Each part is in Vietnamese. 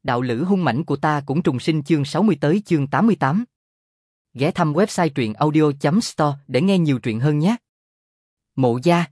Đạo lữ hung mãnh của ta cũng trùng sinh chương 60 tới chương 88. Ghé thăm website truyệnaudio.store để nghe nhiều truyện hơn nhé. Mộ gia.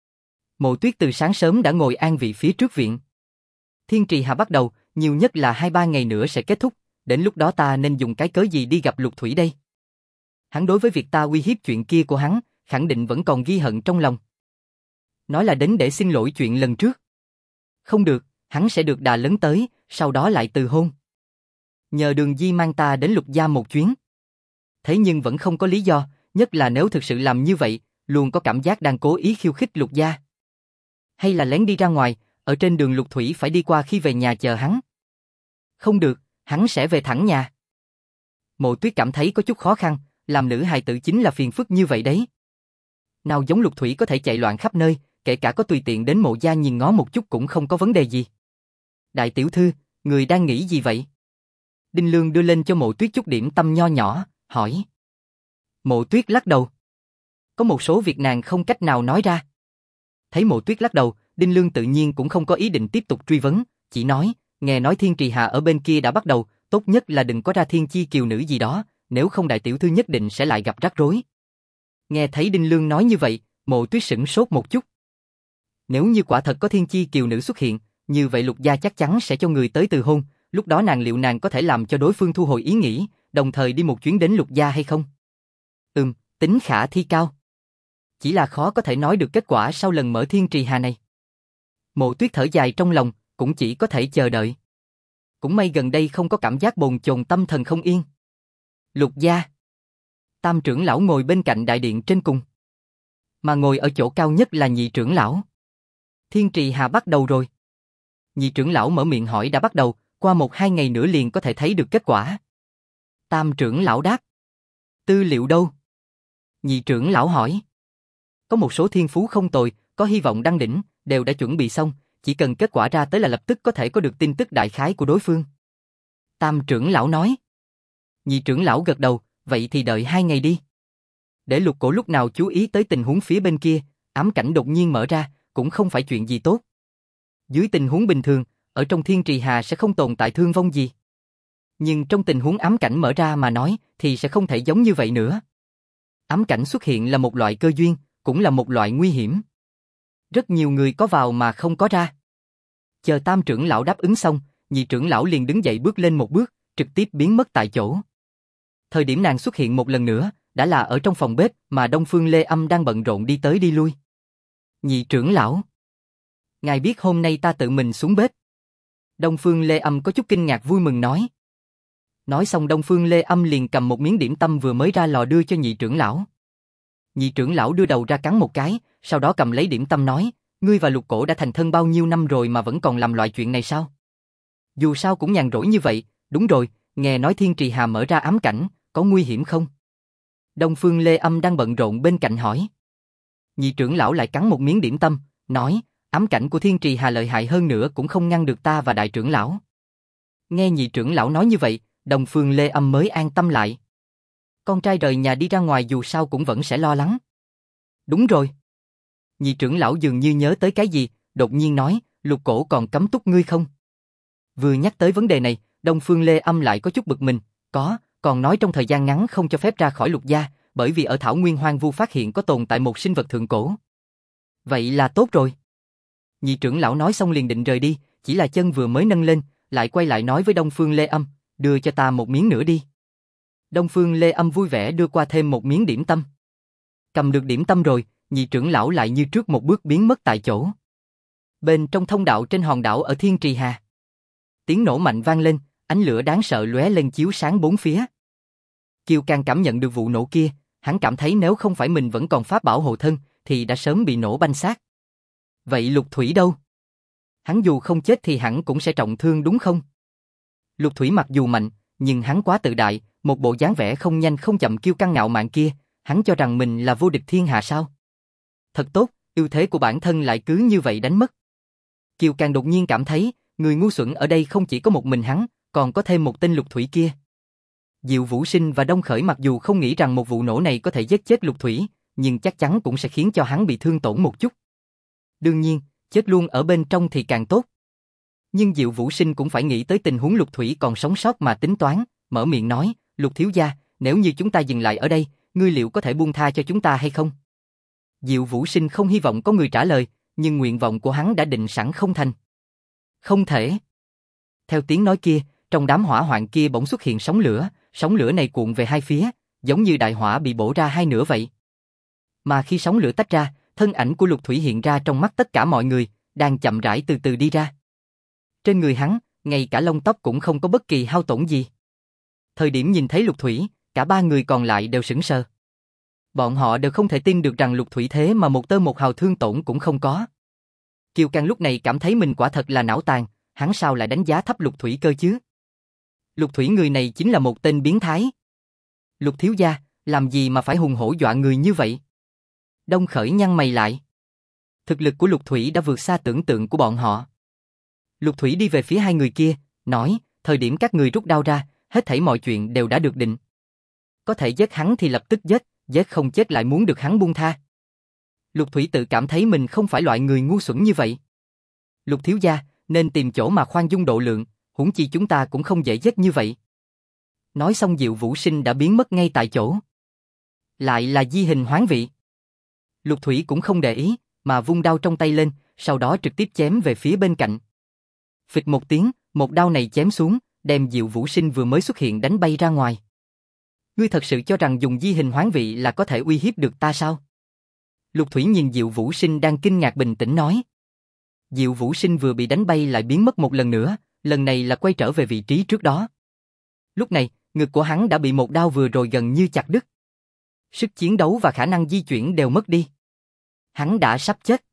Mộ Tuyết từ sáng sớm đã ngồi an vị phía trước viện. Thiên trì hạ bắt đầu, nhiều nhất là 2-3 ngày nữa sẽ kết thúc, đến lúc đó ta nên dùng cái cớ gì đi gặp Lục Thủy đây? Hắn đối với việc ta uy hiếp chuyện kia của hắn, khẳng định vẫn còn ghi hận trong lòng. Nói là đến để xin lỗi chuyện lần trước. Không được, hắn sẽ được đà lớn tới, sau đó lại từ hôn. Nhờ Đường Di mang ta đến Lục gia một chuyến. Thế nhưng vẫn không có lý do, nhất là nếu thực sự làm như vậy, luôn có cảm giác đang cố ý khiêu khích Lục gia. Hay là lén đi ra ngoài, ở trên đường Lục Thủy phải đi qua khi về nhà chờ hắn. Không được, hắn sẽ về thẳng nhà. Mộ Tuyết cảm thấy có chút khó khăn, làm nữ hài tử chính là phiền phức như vậy đấy. Nào giống Lục Thủy có thể chạy loạn khắp nơi, kể cả có tùy tiện đến mộ gia nhìn ngó một chút cũng không có vấn đề gì. Đại tiểu thư, người đang nghĩ gì vậy? Đinh Lương đưa lên cho Mộ Tuyết chút điểm tâm nho nhỏ, hỏi. Mộ Tuyết lắc đầu. Có một số việc nàng không cách nào nói ra. Thấy Mộ Tuyết lắc đầu, Đinh Lương tự nhiên cũng không có ý định tiếp tục truy vấn, chỉ nói, nghe nói Thiên Trì Hà ở bên kia đã bắt đầu, tốt nhất là đừng có ra thiên chi kiều nữ gì đó, nếu không đại tiểu thư nhất định sẽ lại gặp rắc rối. Nghe thấy Đinh Lương nói như vậy, Mộ Tuyết sửng sốt một chút. Nếu như quả thật có thiên chi kiều nữ xuất hiện, như vậy Lục gia chắc chắn sẽ cho người tới từ hôn, lúc đó liệu nàng có thể làm cho đối phương thu hồi ý nghĩ, đồng thời đi một chuyến đến Lục gia hay không? Tính khả thi cao. Chỉ là khó có thể nói được kết quả sau lần mở Thiên Trì Hà này. Mộ Tuyết thở dài trong lòng, cũng chỉ có thể chờ đợi. Cũng may gần đây không có cảm giác bồn chồn tâm thần không yên. Lục gia. Tam trưởng lão ngồi bên cạnh đại điện trên cùng. Mà ngồi ở chỗ cao nhất là nhị trưởng lão. Thiên Trì Hà bắt đầu rồi. Nhị trưởng lão mở miệng hỏi đã bắt đầu, qua 1-2 ngày nữa liền có thể thấy được kết quả. Tam trưởng lão đáp. Tư liệu đâu? Nhị trưởng lão hỏi. Có một số thiên phú không tồi, có hy vọng đăng đỉnh, đều đã chuẩn bị xong, chỉ cần kết quả ra tới là lập tức có thể có được tin tức đại khái của đối phương. Tam trưởng lão nói. Nhị trưởng lão gật đầu, vậy thì đợi 2 ngày đi. Để Lục Cổ lúc nào chú ý tới tình huống phía bên kia, ám cảnh đột nhiên mở ra, cũng không phải chuyện gì tốt. Dưới tình huống bình thường, ở trong Thiên Trì Hà sẽ không tồn tại thương vong gì. Nhưng trong tình huống ám cảnh mở ra mà nói, thì sẽ không thể giống như vậy nữa. Ám cảnh xuất hiện là một loại cơ duyên, cũng là một loại nguy hiểm. Rất nhiều người có vào mà không có ra. Chờ tam trưởng lão đáp ứng xong, nhị trưởng lão liền đứng dậy bước lên một bước, trực tiếp biến mất tại chỗ. Thời điểm nàng xuất hiện một lần nữa, đã là ở trong phòng bếp mà Đông Phương Lê Âm đang bận rộn đi tới đi lui. Nhị trưởng lão. Ngài biết hôm nay ta tự mình xuống bếp. Đông Phương Lê Âm có chút kinh ngạc vui mừng nói. Nói xong Đông Phương Lê Âm liền cầm một miếng điểm tâm vừa mới ra lò đưa cho nhị trưởng lão. Nhị trưởng lão đưa đầu ra cắn một cái, sau đó cầm lấy điểm tâm nói, ngươi và Lục Cổ đã thành thân bao nhiêu năm rồi mà vẫn còn làm loại chuyện này sao? Dù sao cũng nhàn rỗi như vậy, đúng rồi, nghe nói Thiên Trì Hà mở ra ám cảnh, có nguy hiểm không? Đông Phương Lê Âm đang bận rộn bên cạnh hỏi. Nhị trưởng lão lại cắn một miếng điểm tâm, nói, ám cảnh của Thiên Trì Hà lợi hại hơn nữa cũng không ngăn được ta và đại trưởng lão. Nghe nhị trưởng lão nói như vậy, Đông Phương Lê Âm mới an tâm lại. Con trai rời nhà đi ra ngoài dù sao cũng vẫn sẽ lo lắng. Đúng rồi. Nhị trưởng lão dường như nhớ tới cái gì, đột nhiên nói, Lục Cổ còn cấm túc ngươi không? Vừa nhắc tới vấn đề này, Đông Phương Lê Âm lại có chút bực mình, còn nói trong thời gian ngắn không cho phép ra khỏi Lục gia, bởi vì ở Thảo Nguyên Hoang Vu phát hiện có tồn tại một sinh vật thượng cổ. Vậy là tốt rồi. Nhị trưởng lão nói xong liền định rời đi, chỉ là chân vừa mới nâng lên, lại quay lại nói với Đông Phương Lê Âm, đưa cho ta một miếng nữa đi. Đông Phương Lê Âm vui vẻ đưa qua thêm một miếng điểm tâm. Cầm được điểm tâm rồi, nhị trưởng lão lại như trước một bước biến mất tại chỗ. Bên trong thông đạo trên hòn đảo ở Thiên Trì Hà, tiếng nổ mạnh vang lên, ánh lửa đáng sợ lóe lên chiếu sáng bốn phía. Kiều Cang cảm nhận được vụ nổ kia, hắn cảm thấy nếu không phải mình vẫn còn pháp bảo hộ thân, thì đã sớm bị nổ banh xác. Vậy Lục Thủy đâu? Hắn dù không chết thì hẳn cũng sẽ trọng thương đúng không? Lục Thủy mặc dù mạnh, nhưng hắn quá tự đại, một bộ dáng vẻ không nhanh không chậm kiêu căng ngạo mạn kia, hắn cho rằng mình là vô địch thiên hạ sao? Thật tốt, ưu thế của bản thân lại cứ như vậy đánh mất. Kiều Cang đột nhiên cảm thấy, người ngu xuẩn ở đây không chỉ có một mình hắn, còn có thêm một tên Lục Thủy kia. Diệu Vũ Sinh và Đông Khởi mặc dù không nghĩ rằng một vụ nổ này có thể giết chết Lục Thủy, nhưng chắc chắn cũng sẽ khiến cho hắn bị thương tổn một chút. Đương nhiên, chết luôn ở bên trong thì càng tốt. Nhưng Diệu Vũ Sinh cũng phải nghĩ tới tình huống Lục Thủy còn sống sót mà tính toán, mở miệng nói, Lục thiếu gia, nếu như chúng ta dừng lại ở đây, ngươi liệu có thể buông tha cho chúng ta hay không? Diệu Vũ Sinh không hy vọng có người trả lời, nhưng nguyện vọng của hắn đã định sẵn không thành. Không thể. Theo tiếng nói kia, trong đám hỏa hoạn kia bỗng xuất hiện sóng lửa này cuộn về hai phía, giống như đại hỏa bị bổ ra hai nửa vậy. Mà khi sóng lửa tách ra, thân ảnh của Lục Thủy hiện ra trong mắt tất cả mọi người, đang chậm rãi từ từ đi ra. Trên người hắn, ngay cả lông tóc cũng không có bất kỳ hao tổn gì. Thời điểm nhìn thấy Lục Thủy, cả ba người còn lại đều sững sờ. Bọn họ đều không thể tin được rằng Lục Thủy thế mà một tơ một hào thương tổn cũng không có. Kiều Cang lúc này cảm thấy mình quả thật là não tàn, hắn sao lại đánh giá thấp Lục Thủy cơ chứ? Lục Thủy người này chính là một tên biến thái. Lục thiếu gia, làm gì mà phải hùng hổ dọa người như vậy? Đông Khởi nhăn mày lại. Thực lực của Lục Thủy đã vượt xa tưởng tượng của bọn họ. Lục Thủy đi về phía hai người kia, nói, thời điểm các người rút đao ra, hết thảy mọi chuyện đều đã được định. Có thể giết hắn thì lập tức giết không chết lại muốn được hắn buông tha. Lục Thủy tự cảm thấy mình không phải loại người ngu xuẩn như vậy. Lục thiếu gia, nên tìm chỗ mà khoan dung độ lượng, huống chi chúng ta cũng không dễ giết như vậy. Nói xong Diệu Vũ Sinh đã biến mất ngay tại chỗ. Lại là di hình hoán vị. Lục Thủy cũng không để ý, mà vung đao trong tay lên, sau đó trực tiếp chém về phía bên cạnh. Phịch một tiếng, một đao này chém xuống, đem Diệu Vũ Sinh vừa mới xuất hiện đánh bay ra ngoài. Ngươi thật sự cho rằng dùng di hình hoán vị là có thể uy hiếp được ta sao? Lục Thủy nhìn Diệu Vũ Sinh đang kinh ngạc bình tĩnh nói. Diệu Vũ Sinh vừa bị đánh bay lại biến mất một lần nữa, lần này là quay trở về vị trí trước đó. Lúc này, ngực của hắn đã bị một đao vừa rồi gần như chặt đứt. Sức chiến đấu và khả năng di chuyển đều mất đi. Hắn đã sắp chết.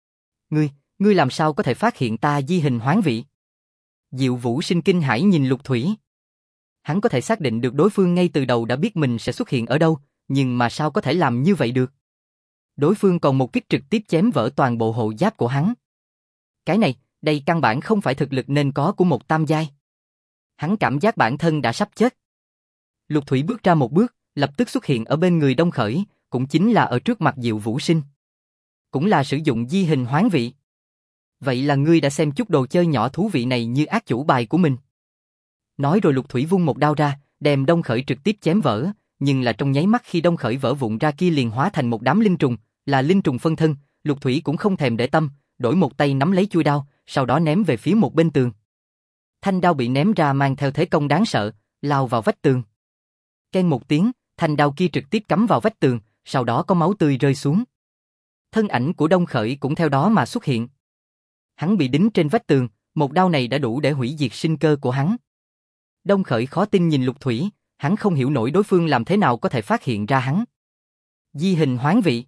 Ngươi làm sao có thể phát hiện ta di hình hoán vị? Diệu Vũ Sinh kinh hãi nhìn Lục Thủy. Hắn có thể xác định được đối phương ngay từ đầu đã biết mình sẽ xuất hiện ở đâu, nhưng mà sao có thể làm như vậy được? Đối phương còn một kích trực tiếp chém vỡ toàn bộ hộ giáp của hắn. Cái này, đây căn bản không phải thực lực nên có của một tam giai. Hắn cảm giác bản thân đã sắp chết. Lục Thủy bước ra một bước, lập tức xuất hiện ở bên người Đông Khởi, cũng chính là ở trước mặt Diệu Vũ Sinh. Cũng là sử dụng di hình hoán vị. Vậy là ngươi đã xem chút đồ chơi nhỏ thú vị này như ác chủ bài của mình. Nói rồi Lục Thủy vung một đao ra, đem Đông Khởi trực tiếp chém vỡ, nhưng là trong nháy mắt khi Đông Khởi vỡ vụn ra kia liền hóa thành một đám linh trùng, là linh trùng phân thân, Lục Thủy cũng không thèm để tâm, đổi một tay nắm lấy chuôi đao, sau đó ném về phía một bên tường. Thanh đao bị ném ra mang theo thế công đáng sợ, lao vào vách tường. Keng một tiếng, thanh đao kia trực tiếp cắm vào vách tường, sau đó có máu tươi rơi xuống. Thân ảnh của Đông Khởi cũng theo đó mà xuất hiện. Hắn bị đính trên vách tường, một đao này đã đủ để hủy diệt sinh cơ của hắn. Đông Khởi khó tin nhìn Lục Thủy, hắn không hiểu nổi đối phương làm thế nào có thể phát hiện ra hắn. Di hình hoán vị.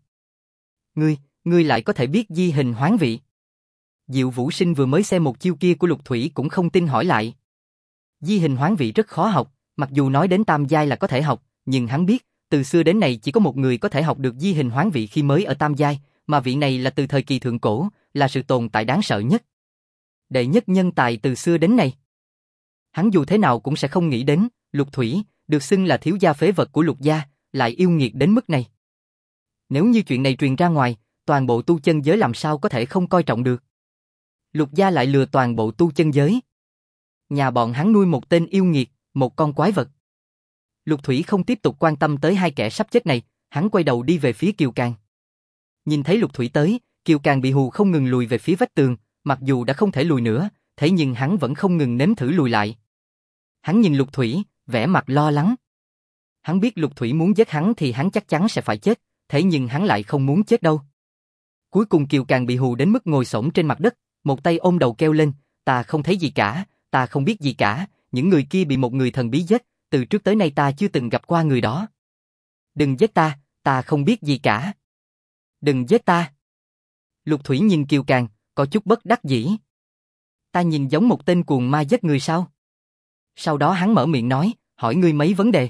Ngươi lại có thể biết di hình hoán vị. Diệu Vũ Sinh vừa mới xem một chiêu kia của Lục Thủy cũng không tin hỏi lại. Di hình hoán vị rất khó học, mặc dù nói đến tam giai là có thể học, nhưng hắn biết, từ xưa đến nay chỉ có một người có thể học được di hình hoán vị khi mới ở tam giai, mà vị này là từ thời kỳ thượng cổ, là sự tồn tại đáng sợ nhất. Đệ nhất nhân tài từ xưa đến nay. Hắn dù thế nào cũng sẽ không nghĩ đến, Lục Thủy, được xưng là thiếu gia phế vật của Lục gia, lại yêu nghiệt đến mức này. Nếu như chuyện này truyền ra ngoài, toàn bộ tu chân giới làm sao có thể không coi trọng được. Lục gia lại lừa toàn bộ tu chân giới. Nhà bọn hắn nuôi một tên yêu nghiệt, một con quái vật. Lục Thủy không tiếp tục quan tâm tới hai kẻ sắp chết này, hắn quay đầu đi về phía Kiều Cang. Nhìn thấy Lục Thủy tới, Kiều Cang bị hù không ngừng lùi về phía vách tường, mặc dù đã không thể lùi nữa, thế nhưng hắn vẫn không ngừng nếm thử lùi lại. Hắn nhìn Lục Thủy, vẻ mặt lo lắng. Hắn biết Lục Thủy muốn giết hắn thì hắn chắc chắn sẽ phải chết, thế nhưng hắn lại không muốn chết đâu. Cuối cùng Kiều Cang bị hù đến mức ngồi xổm trên mặt đất, một tay ôm đầu kêu lên, ta không thấy gì cả, ta không biết gì cả, những người kia bị một người thần bí giết, từ trước tới nay ta chưa từng gặp qua người đó. Đừng giết ta, ta không biết gì cả. Đừng giết ta. Lục Thủy nhìn Kiều Cang, có chút bất đắc dĩ. Ta nhìn giống một tên cuồng ma giết người sao? Sau đó hắn mở miệng nói, hỏi ngươi mấy vấn đề.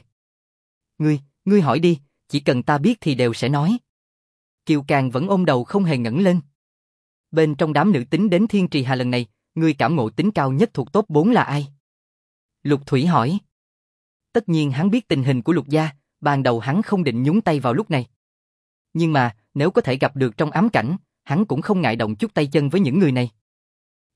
Ngươi hỏi đi, chỉ cần ta biết thì đều sẽ nói. Kiều Cang vẫn ôm đầu không hề ngẩng lên. Bên trong đám nữ tính đến Thiên Trì Hà lần này, ngươi cảm ngộ tính cao nhất thuộc top 4 là ai? Lục Thủy hỏi. Tất nhiên hắn biết tình hình của Lục gia, ban đầu hắn không định nhúng tay vào lúc này. Nhưng mà, nếu có thể gặp được trong ám cảnh, hắn cũng không ngại động chút tay chân với những người này.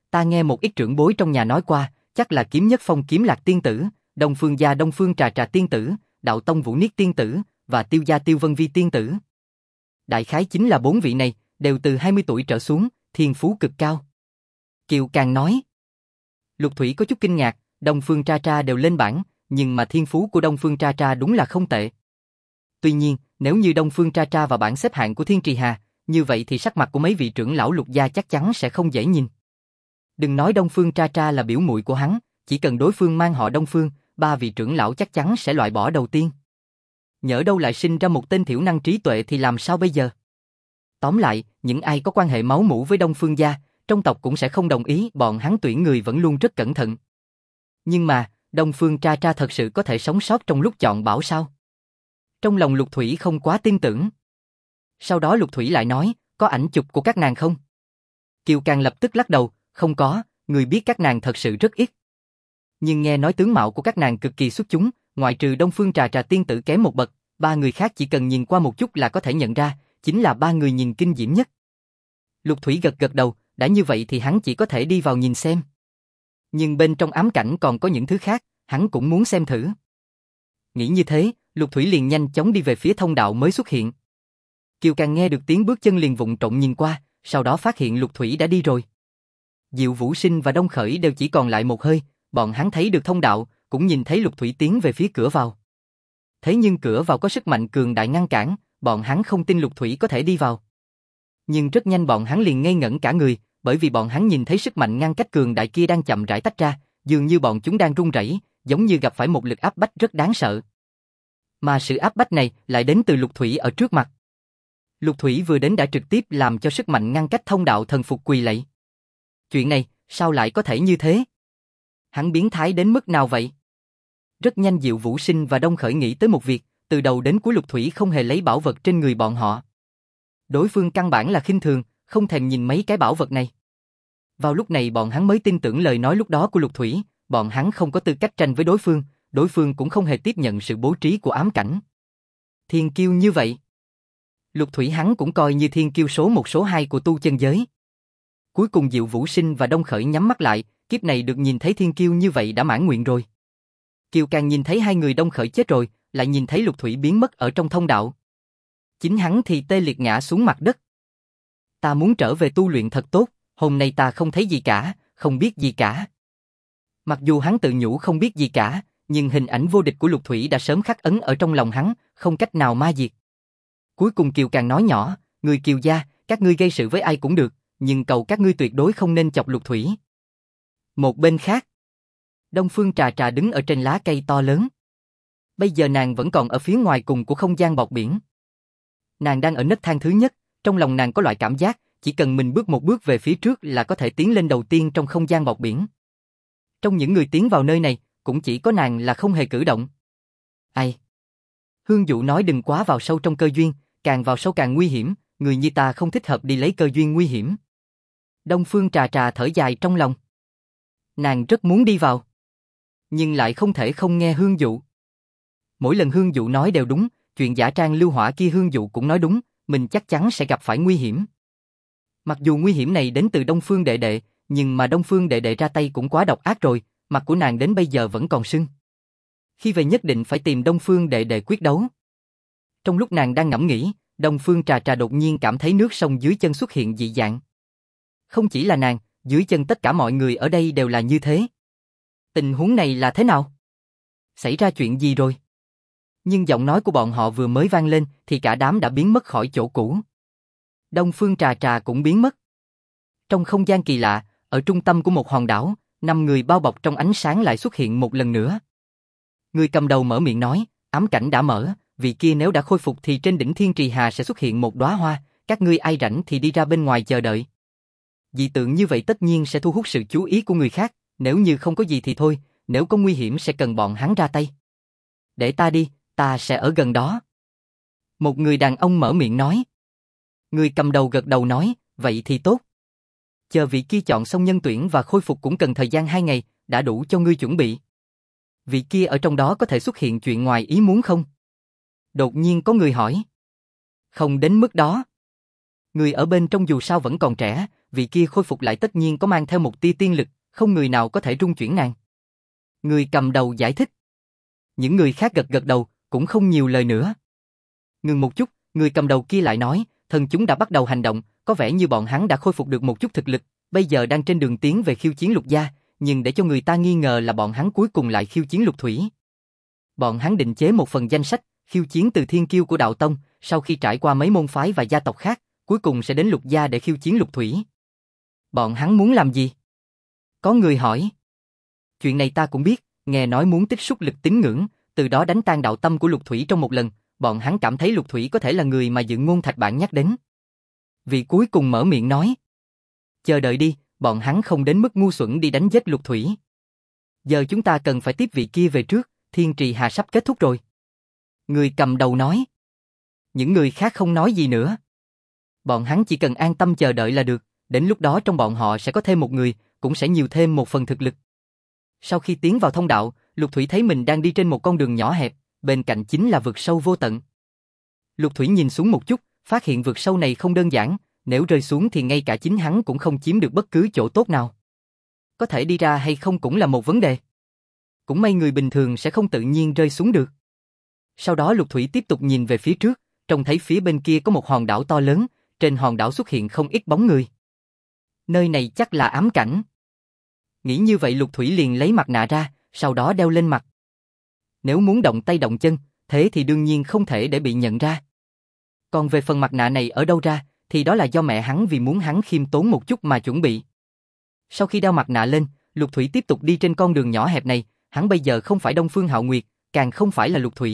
Ta nghe một ít trưởng bối trong nhà nói qua, chắc là Kiếm Nhất Phong Kiếm Lạc tiên tử, Đông Phương gia Đông Phương Trà Trà tiên tử, Đạo Tông Vũ Niết tiên tử và Tiêu gia Tiêu Vân Vi tiên tử. Đại khái chính là 4 vị này, đều từ 20 tuổi trở xuống, thiên phú cực cao. Kiều Càng nói. Lục Thủy có chút kinh ngạc, Đông Phương Tra Tra đều lên bảng, nhưng mà thiên phú của Đông Phương Tra Tra đúng là không tệ. Tuy nhiên, nếu như Đông Phương Tra Tra vào bảng xếp hạng của Thiên Trì Hà, như vậy thì sắc mặt của mấy vị trưởng lão Lục gia chắc chắn sẽ không dễ nhìn. Đừng nói Đông Phương Tra Tra là biểu muội của hắn, chỉ cần đối phương mang họ Đông Phương, 3 vị trưởng lão chắc chắn sẽ loại bỏ đầu tiên. Nhỡ đâu lại sinh ra một tên thiểu năng trí tuệ thì làm sao bây giờ? Tóm lại, những ai có quan hệ máu mủ với Đông Phương gia, trong tộc cũng sẽ không đồng ý, bọn hắn tuyển người vẫn luôn rất cẩn thận. Nhưng mà, Đông Phương Tra Tra thật sự có thể sống sót trong lúc chọn bảo sao? Trong lòng Lục Thủy không quá tin tưởng. Sau đó Lục Thủy lại nói, có ảnh chụp của các nàng không? Kiều Càng lập tức lắc đầu, không có, người biết các nàng thật sự rất ít. Nhưng nghe nói tướng mạo của các nàng cực kỳ xuất chúng, ngoại trừ Đông Phương Trà Trà tiên tử kém một bậc, 3 người khác chỉ cần nhìn qua một chút là có thể nhận ra, chính là 3 người nhìn kinh diễm nhất. Lục Thủy gật gật đầu, đã như vậy thì hắn chỉ có thể đi vào nhìn xem. Nhưng bên trong ám cảnh còn có những thứ khác, hắn cũng muốn xem thử. Nghĩ như thế, Lục Thủy liền nhanh chóng đi về phía thông đạo mới xuất hiện. Kiều Càng nghe được tiếng bước chân liền vụng trộm nhìn qua, sau đó phát hiện Lục Thủy đã đi rồi. Diệu Vũ Sinh và Đông Khởi đều chỉ còn lại một hơi, bọn hắn thấy được thông đạo, cũng nhìn thấy Lục Thủy tiến về phía cửa vào. Thế nhưng cửa vào có sức mạnh cường đại ngăn cản, bọn hắn không tin Lục Thủy có thể đi vào. Nhưng rất nhanh bọn hắn liền ngây ngẩn cả người, bởi vì bọn hắn nhìn thấy sức mạnh ngăn cách cường đại kia đang chậm rãi tách ra, dường như bọn chúng đang run rẩy, giống như gặp phải một lực áp bách rất đáng sợ. Mà sự áp bách này lại đến từ Lục Thủy ở trước mặt. Lục Thủy vừa đến đã trực tiếp làm cho sức mạnh ngăn cách thông đạo thần phục quỳ lạy. Chuyện này, sao lại có thể như thế? Hắn biến thái đến mức nào vậy? Rất nhanh Diệu Vũ Sinh và Đông Khởi nghĩ tới một việc, từ đầu đến cuối Lục Thủy không hề lấy bảo vật trên người bọn họ. Đối phương căn bản là khinh thường, không thèm nhìn mấy cái bảo vật này. Vào lúc này bọn hắn mới tin tưởng lời nói lúc đó của Lục Thủy, bọn hắn không có tư cách tranh với đối phương cũng không hề tiếp nhận sự bố trí của ám cảnh. Thiên kiêu như vậy. Lục Thủy hắn cũng coi như thiên kiêu số 1 số 2 của tu chân giới. Cuối cùng Diệu Vũ Sinh và Đông Khởi nhắm mắt lại, kiếp này được nhìn thấy thiên kiêu như vậy đã mãn nguyện rồi. Kiều Càng nhìn thấy hai người Đông Khởi chết rồi, lại nhìn thấy Lục Thủy biến mất ở trong thông đạo. Chính hắn thì tê liệt ngã xuống mặt đất. Ta muốn trở về tu luyện thật tốt, hôm nay ta không thấy gì cả, không biết gì cả. Mặc dù hắn tự nhủ không biết gì cả, nhưng hình ảnh vô địch của Lục Thủy đã sớm khắc ấn ở trong lòng hắn, không cách nào ma diệt. Cuối cùng Kiều Càng nói nhỏ, người Kiều gia, các ngươi gây sự với ai cũng được, nhưng cầu các ngươi tuyệt đối không nên chọc Lục Thủy. Một bên khác, Đông Phương Trà Trà đứng ở trên lá cây to lớn. Bây giờ nàng vẫn còn ở phía ngoài cùng của không gian bọt biển. Nàng đang ở nấc thang thứ nhất, trong lòng nàng có loại cảm giác, chỉ cần mình bước một bước về phía trước là có thể tiến lên đầu tiên trong không gian bọt biển. Trong những người tiến vào nơi này, cũng chỉ có nàng là không hề cử động. Ai? Hương Dụ nói đừng quá vào sâu trong cơ duyên, càng vào sâu càng nguy hiểm, người như ta không thích hợp đi lấy cơ duyên nguy hiểm. Đông Phương Trà Trà thở dài trong lòng. Nàng rất muốn đi vào, nhưng lại không thể không nghe Hương Dụ. Mỗi lần Hương Dụ nói đều đúng, chuyện giả trang lưu hỏa kia Hương Dụ cũng nói đúng, mình chắc chắn sẽ gặp phải nguy hiểm. Mặc dù nguy hiểm này đến từ Đông Phương đệ đệ, nhưng mà Đông Phương đệ đệ ra tay cũng quá độc ác rồi, mặt của nàng đến bây giờ vẫn còn sưng. Khi về nhất định phải tìm Đông Phương đệ đệ quyết đấu. Trong lúc nàng đang ngẫm nghĩ, Đông Phương Trà Trà đột nhiên cảm thấy nước sông dưới chân xuất hiện dị dạng. Không chỉ là nàng, dưới chân tất cả mọi người ở đây đều là như thế. Tình huống này là thế nào? Xảy ra chuyện gì rồi? Nhưng giọng nói của bọn họ vừa mới vang lên thì cả đám đã biến mất khỏi chỗ cũ. Đông Phương Trà Trà cũng biến mất. Trong không gian kỳ lạ, ở trung tâm của một hòn đảo, 5 người bao bọc trong ánh sáng lại xuất hiện một lần nữa. Người cầm đầu mở miệng nói, ám cảnh đã mở, vị kia nếu đã khôi phục thì trên đỉnh Thiên Trì Hà sẽ xuất hiện một đóa hoa, các ngươi ai rảnh thì đi ra bên ngoài chờ đợi. Dị tượng như vậy tất nhiên sẽ thu hút sự chú ý của người khác, nếu như không có gì thì thôi, nếu có nguy hiểm sẽ cần bọn hắn ra tay. Để ta đi, ta sẽ ở gần đó. Một người đàn ông mở miệng nói. Người cầm đầu gật đầu nói, vậy thì tốt. Chờ vị kia chọn xong nhân tuyển và khôi phục cũng cần thời gian 2 ngày, đã đủ cho ngươi chuẩn bị. Vị kia ở trong đó có thể xuất hiện chuyện ngoài ý muốn không? Đột nhiên có người hỏi. Không đến mức đó. Người ở bên trong dù sao vẫn còn trẻ, vị kia khôi phục lại tất nhiên có mang theo một tia tiên lực, không người nào có thể rung chuyển nàng. Người cầm đầu giải thích. Những người khác gật gật đầu, cũng không nhiều lời nữa. Ngừng một chút, người cầm đầu kia lại nói, thần chúng đã bắt đầu hành động, có vẻ như bọn hắn đã khôi phục được một chút thực lực, bây giờ đang trên đường tiến về khiêu chiến Lục gia, nhưng để cho người ta nghi ngờ là bọn hắn cuối cùng lại khiêu chiến Lục Thủy. Bọn hắn định chế một phần danh sách, khiêu chiến từ thiên kiêu của đạo tông, sau khi trải qua mấy môn phái và gia tộc khác, cuối cùng sẽ đến Lục gia để khiêu chiến Lục Thủy. Bọn hắn muốn làm gì? Có người hỏi. Chuyện này ta cũng biết, nghe nói muốn tích xúc lực tín ngưỡng, từ đó đánh tan đạo tâm của Lục Thủy trong một lần, bọn hắn cảm thấy Lục Thủy có thể là người mà Dự Ngôn Thạch Bản nhắc đến. Vị cuối cùng mở miệng nói. Chờ đợi đi, bọn hắn không đến mức ngu xuẩn đi đánh giết Lục Thủy. Giờ chúng ta cần phải tiếp vị kia về trước, Thiên Trì Hà sắp kết thúc rồi. Người cầm đầu nói. Những người khác không nói gì nữa. Bọn hắn chỉ cần an tâm chờ đợi là được, đến lúc đó trong bọn họ sẽ có thêm một người, cũng sẽ nhiều thêm một phần thực lực. Sau khi tiến vào thông đạo, Lục Thủy thấy mình đang đi trên một con đường nhỏ hẹp, bên cạnh chính là vực sâu vô tận. Lục Thủy nhìn xuống một chút, phát hiện vực sâu này không đơn giản, nếu rơi xuống thì ngay cả chính hắn cũng không chiếm được bất cứ chỗ tốt nào. Có thể đi ra hay không cũng là một vấn đề. Cũng may người bình thường sẽ không tự nhiên rơi xuống được. Sau đó Lục Thủy tiếp tục nhìn về phía trước, trông thấy phía bên kia có một hòn đảo to lớn, trên hòn đảo xuất hiện không ít bóng người. Nơi này chắc là ám cảnh. Nghĩ như vậy Lục Thủy liền lấy mặt nạ ra, sau đó đeo lên mặt. Nếu muốn động tay động chân, thế thì đương nhiên không thể để bị nhận ra. Còn về phần mặt nạ này ở đâu ra, thì đó là do mẹ hắn vì muốn hắn khiêm tốn một chút mà chuẩn bị. Sau khi đeo mặt nạ lên, Lục Thủy tiếp tục đi trên con đường nhỏ hẹp này, hắn bây giờ không phải Đông Phương Hạo Nguyệt, càng không phải là Lục Thủy.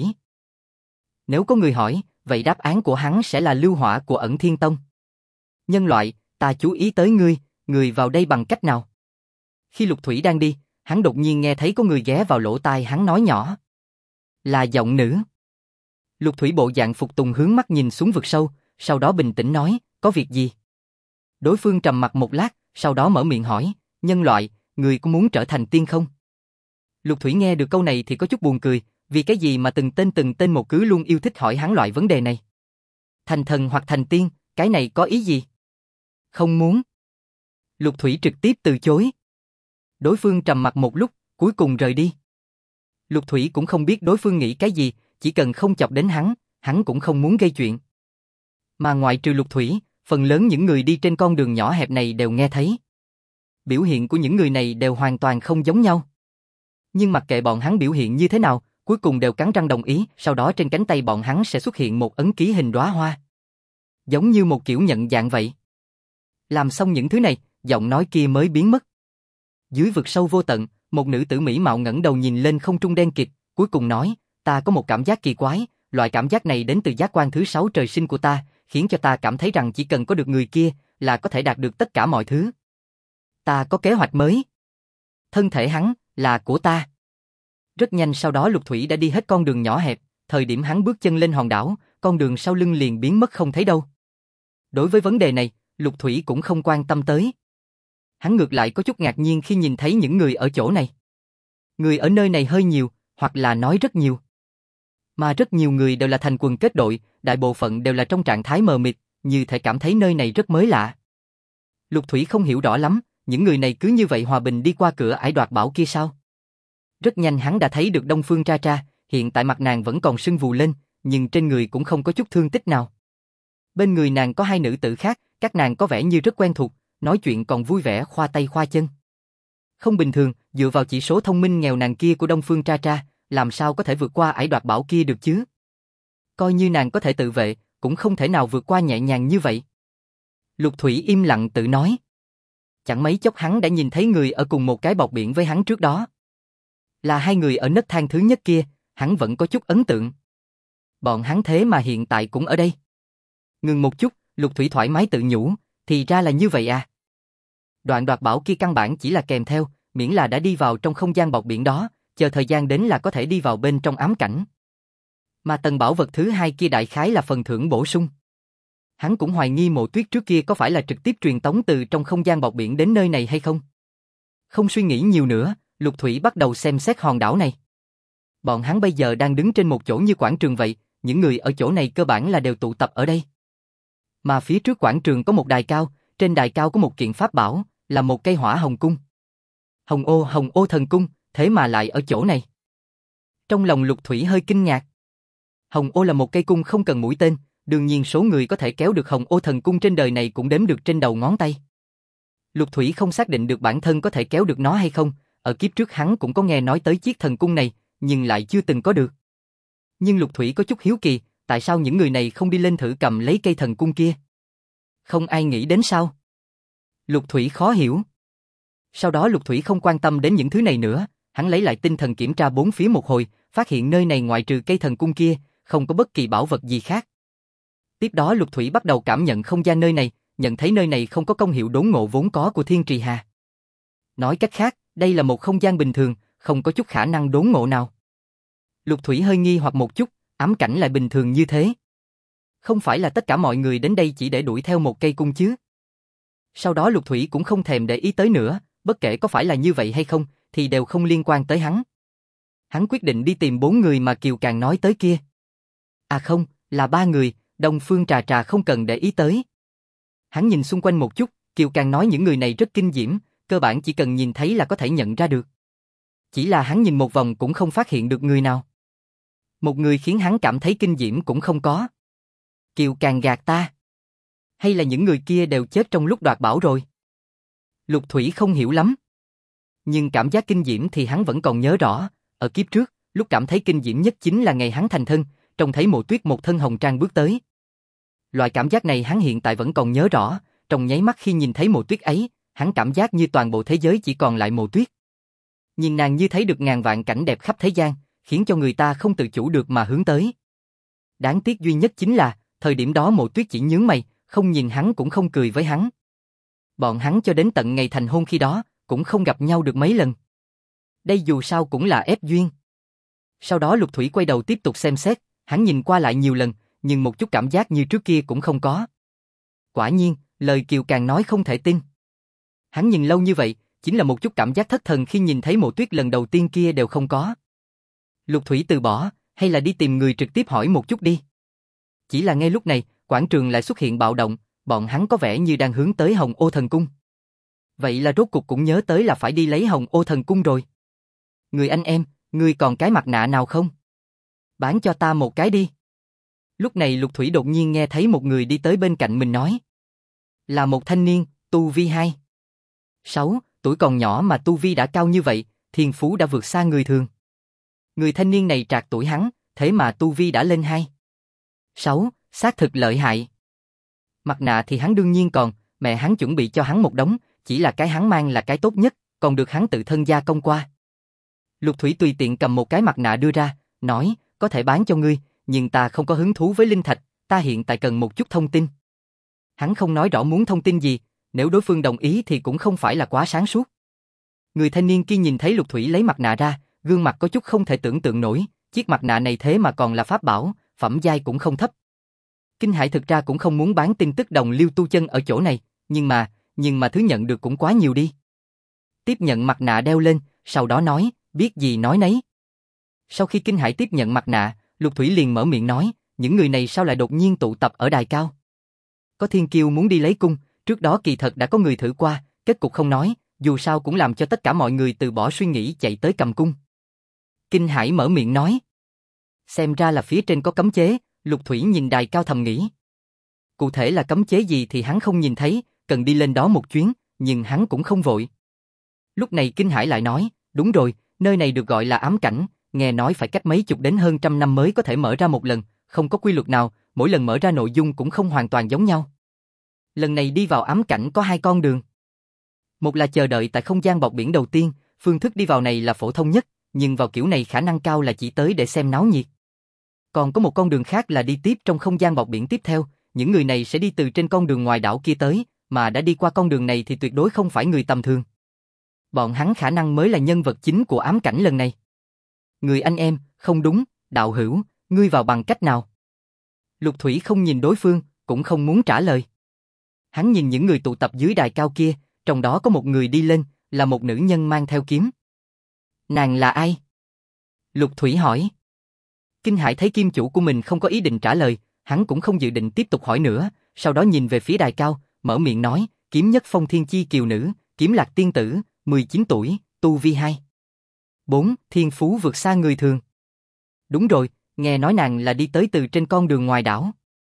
Nếu có người hỏi, vậy đáp án của hắn sẽ là Lưu Hỏa của Ẩn Thiên Tông. Nhân loại, ta chú ý tới ngươi, người vào đây bằng cách nào? Khi Lục Thủy đang đi, hắn đột nhiên nghe thấy có người ghé vào lỗ tai hắn nói nhỏ. Là giọng nữ. Lục Thủy bộ dạng phục tùng hướng mắt nhìn xuống vực sâu, sau đó bình tĩnh nói, có việc gì? Đối phương trầm mặc một lát, sau đó mở miệng hỏi, nhân loại, người có muốn trở thành tiên không? Lục Thủy nghe được câu này thì có chút buồn cười, vì cái gì mà từng tên một cứ luôn yêu thích hỏi hắn loại vấn đề này. Thành thần hoặc thành tiên, cái này có ý gì? Không muốn. Lục Thủy trực tiếp từ chối. Đối phương trầm mặc một lúc, cuối cùng rời đi. Lục Thủy cũng không biết đối phương nghĩ cái gì, chỉ cần không chọc đến hắn cũng không muốn gây chuyện. Mà ngoại trừ Lục Thủy, phần lớn những người đi trên con đường nhỏ hẹp này đều nghe thấy. Biểu hiện của những người này đều hoàn toàn không giống nhau. Nhưng mặc kệ bọn hắn biểu hiện như thế nào, cuối cùng đều cắn răng đồng ý, sau đó trên cánh tay bọn hắn sẽ xuất hiện một ấn ký hình đóa hoa. Giống như một kiểu nhận dạng vậy. Làm xong những thứ này, giọng nói kia mới biến mất. Dưới vực sâu vô tận, một nữ tử mỹ mạo ngẩng đầu nhìn lên không trung đen kịt, cuối cùng nói, ta có một cảm giác kỳ quái, loại cảm giác này đến từ giác quan thứ 6 trời sinh của ta, khiến cho ta cảm thấy rằng chỉ cần có được người kia, là có thể đạt được tất cả mọi thứ. Ta có kế hoạch mới. Thân thể hắn, là của ta. Rất nhanh sau đó Lục Thủy đã đi hết con đường nhỏ hẹp, thời điểm hắn bước chân lên hòn đảo, con đường sau lưng liền biến mất không thấy đâu. Đối với vấn đề này, Lục Thủy cũng không quan tâm tới. Hắn ngược lại có chút ngạc nhiên khi nhìn thấy những người ở chỗ này. Người ở nơi này hơi nhiều, hoặc là nói rất nhiều. Mà rất nhiều người đều là thành quần kết đội, đại bộ phận đều là trong trạng thái mờ mịt, như thể cảm thấy nơi này rất mới lạ. Lục Thủy không hiểu rõ lắm, những người này cứ như vậy hòa bình đi qua cửa ải đoạt bảo kia sao? Rất nhanh hắn đã thấy được Đông Phương Tra Tra, hiện tại mặt nàng vẫn còn sưng vù lên, nhưng trên người cũng không có chút thương tích nào. Bên người nàng có hai nữ tử khác, các nàng có vẻ như rất quen thuộc, nói chuyện còn vui vẻ khoa tay khoa chân. Không bình thường, dựa vào chỉ số thông minh nghèo nàn kia của Đông Phương Tra Tra, làm sao có thể vượt qua ải đoạt bảo kia được chứ? Coi như nàng có thể tự vệ, cũng không thể nào vượt qua nhẹ nhàng như vậy. Lục Thủy im lặng tự nói. Chẳng mấy chốc hắn đã nhìn thấy người ở cùng một cái bọc biển với hắn trước đó. Là hai người ở nấc thang thứ nhất kia, hắn vẫn có chút ấn tượng. Bọn hắn thế mà hiện tại cũng ở đây. Ngừng một chút, Lục Thủy thoải mái tự nhủ, thì ra là như vậy à. Đoạn đoạt bảo kia căn bản chỉ là kèm theo, miễn là đã đi vào trong không gian bọc biển đó, chờ thời gian đến là có thể đi vào bên trong ám cảnh. Mà tầng bảo vật thứ hai kia đại khái là phần thưởng bổ sung. Hắn cũng hoài nghi Mộ Tuyết trước kia có phải là trực tiếp truyền tống từ trong không gian bọc biển đến nơi này hay không. Không suy nghĩ nhiều nữa, Lục Thủy bắt đầu xem xét hòn đảo này. Bọn hắn bây giờ đang đứng trên một chỗ như quảng trường vậy, những người ở chỗ này cơ bản là đều tụ tập ở đây. Mà phía trước quảng trường có một đài cao, trên đài cao có một kiện pháp bảo, là một cây hỏa hồng cung. Hồng ô thần cung, thế mà lại ở chỗ này. Trong lòng Lục Thủy hơi kinh ngạc. Hồng ô là một cây cung không cần mũi tên, đương nhiên số người có thể kéo được hồng ô thần cung trên đời này cũng đếm được trên đầu ngón tay. Lục Thủy không xác định được bản thân có thể kéo được nó hay không, ở kiếp trước hắn cũng có nghe nói tới chiếc thần cung này, nhưng lại chưa từng có được. Nhưng Lục Thủy có chút hiếu kỳ, tại sao những người này không đi lên thử cầm lấy cây thần cung kia? Không ai nghĩ đến sao? Lục Thủy khó hiểu. Sau đó Lục Thủy không quan tâm đến những thứ này nữa, hắn lấy lại tinh thần kiểm tra bốn phía một hồi, phát hiện nơi này ngoại trừ cây thần cung kia, không có bất kỳ bảo vật gì khác. Tiếp đó Lục Thủy bắt đầu cảm nhận không gian nơi này, nhận thấy nơi này không có công hiệu đốn ngộ vốn có của Thiên Trì Hà. Nói cách khác, đây là một không gian bình thường, không có chút khả năng đốn ngộ nào. Lục Thủy hơi nghi hoặc một chút, ám cảnh lại bình thường như thế. Không phải là tất cả mọi người đến đây chỉ để đuổi theo một cây cung chứ? Sau đó Lục Thủy cũng không thèm để ý tới nữa, bất kể có phải là như vậy hay không, thì đều không liên quan tới hắn. Hắn quyết định đi tìm 4 người mà Kiều Càng nói tới kia. À không, là 3 người, Đông Phương Trà Trà không cần để ý tới. Hắn nhìn xung quanh một chút, Kiều Càng nói những người này rất kinh diễm, cơ bản chỉ cần nhìn thấy là có thể nhận ra được. Chỉ là hắn nhìn một vòng cũng không phát hiện được người nào. Một người khiến hắn cảm thấy kinh diễm cũng không có. Kiều Càng gạt ta. Hay là những người kia đều chết trong lúc đoạt bảo rồi? Lục Thủy không hiểu lắm. Nhưng cảm giác kinh diễm thì hắn vẫn còn nhớ rõ. Ở kiếp trước, lúc cảm thấy kinh diễm nhất chính là ngày hắn thành thân, trông thấy Mộ Tuyết một thân hồng trang bước tới. Loại cảm giác này hắn hiện tại vẫn còn nhớ rõ, trong nháy mắt khi nhìn thấy Mộ Tuyết ấy, hắn cảm giác như toàn bộ thế giới chỉ còn lại Mộ Tuyết. Nhìn nàng như thấy được ngàn vạn cảnh đẹp khắp thế gian, khiến cho người ta không tự chủ được mà hướng tới. Đáng tiếc duy nhất chính là, thời điểm đó Mộ Tuyết chỉ nhướng mày, không nhìn hắn cũng không cười với hắn. Bọn hắn cho đến tận ngày thành hôn khi đó, cũng không gặp nhau được mấy lần. Đây dù sao cũng là ép duyên. Sau đó Lục Thủy quay đầu tiếp tục xem xét, hắn nhìn qua lại nhiều lần, nhưng một chút cảm giác như trước kia cũng không có. Quả nhiên, lời Kiều Càng nói không thể tin. Hắn nhìn lâu như vậy, chính là một chút cảm giác thất thần khi nhìn thấy Mộ Tuyết lần đầu tiên kia đều không có. Lục Thủy từ bỏ, hay là đi tìm người trực tiếp hỏi một chút đi. Chỉ là ngay lúc này, quảng trường lại xuất hiện bạo động, bọn hắn có vẻ như đang hướng tới Hồng Ô Thần Cung. Vậy là rốt cuộc cũng nhớ tới là phải đi lấy Hồng Ô Thần Cung rồi. Người anh em, ngươi còn cái mặt nạ nào không? Bán cho ta một cái đi. Lúc này Lục Thủy đột nhiên nghe thấy một người đi tới bên cạnh mình nói. Là một thanh niên, tu vi 6 tuổi còn nhỏ mà tu vi đã cao như vậy, thiên phú đã vượt xa người thường. Người thanh niên này trạc tuổi hắn, thế mà tu vi đã lên 6, xác thực lợi hại. Mặt nạ thì hắn đương nhiên còn, mẹ hắn chuẩn bị cho hắn một đống, chỉ là cái hắn mang là cái tốt nhất, còn được hắn tự thân gia công qua. Lục Thủy tùy tiện cầm một cái mặt nạ đưa ra, nói, có thể bán cho ngươi, nhưng ta không có hứng thú với linh thạch, ta hiện tại cần một chút thông tin. Hắn không nói rõ muốn thông tin gì, nếu đối phương đồng ý thì cũng không phải là quá sáng suốt. Người thanh niên kia nhìn thấy Lục Thủy lấy mặt nạ ra, gương mặt có chút không thể tưởng tượng nổi, chiếc mặt nạ này thế mà còn là pháp bảo, phẩm giai cũng không thấp. Kinh Hải thực ra cũng không muốn bán tin tức đồng liêu tu chân ở chỗ này, nhưng mà thứ nhận được cũng quá nhiều đi. Tiếp nhận mặt nạ đeo lên, sau đó nói, biết gì nói nấy. Sau khi Kinh Hải tiếp nhận mặt nạ, Lục Thủy liền mở miệng nói, những người này sao lại đột nhiên tụ tập ở đài cao? Có thiên kiêu muốn đi lấy cung, trước đó kỳ thật đã có người thử qua, kết cục không nói, dù sao cũng làm cho tất cả mọi người từ bỏ suy nghĩ chạy tới cầm cung. Kinh Hải mở miệng nói. Xem ra là phía trên có cấm chế, Lục Thủy nhìn đài cao thầm nghĩ. Cụ thể là cấm chế gì thì hắn không nhìn thấy, cần đi lên đó một chuyến, nhưng hắn cũng không vội. Lúc này Kinh Hải lại nói, đúng rồi, nơi này được gọi là ám cảnh, nghe nói phải cách mấy chục đến hơn trăm năm mới có thể mở ra một lần, không có quy luật nào, mỗi lần mở ra nội dung cũng không hoàn toàn giống nhau. Lần này đi vào ám cảnh có 2 con đường. Một là chờ đợi tại không gian bọt biển đầu tiên, phương thức đi vào này là phổ thông nhất, nhưng vào kiểu này khả năng cao là chỉ tới để xem náo nhiệt. Còn có một con đường khác là đi tiếp trong không gian bọt biển tiếp theo, những người này sẽ đi từ trên con đường ngoài đảo kia tới, mà đã đi qua con đường này thì tuyệt đối không phải người tầm thường. Bọn hắn khả năng mới là nhân vật chính của ám cảnh lần này. Người anh em, không đúng, đạo hữu, ngươi vào bằng cách nào? Lục Thủy không nhìn đối phương, cũng không muốn trả lời. Hắn nhìn những người tụ tập dưới đài cao kia, trong đó có một người đi lên, là một nữ nhân mang theo kiếm. Nàng là ai? Lục Thủy hỏi. Kinh Hải thấy kim chủ của mình không có ý định trả lời, hắn cũng không dự định tiếp tục hỏi nữa, sau đó nhìn về phía đài cao, mở miệng nói, Kiếm Nhất Phong Thiên Chi Kiều Nữ, Kiếm Lạc Tiên Tử, 19 tuổi, tu vi 2. 4. Thiên phú vượt xa người thường. Đúng rồi, nghe nói nàng là đi tới từ trên con đường ngoài đảo.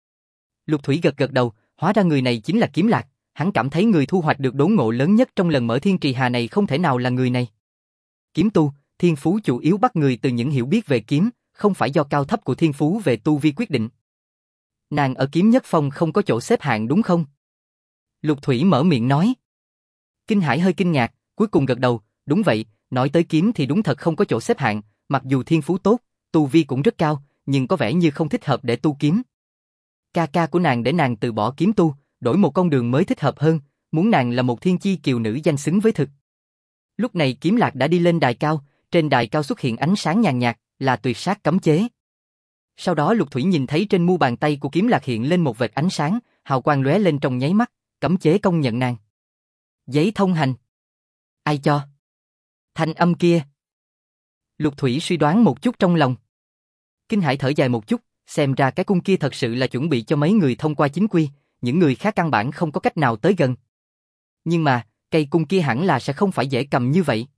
Lục Thủy gật gật đầu, hóa ra người này chính là Kiếm Lạc, hắn cảm thấy người thu hoạch được đốn ngộ lớn nhất trong lần mở thiên trì hà này không thể nào là người này. Kiếm tu, thiên phú chủ yếu bắt người từ những hiểu biết về kiếm, không phải do cao thấp của thiên phú về tu vi quyết định. Nàng ở Kiếm Nhất Phong không có chỗ xếp hạng đúng không? Lục Thủy mở miệng nói. Kinh Hải hơi kinh ngạc, cuối cùng gật đầu, đúng vậy, nói tới kiếm thì đúng thật không có chỗ xếp hạng, mặc dù thiên phú tốt, tu vi cũng rất cao, nhưng có vẻ như không thích hợp để tu kiếm. Ca ca của nàng để nàng từ bỏ kiếm tu, đổi một con đường mới thích hợp hơn, muốn nàng là một thiên chi kiều nữ danh xứng với thực. Lúc này Kiếm Lạc đã đi lên đài cao, trên đài cao xuất hiện ánh sáng nhàn nhạt, là tuyệt sát cấm chế. Sau đó Lục Thủy nhìn thấy trên mu bàn tay của Kiếm Lạc hiện lên một vệt ánh sáng, hào quang lóe lên trong nháy mắt, cấm chế công nhận nàng. Giấy thông hành. Ai cho? Thanh âm kia. Lục Thủy suy đoán một chút trong lòng. Kinh Hải thở dài một chút, xem ra cái cung kia thật sự là chuẩn bị cho mấy người thông qua chính quy, những người khác căn bản không có cách nào tới gần. Nhưng mà, cây cung kia hẳn là sẽ không phải dễ cầm như vậy.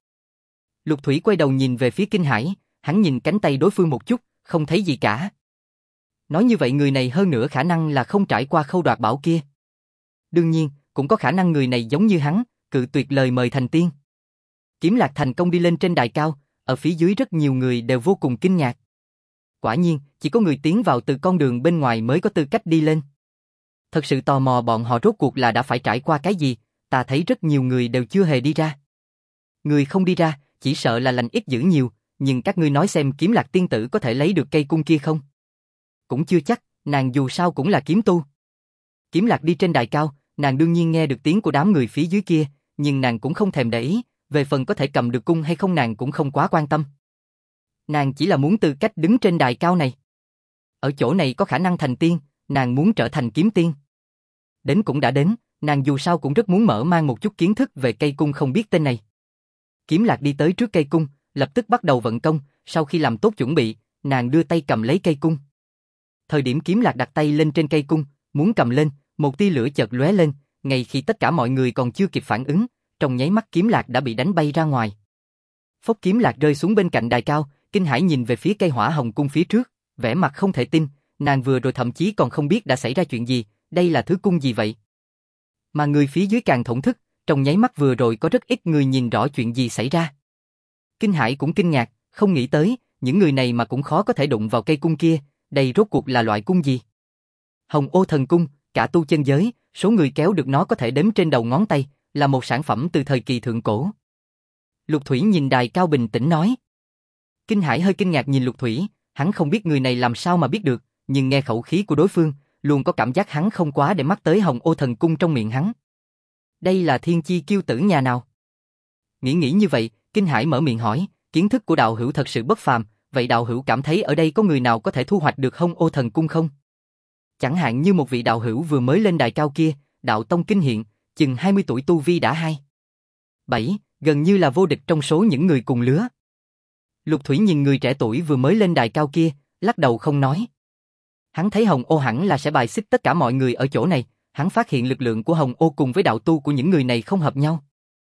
Lục Thủy quay đầu nhìn về phía Kinh Hải, hắn nhìn cánh tay đối phương một chút, không thấy gì cả. Nói như vậy người này hơn nữa khả năng là không trải qua khâu đoạt bảo kia. Đương nhiên, cũng có khả năng người này giống như hắn, cự tuyệt lời mời thành tiên. Kiếm Lạc thành công đi lên trên đài cao, ở phía dưới rất nhiều người đều vô cùng kinh ngạc. Quả nhiên, chỉ có người tiến vào từ con đường bên ngoài mới có tư cách đi lên. Thật sự tò mò bọn họ rốt cuộc là đã phải trải qua cái gì, ta thấy rất nhiều người đều chưa hề đi ra. Người không đi ra, chỉ sợ là lành ít dữ nhiều, nhưng các ngươi nói xem Kiếm Lạc tiên tử có thể lấy được cây cung kia không? Cũng chưa chắc, nàng dù sao cũng là kiếm tu. Kiếm Lạc đi trên đài cao, nàng đương nhiên nghe được tiếng của đám người phía dưới kia, nhưng nàng cũng không thèm để ý, về phần có thể cầm được cung hay không nàng cũng không quá quan tâm. Nàng chỉ là muốn tư cách đứng trên đài cao này. Ở chỗ này có khả năng thành tiên, nàng muốn trở thành kiếm tiên. Đến cũng đã đến, nàng dù sao cũng rất muốn mở mang một chút kiến thức về cây cung không biết tên này. Kiếm Lạc đi tới trước cây cung, lập tức bắt đầu vận công, sau khi làm tốt chuẩn bị, nàng đưa tay cầm lấy cây cung. Thời điểm Kiếm Lạc đặt tay lên trên cây cung, muốn cầm lên, một tia lửa chợt lóe lên, ngay khi tất cả mọi người còn chưa kịp phản ứng, trong nháy mắt Kiếm Lạc đã bị đánh bay ra ngoài. Phốc, Kiếm Lạc rơi xuống bên cạnh đài cao, Kinh Hải nhìn về phía cây hỏa hồng cung phía trước, vẻ mặt không thể tin, nàng vừa rồi thậm chí còn không biết đã xảy ra chuyện gì, đây là thứ cung gì vậy? Mà người phía dưới càng thổn thức, trong nháy mắt vừa rồi có rất ít người nhìn rõ chuyện gì xảy ra. Kinh Hải cũng kinh ngạc, không nghĩ tới, những người này mà cũng khó có thể đụng vào cây cung kia, đây rốt cuộc là loại cung gì? Hồng Ô Thần Cung, cả tu chân giới, số người kéo được nó có thể đếm trên đầu ngón tay, là một sản phẩm từ thời kỳ thượng cổ. Lục Thủy nhìn đài cao bình tĩnh nói. Kinh Hải hơi kinh ngạc nhìn Lục Thủy, hắn không biết người này làm sao mà biết được, nhưng nghe khẩu khí của đối phương, luôn có cảm giác hắn không quá để mắt tới Hồng Ô Thần Cung trong miệng hắn. Đây là thiên chi kiêu tử nhà nào? Nghĩ như vậy, Kinh Hải mở miệng hỏi, kiến thức của đạo hữu thật sự bất phàm, vậy đạo hữu cảm thấy ở đây có người nào có thể thu hoạch được Hồng Ô Thần Cung không? Chẳng hạn như một vị đạo hữu vừa mới lên đài cao kia, đạo tông kinh hiện, chừng 20 tuổi tu vi đã 2. 7, gần như là vô địch trong số những người cùng lứa. Lục Thủy nhìn người trẻ tuổi vừa mới lên đài cao kia, lắc đầu không nói. Hắn thấy Hồng Ô hẳn là sẽ bài xích tất cả mọi người ở chỗ này, hắn phát hiện lực lượng của Hồng Ô cùng với đạo tu của những người này không hợp nhau.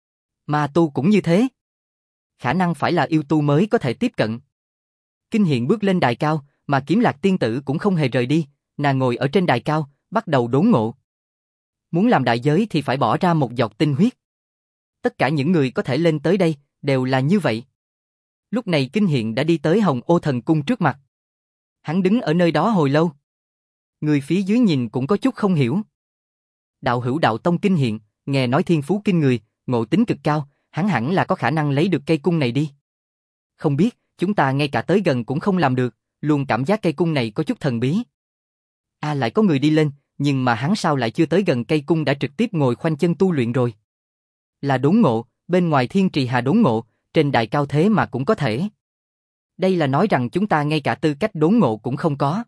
Ma tu cũng như thế. Khả năng phải là yêu tu mới có thể tiếp cận. Kinh Hiện bước lên đài cao, mà Kiếm Lạc tiên tử cũng không hề rời đi, nàng ngồi ở trên đài cao, bắt đầu đốn ngộ. Muốn làm đại giới thì phải bỏ ra một giọt tinh huyết. Tất cả những người có thể lên tới đây, đều là như vậy. Lúc này Kinh Hiện đã đi tới Hồng Ô Thần Cung trước mặt. Hắn đứng ở nơi đó hồi lâu. Người phía dưới nhìn cũng có chút không hiểu. Đạo hữu đạo tông Kinh Hiện, nghe nói thiên phú kinh người, ngộ tính cực cao, hắn hẳn là có khả năng lấy được cây cung này đi. Không biết, chúng ta ngay cả tới gần cũng không làm được, luôn cảm giác cây cung này có chút thần bí. Lại có người đi lên, nhưng mà hắn sao lại chưa tới gần cây cung đã trực tiếp ngồi khoanh chân tu luyện rồi. Là đốn ngộ, bên ngoài thiên trì hà đốn ngộ, trên đài cao thế mà cũng có thể. Đây là nói rằng chúng ta ngay cả tư cách đốn ngộ cũng không có.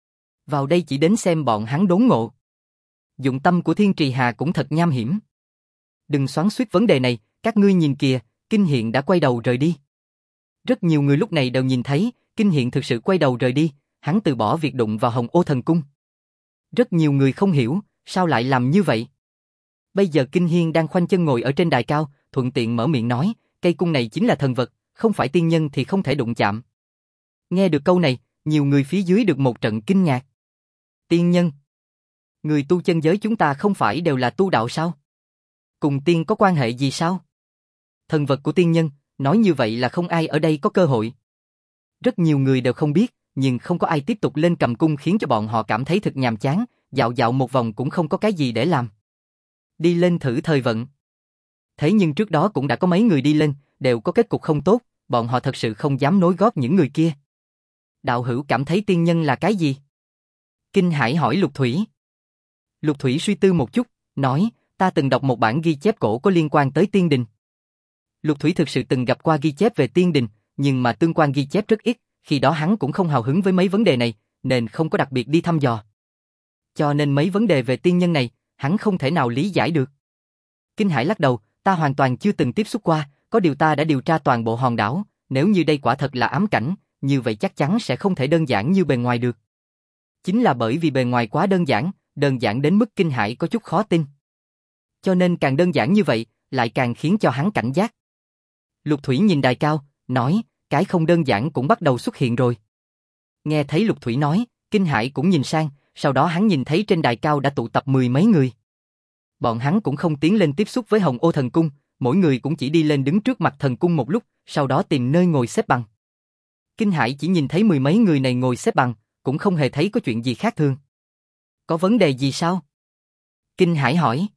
Vào đây chỉ đến xem bọn hắn đốn ngộ. Dụng tâm của thiên trì hà cũng thật nham hiểm. Đừng xoắn xuýt vấn đề này, các ngươi nhìn kìa, Kinh Hiện đã quay đầu rời đi. Rất nhiều người lúc này đều nhìn thấy, Kinh Hiện thực sự quay đầu rời đi, hắn từ bỏ việc đụng vào Hồng Ô Thần Cung. Rất nhiều người không hiểu, sao lại làm như vậy? Bây giờ Kinh Hiên đang khoanh chân ngồi ở trên đài cao, thuận tiện mở miệng nói, cây cung này chính là thần vật, không phải tiên nhân thì không thể đụng chạm. Nghe được câu này, nhiều người phía dưới được một trận kinh ngạc. Tiên nhân? Người tu chân giới chúng ta không phải đều là tu đạo sao? Cùng tiên có quan hệ gì sao? Thần vật của tiên nhân, nói như vậy là không ai ở đây có cơ hội. Rất nhiều người đều không biết, nhưng không có ai tiếp tục lên cầm cung khiến cho bọn họ cảm thấy thật nhàm chán, dạo dạo một vòng cũng không có cái gì để làm. Đi lên thử thời vận. Thế nhưng trước đó cũng đã có mấy người đi lên, đều có kết cục không tốt, bọn họ thật sự không dám nối gót những người kia. Đạo hữu cảm thấy tiên nhân là cái gì? Kinh Hải hỏi Lục Thủy. Lục Thủy suy tư một chút, nói, ta từng đọc một bản ghi chép cổ có liên quan tới tiên đình. Lục Thủy thực sự từng gặp qua ghi chép về tiên đình, nhưng mà tương quan ghi chép rất ít, khi đó hắn cũng không hào hứng với mấy vấn đề này, nên không có đặc biệt đi thăm dò. Cho nên mấy vấn đề về tiên nhân này, hắn không thể nào lý giải được. Kinh Hải lắc đầu, ta hoàn toàn chưa từng tiếp xúc qua, có điều ta đã điều tra toàn bộ hòn đảo, nếu như đây quả thật là ám cảnh, như vậy chắc chắn sẽ không thể đơn giản như bề ngoài được. Chính là bởi vì bề ngoài quá đơn giản đến mức Kinh Hải có chút khó tin. Cho nên càng đơn giản như vậy, lại càng khiến cho hắn cảnh giác. Lục Thủy nhìn đài cao, nói, cái không đơn giản cũng bắt đầu xuất hiện rồi. Nghe thấy Lục Thủy nói, Kinh Hải cũng nhìn sang, sau đó hắn nhìn thấy trên đài cao đã tụ tập mười mấy người. Bọn hắn cũng không tiến lên tiếp xúc với Hồng Ô Thần Cung, mỗi người cũng chỉ đi lên đứng trước mặt thần cung một lúc, sau đó tìm nơi ngồi xếp bằng. Kinh Hải chỉ nhìn thấy mười mấy người này ngồi xếp bằng, cũng không hề thấy có chuyện gì khác thường. Có vấn đề gì sao? Kinh Hải hỏi.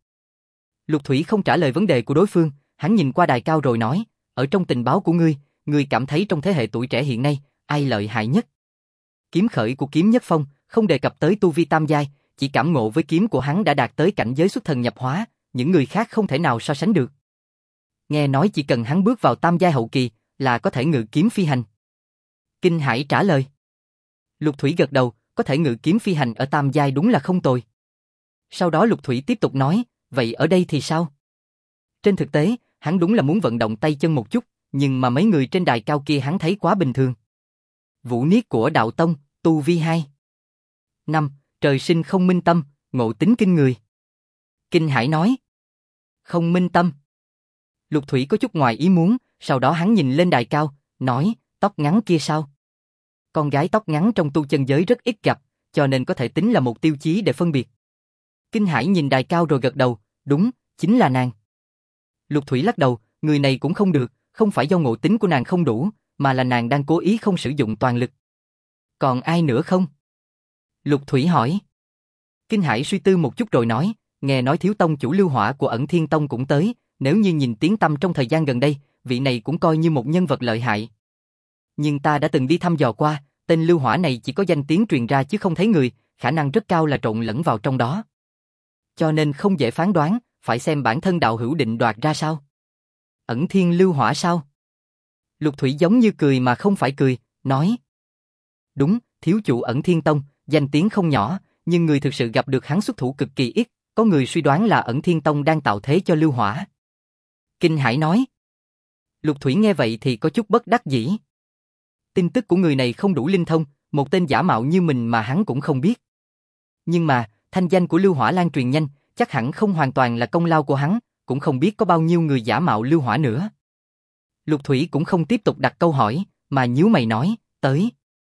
Lục Thủy không trả lời vấn đề của đối phương, hắn nhìn qua đài cao rồi nói, ở trong tình báo của ngươi cảm thấy trong thế hệ tuổi trẻ hiện nay, ai lợi hại nhất? Kiếm khởi của Kiếm Nhất Phong, không đề cập tới tu vi tam giai, chỉ cảm ngộ với kiếm của hắn đã đạt tới cảnh giới xuất thần nhập hóa, những người khác không thể nào so sánh được. Nghe nói chỉ cần hắn bước vào tam giai hậu kỳ, là có thể ngự kiếm phi hành. Kinh Hải trả lời. Lục Thủy gật đầu, có thể ngự kiếm phi hành ở tam giai đúng là không tồi. Sau đó Lục Thủy tiếp tục nói, vậy ở đây thì sao? Trên thực tế, hắn đúng là muốn vận động tay chân một chút, nhưng mà mấy người trên đài cao kia hắn thấy quá bình thường. Vũ Niết của Đạo Tông, tu vi 2. 5. Trời sinh không minh tâm, ngộ tính kinh người. Kinh Hải nói. Không minh tâm. Lục Thủy có chút ngoài ý muốn, sau đó hắn nhìn lên đài cao, nói, tóc ngắn kia sao? Con gái tóc ngắn trong tu chân giới rất ít gặp, cho nên có thể tính là một tiêu chí để phân biệt. Kinh Hải nhìn đài cao rồi gật đầu, đúng, chính là nàng. Lục Thủy lắc đầu, người này cũng không được, không phải do ngộ tính của nàng không đủ, mà là nàng đang cố ý không sử dụng toàn lực. Còn ai nữa không? Lục Thủy hỏi. Kinh Hải suy tư một chút rồi nói, nghe nói thiếu tông chủ Lưu Hỏa của Ẩn Thiên Tông cũng tới, nếu như nhìn tiếng tăm trong thời gian gần đây, vị này cũng coi như một nhân vật lợi hại. Nhưng ta đã từng đi thăm dò qua, tên Lưu Hỏa này chỉ có danh tiếng truyền ra chứ không thấy người, khả năng rất cao là trộn lẫn vào trong đó. Cho nên không dễ phán đoán, phải xem bản thân đạo hữu định đoạt ra sao. Ẩn Thiên Lưu Hỏa sao? Lục Thủy giống như cười mà không phải cười, nói. Đúng, thiếu chủ Ẩn Thiên Tông, danh tiếng không nhỏ, nhưng người thực sự gặp được hắn xuất thủ cực kỳ ít, có người suy đoán là Ẩn Thiên Tông đang tạo thế cho Lưu Hỏa. Kinh Hải nói. Lục Thủy nghe vậy thì có chút bất đắc dĩ. Tin tức của người này không đủ linh thông, một tên giả mạo như mình mà hắn cũng không biết. Nhưng mà, thanh danh của Lưu Hỏa lan truyền nhanh, chắc hẳn không hoàn toàn là công lao của hắn, cũng không biết có bao nhiêu người giả mạo Lưu Hỏa nữa. Lục Thủy cũng không tiếp tục đặt câu hỏi, mà nhíu mày nói, tới.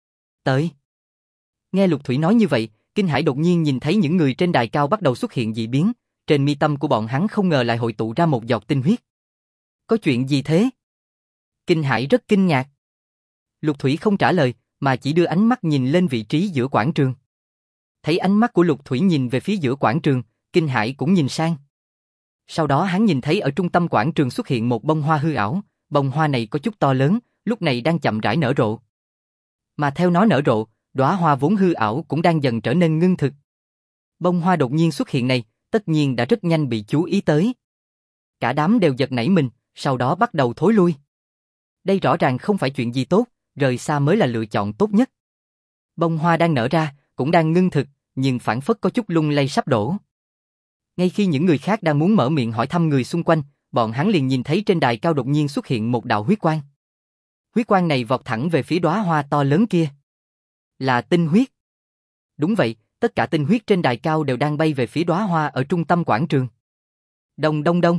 Nghe Lục Thủy nói như vậy, Kinh Hải đột nhiên nhìn thấy những người trên đài cao bắt đầu xuất hiện dị biến, trên mi tâm của bọn hắn không ngờ lại hội tụ ra một giọt tinh huyết. Có chuyện gì thế? Kinh Hải rất kinh ngạc. Lục Thủy không trả lời, mà chỉ đưa ánh mắt nhìn lên vị trí giữa quảng trường. Thấy ánh mắt của Lục Thủy nhìn về phía giữa quảng trường, Kinh Hải cũng nhìn sang. Sau đó hắn nhìn thấy ở trung tâm quảng trường xuất hiện một bông hoa hư ảo, bông hoa này có chút to lớn, lúc này đang chậm rãi nở rộ. Mà theo nó nở rộ, đóa hoa vốn hư ảo cũng đang dần trở nên ngưng thực. Bông hoa đột nhiên xuất hiện này, tất nhiên đã rất nhanh bị chú ý tới. Cả đám đều giật nảy mình, sau đó bắt đầu thối lui. Đây rõ ràng không phải chuyện gì tốt, rời xa mới là lựa chọn tốt nhất. Bông hoa đang nở ra, cũng đang ngưng thực, nhưng phảng phất có chút lung lay sắp đổ. Ngay khi những người khác đang muốn mở miệng hỏi thăm người xung quanh, bọn hắn liền nhìn thấy trên đài cao đột nhiên xuất hiện một đạo huyết quang. Huyết quang này vọt thẳng về phía đóa hoa to lớn kia. Là tinh huyết. Đúng vậy, tất cả tinh huyết trên đài cao đều đang bay về phía đóa hoa ở trung tâm quảng trường. Đông đông đông.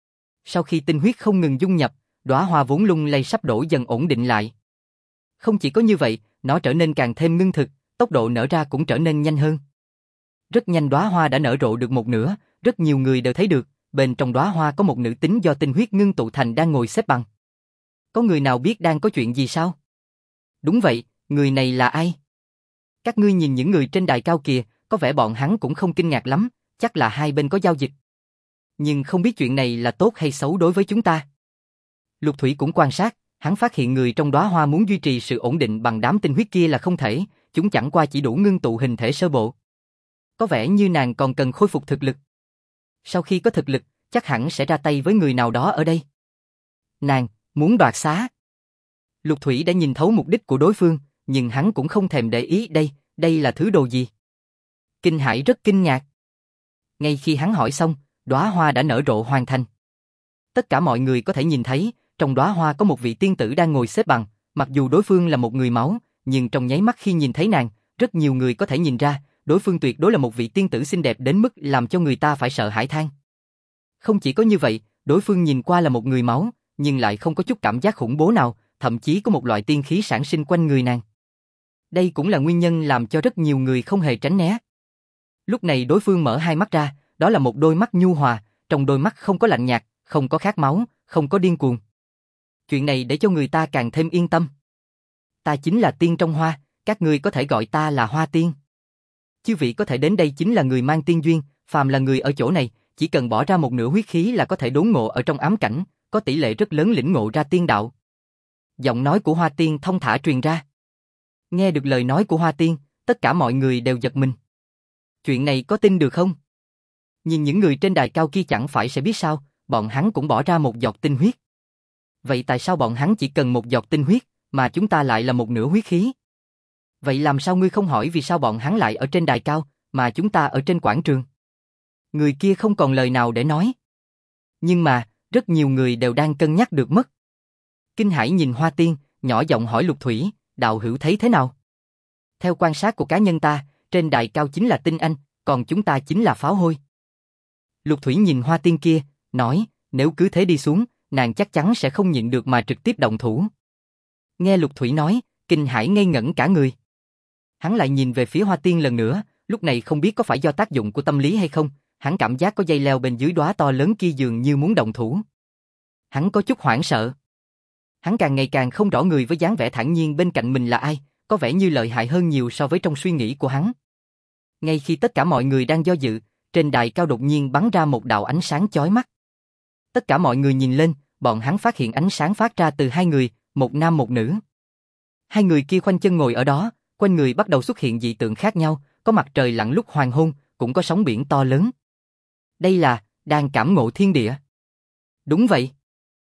Sau khi tinh huyết không ngừng dung nhập, đóa hoa vốn lung lay sắp đổ dần ổn định lại. Không chỉ có như vậy, nó trở nên càng thêm ngưng thực, tốc độ nở ra cũng trở nên nhanh hơn. Rất nhanh đóa hoa đã nở rộ được một nửa, rất nhiều người đều thấy được, bên trong đóa hoa có một nữ tính do tinh huyết ngưng tụ thành đang ngồi xếp bằng. Có người nào biết đang có chuyện gì sao? Đúng vậy, người này là ai? Các ngươi nhìn những người trên đài cao kìa, có vẻ bọn hắn cũng không kinh ngạc lắm, chắc là hai bên có giao dịch. Nhưng không biết chuyện này là tốt hay xấu đối với chúng ta. Lục Thủy cũng quan sát, hắn phát hiện người trong đóa hoa muốn duy trì sự ổn định bằng đám tinh huyết kia là không thể, chúng chẳng qua chỉ đủ ngưng tụ hình thể sơ bộ. Có vẻ như nàng còn cần khôi phục thực lực. Sau khi có thực lực, chắc hẳn sẽ ra tay với người nào đó ở đây. Nàng, muốn đoạt xá. Lục Thủy đã nhìn thấu mục đích của đối phương, nhưng hắn cũng không thèm để ý đây là thứ đồ gì. Kinh Hải rất kinh ngạc. Ngay khi hắn hỏi xong, đóa hoa đã nở rộ hoàn thành. Tất cả mọi người có thể nhìn thấy, trong đóa hoa có một vị tiên tử đang ngồi xếp bằng, mặc dù đối phương là một người máu, nhưng trong nháy mắt khi nhìn thấy nàng, rất nhiều người có thể nhìn ra, đối phương tuyệt đối là một vị tiên tử xinh đẹp đến mức làm cho người ta phải sợ hãi than. Không chỉ có như vậy, đối phương nhìn qua là một người máu, nhưng lại không có chút cảm giác khủng bố nào, thậm chí có một loại tiên khí sản sinh quanh người nàng. Đây cũng là nguyên nhân làm cho rất nhiều người không hề tránh né. Lúc này đối phương mở hai mắt ra, đó là một đôi mắt nhu hòa, trong đôi mắt không có lạnh nhạt, không có khát máu, không có điên cuồng. Chuyện này để cho người ta càng thêm yên tâm. Ta chính là tiên trong hoa, các ngươi có thể gọi ta là Hoa Tiên. Chư vị có thể đến đây chính là người mang tiên duyên, phàm là người ở chỗ này, chỉ cần bỏ ra một nửa huyết khí là có thể đốn ngộ ở trong ám cảnh, có tỷ lệ rất lớn lĩnh ngộ ra tiên đạo. Giọng nói của Hoa Tiên thông thả truyền ra. Nghe được lời nói của Hoa Tiên, tất cả mọi người đều giật mình. Chuyện này có tin được không? Nhìn những người trên đài cao kia chẳng phải sẽ biết sao, bọn hắn cũng bỏ ra một giọt tinh huyết. Vậy tại sao bọn hắn chỉ cần một giọt tinh huyết, mà chúng ta lại là một nửa huyết khí? Vậy làm sao ngươi không hỏi vì sao bọn hắn lại ở trên đài cao, mà chúng ta ở trên quảng trường? Người kia không còn lời nào để nói. Nhưng mà, rất nhiều người đều đang cân nhắc được mất. Kinh Hải nhìn Hoa Tiên, nhỏ giọng hỏi Lục Thủy, đạo hữu thấy thế nào? Theo quan sát của cá nhân ta, trên đài cao chính là tinh anh, còn chúng ta chính là pháo hôi. Lục Thủy nhìn Hoa Tiên kia, nói, nếu cứ thế đi xuống, nàng chắc chắn sẽ không nhịn được mà trực tiếp động thủ. Nghe Lục Thủy nói, Kinh Hải ngây ngẩn cả người. Hắn lại nhìn về phía Hoa Tiên lần nữa, lúc này không biết có phải do tác dụng của tâm lý hay không, hắn cảm giác có dây leo bên dưới đóa to lớn kia dường như muốn động thủ. Hắn có chút hoảng sợ. Hắn càng ngày càng không rõ người với dáng vẻ thản nhiên bên cạnh mình là ai, có vẻ như lợi hại hơn nhiều so với trong suy nghĩ của hắn. Ngay khi tất cả mọi người đang do dự, trên đài cao đột nhiên bắn ra một đạo ánh sáng chói mắt. Tất cả mọi người nhìn lên, bọn hắn phát hiện ánh sáng phát ra từ hai người, một nam một nữ. Hai người kia khoanh chân ngồi ở đó, quanh người bắt đầu xuất hiện dị tượng khác nhau, có mặt trời lặn lúc hoàng hôn, cũng có sóng biển to lớn. Đây là đang cảm ngộ thiên địa. Đúng vậy.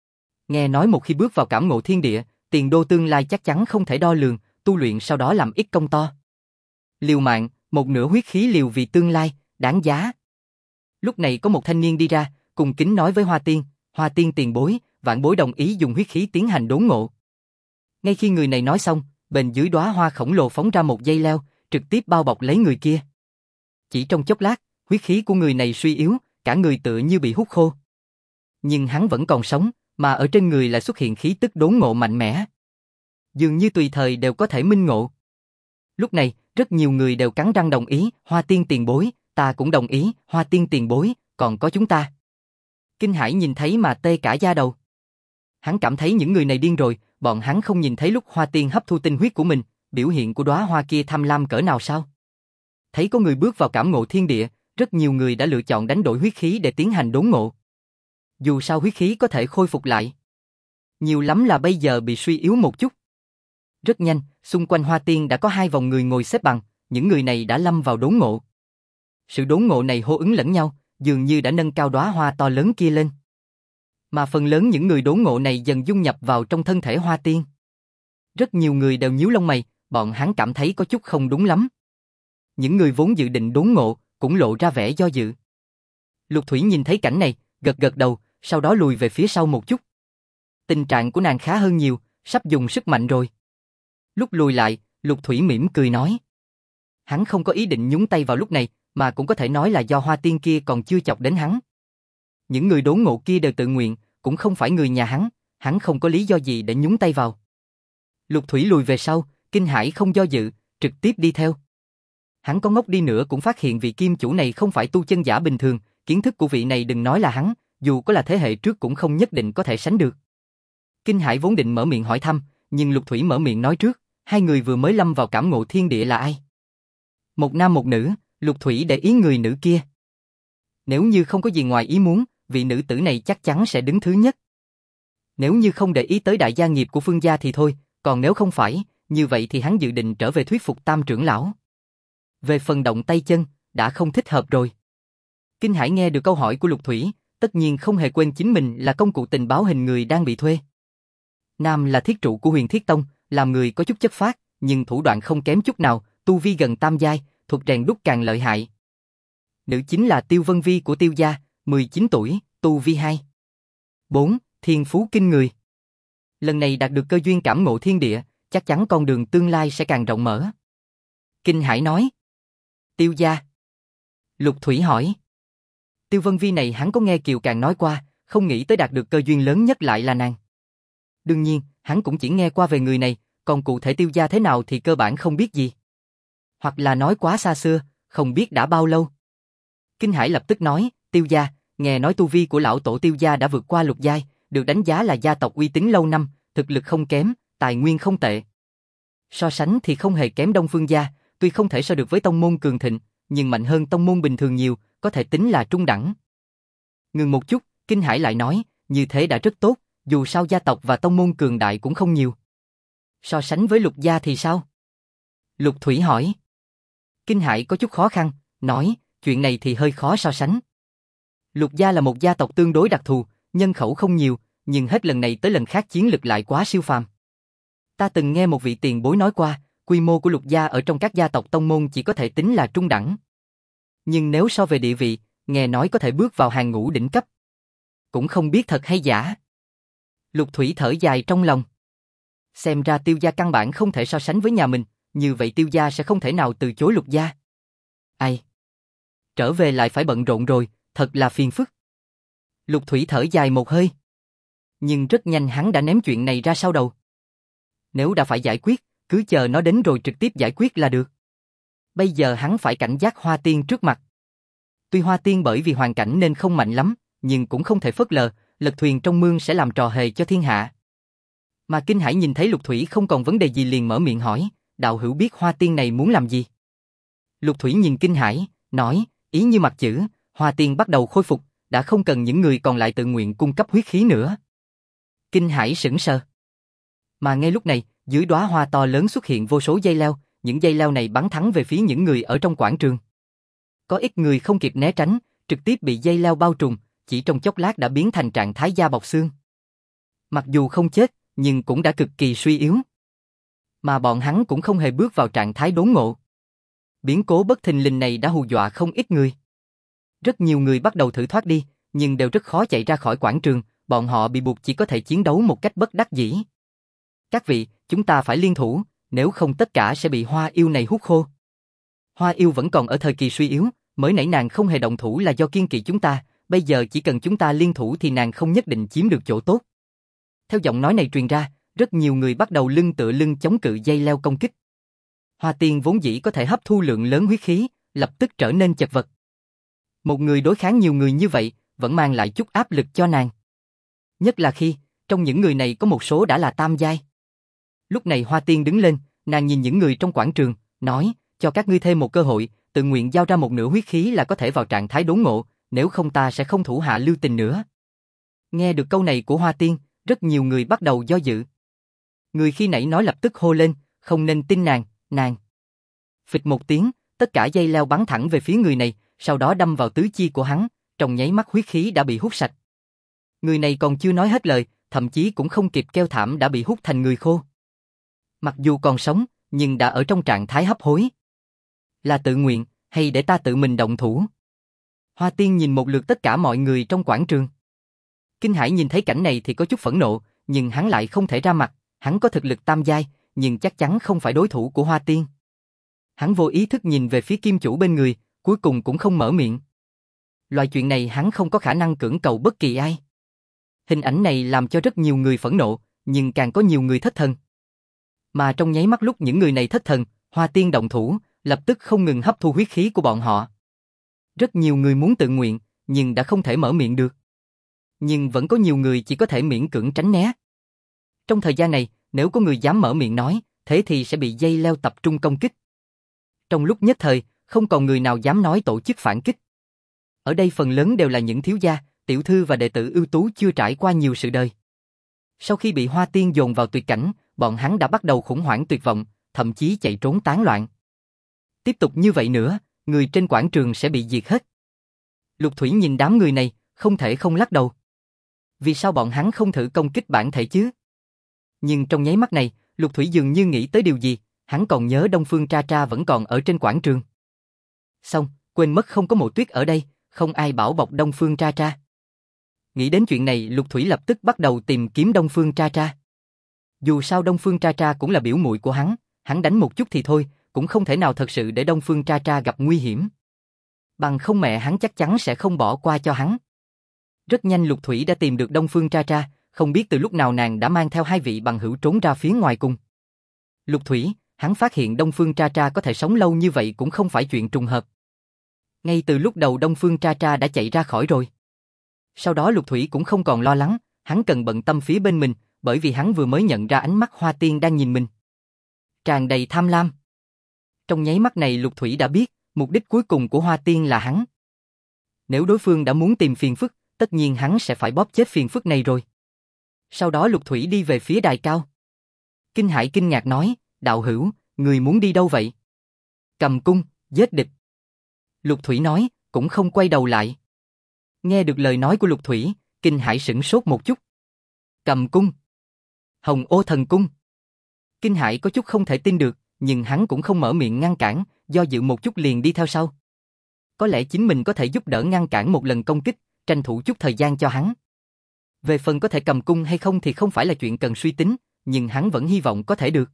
Nghe nói một khi bước vào cảm ngộ thiên địa, tiền đô tương lai chắc chắn không thể đo lường, tu luyện sau đó làm ít công to. Liều mạng, một nửa huyết khí liều vì tương lai, đáng giá. Lúc này có một thanh niên đi ra, cùng kính nói với Hoa Tiên tiền bối, vạn bối đồng ý dùng huyết khí tiến hành đốn ngộ. Ngay khi người này nói xong, bên dưới đóa hoa khổng lồ phóng ra một dây leo, trực tiếp bao bọc lấy người kia. Chỉ trong chốc lát, huyết khí của người này suy yếu, cả người tựa như bị hút khô. Nhưng hắn vẫn còn sống, mà ở trên người lại xuất hiện khí tức đốn ngộ mạnh mẽ. Dường như tùy thời đều có thể minh ngộ. Lúc này, rất nhiều người đều cắn răng đồng ý, Hoa Tiên tiền bối, ta cũng đồng ý, Hoa Tiên tiền bối, còn có chúng ta. Kinh Hải nhìn thấy mà tê cả da đầu. Hắn cảm thấy những người này điên rồi, bọn hắn không nhìn thấy lúc Hoa Tiên hấp thu tinh huyết của mình, biểu hiện của đóa hoa kia tham lam cỡ nào sao? Thấy có người bước vào cảm ngộ thiên địa, rất nhiều người đã lựa chọn đánh đổi huyết khí để tiến hành đốn ngộ. Dù sao huyết khí có thể khôi phục lại. Nhiều lắm là bây giờ bị suy yếu một chút. Rất nhanh, xung quanh Hoa Tiên đã có hai vòng người ngồi xếp bằng, những người này đã lâm vào đốn ngộ. Sự đốn ngộ này hô ứng lẫn nhau, dường như đã nâng cao đóa hoa to lớn kia lên. Mà phần lớn những người đốn ngộ này dần dung nhập vào trong thân thể Hoa Tiên. Rất nhiều người đều nhíu lông mày, bọn hắn cảm thấy có chút không đúng lắm. Những người vốn dự định đốn ngộ, cũng lộ ra vẻ do dự. Lục Thủy nhìn thấy cảnh này, gật gật đầu, sau đó lùi về phía sau một chút. Tình trạng của nàng khá hơn nhiều, sắp dùng sức mạnh rồi. Lúc lùi lại, Lục Thủy mỉm cười nói. Hắn không có ý định nhúng tay vào lúc này, mà cũng có thể nói là do Hoa Tiên kia còn chưa chọc đến hắn. Những người đốn ngộ kia đều tự nguyện, cũng không phải người nhà hắn không có lý do gì để nhúng tay vào. Lục Thủy lùi về sau, Kinh Hải không do dự, trực tiếp đi theo. Hắn có ngốc đi nữa cũng phát hiện vị kim chủ này không phải tu chân giả bình thường, kiến thức của vị này đừng nói là hắn, dù có là thế hệ trước cũng không nhất định có thể sánh được. Kinh Hải vốn định mở miệng hỏi thăm, nhưng Lục Thủy mở miệng nói trước, hai người vừa mới lâm vào cảm ngộ thiên địa là ai? Một nam một nữ, Lục Thủy để ý người nữ kia. Nếu như không có gì ngoài ý muốn, vị nữ tử này chắc chắn sẽ đứng thứ nhất. Nếu như không để ý tới đại gia nghiệp của Phương gia thì thôi, còn nếu không phải, như vậy thì hắn dự định trở về thuyết phục Tam trưởng lão. Về phần động tay chân, đã không thích hợp rồi. Kinh Hải nghe được câu hỏi của Lục Thủy, tất nhiên không hề quên chính mình là công cụ tình báo hình người đang bị thuê. Nam là thiết trụ của Huyền Thiết Tông, làm người có chút chất phác, nhưng thủ đoạn không kém chút nào, tu vi gần tam giai, thuật rèn đúc càng lợi hại. Nữ chính là Tiêu Vân Vi của Tiêu gia, 19 tuổi, tu vi 2. 4, thiên phú kinh người. Lần này đạt được cơ duyên cảm ngộ thiên địa, chắc chắn con đường tương lai sẽ càng rộng mở. Kinh Hải nói. Tiêu gia. Lục Thủy hỏi. Tiêu Vân Vi này hắn có nghe Kiều Càng nói qua, không nghĩ tới đạt được cơ duyên lớn nhất lại là nàng. Đương nhiên, hắn cũng chỉ nghe qua về người này, còn cụ thể Tiêu gia thế nào thì cơ bản không biết gì. Hoặc là nói quá xa xưa, không biết đã bao lâu. Kinh Hải lập tức nói, Tiêu gia, nghe nói tu vi của lão tổ Tiêu gia đã vượt qua lục giai, được đánh giá là gia tộc uy tín lâu năm, thực lực không kém, tài nguyên không tệ. So sánh thì không hề kém Đông Phương gia, tuy không thể so được với tông môn cường thịnh, nhưng mạnh hơn tông môn bình thường nhiều, có thể tính là trung đẳng. Ngừng một chút, Kinh Hải lại nói, như thế đã rất tốt, dù sao gia tộc và tông môn cường đại cũng không nhiều. So sánh với Lục gia thì sao? Lục Thủy hỏi. Kinh Hải có chút khó khăn, nói, chuyện này thì hơi khó so sánh. Lục gia là một gia tộc tương đối đặc thù, nhân khẩu không nhiều, nhưng hết lần này tới lần khác chiến lực lại quá siêu phàm. Ta từng nghe một vị tiền bối nói qua, quy mô của Lục gia ở trong các gia tộc tông môn chỉ có thể tính là trung đẳng. Nhưng nếu so về địa vị, nghe nói có thể bước vào hàng ngũ đỉnh cấp. Cũng không biết thật hay giả. Lục Thủy thở dài trong lòng. Xem ra Tiêu gia căn bản không thể so sánh với nhà mình, như vậy Tiêu gia sẽ không thể nào từ chối Lục gia. Ai? Trở về lại phải bận rộn rồi, thật là phiền phức. Lục Thủy thở dài một hơi. Nhưng rất nhanh hắn đã ném chuyện này ra sau đầu. Nếu đã phải giải quyết, cứ chờ nó đến rồi trực tiếp giải quyết là được. Bây giờ hắn phải cảnh giác Hoa Tiên trước mặt. Tuy Hoa Tiên bởi vì hoàn cảnh nên không mạnh lắm, nhưng cũng không thể phớt lờ, lật thuyền trong mương sẽ làm trò hề cho thiên hạ. Mà Kinh Hải nhìn thấy Lục Thủy không còn vấn đề gì liền mở miệng hỏi, đạo hữu biết Hoa Tiên này muốn làm gì? Lục Thủy nhìn Kinh Hải, nói, ý như mặt chữ, Hoa Tiên bắt đầu khôi phục, đã không cần những người còn lại tự nguyện cung cấp huyết khí nữa. Kinh Hải sững sờ. Mà ngay lúc này, dưới đóa hoa to lớn xuất hiện vô số dây leo, những dây leo này bắn thẳng về phía những người ở trong quảng trường. Có ít người không kịp né tránh, trực tiếp bị dây leo bao trùm, chỉ trong chốc lát đã biến thành trạng thái da bọc xương. Mặc dù không chết, nhưng cũng đã cực kỳ suy yếu. Mà bọn hắn cũng không hề bước vào trạng thái đốn ngộ. Biến cố bất thình lình này đã hù dọa không ít người. Rất nhiều người bắt đầu thử thoát đi, nhưng đều rất khó chạy ra khỏi quảng trường, bọn họ bị buộc chỉ có thể chiến đấu một cách bất đắc dĩ. Các vị, chúng ta phải liên thủ, nếu không tất cả sẽ bị Hoa Yêu này hút khô. Hoa Yêu vẫn còn ở thời kỳ suy yếu, mới nãy nàng không hề động thủ là do kiêng kỵ chúng ta, bây giờ chỉ cần chúng ta liên thủ thì nàng không nhất định chiếm được chỗ tốt. Theo giọng nói này truyền ra, rất nhiều người bắt đầu lưng tựa lưng chống cự dây leo công kích. Hoa Tiên vốn dĩ có thể hấp thu lượng lớn huyết khí, lập tức trở nên chật vật. Một người đối kháng nhiều người như vậy, vẫn mang lại chút áp lực cho nàng. Nhất là khi, trong những người này có một số đã là tam giai. Lúc này Hoa Tiên đứng lên, nàng nhìn những người trong quảng trường, nói, cho các ngươi thêm một cơ hội, tự nguyện giao ra một nửa huyết khí là có thể vào trạng thái đốn ngộ, nếu không ta sẽ không thủ hạ lưu tình nữa. Nghe được câu này của Hoa Tiên, rất nhiều người bắt đầu do dự. Người khi nãy nói lập tức hô lên, không nên tin nàng. Phịch một tiếng, tất cả dây leo bắn thẳng về phía người này, sau đó đâm vào tứ chi của hắn, trong nháy mắt huyết khí đã bị hút sạch. Người này còn chưa nói hết lời, thậm chí cũng không kịp kêu thảm đã bị hút thành người khô. Mặc dù còn sống, nhưng đã ở trong trạng thái hấp hối. Là tự nguyện, hay để ta tự mình động thủ? Hoa Tiên nhìn một lượt tất cả mọi người trong quảng trường. Kinh Hải nhìn thấy cảnh này thì có chút phẫn nộ, nhưng hắn lại không thể ra mặt, hắn có thực lực tam giai, nhưng chắc chắn không phải đối thủ của Hoa Tiên. Hắn vô ý thức nhìn về phía kim chủ bên người, cuối cùng cũng không mở miệng. Loại chuyện này hắn không có khả năng cưỡng cầu bất kỳ ai. Hình ảnh này làm cho rất nhiều người phẫn nộ, nhưng càng có nhiều người thất thần. Mà trong nháy mắt lúc những người này thất thần, Hoa Tiên động thủ, lập tức không ngừng hấp thu huyết khí của bọn họ. Rất nhiều người muốn tự nguyện, nhưng đã không thể mở miệng được. Nhưng vẫn có nhiều người chỉ có thể miễn cưỡng tránh né. Trong thời gian này, nếu có người dám mở miệng nói, thế thì sẽ bị dây leo tập trung công kích. Trong lúc nhất thời, không còn người nào dám nói tổ chức phản kích. Ở đây phần lớn đều là những thiếu gia, tiểu thư và đệ tử ưu tú chưa trải qua nhiều sự đời. Sau khi bị Hoa Tiên dồn vào tuyệt cảnh, bọn hắn đã bắt đầu khủng hoảng tuyệt vọng, thậm chí chạy trốn tán loạn. Tiếp tục như vậy nữa, người trên quảng trường sẽ bị diệt hết. Lục Thủy nhìn đám người này, không thể không lắc đầu. Vì sao bọn hắn không thử công kích bản thể chứ? Nhưng trong nháy mắt này, Lục Thủy dường như nghĩ tới điều gì, hắn còn nhớ Đông Phương Tra Tra vẫn còn ở trên quảng trường. Xong, quên mất không có Mộ Tuyết ở đây, không ai bảo bọc Đông Phương Tra Tra. Nghĩ đến chuyện này, Lục Thủy lập tức bắt đầu tìm kiếm Đông Phương Tra Tra. Dù sao Đông Phương Tra Tra cũng là biểu muội của hắn đánh một chút thì thôi, cũng không thể nào thật sự để Đông Phương Tra Tra gặp nguy hiểm. Bằng không mẹ hắn chắc chắn sẽ không bỏ qua cho hắn. Rất nhanh Lục Thủy đã tìm được Đông Phương Tra Tra, không biết từ lúc nào nàng đã mang theo hai vị bằng hữu trốn ra phía ngoài cùng. Lục Thủy, hắn phát hiện Đông Phương Tra Tra có thể sống lâu như vậy cũng không phải chuyện trùng hợp. Ngay từ lúc đầu Đông Phương Tra Tra đã chạy ra khỏi rồi. Sau đó Lục Thủy cũng không còn lo lắng, hắn cần bận tâm phía bên mình, bởi vì hắn vừa mới nhận ra ánh mắt Hoa Tiên đang nhìn mình. Tràn đầy tham lam. Trong nháy mắt này Lục Thủy đã biết, mục đích cuối cùng của Hoa Tiên là hắn. Nếu đối phương đã muốn tìm phiền phức, tất nhiên hắn sẽ phải bóp chết phiền phức này rồi. Sau đó Lục Thủy đi về phía đài cao. Kinh Hải kinh ngạc nói, đạo hữu, người muốn đi đâu vậy? Cầm cung, giết địch. Lục Thủy nói, cũng không quay đầu lại. Nghe được lời nói của Lục Thủy, Kinh Hải sửng sốt một chút. Cầm cung. Hồng Ô Thần Cung. Kinh Hải có chút không thể tin được, nhưng hắn cũng không mở miệng ngăn cản, do dự một chút liền đi theo sau. Có lẽ chính mình có thể giúp đỡ ngăn cản một lần công kích, tranh thủ chút thời gian cho hắn. Về phần có thể cầm cung hay không thì không phải là chuyện cần suy tính, nhưng hắn vẫn hy vọng có thể được.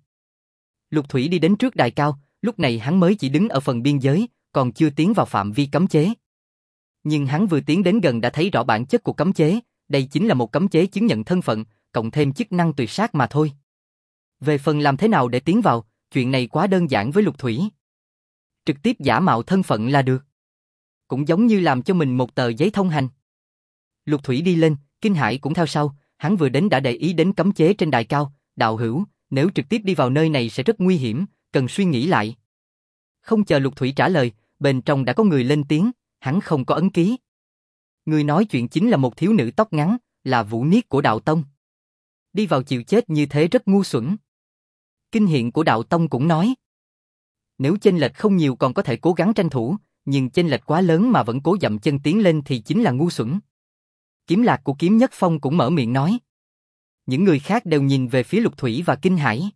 Lục Thủy đi đến trước đài cao, lúc này hắn mới chỉ đứng ở phần biên giới, còn chưa tiến vào phạm vi cấm chế. Nhưng hắn vừa tiến đến gần đã thấy rõ bản chất của cấm chế, đây chính là một cấm chế chứng nhận thân phận, cộng thêm chức năng tuyệt sát mà thôi. Về phần làm thế nào để tiến vào, chuyện này quá đơn giản với Lục Thủy. Trực tiếp giả mạo thân phận là được. Cũng giống như làm cho mình một tờ giấy thông hành. Lục Thủy đi lên, Kinh Hải cũng theo sau, hắn vừa đến đã để ý đến cấm chế trên đài cao, đạo hữu, nếu trực tiếp đi vào nơi này sẽ rất nguy hiểm, cần suy nghĩ lại. Không chờ Lục Thủy trả lời, bên trong đã có người lên tiếng, hắn không có ấn ký. Người nói chuyện chính là một thiếu nữ tóc ngắn, là Vũ Niết của Đạo Tông. Đi vào chịu chết như thế rất ngu xuẩn. Kinh Hiện của Đạo Tông cũng nói, nếu chênh lệch không nhiều còn có thể cố gắng tranh thủ, nhưng chênh lệch quá lớn mà vẫn cố dậm chân tiến lên thì chính là ngu xuẩn. Kiếm Lạc của Kiếm Nhất Phong cũng mở miệng nói. Những người khác đều nhìn về phía Lục Thủy và Kinh Hải.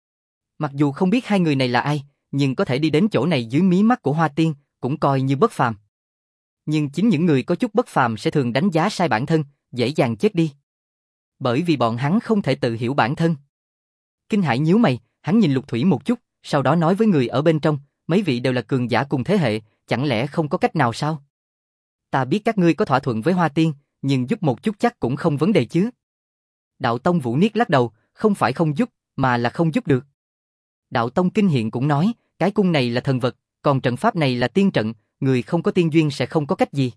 Mặc dù không biết hai người này là ai, nhưng có thể đi đến chỗ này dưới mí mắt của Hoa Tiên, cũng coi như bất phàm. Nhưng chính những người có chút bất phàm sẽ thường đánh giá sai bản thân, dễ dàng chết đi. Bởi vì bọn hắn không thể tự hiểu bản thân. Kinh Hải nhíu mày, hắn nhìn Lục Thủy một chút, sau đó nói với người ở bên trong, mấy vị đều là cường giả cùng thế hệ, chẳng lẽ không có cách nào sao? Ta biết các ngươi có thỏa thuận với Hoa Tiên, nhưng giúp một chút chắc cũng không vấn đề chứ. Đạo Tông Vũ Niết lắc đầu, không phải không giúp, mà là không giúp được. Đạo Tông Kinh Hiện cũng nói, cái cung này là thần vật, còn trận pháp này là tiên trận, người không có tiên duyên sẽ không có cách gì.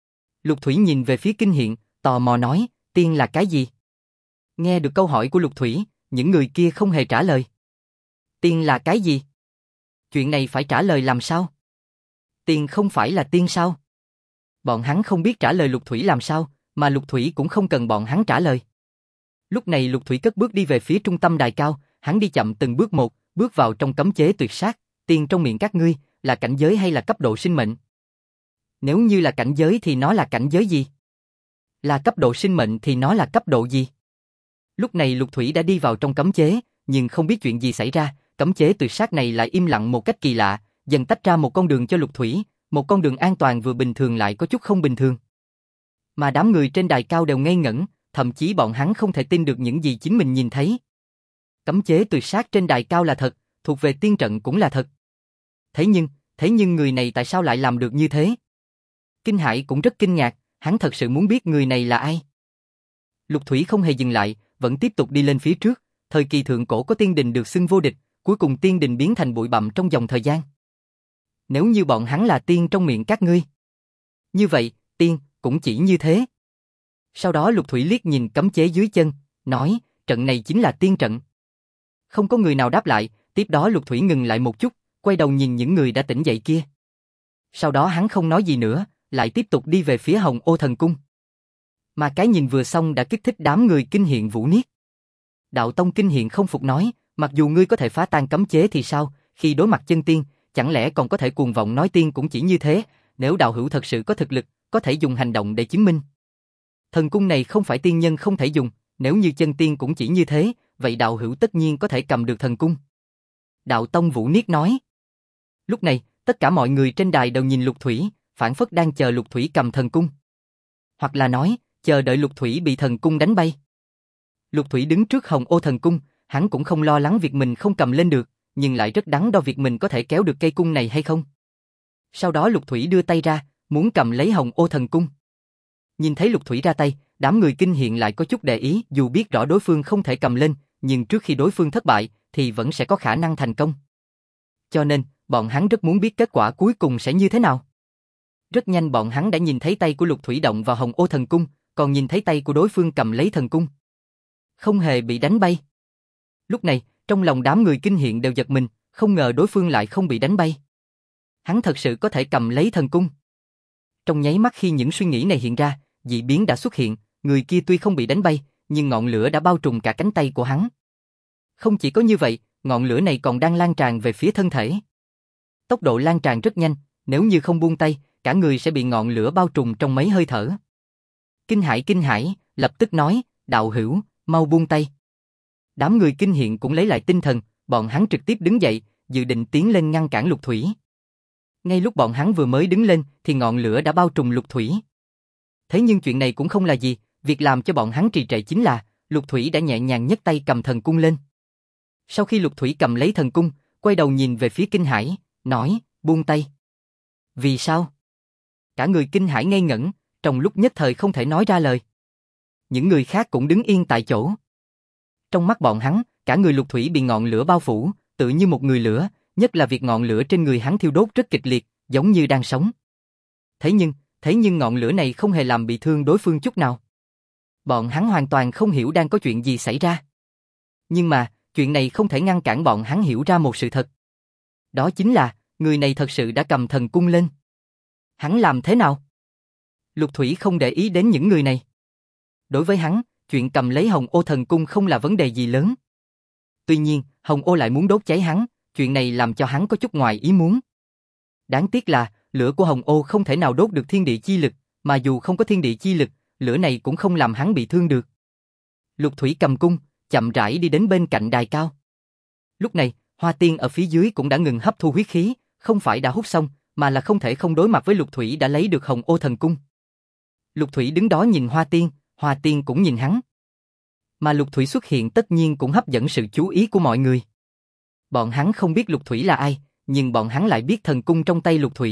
Lục Thủy nhìn về phía Kinh Hiện, tò mò nói, tiên là cái gì? Nghe được câu hỏi của Lục Thủy, những người kia không hề trả lời. Tiên là cái gì? Chuyện này phải trả lời làm sao? Tiên không phải là tiên sao? Bọn hắn không biết trả lời Lục Thủy làm sao, mà Lục Thủy cũng không cần bọn hắn trả lời. Lúc này Lục Thủy cất bước đi về phía trung tâm đài cao, hắn đi chậm từng bước một, bước vào trong cấm chế tuyệt sát, tiên trong miệng các ngươi, là cảnh giới hay là cấp độ sinh mệnh? Nếu như là cảnh giới thì nó là cảnh giới gì? Là cấp độ sinh mệnh thì nó là cấp độ gì? Lúc này Lục Thủy đã đi vào trong cấm chế, nhưng không biết chuyện gì xảy ra, cấm chế tuyệt sát này lại im lặng một cách kỳ lạ, dần tách ra một con đường cho Lục Thủy, một con đường an toàn vừa bình thường lại có chút không bình thường. Mà đám người trên đài cao đều ngây ngẩn, thậm chí bọn hắn không thể tin được những gì chính mình nhìn thấy. Cấm chế tuyệt sát trên đài cao là thật, thuộc về tiên trận cũng là thật. Thế nhưng người này tại sao lại làm được như thế? Kinh Hải cũng rất kinh ngạc, hắn thật sự muốn biết người này là ai. Lục Thủy không hề dừng lại, vẫn tiếp tục đi lên phía trước, thời kỳ thượng cổ có tiên đình được xưng vô địch, cuối cùng tiên đình biến thành bụi bặm trong dòng thời gian. Nếu như bọn hắn là tiên trong miệng các ngươi, như vậy, tiên cũng chỉ như thế. Sau đó Lục Thủy liếc nhìn cấm chế dưới chân, nói, trận này chính là tiên trận. Không có người nào đáp lại, tiếp đó Lục Thủy ngừng lại một chút, quay đầu nhìn những người đã tỉnh dậy kia. Sau đó hắn không nói gì nữa, lại tiếp tục đi về phía Hồng Ô Thần Cung. Mà cái nhìn vừa xong đã kích thích đám người Kinh Hiện Vũ Niết. Đạo Tông Kinh Hiện không phục nói, mặc dù ngươi có thể phá tan cấm chế thì sao, khi đối mặt chân tiên, chẳng lẽ còn có thể cuồng vọng nói tiên cũng chỉ như thế, nếu đạo hữu thật sự có thực lực, có thể dùng hành động để chứng minh. Thần cung này không phải tiên nhân không thể dùng, nếu như chân tiên cũng chỉ như thế, vậy đạo hữu tất nhiên có thể cầm được thần cung. Đạo Tông Vũ Niết nói. Lúc này, tất cả mọi người trên đài đều nhìn Lục Thủy, phảng phất đang chờ Lục Thủy cầm thần cung. Hoặc là nói, chờ đợi Lục Thủy bị thần cung đánh bay. Lục Thủy đứng trước Hồng Ô Thần Cung, hắn cũng không lo lắng việc mình không cầm lên được, nhưng lại rất đắn đo việc mình có thể kéo được cây cung này hay không. Sau đó Lục Thủy đưa tay ra, muốn cầm lấy Hồng Ô Thần Cung. Nhìn thấy Lục Thủy ra tay, đám người Kinh Hiện lại có chút để ý, dù biết rõ đối phương không thể cầm lên, nhưng trước khi đối phương thất bại, thì vẫn sẽ có khả năng thành công. Cho nên, bọn hắn rất muốn biết kết quả cuối cùng sẽ như thế nào. Rất nhanh bọn hắn đã nhìn thấy tay của Lục Thủy động vào Hồng Ô Thần Cung, còn nhìn thấy tay của đối phương cầm lấy thần cung. Không hề bị đánh bay. Lúc này, trong lòng đám người Kinh Hiện đều giật mình, không ngờ đối phương lại không bị đánh bay. Hắn thật sự có thể cầm lấy thần cung. Trong nháy mắt khi những suy nghĩ này hiện ra, dị biến đã xuất hiện, người kia tuy không bị đánh bay, nhưng ngọn lửa đã bao trùm cả cánh tay của hắn. Không chỉ có như vậy, ngọn lửa này còn đang lan tràn về phía thân thể. Tốc độ lan tràn rất nhanh, nếu như không buông tay, cả người sẽ bị ngọn lửa bao trùm trong mấy hơi thở. Kinh Hải, lập tức nói, đạo hữu, mau buông tay. Đám người Kinh Hiện cũng lấy lại tinh thần, bọn hắn trực tiếp đứng dậy, dự định tiến lên ngăn cản Lục Thủy. Ngay lúc bọn hắn vừa mới đứng lên, thì ngọn lửa đã bao trùm Lục Thủy. Thế nhưng chuyện này cũng không là gì, việc làm cho bọn hắn trì trệ chính là, Lục Thủy đã nhẹ nhàng nhấc tay cầm thần cung lên. Sau khi Lục Thủy cầm lấy thần cung, quay đầu nhìn về phía Kinh Hải, nói, buông tay. Vì sao? Cả người Kinh Hải ngây ngẩn, trong lúc nhất thời không thể nói ra lời. Những người khác cũng đứng yên tại chỗ. Trong mắt bọn hắn, cả người Lục Thủy bị ngọn lửa bao phủ, tự như một người lửa, nhất là việc ngọn lửa trên người hắn thiêu đốt rất kịch liệt, giống như đang sống. Thế nhưng ngọn lửa này không hề làm bị thương đối phương chút nào. Bọn hắn hoàn toàn không hiểu đang có chuyện gì xảy ra. Nhưng mà, chuyện này không thể ngăn cản bọn hắn hiểu ra một sự thật. Đó chính là, người này thật sự đã cầm thần cung lên. Hắn làm thế nào? Lục Thủy không để ý đến những người này. Đối với hắn, chuyện cầm lấy Hồng Ô Thần Cung không là vấn đề gì lớn. Tuy nhiên, Hồng Ô lại muốn đốt cháy hắn, chuyện này làm cho hắn có chút ngoài ý muốn. Đáng tiếc là, lửa của Hồng Ô không thể nào đốt được thiên địa chi lực, mà dù không có thiên địa chi lực, lửa này cũng không làm hắn bị thương được. Lục Thủy cầm cung, chậm rãi đi đến bên cạnh đài cao. Lúc này, Hoa Tiên ở phía dưới cũng đã ngừng hấp thu huyết khí, không phải đã hút xong, mà là không thể không đối mặt với Lục Thủy đã lấy được Hồng Ô Thần Cung. Lục Thủy đứng đó nhìn Hoa Tiên cũng nhìn hắn. Mà Lục Thủy xuất hiện tất nhiên cũng hấp dẫn sự chú ý của mọi người. Bọn hắn không biết Lục Thủy là ai, nhưng bọn hắn lại biết thần cung trong tay Lục Thủy.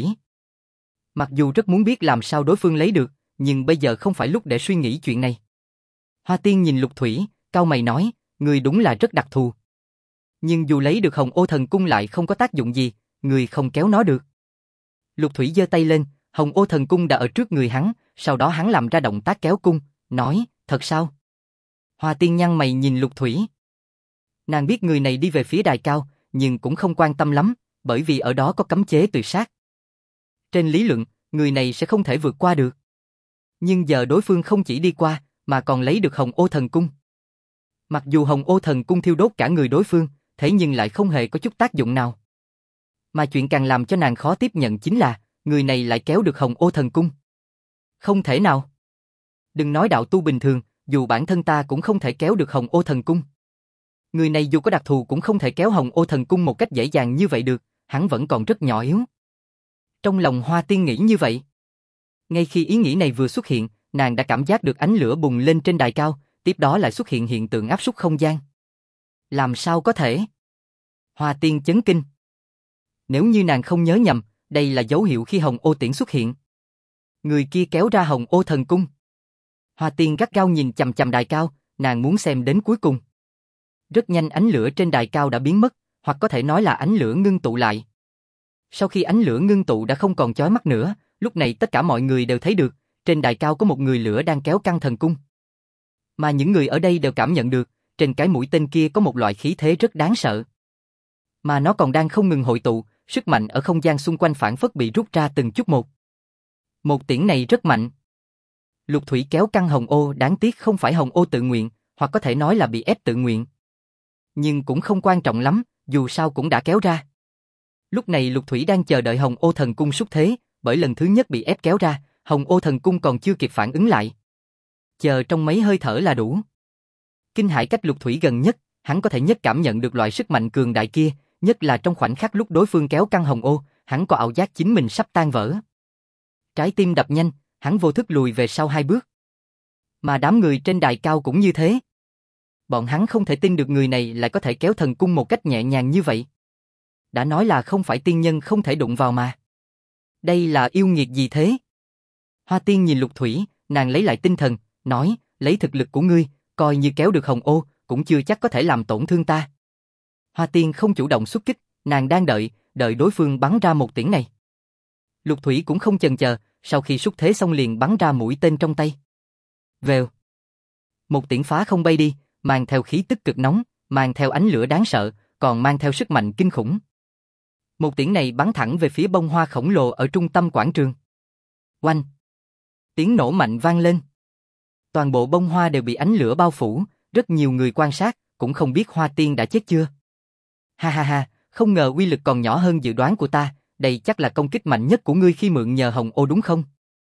Mặc dù rất muốn biết làm sao đối phương lấy được, nhưng bây giờ không phải lúc để suy nghĩ chuyện này. Hoa Tiên nhìn Lục Thủy, cau mày nói, người đúng là rất đặc thù. Nhưng dù lấy được Hồng Ô Thần Cung lại không có tác dụng gì, người không kéo nó được. Lục Thủy giơ tay lên, Hồng Ô Thần Cung đã ở trước người hắn, sau đó hắn làm ra động tác kéo cung, nói, thật sao? Hoa Tiên nhăn mày nhìn Lục Thủy. Nàng biết người này đi về phía đài cao, nhưng cũng không quan tâm lắm, bởi vì ở đó có cấm chế tuyệt sát. Trên lý luận, người này sẽ không thể vượt qua được. Nhưng giờ đối phương không chỉ đi qua, mà còn lấy được Hồng Ô Thần Cung. Mặc dù Hồng Ô Thần Cung thiêu đốt cả người đối phương, thế nhưng lại không hề có chút tác dụng nào. Mà chuyện càng làm cho nàng khó tiếp nhận chính là, người này lại kéo được Hồng Ô Thần Cung. Không thể nào. Đừng nói đạo tu bình thường, dù bản thân ta cũng không thể kéo được Hồng Ô Thần Cung. Người này dù có đặc thù cũng không thể kéo Hồng Ô Thần Cung một cách dễ dàng như vậy được, hắn vẫn còn rất nhỏ yếu. Trong lòng Hoa Tiên nghĩ như vậy. Ngay khi ý nghĩ này vừa xuất hiện, nàng đã cảm giác được ánh lửa bùng lên trên đài cao, tiếp đó lại xuất hiện hiện tượng áp suất không gian. Làm sao có thể? Hoa Tiên chấn kinh. Nếu như nàng không nhớ nhầm, đây là dấu hiệu khi Hồng Ô Tiễn xuất hiện. Người kia kéo ra Hồng Ô Thần Cung. Hoa Tiên gắt gao nhìn chằm chằm đài cao, nàng muốn xem đến cuối cùng. Rất nhanh ánh lửa trên đài cao đã biến mất, hoặc có thể nói là ánh lửa ngưng tụ lại. Sau khi ánh lửa ngưng tụ đã không còn chói mắt nữa, lúc này tất cả mọi người đều thấy được, trên đài cao có một người lửa đang kéo căng thần cung. Mà những người ở đây đều cảm nhận được, trên cái mũi tên kia có một loại khí thế rất đáng sợ. Mà nó còn đang không ngừng hội tụ, sức mạnh ở không gian xung quanh phản phất bị rút ra từng chút một. Một tiễn này rất mạnh. Lục Thủy kéo căng Hồng Ô, đáng tiếc không phải Hồng Ô tự nguyện, hoặc có thể nói là bị ép tự nguyện. Nhưng cũng không quan trọng lắm, dù sao cũng đã kéo ra. Lúc này Lục Thủy đang chờ đợi Hồng Ô Thần Cung xuất thế, bởi lần thứ nhất bị ép kéo ra, Hồng Ô Thần Cung còn chưa kịp phản ứng lại. Chờ trong mấy hơi thở là đủ. Kinh Hải cách Lục Thủy gần nhất, hắn có thể nhất cảm nhận được loại sức mạnh cường đại kia, nhất là trong khoảnh khắc lúc đối phương kéo căng Hồng Ô, hắn có ảo giác chính mình sắp tan vỡ. Trái tim đập nhanh, hắn vô thức lùi về sau 2 bước. Mà đám người trên đài cao cũng như thế. Bọn hắn không thể tin được người này lại có thể kéo thần cung một cách nhẹ nhàng như vậy. Đã nói là không phải tiên nhân không thể đụng vào mà. Đây là yêu nghiệt gì thế? Hoa Tiên nhìn Lục Thủy, nàng lấy lại tinh thần, nói, lấy thực lực của ngươi, coi như kéo được Hồng Ô, cũng chưa chắc có thể làm tổn thương ta. Hoa Tiên không chủ động xuất kích, nàng đang đợi đối phương bắn ra một tiễn này. Lục Thủy cũng không chần chờ, sau khi xuất thế xong liền bắn ra mũi tên trong tay. Vèo. Một tiễn phá không bay đi, mang theo khí tức cực nóng, mang theo ánh lửa đáng sợ, còn mang theo sức mạnh kinh khủng. Một tiễn này bắn thẳng về phía bông hoa khổng lồ ở trung tâm quảng trường. Oanh! Tiếng nổ mạnh vang lên. Toàn bộ bông hoa đều bị ánh lửa bao phủ, rất nhiều người quan sát, cũng không biết Hoa Tiên đã chết chưa. Ha ha ha, không ngờ uy lực còn nhỏ hơn dự đoán của ta, đây chắc là công kích mạnh nhất của ngươi khi mượn nhờ Hồng Ô đúng không?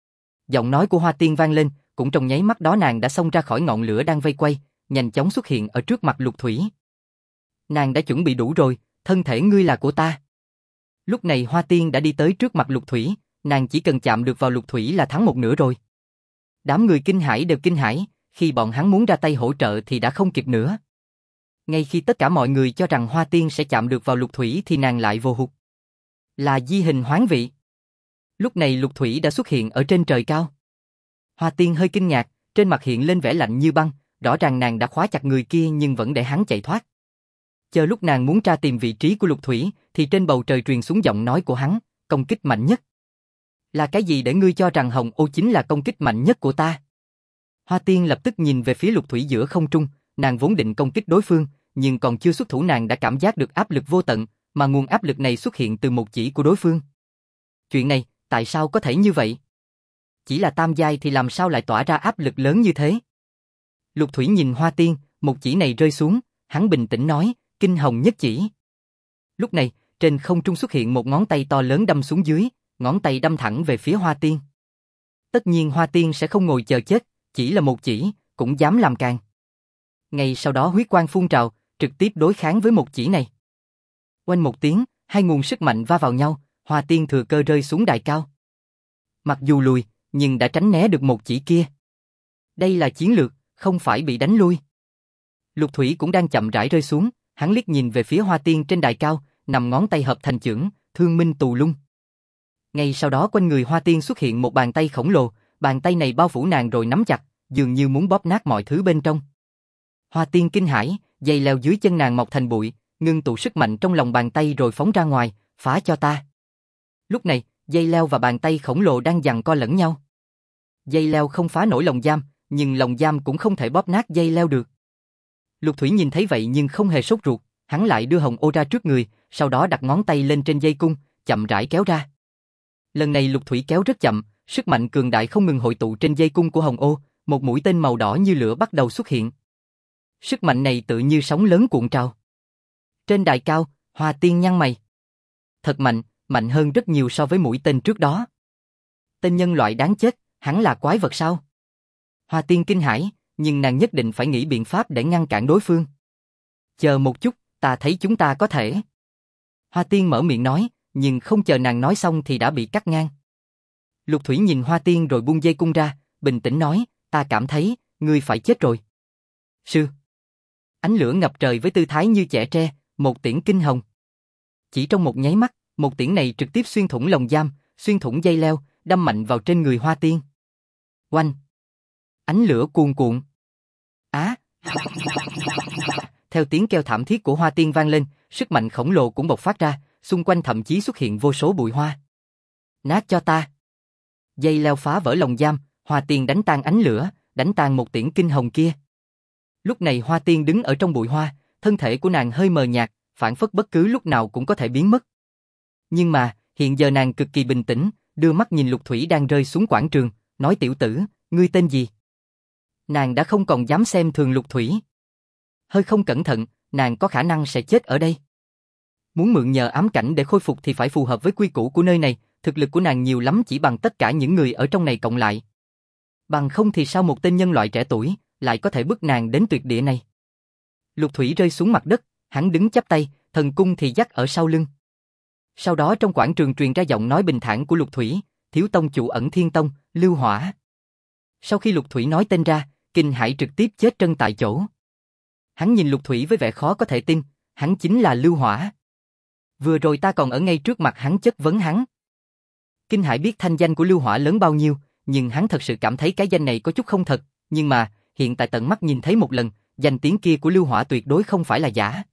Giọng nói của Hoa Tiên vang lên, cũng trong nháy mắt đó nàng đã xông ra khỏi ngọn lửa đang vây quay, nhanh chóng xuất hiện ở trước mặt Lục Thủy. Nàng đã chuẩn bị đủ rồi, thân thể ngươi là của ta. Lúc này Hoa Tiên đã đi tới trước mặt Lục Thủy, nàng chỉ cần chạm được vào Lục Thủy là thắng một nửa rồi. Đám người kinh hãi đều kinh hãi, khi bọn hắn muốn ra tay hỗ trợ thì đã không kịp nữa. Ngay khi tất cả mọi người cho rằng Hoa Tiên sẽ chạm được vào Lục Thủy thì nàng lại vô hụt. Là di hình hoán vị. Lúc này Lục Thủy đã xuất hiện ở trên trời cao. Hoa Tiên hơi kinh ngạc, trên mặt hiện lên vẻ lạnh như băng, rõ ràng nàng đã khóa chặt người kia nhưng vẫn để hắn chạy thoát. Chờ lúc nàng muốn tra tìm vị trí của Lục Thủy, thì trên bầu trời truyền xuống giọng nói của hắn, công kích mạnh nhất. Là cái gì để ngươi cho rằng Hồng Ô chính là công kích mạnh nhất của ta? Hoa Tiên lập tức nhìn về phía Lục Thủy giữa không trung, nàng vốn định công kích đối phương, nhưng còn chưa xuất thủ nàng đã cảm giác được áp lực vô tận, mà nguồn áp lực này xuất hiện từ một chỉ của đối phương. Chuyện này, tại sao có thể như vậy? Chỉ là tam giai thì làm sao lại tỏa ra áp lực lớn như thế? Lục Thủy nhìn Hoa Tiên, một chỉ này rơi xuống, hắn bình tĩnh nói, kinh hồng nhất chỉ. Lúc này, trên không trung xuất hiện một ngón tay to lớn đâm xuống dưới, ngón tay đâm thẳng về phía Hoa Tiên. Tất nhiên Hoa Tiên sẽ không ngồi chờ chết, chỉ là một chỉ, cũng dám làm càn. Ngay sau đó huyết quang phun trào, trực tiếp đối kháng với một chỉ này. Oanh một tiếng, hai nguồn sức mạnh va vào nhau, Hoa Tiên thừa cơ rơi xuống đài cao. Mặc dù lùi, nhưng đã tránh né được một chỉ kia. Đây là chiến lược, không phải bị đánh lui. Lục Thủy cũng đang chậm rãi rơi xuống, hắn liếc nhìn về phía Hoa Tiên trên đài cao, nằm ngón tay hợp thành chưởng, thương minh tù lung. Ngay sau đó quanh người Hoa Tiên xuất hiện một bàn tay khổng lồ, bàn tay này bao phủ nàng rồi nắm chặt, dường như muốn bóp nát mọi thứ bên trong. Hoa Tiên kinh hãi, dây leo dưới chân nàng mọc thành bụi, ngưng tụ sức mạnh trong lòng bàn tay rồi phóng ra ngoài, phá cho ta. Lúc này, dây leo và bàn tay khổng lồ đang giằng co lẫn nhau. Dây leo không phá nổi lồng giam, nhưng lồng giam cũng không thể bóp nát dây leo được. Lục Thủy nhìn thấy vậy nhưng không hề sốt ruột, hắn lại đưa Hồng Ô ra trước người, sau đó đặt ngón tay lên trên dây cung, chậm rãi kéo ra. Lần này Lục Thủy kéo rất chậm, sức mạnh cường đại không ngừng hội tụ trên dây cung của Hồng Ô, một mũi tên màu đỏ như lửa bắt đầu xuất hiện. Sức mạnh này tự như sóng lớn cuộn trào. Trên đài cao, Hoa Tiên nhăn mày. Thật mạnh, mạnh hơn rất nhiều so với mũi tên trước đó. Tên nhân loại đáng chết, hắn là quái vật sao? Hoa Tiên kinh hãi, nhưng nàng nhất định phải nghĩ biện pháp để ngăn cản đối phương. Chờ một chút, ta thấy chúng ta có thể. Hoa Tiên mở miệng nói, nhưng không chờ nàng nói xong thì đã bị cắt ngang. Lục Thủy nhìn Hoa Tiên rồi buông dây cung ra, bình tĩnh nói, ta cảm thấy, ngươi phải chết rồi. Sư. Ánh lửa ngập trời với tư thái như chẻ tre, một tiễn kinh hồng. Chỉ trong một nháy mắt, một tiễn này trực tiếp xuyên thủng lồng giam, xuyên thủng dây leo, đâm mạnh vào trên người Hoa Tiên. Oanh! Ánh lửa cuồn cuộn. Á! Theo tiếng kêu thảm thiết của Hoa Tiên vang lên, sức mạnh khổng lồ cũng bộc phát ra, xung quanh thậm chí xuất hiện vô số bụi hoa. Nát cho ta! Dây leo phá vỡ lồng giam, Hoa Tiên đánh tan ánh lửa, đánh tan một tiễn kinh hồng kia. Lúc này Hoa Tiên đứng ở trong bụi hoa, thân thể của nàng hơi mờ nhạt, phảng phất bất cứ lúc nào cũng có thể biến mất. Nhưng mà, hiện giờ nàng cực kỳ bình tĩnh, đưa mắt nhìn Lục Thủy đang rơi xuống quảng trường, nói tiểu tử, ngươi tên gì? Nàng đã không còn dám xem thường Lục Thủy. Hơi không cẩn thận, nàng có khả năng sẽ chết ở đây. Muốn mượn nhờ ám cảnh để khôi phục thì phải phù hợp với quy củ của nơi này, thực lực của nàng nhiều lắm chỉ bằng tất cả những người ở trong này cộng lại. Bằng không thì sao một tên nhân loại trẻ tuổi lại có thể bức nàng đến tuyệt địa này? Lục Thủy rơi xuống mặt đất, hắn đứng chắp tay, thần cung thì dắt ở sau lưng. Sau đó trong quảng trường truyền ra giọng nói bình thản của Lục Thủy, thiếu tông chủ Ẩn Thiên Tông, Lưu Hỏa. Sau khi Lục Thủy nói tên ra, Kinh Hải trực tiếp chết chân tại chỗ. Hắn nhìn Lục Thủy với vẻ khó có thể tin, hắn chính là Lưu Hỏa. Vừa rồi ta còn ở ngay trước mặt hắn chất vấn hắn. Kinh Hải biết thanh danh của Lưu Hỏa lớn bao nhiêu, nhưng hắn thật sự cảm thấy cái danh này có chút không thật, nhưng mà, hiện tại tận mắt nhìn thấy một lần, danh tiếng kia của Lưu Hỏa tuyệt đối không phải là giả.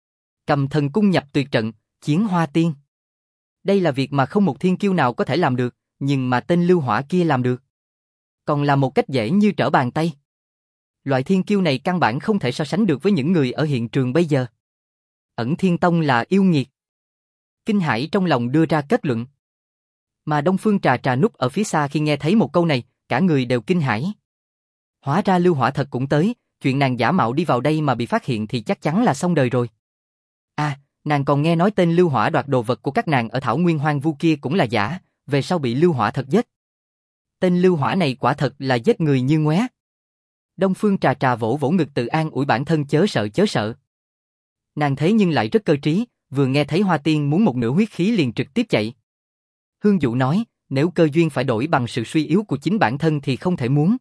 Cầm thần cung nhập tuyệt trận, chiến Hoa Tiên. Đây là việc mà không một thiên kiêu nào có thể làm được, nhưng mà tên Lưu Hỏa kia làm được. Còn là một cách dễ như trở bàn tay. Loại thiên kiêu này căn bản không thể so sánh được với những người ở hiện trường bây giờ. Ẩn Thiên Tông là yêu nghiệt. Kinh Hải trong lòng đưa ra kết luận. Mà Đông Phương Trà Trà núp ở phía xa khi nghe thấy một câu này, cả người đều kinh hãi. Hóa ra Lưu Hỏa thật cũng tới, chuyện nàng giả mạo đi vào đây mà bị phát hiện thì chắc chắn là xong đời rồi. À, nàng còn nghe nói tên Lưu Hỏa đoạt đồ vật của các nàng ở Thảo Nguyên Hoang Vu kia cũng là giả, về sau bị Lưu Hỏa thật giết. Tên Lưu Hỏa này quả thật là giết người như ngoé. Đông Phương Trà Trà vỗ vỗ ngực tự an ủi bản thân chớ sợ chớ sợ. Nàng thế nhưng lại rất cơ trí, vừa nghe thấy Hoa Tiên muốn một nửa huyết khí liền trực tiếp chạy. Hương Dụ nói, nếu cơ duyên phải đổi bằng sự suy yếu của chính bản thân thì không thể muốn.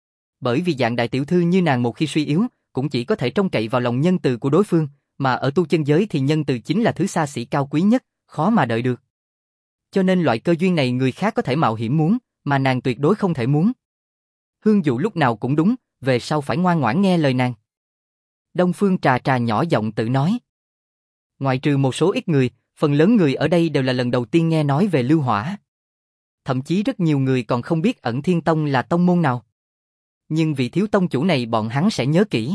Bởi vì dạng đại tiểu thư như nàng một khi suy yếu, cũng chỉ có thể trông cậy vào lòng nhân từ của đối phương, mà ở tu chân giới thì nhân từ chính là thứ xa xỉ cao quý nhất, khó mà đợi được. Cho nên loại cơ duyên này người khác có thể mạo hiểm muốn, mà nàng tuyệt đối không thể muốn. Hương Dụ lúc nào cũng đúng, về sau phải ngoan ngoãn nghe lời nàng. Đông Phương Trà Trà nhỏ giọng tự nói. Ngoại trừ một số ít người, phần lớn người ở đây đều là lần đầu tiên nghe nói về Lưu Hỏa. Thậm chí rất nhiều người còn không biết Ẩn Thiên Tông là tông môn nào. Nhưng vị thiếu tông chủ này bọn hắn sẽ nhớ kỹ.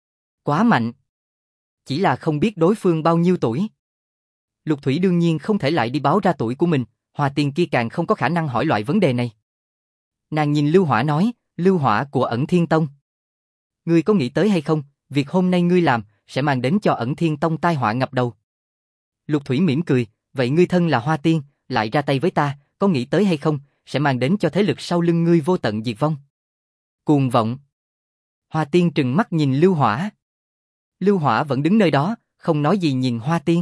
Quá mạnh. Chỉ là không biết đối phương bao nhiêu tuổi. Lục Thủy đương nhiên không thể lại đi báo ra tuổi của mình, Hoa Tiên kia càng không có khả năng hỏi loại vấn đề này. Nàng nhìn Lưu Hỏa nói, Lưu Hỏa của Ẩn Thiên Tông. Ngươi có nghĩ tới hay không, việc hôm nay ngươi làm sẽ mang đến cho Ẩn Thiên Tông tai họa ngập đầu. Lục Thủy mỉm cười, vậy ngươi thân là Hoa Tiên, lại ra tay với ta, có nghĩ tới hay không, sẽ mang đến cho thế lực sau lưng ngươi vô tận diệt vong. Cuồng vọng. Hoa Tiên trừng mắt nhìn Lưu Hỏa. Lưu Hỏa vẫn đứng nơi đó, không nói gì nhìn Hoa Tiên.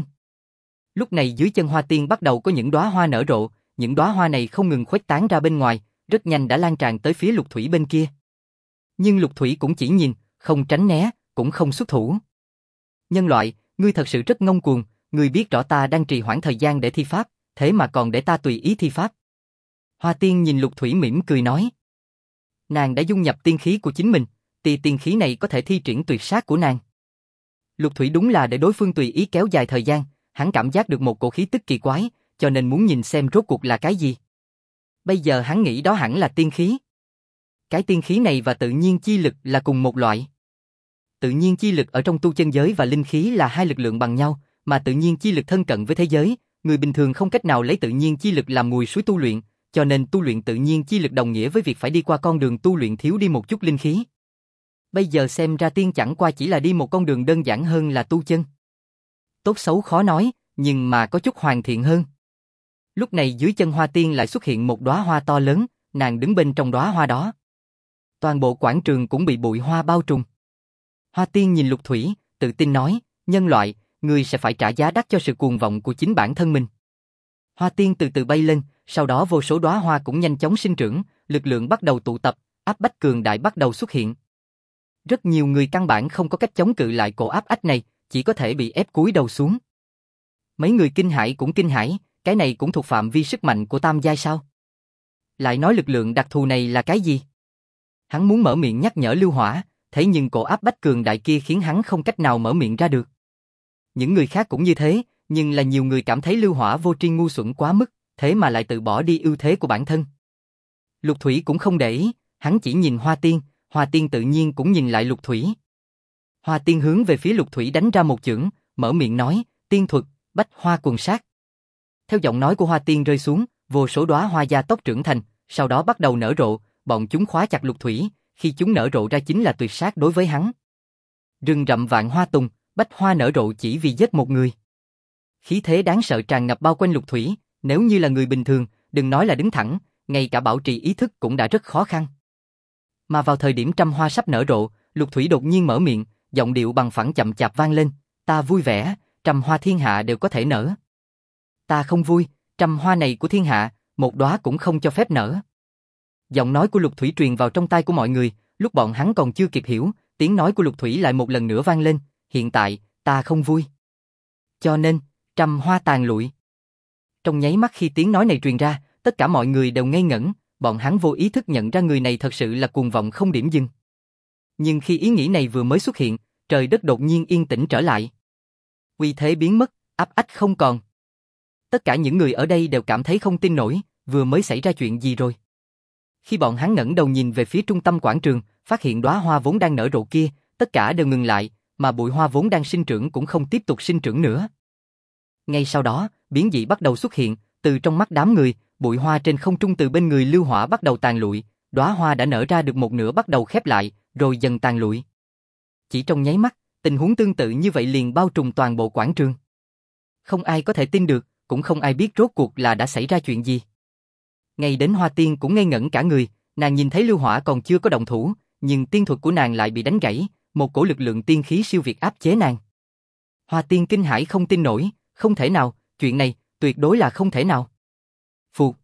Lúc này dưới chân Hoa Tiên bắt đầu có những đóa hoa nở rộ, những đóa hoa này không ngừng khuếch tán ra bên ngoài, rất nhanh đã lan tràn tới phía Lục Thủy bên kia. Nhưng Lục Thủy cũng chỉ nhìn, không tránh né, cũng không xuất thủ. Nhân loại, ngươi thật sự rất ngông cuồng, ngươi biết rõ ta đang trì hoãn thời gian để thi pháp, thế mà còn để ta tùy ý thi pháp. Hoa Tiên nhìn Lục Thủy mỉm cười nói. Nàng đã dung nhập tiên khí của chính mình, tiên khí này có thể thi triển tuyệt sát của nàng. Lục Thủy đúng là để đối phương tùy ý kéo dài thời gian, hắn cảm giác được một cổ khí tức kỳ quái, cho nên muốn nhìn xem rốt cuộc là cái gì. Bây giờ hắn nghĩ đó hẳn là tiên khí. Cái tiên khí này và tự nhiên chi lực là cùng một loại. Tự nhiên chi lực ở trong tu chân giới và linh khí là hai lực lượng bằng nhau, mà tự nhiên chi lực thân cận với thế giới, người bình thường không cách nào lấy tự nhiên chi lực làm mùi suối tu luyện, cho nên tu luyện tự nhiên chi lực đồng nghĩa với việc phải đi qua con đường tu luyện thiếu đi một chút linh khí. Bây giờ xem ra tiên chẳng qua chỉ là đi một con đường đơn giản hơn là tu chân. Tốt xấu khó nói, nhưng mà có chút hoàn thiện hơn. Lúc này dưới chân Hoa Tiên lại xuất hiện một đóa hoa to lớn, nàng đứng bên trong đóa hoa đó. Toàn bộ quảng trường cũng bị bụi hoa bao trùm. Hoa Tiên nhìn Lục Thủy, tự tin nói, nhân loại, ngươi sẽ phải trả giá đắt cho sự cuồng vọng của chính bản thân mình. Hoa Tiên từ từ bay lên, sau đó vô số đóa hoa cũng nhanh chóng sinh trưởng, lực lượng bắt đầu tụ tập, áp bách cường đại bắt đầu xuất hiện. Rất nhiều người căn bản không có cách chống cự lại cổ áp ách này, chỉ có thể bị ép cúi đầu xuống. Mấy người kinh hãi cũng kinh hãi, cái này cũng thuộc phạm vi sức mạnh của tam giai sao? Lại nói lực lượng đặc thù này là cái gì? Hắn muốn mở miệng nhắc nhở Lưu Hỏa, thế nhưng cổ áp bách cường đại kia khiến hắn không cách nào mở miệng ra được. Những người khác cũng như thế, nhưng là nhiều người cảm thấy Lưu Hỏa vô tri ngu xuẩn quá mức, thế mà lại tự bỏ đi ưu thế của bản thân. Lục Thủy cũng không để ý, hắn chỉ nhìn Hoa Tiên tự nhiên cũng nhìn lại Lục Thủy. Hoa Tiên hướng về phía Lục Thủy đánh ra một chưởng, mở miệng nói, tiên thuật, bách hoa quần sát. Theo giọng nói của Hoa Tiên rơi xuống, vô số đóa hoa gia tốc trưởng thành, sau đó bắt đầu nở rộ, bọn chúng khóa chặt Lục Thủy, khi chúng nở rộ ra chính là tuyệt sát đối với hắn. Rừng rậm vạn hoa tùng, bách hoa nở rộ chỉ vì giết một người. Khí thế đáng sợ tràn ngập bao quanh Lục Thủy, nếu như là người bình thường, đừng nói là đứng thẳng, ngay cả bảo trì ý thức cũng đã rất khó khăn. Mà vào thời điểm trăm hoa sắp nở rộ, Lục Thủy đột nhiên mở miệng, giọng điệu bằng phẳng chậm chạp vang lên, ta vui vẻ, trăm hoa thiên hạ đều có thể nở. Ta không vui, trăm hoa này của thiên hạ, một đóa cũng không cho phép nở. Giọng nói của Lục Thủy truyền vào trong tai của mọi người, lúc bọn hắn còn chưa kịp hiểu, tiếng nói của Lục Thủy lại một lần nữa vang lên, hiện tại, ta không vui. Cho nên, trăm hoa tàn lụi. Trong nháy mắt khi tiếng nói này truyền ra, tất cả mọi người đều ngây ngẩn, bọn hắn vô ý thức nhận ra người này thật sự là cuồng vọng không điểm dừng. Nhưng khi ý nghĩ này vừa mới xuất hiện, trời đất đột nhiên yên tĩnh trở lại. Uy thế biến mất, áp ách không còn. Tất cả những người ở đây đều cảm thấy không tin nổi, vừa mới xảy ra chuyện gì rồi. Khi bọn hắn ngẩng đầu nhìn về phía trung tâm quảng trường, phát hiện đóa hoa vốn đang nở rộ kia, tất cả đều ngừng lại, mà bụi hoa vốn đang sinh trưởng cũng không tiếp tục sinh trưởng nữa. Ngay sau đó, biến dị bắt đầu xuất hiện, từ trong mắt đám người, bụi hoa trên không trung từ bên người Lưu Hỏa bắt đầu tàn lụi, đóa hoa đã nở ra được một nửa bắt đầu khép lại, rồi dần tàn lụi. Chỉ trong nháy mắt, tình huống tương tự như vậy liền bao trùm toàn bộ quảng trường. Không ai có thể tin được, cũng không ai biết rốt cuộc là đã xảy ra chuyện gì. Ngay đến Hoa Tiên cũng ngây ngẩn cả người, nàng nhìn thấy Lưu Hỏa còn chưa có động thủ, nhưng tiên thuật của nàng lại bị đánh gãy, một cổ lực lượng tiên khí siêu việt áp chế nàng. Hoa Tiên kinh hãi không tin nổi, không thể nào, chuyện này, tuyệt đối là không thể nào. Phụt.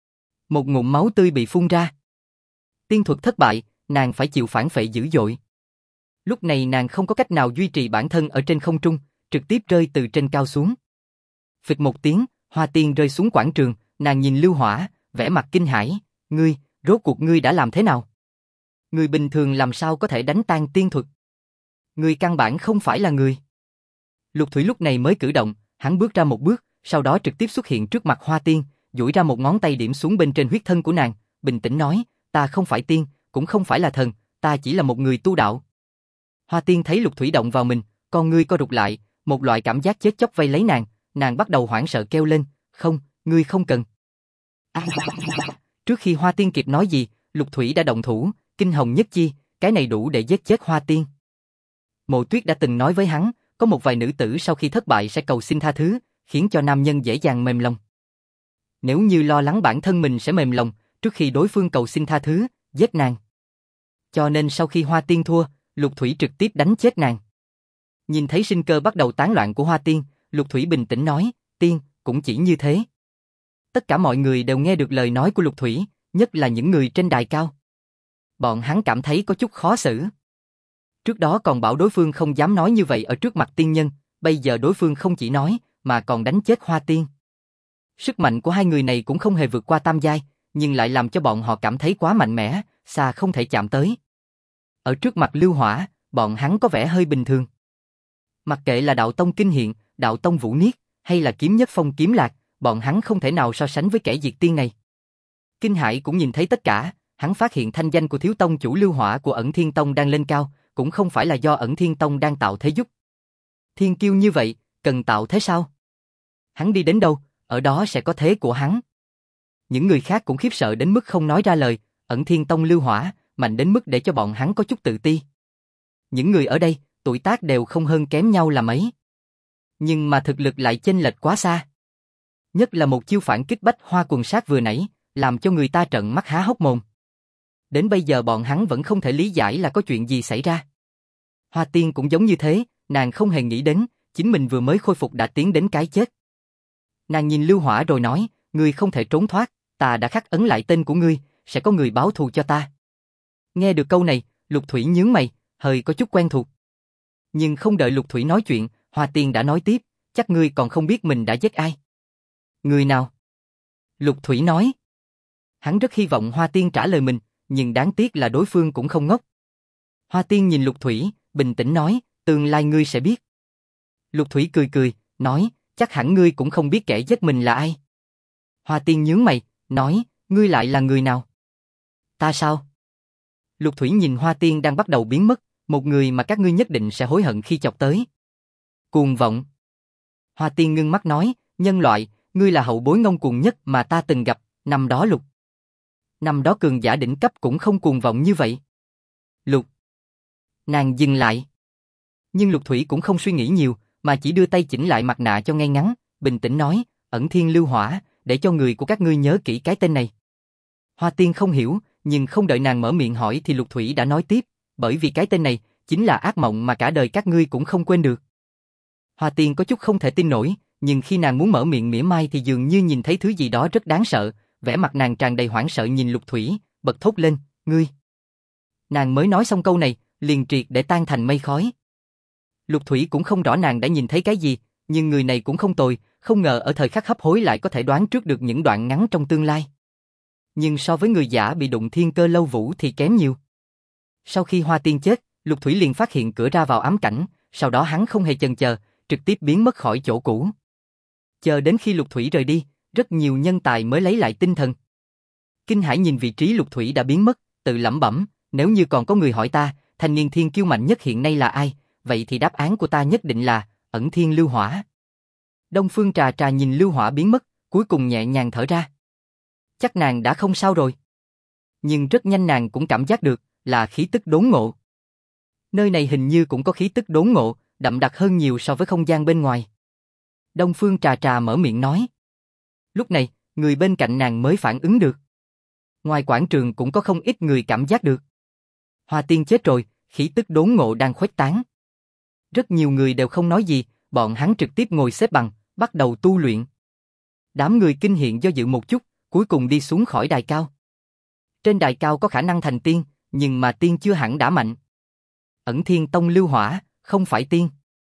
Một ngụm máu tươi bị phun ra. Tiên thuật thất bại, nàng phải chịu phản phệ dữ dội. Lúc này nàng không có cách nào duy trì bản thân ở trên không trung, trực tiếp rơi từ trên cao xuống. Phịch một tiếng, Hoa Tiên rơi xuống quảng trường, nàng nhìn Lưu Hỏa, vẻ mặt kinh hãi, rốt cuộc ngươi đã làm thế nào? Người bình thường làm sao có thể đánh tan tiên thuật? Ngươi căn bản không phải là người. Lục Thủy lúc này mới cử động, hắn bước ra một bước, sau đó trực tiếp xuất hiện trước mặt Hoa Tiên, duỗi ra một ngón tay điểm xuống bên trên huyết thân của nàng, bình tĩnh nói, ta không phải tiên, cũng không phải là thần, ta chỉ là một người tu đạo. Hoa Tiên thấy Lục Thủy động vào mình, con ngươi co rụt lại, một loại cảm giác chết chóc vây lấy nàng, nàng bắt đầu hoảng sợ kêu lên, không, ngươi không cần. Trước khi Hoa Tiên kịp nói gì, Lục Thủy đã động thủ, kinh hồng nhất chi, cái này đủ để giết chết Hoa Tiên. Mộ Tuyết đã từng nói với hắn, có một vài nữ tử sau khi thất bại sẽ cầu xin tha thứ, khiến cho nam nhân dễ dàng mềm lòng. Nếu như lo lắng bản thân mình sẽ mềm lòng, trước khi đối phương cầu xin tha thứ, giết nàng. Cho nên sau khi Hoa Tiên thua, Lục Thủy trực tiếp đánh chết nàng. Nhìn thấy sinh cơ bắt đầu tán loạn của Hoa Tiên, Lục Thủy bình tĩnh nói, tiên, cũng chỉ như thế. Tất cả mọi người đều nghe được lời nói của Lục Thủy, nhất là những người trên đài cao. Bọn hắn cảm thấy có chút khó xử. Trước đó còn bảo đối phương không dám nói như vậy ở trước mặt tiên nhân, bây giờ đối phương không chỉ nói, mà còn đánh chết Hoa Tiên. Sức mạnh của hai người này cũng không hề vượt qua tam giai, nhưng lại làm cho bọn họ cảm thấy quá mạnh mẽ, xa không thể chạm tới. Ở trước mặt Lưu Hỏa, bọn hắn có vẻ hơi bình thường. Mặc kệ là đạo tông Kinh Hiện, đạo tông Vũ Niết, hay là kiếm nhất phong Kiếm Lạc, bọn hắn không thể nào so sánh với kẻ diệt tiên này. Kinh Hải cũng nhìn thấy tất cả, hắn phát hiện thanh danh của thiếu tông chủ Lưu Hỏa của Ẩn Thiên Tông đang lên cao, cũng không phải là do Ẩn Thiên Tông đang tạo thế giúp. Thiên kiêu như vậy, cần tạo thế sao? Hắn đi đến đâu, ở đó sẽ có thế của hắn. Những người khác cũng khiếp sợ đến mức không nói ra lời, Ẩn Thiên Tông Lưu Hỏa, mạnh đến mức để cho bọn hắn có chút tự ti. Những người ở đây, tuổi tác đều không hơn kém nhau là mấy. Nhưng mà thực lực lại chênh lệch quá xa. Nhất là một chiêu phản kích bách hoa quần sát vừa nãy, làm cho người ta trợn mắt há hốc mồm. Đến bây giờ bọn hắn vẫn không thể lý giải là có chuyện gì xảy ra. Hoa Tiên cũng giống như thế, nàng không hề nghĩ đến, chính mình vừa mới khôi phục đã tiến đến cái chết. Nàng nhìn Lưu Hỏa rồi nói, ngươi không thể trốn thoát, ta đã khắc ấn lại tên của ngươi, sẽ có người báo thù cho ta. Nghe được câu này, Lục Thủy nhướng mày, hơi có chút quen thuộc. Nhưng không đợi Lục Thủy nói chuyện, Hoa Tiên đã nói tiếp, chắc ngươi còn không biết mình đã giết ai. Người nào? Lục Thủy nói. Hắn rất hy vọng Hoa Tiên trả lời mình, nhưng đáng tiếc là đối phương cũng không ngốc. Hoa Tiên nhìn Lục Thủy, bình tĩnh nói, tương lai ngươi sẽ biết. Lục Thủy cười cười, nói, chắc hẳn ngươi cũng không biết kẻ giết mình là ai. Hoa Tiên nhướng mày, nói, ngươi lại là người nào? Ta sao? Lục Thủy nhìn Hoa Tiên đang bắt đầu biến mất, một người mà các ngươi nhất định sẽ hối hận khi chọc tới. Cuồng vọng. Hoa Tiên ngưng mắt nói, nhân loại, ngươi là hậu bối ngông cuồng nhất mà ta từng gặp, năm đó Lục. Năm đó cường giả đỉnh cấp cũng không cuồng vọng như vậy. Lục. Nàng dừng lại. Nhưng Lục Thủy cũng không suy nghĩ nhiều, mà chỉ đưa tay chỉnh lại mặt nạ cho ngay ngắn, bình tĩnh nói, ẩn thiên lưu hỏa, để cho người của các ngươi nhớ kỹ cái tên này. Hoa Tiên không hiểu, nhưng không đợi nàng mở miệng hỏi thì Lục Thủy đã nói tiếp, bởi vì cái tên này chính là ác mộng mà cả đời các ngươi cũng không quên được. Hoa Tiên có chút không thể tin nổi, nhưng khi nàng muốn mở miệng mỉa mai thì dường như nhìn thấy thứ gì đó rất đáng sợ, vẻ mặt nàng tràn đầy hoảng sợ nhìn Lục Thủy, bật thốt lên, ngươi. Nàng mới nói xong câu này, liền triệt để tan thành mây khói. Lục Thủy cũng không rõ nàng đã nhìn thấy cái gì, nhưng người này cũng không tồi, không ngờ ở thời khắc hấp hối lại có thể đoán trước được những đoạn ngắn trong tương lai. Nhưng so với người giả bị đụng thiên cơ lâu vũ thì kém nhiều. Sau khi Hoa Tiên chết, Lục Thủy liền phát hiện cửa ra vào ám cảnh, sau đó hắn không hề chần chờ, trực tiếp biến mất khỏi chỗ cũ. Chờ đến khi Lục Thủy rời đi, rất nhiều nhân tài mới lấy lại tinh thần. Kinh hãi nhìn vị trí Lục Thủy đã biến mất, tự lẩm bẩm, nếu như còn có người hỏi ta, thanh niên thiên kiêu mạnh nhất hiện nay là ai, vậy thì đáp án của ta nhất định là ẩn thiên lưu hỏa. Đông Phương Trà Trà nhìn lưu hỏa biến mất, cuối cùng nhẹ nhàng thở ra. Chắc nàng đã không sao rồi. Nhưng rất nhanh nàng cũng cảm giác được là khí tức đốn ngộ. Nơi này hình như cũng có khí tức đốn ngộ, đậm đặc hơn nhiều so với không gian bên ngoài. Đông Phương Trà Trà mở miệng nói. Lúc này, người bên cạnh nàng mới phản ứng được. Ngoài quảng trường cũng có không ít người cảm giác được. Hoa Tiên chết rồi, khí tức đốn ngộ đang khuếch tán. Rất nhiều người đều không nói gì, bọn hắn trực tiếp ngồi xếp bằng, bắt đầu tu luyện. Đám người kinh hiện do dự một chút, cuối cùng đi xuống khỏi đài cao. Trên đài cao có khả năng thành tiên, nhưng mà tiên chưa hẳn đã mạnh. Ẩn Thiên Tông lưu hỏa, không phải tiên.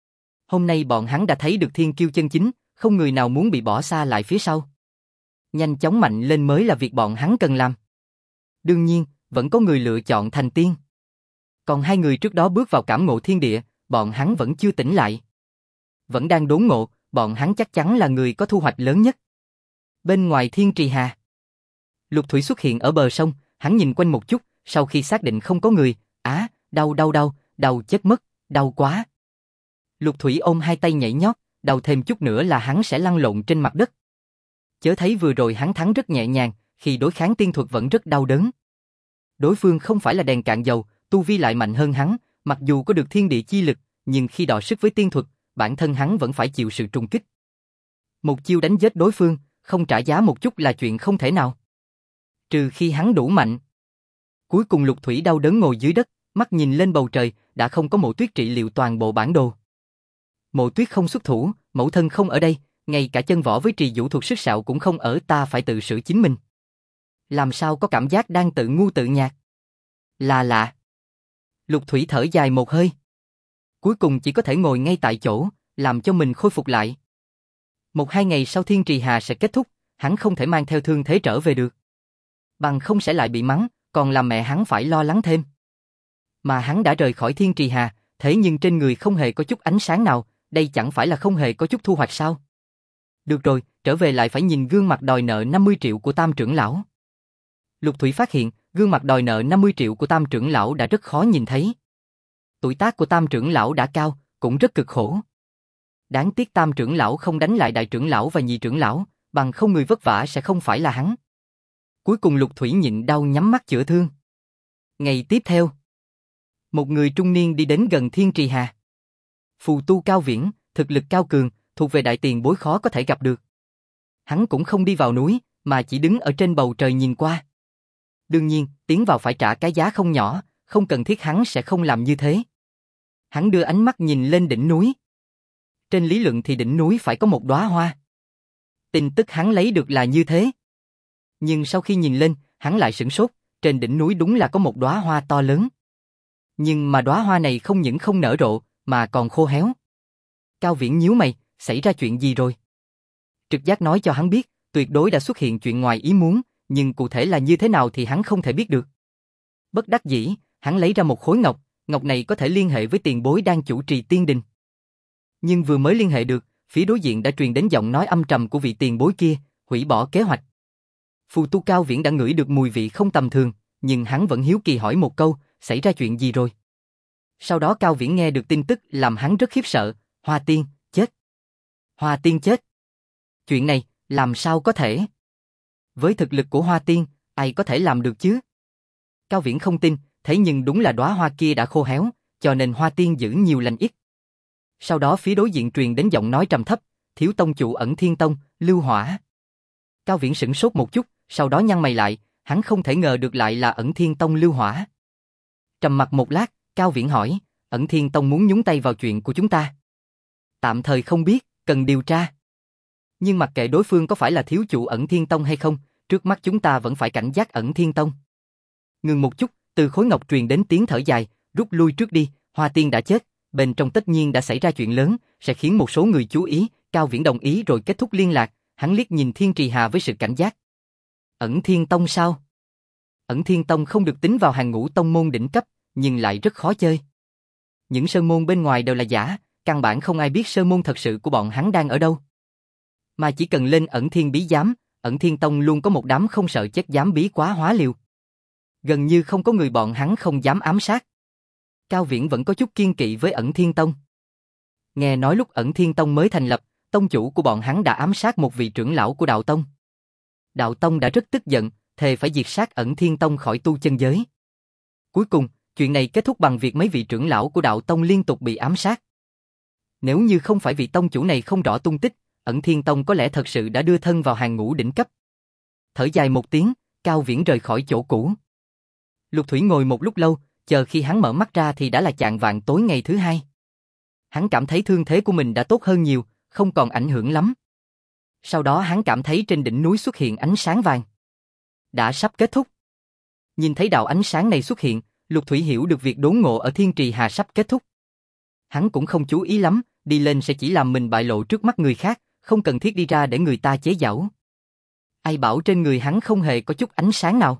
Hôm nay bọn hắn đã thấy được thiên kiêu chân chính, không người nào muốn bị bỏ xa lại phía sau. Nhanh chóng mạnh lên mới là việc bọn hắn cần làm. Đương nhiên, vẫn có người lựa chọn thành tiên. Còn hai người trước đó bước vào cảm ngộ thiên địa, bọn hắn vẫn chưa tỉnh lại. Vẫn đang đốn ngộ, bọn hắn chắc chắn là người có thu hoạch lớn nhất. Bên ngoài Thiên Trì Hà, Lục Thủy xuất hiện ở bờ sông, hắn nhìn quanh một chút, sau khi xác định không có người, đau chết mất, đau quá. Lục Thủy ôm hai tay nhảy nhót, đau thêm chút nữa là hắn sẽ lăn lộn trên mặt đất. Chớ thấy vừa rồi hắn thắng rất nhẹ nhàng, khi đối kháng tiên thuật vẫn rất đau đớn. Đối phương không phải là đèn cạn dầu, tu vi lại mạnh hơn hắn, mặc dù có được thiên địa chi lực, nhưng khi đọ sức với tiên thuật, bản thân hắn vẫn phải chịu sự trùng kích. Một chiêu đánh giết đối phương, không trả giá một chút là chuyện không thể nào. Trừ khi hắn đủ mạnh. Cuối cùng Lục Thủy đau đớn ngồi dưới đất, mắt nhìn lên bầu trời, đã không có Mộ Tuyết trị liệu toàn bộ bản đồ. Mộ Tuyết không xuất thủ, mẫu thân không ở đây, ngay cả chân võ với trì vũ thuật sức sẹo cũng không ở, ta phải tự sửa chính mình. Làm sao có cảm giác đang tự ngu tự nhạt. Là lạ. Lục Thủy thở dài một hơi. Cuối cùng chỉ có thể ngồi ngay tại chỗ, làm cho mình khôi phục lại. 1-2 ngày sau Thiên Trì Hà sẽ kết thúc, hắn không thể mang theo thương thế trở về được. Bằng không sẽ lại bị mắng, còn làm mẹ hắn phải lo lắng thêm. Mà hắn đã rời khỏi Thiên Trì Hà, thế nhưng trên người không hề có chút ánh sáng nào, đây chẳng phải là không hề có chút thu hoạch sao? Được rồi, trở về lại phải nhìn gương mặt đòi nợ 50 triệu của Tam trưởng lão. Lục Thủy phát hiện, gương mặt đòi nợ 50 triệu của Tam trưởng lão đã rất khó nhìn thấy. Tuổi tác của Tam trưởng lão đã cao, cũng rất cực khổ. Đáng tiếc Tam trưởng lão không đánh lại Đại trưởng lão và Nhị trưởng lão, bằng không người vất vả sẽ không phải là hắn. Cuối cùng Lục Thủy nhịn đau nhắm mắt chữa thương. Ngày tiếp theo, một người trung niên đi đến gần Thiên Trì Hà. Phù tu cao viễn, thực lực cao cường, thuộc về đại tiền bối khó có thể gặp được. Hắn cũng không đi vào núi, mà chỉ đứng ở trên bầu trời nhìn qua. Đương nhiên, tiến vào phải trả cái giá không nhỏ, không cần thiết hắn sẽ không làm như thế. Hắn đưa ánh mắt nhìn lên đỉnh núi. Trên lý luận thì đỉnh núi phải có một đóa hoa. Tin tức hắn lấy được là như thế. Nhưng sau khi nhìn lên, hắn lại sửng sốt, trên đỉnh núi đúng là có một đóa hoa to lớn. Nhưng mà đóa hoa này không những không nở rộ, mà còn khô héo. Cao Viễn nhíu mày, xảy ra chuyện gì rồi? Trực giác nói cho hắn biết, tuyệt đối đã xuất hiện chuyện ngoài ý muốn, nhưng cụ thể là như thế nào thì hắn không thể biết được. Bất đắc dĩ, hắn lấy ra một khối ngọc, ngọc này có thể liên hệ với tiền bối đang chủ trì tiên đình. Nhưng vừa mới liên hệ được, phía đối diện đã truyền đến giọng nói âm trầm của vị tiền bối kia, hủy bỏ kế hoạch. Phù tu Cao Viễn đã ngửi được mùi vị không tầm thường, nhưng hắn vẫn hiếu kỳ hỏi một câu, xảy ra chuyện gì rồi? Sau đó Cao Viễn nghe được tin tức làm hắn rất khiếp sợ, Hoa Tiên, chết. Hoa Tiên chết. Chuyện này, làm sao có thể? Với thực lực của Hoa Tiên, ai có thể làm được chứ? Cao Viễn không tin, thế nhưng đúng là đóa hoa kia đã khô héo, cho nên Hoa Tiên giữ nhiều lành ít. Sau đó phía đối diện truyền đến giọng nói trầm thấp, thiếu tông chủ Ẩn Thiên Tông, Lưu Hỏa. Cao Viễn sửng sốt một chút, sau đó nhăn mày lại, hắn không thể ngờ được lại là Ẩn Thiên Tông Lưu Hỏa. Trầm mặc một lát, Cao Viễn hỏi, Ẩn Thiên Tông muốn nhúng tay vào chuyện của chúng ta. Tạm thời không biết, cần điều tra. Nhưng mặc kệ đối phương có phải là thiếu chủ Ẩn Thiên Tông hay không, trước mắt chúng ta vẫn phải cảnh giác Ẩn Thiên Tông. Ngừng một chút, từ khối ngọc truyền đến tiếng thở dài, rút lui trước đi, Hoa Tiên đã chết, bên trong tất nhiên đã xảy ra chuyện lớn, sẽ khiến một số người chú ý, Cao Viễn đồng ý rồi kết thúc liên lạc, hắn liếc nhìn Thiên Trì Hà với sự cảnh giác. Ẩn Thiên Tông sao? Ẩn Thiên Tông không được tính vào hàng ngũ tông môn đỉnh cấp, nhưng lại rất khó chơi. Những sơn môn bên ngoài đều là giả, căn bản không ai biết sơn môn thật sự của bọn hắn đang ở đâu. Mà chỉ cần lên Ẩn Thiên bí giám, Ẩn Thiên Tông luôn có một đám không sợ chết dám bí quá hóa liều. Gần như không có người bọn hắn không dám ám sát. Cao Viễn vẫn có chút kiên kỵ với Ẩn Thiên Tông. Nghe nói lúc Ẩn Thiên Tông mới thành lập, tông chủ của bọn hắn đã ám sát một vị trưởng lão của Đạo Tông. Đạo Tông đã rất tức giận, thề phải diệt sát Ẩn Thiên Tông khỏi tu chân giới. Cuối cùng, chuyện này kết thúc bằng việc mấy vị trưởng lão của Đạo Tông liên tục bị ám sát. Nếu như không phải vị tông chủ này không rõ tung tích, Ẩn Thiên Tông có lẽ thật sự đã đưa thân vào hàng ngũ đỉnh cấp. Thở dài một tiếng, Cao Viễn rời khỏi chỗ cũ. Lục Thủy ngồi một lúc lâu, chờ khi hắn mở mắt ra thì đã là chạng vạng tối ngày thứ hai. Hắn cảm thấy thương thế của mình đã tốt hơn nhiều, không còn ảnh hưởng lắm. Sau đó hắn cảm thấy trên đỉnh núi xuất hiện ánh sáng vàng. Đã sắp kết thúc. Nhìn thấy đạo ánh sáng này xuất hiện, Lục Thủy hiểu được việc đốn ngộ ở Thiên Trì Hà sắp kết thúc. Hắn cũng không chú ý lắm, đi lên sẽ chỉ làm mình bại lộ trước mắt người khác, không cần thiết đi ra để người ta chế giễu. Ai bảo trên người hắn không hề có chút ánh sáng nào.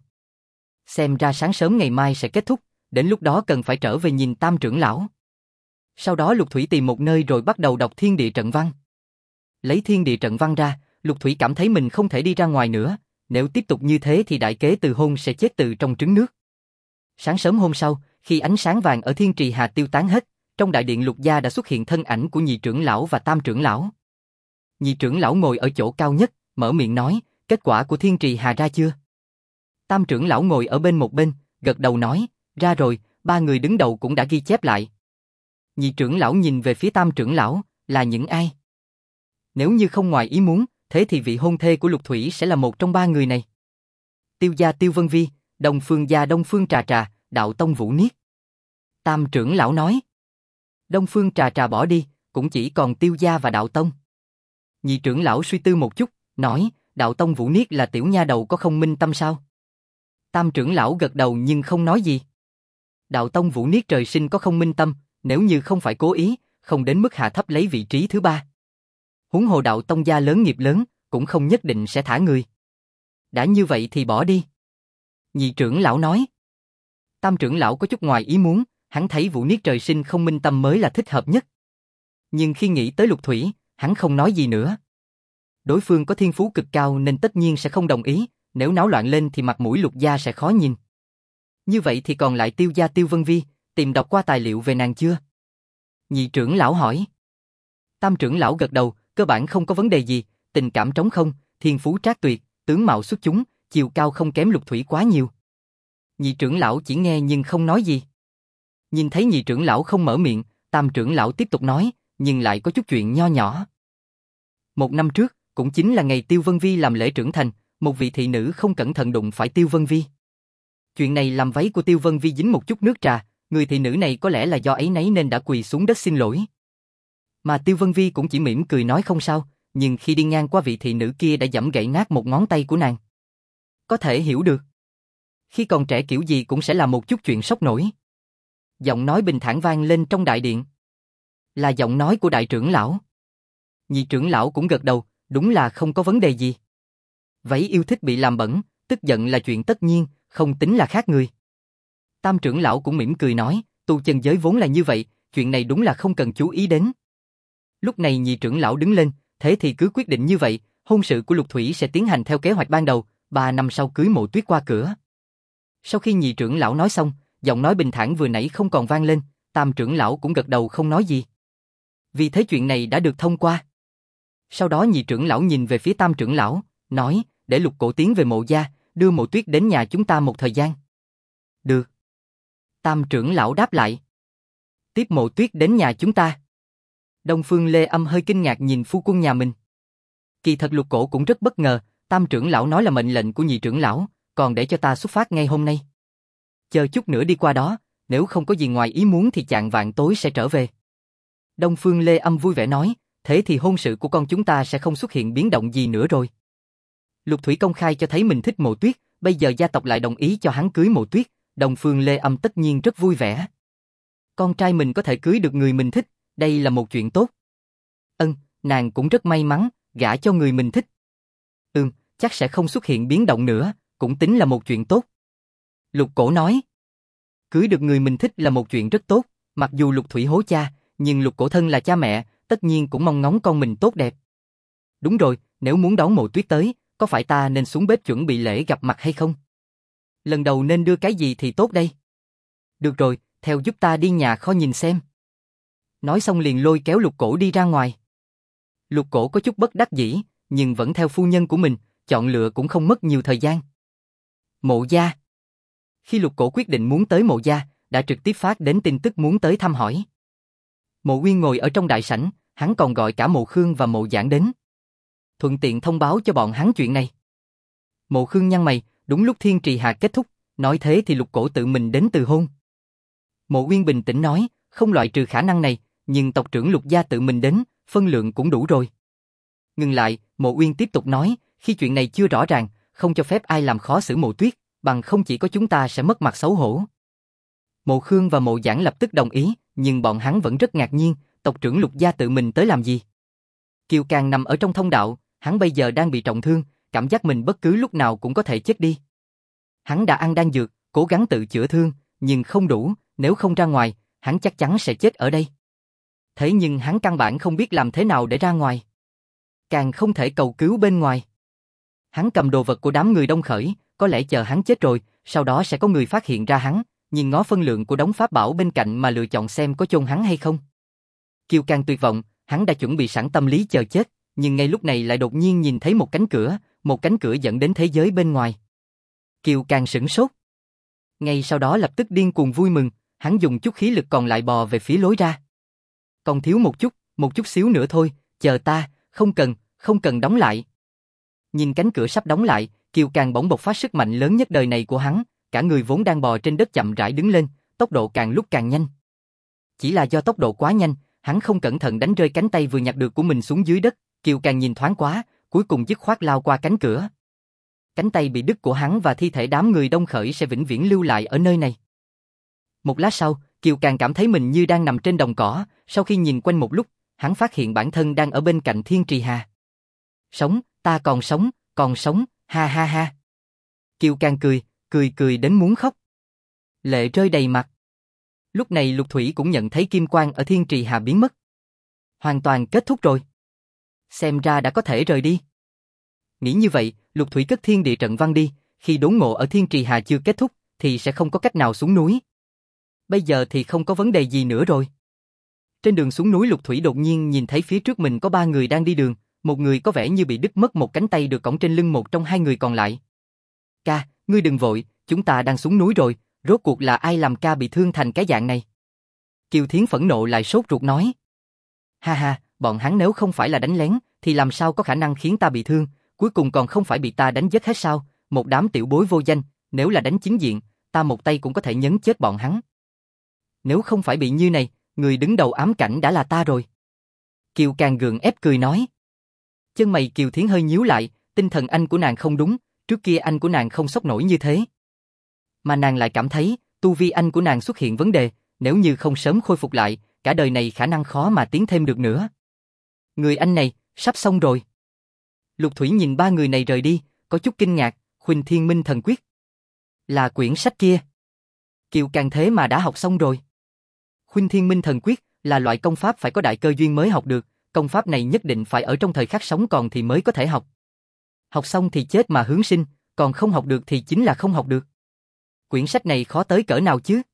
Xem ra sáng sớm ngày mai sẽ kết thúc, đến lúc đó cần phải trở về nhìn Tam trưởng lão. Sau đó Lục Thủy tìm một nơi rồi bắt đầu đọc Thiên Địa Trận Văn. Lấy Thiên Địa Trận Văn ra, Lục Thủy cảm thấy mình không thể đi ra ngoài nữa, nếu tiếp tục như thế thì đại kế Từ Hôn sẽ chết từ trong trứng nước. Sáng sớm hôm sau, khi ánh sáng vàng ở Thiên Trì Hà tiêu tán hết, trong đại điện Lục gia đã xuất hiện thân ảnh của nhị trưởng lão và Tam trưởng lão. Nhị trưởng lão ngồi ở chỗ cao nhất, mở miệng nói, kết quả của Thiên Trì Hà ra chưa? Tam trưởng lão ngồi ở bên một bên, gật đầu nói, ra rồi, ba người đứng đầu cũng đã ghi chép lại. Nhị trưởng lão nhìn về phía Tam trưởng lão, là những ai? Nếu như không ngoài ý muốn, thế thì vị hôn thê của Lục Thủy sẽ là một trong ba người này. Tiêu gia Tiêu Vân Vi, Đông Phương gia Đông Phương Trà Trà, Đạo Tông Vũ Niết. Tam trưởng lão nói. Đông Phương Trà Trà bỏ đi, cũng chỉ còn Tiêu gia và Đạo Tông. Nhị trưởng lão suy tư một chút, nói, Đạo Tông Vũ Niết là tiểu nha đầu có không minh tâm sao? Tam trưởng lão gật đầu nhưng không nói gì. Đạo Tông Vũ Niết trời sinh có không minh tâm, nếu như không phải cố ý, không đến mức hạ thấp lấy vị trí thứ ba. Huống hồ Đạo Tông gia lớn nghiệp lớn, cũng không nhất định sẽ thả người. Đã như vậy thì bỏ đi. Nhị trưởng lão nói. Tam trưởng lão có chút ngoài ý muốn, hắn thấy Vũ Niết trời sinh không minh tâm mới là thích hợp nhất. Nhưng khi nghĩ tới Lục Thủy, hắn không nói gì nữa. Đối phương có thiên phú cực cao nên tất nhiên sẽ không đồng ý, nếu náo loạn lên thì mặt mũi Lục gia sẽ khó nhìn. Như vậy thì còn lại Tiêu gia Tiêu Vân Vi, tìm đọc qua tài liệu về nàng chưa? Nhị trưởng lão hỏi. Tam trưởng lão gật đầu, cơ bản không có vấn đề gì, tình cảm trống không, thiên phú trác tuyệt, tướng mạo xuất chúng, chiều cao không kém Lục Thủy quá nhiều. Nhị trưởng lão chỉ nghe nhưng không nói gì. Nhìn thấy nhị trưởng lão không mở miệng, Tam trưởng lão tiếp tục nói, nhưng lại có chút chuyện nho nhỏ. Một năm trước, cũng chính là ngày Tiêu Vân Vi làm lễ trưởng thành, một vị thị nữ không cẩn thận đụng phải Tiêu Vân Vi. Chuyện này làm váy của Tiêu Vân Vi dính một chút nước trà, người thị nữ này có lẽ là do ấy nấy nên đã quỳ xuống đất xin lỗi. Mà Tiêu Vân Vi cũng chỉ mỉm cười nói không sao, nhưng khi đi ngang qua vị thị nữ kia đã giẫm gãy nát một ngón tay của nàng. Có thể hiểu được. Khi còn trẻ kiểu gì cũng sẽ là một chút chuyện sốc nổi. Giọng nói bình thản vang lên trong đại điện. Là giọng nói của đại trưởng lão. Nhị trưởng lão cũng gật đầu, đúng là không có vấn đề gì. Váy yêu thích bị làm bẩn, tức giận là chuyện tất nhiên, không tính là khác người. Tam trưởng lão cũng mỉm cười nói, tu chân giới vốn là như vậy, chuyện này đúng là không cần chú ý đến. Lúc này nhị trưởng lão đứng lên, thế thì cứ quyết định như vậy, hôn sự của Lục Thủy sẽ tiến hành theo kế hoạch ban đầu, 3 năm sau cưới Mộ Tuyết qua cửa. Sau khi nhị trưởng lão nói xong, giọng nói bình thản vừa nãy không còn vang lên, tam trưởng lão cũng gật đầu không nói gì. Vì thế chuyện này đã được thông qua. Sau đó nhị trưởng lão nhìn về phía tam trưởng lão, nói, để Lục Cổ tiến về Mộ gia, đưa Mộ Tuyết đến nhà chúng ta một thời gian. Được. Tam trưởng lão đáp lại. Tiếp Mộ Tuyết đến nhà chúng ta. Đông Phương Lê Âm hơi kinh ngạc nhìn phu quân nhà mình. Kỳ thật Lục Cổ cũng rất bất ngờ, tam trưởng lão nói là mệnh lệnh của nhị trưởng lão, còn để cho ta xuất phát ngay hôm nay. Chờ chút nữa đi qua đó, nếu không có gì ngoài ý muốn thì chạng vạng tối sẽ trở về. Đông Phương Lê Âm vui vẻ nói, thế thì hôn sự của con chúng ta sẽ không xuất hiện biến động gì nữa rồi. Lục Thủy công khai cho thấy mình thích Mộ Tuyết, bây giờ gia tộc lại đồng ý cho hắn cưới Mộ Tuyết, Đông Phương Lê Âm tất nhiên rất vui vẻ. Con trai mình có thể cưới được người mình thích, đây là một chuyện tốt. Nàng cũng rất may mắn, gả cho người mình thích. Chắc sẽ không xuất hiện biến động nữa, cũng tính là một chuyện tốt. Lục Cổ nói, cưới được người mình thích là một chuyện rất tốt, mặc dù Lục Thủy hố cha, nhưng Lục Cổ thân là cha mẹ, tất nhiên cũng mong ngóng con mình tốt đẹp. Đúng rồi, nếu muốn đón Mộ Tuyết tới, có phải ta nên xuống bếp chuẩn bị lễ gặp mặt hay không? Lần đầu nên đưa cái gì thì tốt đây? Được rồi, theo giúp ta đi nhà kho nhìn xem. Nói xong liền lôi kéo Lục Cổ đi ra ngoài. Lục Cổ có chút bất đắc dĩ, nhưng vẫn theo phu nhân của mình, chọn lựa cũng không mất nhiều thời gian. Mộ gia. Khi Lục Cổ quyết định muốn tới Mộ gia, đã trực tiếp phát đến tin tức muốn tới thăm hỏi. Mộ Uyên ngồi ở trong đại sảnh, hắn còn gọi cả Mộ Khương và Mộ Giảng đến. Thuận tiện thông báo cho bọn hắn chuyện này. Mộ Khương nhăn mày, đúng lúc Thiên Trì Hà kết thúc, nói thế thì Lục Cổ tự mình đến từ hôn. Mộ Uyên bình tĩnh nói, không loại trừ khả năng này, nhưng tộc trưởng Lục gia tự mình đến, phân lượng cũng đủ rồi. Ngừng lại, Mộ Uyên tiếp tục nói, khi chuyện này chưa rõ ràng, không cho phép ai làm khó xử Mộ Tuyết, bằng không chỉ có chúng ta sẽ mất mặt xấu hổ. Mộ Khương và Mộ Giảng lập tức đồng ý, nhưng bọn hắn vẫn rất ngạc nhiên, tộc trưởng Lục gia tự mình tới làm gì? Kiều Càng nằm ở trong thông đạo, hắn bây giờ đang bị trọng thương, cảm giác mình bất cứ lúc nào cũng có thể chết đi. Hắn đã ăn đan dược, cố gắng tự chữa thương, nhưng không đủ, nếu không ra ngoài, hắn chắc chắn sẽ chết ở đây. Thế nhưng hắn căn bản không biết làm thế nào để ra ngoài. Càng không thể cầu cứu bên ngoài. Hắn cầm đồ vật của đám người Đông Khởi, có lẽ chờ hắn chết rồi, sau đó sẽ có người phát hiện ra hắn, nhìn ngó phân lượng của đống pháp bảo bên cạnh mà lựa chọn xem có chôn hắn hay không. Kiều Càng tuyệt vọng, hắn đã chuẩn bị sẵn tâm lý chờ chết, nhưng ngay lúc này lại đột nhiên nhìn thấy một cánh cửa dẫn đến thế giới bên ngoài. Kiều Càng sửng sốt. Ngay sau đó lập tức điên cuồng vui mừng, hắn dùng chút khí lực còn lại bò về phía lối ra. Còn thiếu một chút xíu nữa thôi, chờ ta, không cần đóng lại. Nhìn cánh cửa sắp đóng lại, Kiều Càng bỗng bộc phát sức mạnh lớn nhất đời này của hắn, cả người vốn đang bò trên đất chậm rãi đứng lên, tốc độ càng lúc càng nhanh. Chỉ là do tốc độ quá nhanh, hắn không cẩn thận đánh rơi cánh tay vừa nhặt được của mình xuống dưới đất, Kiều Càng nhìn thoáng quá, cuối cùng dứt khoát lao qua cánh cửa. Cánh tay bị đứt của hắn và thi thể đám người Đông Khởi sẽ vĩnh viễn lưu lại ở nơi này. Một lát sau, Kiều Càng cảm thấy mình như đang nằm trên đồng cỏ, sau khi nhìn quanh một lúc, hắn phát hiện bản thân đang ở bên cạnh Thiên Trì Hà. Sống, ta còn sống, ha ha ha. Kiều Càng cười đến muốn khóc. Lệ rơi đầy mặt. Lúc này Lục Thủy cũng nhận thấy kim quang ở Thiên Trì Hà biến mất. Hoàn toàn kết thúc rồi. Xem ra đã có thể rời đi. Nghĩ như vậy, Lục Thủy cất thiên địa trận văn đi, khi đốn ngộ ở Thiên Trì Hà chưa kết thúc, thì sẽ không có cách nào xuống núi. Bây giờ thì không có vấn đề gì nữa rồi. Trên đường xuống núi Lục Thủy đột nhiên nhìn thấy phía trước mình có 3 người đang đi đường, một người có vẻ như bị đứt mất một cánh tay được cõng trên lưng một trong 2 người còn lại. Ca, ngươi đừng vội, chúng ta đang xuống núi rồi, rốt cuộc là ai làm ca bị thương thành cái dạng này? Kiều Thiến phẫn nộ lại sốt ruột nói. Ha ha, bọn hắn nếu không phải là đánh lén, thì làm sao có khả năng khiến ta bị thương, cuối cùng còn không phải bị ta đánh chết hết sao, một đám tiểu bối vô danh, nếu là đánh chính diện, ta một tay cũng có thể nhấn chết bọn hắn. Nếu không phải bị như này, người đứng đầu ám cảnh đã là ta rồi. Kiều Càng gượng ép cười nói. Chân mày Kiều Thiến hơi nhíu lại, tinh thần anh của nàng không đúng, trước kia anh của nàng không sốc nổi như thế. Mà nàng lại cảm thấy, tu vi anh của nàng xuất hiện vấn đề, nếu như không sớm khôi phục lại, cả đời này khả năng khó mà tiến thêm được nữa. Người anh này, sắp xong rồi. Lục Thủy nhìn 3 người này rời đi, có chút kinh ngạc, Khuynh Thiên Minh Thần Quyết. Là quyển sách kia. Kiều Càng thế mà đã học xong rồi. Khuynh Thiên Minh Thần Quyết là loại công pháp phải có đại cơ duyên mới học được, công pháp này nhất định phải ở trong thời khắc sống còn thì mới có thể học. Học xong thì chết mà hướng sinh, còn không học được thì chính là không học được. Quyển sách này khó tới cỡ nào chứ?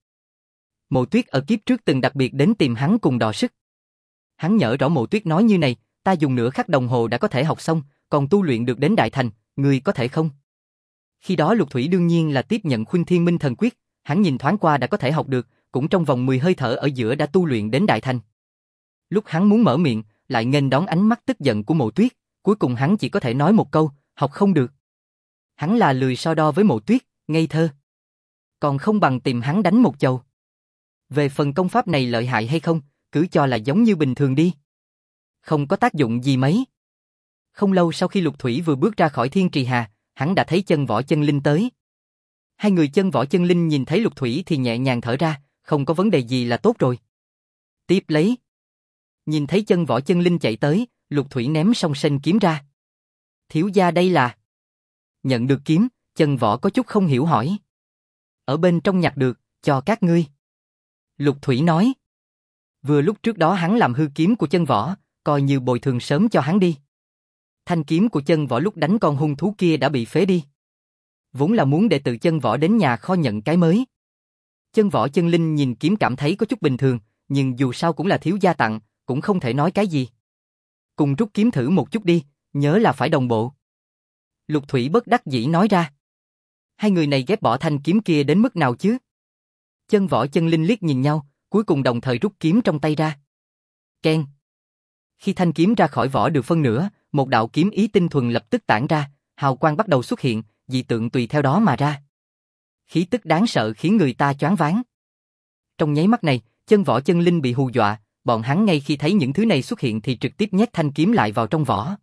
Mộ Tuyết ở kiếp trước từng đặc biệt đến tìm hắn cùng đọ sức. Hắn nhớ rõ Mộ Tuyết nói như này, ta dùng nửa khắc đồng hồ đã có thể học xong, còn tu luyện được đến đại thành, ngươi có thể không? Khi đó Lục Thủy đương nhiên là tiếp nhận Khuynh Thiên Minh Thần Quyết, hắn nhìn thoáng qua đã có thể học được, cũng trong vòng 10 hơi thở ở giữa đã tu luyện đến đại thành. Lúc hắn muốn mở miệng, lại nghênh đón ánh mắt tức giận của Mộ Tuyết, cuối cùng hắn chỉ có thể nói một câu, học không được. Hắn là lười so đo với Mộ Tuyết, ngây thơ. Còn không bằng tìm hắn đánh một chầu. Về phần công pháp này lợi hại hay không, cứ cho là giống như bình thường đi. Không có tác dụng gì mấy. Không lâu sau khi Lục Thủy vừa bước ra khỏi Thiên Trì Hà, hắn đã thấy Chân Võ Chân Linh tới. Hai người Chân Võ Chân Linh nhìn thấy Lục Thủy thì nhẹ nhàng thở ra, không có vấn đề gì là tốt rồi. Tiếp lấy. Nhìn thấy Chân Võ Chân Linh chạy tới, Lục Thủy ném song sên kiếm ra. Thiếu gia đây là... Nhận được kiếm, Chân Võ có chút không hiểu hỏi. Ở bên trong nhặt được, cho các ngươi. Lục Thủy nói. Vừa lúc trước đó hắn làm hư kiếm của Chân Võ, coi như bồi thường sớm cho hắn đi. Thanh kiếm của Chân Võ lúc đánh con hung thú kia đã bị phế đi. Vốn là muốn để tự Chân Võ đến nhà kho nhận cái mới. Chân Võ Chân Linh nhìn kiếm cảm thấy có chút bình thường, nhưng dù sao cũng là thiếu gia tặng, cũng không thể nói cái gì. Cùng rút kiếm thử một chút đi, nhớ là phải đồng bộ. Lục Thủy bất đắc dĩ nói ra. Hai người này ghét bỏ thanh kiếm kia đến mức nào chứ? Chân Võ Chân Linh liếc nhìn nhau, cuối cùng đồng thời rút kiếm trong tay ra. Keng. Khi thanh kiếm ra khỏi vỏ được phân nửa, một đạo kiếm ý tinh thuần lập tức tản ra, hào quang bắt đầu xuất hiện, dị tượng tùy theo đó mà ra. Khí tức đáng sợ khiến người ta choáng váng. Trong nháy mắt này, Chân Võ Chân Linh bị hù dọa, bọn hắn ngay khi thấy những thứ này xuất hiện thì trực tiếp nhét thanh kiếm lại vào trong vỏ.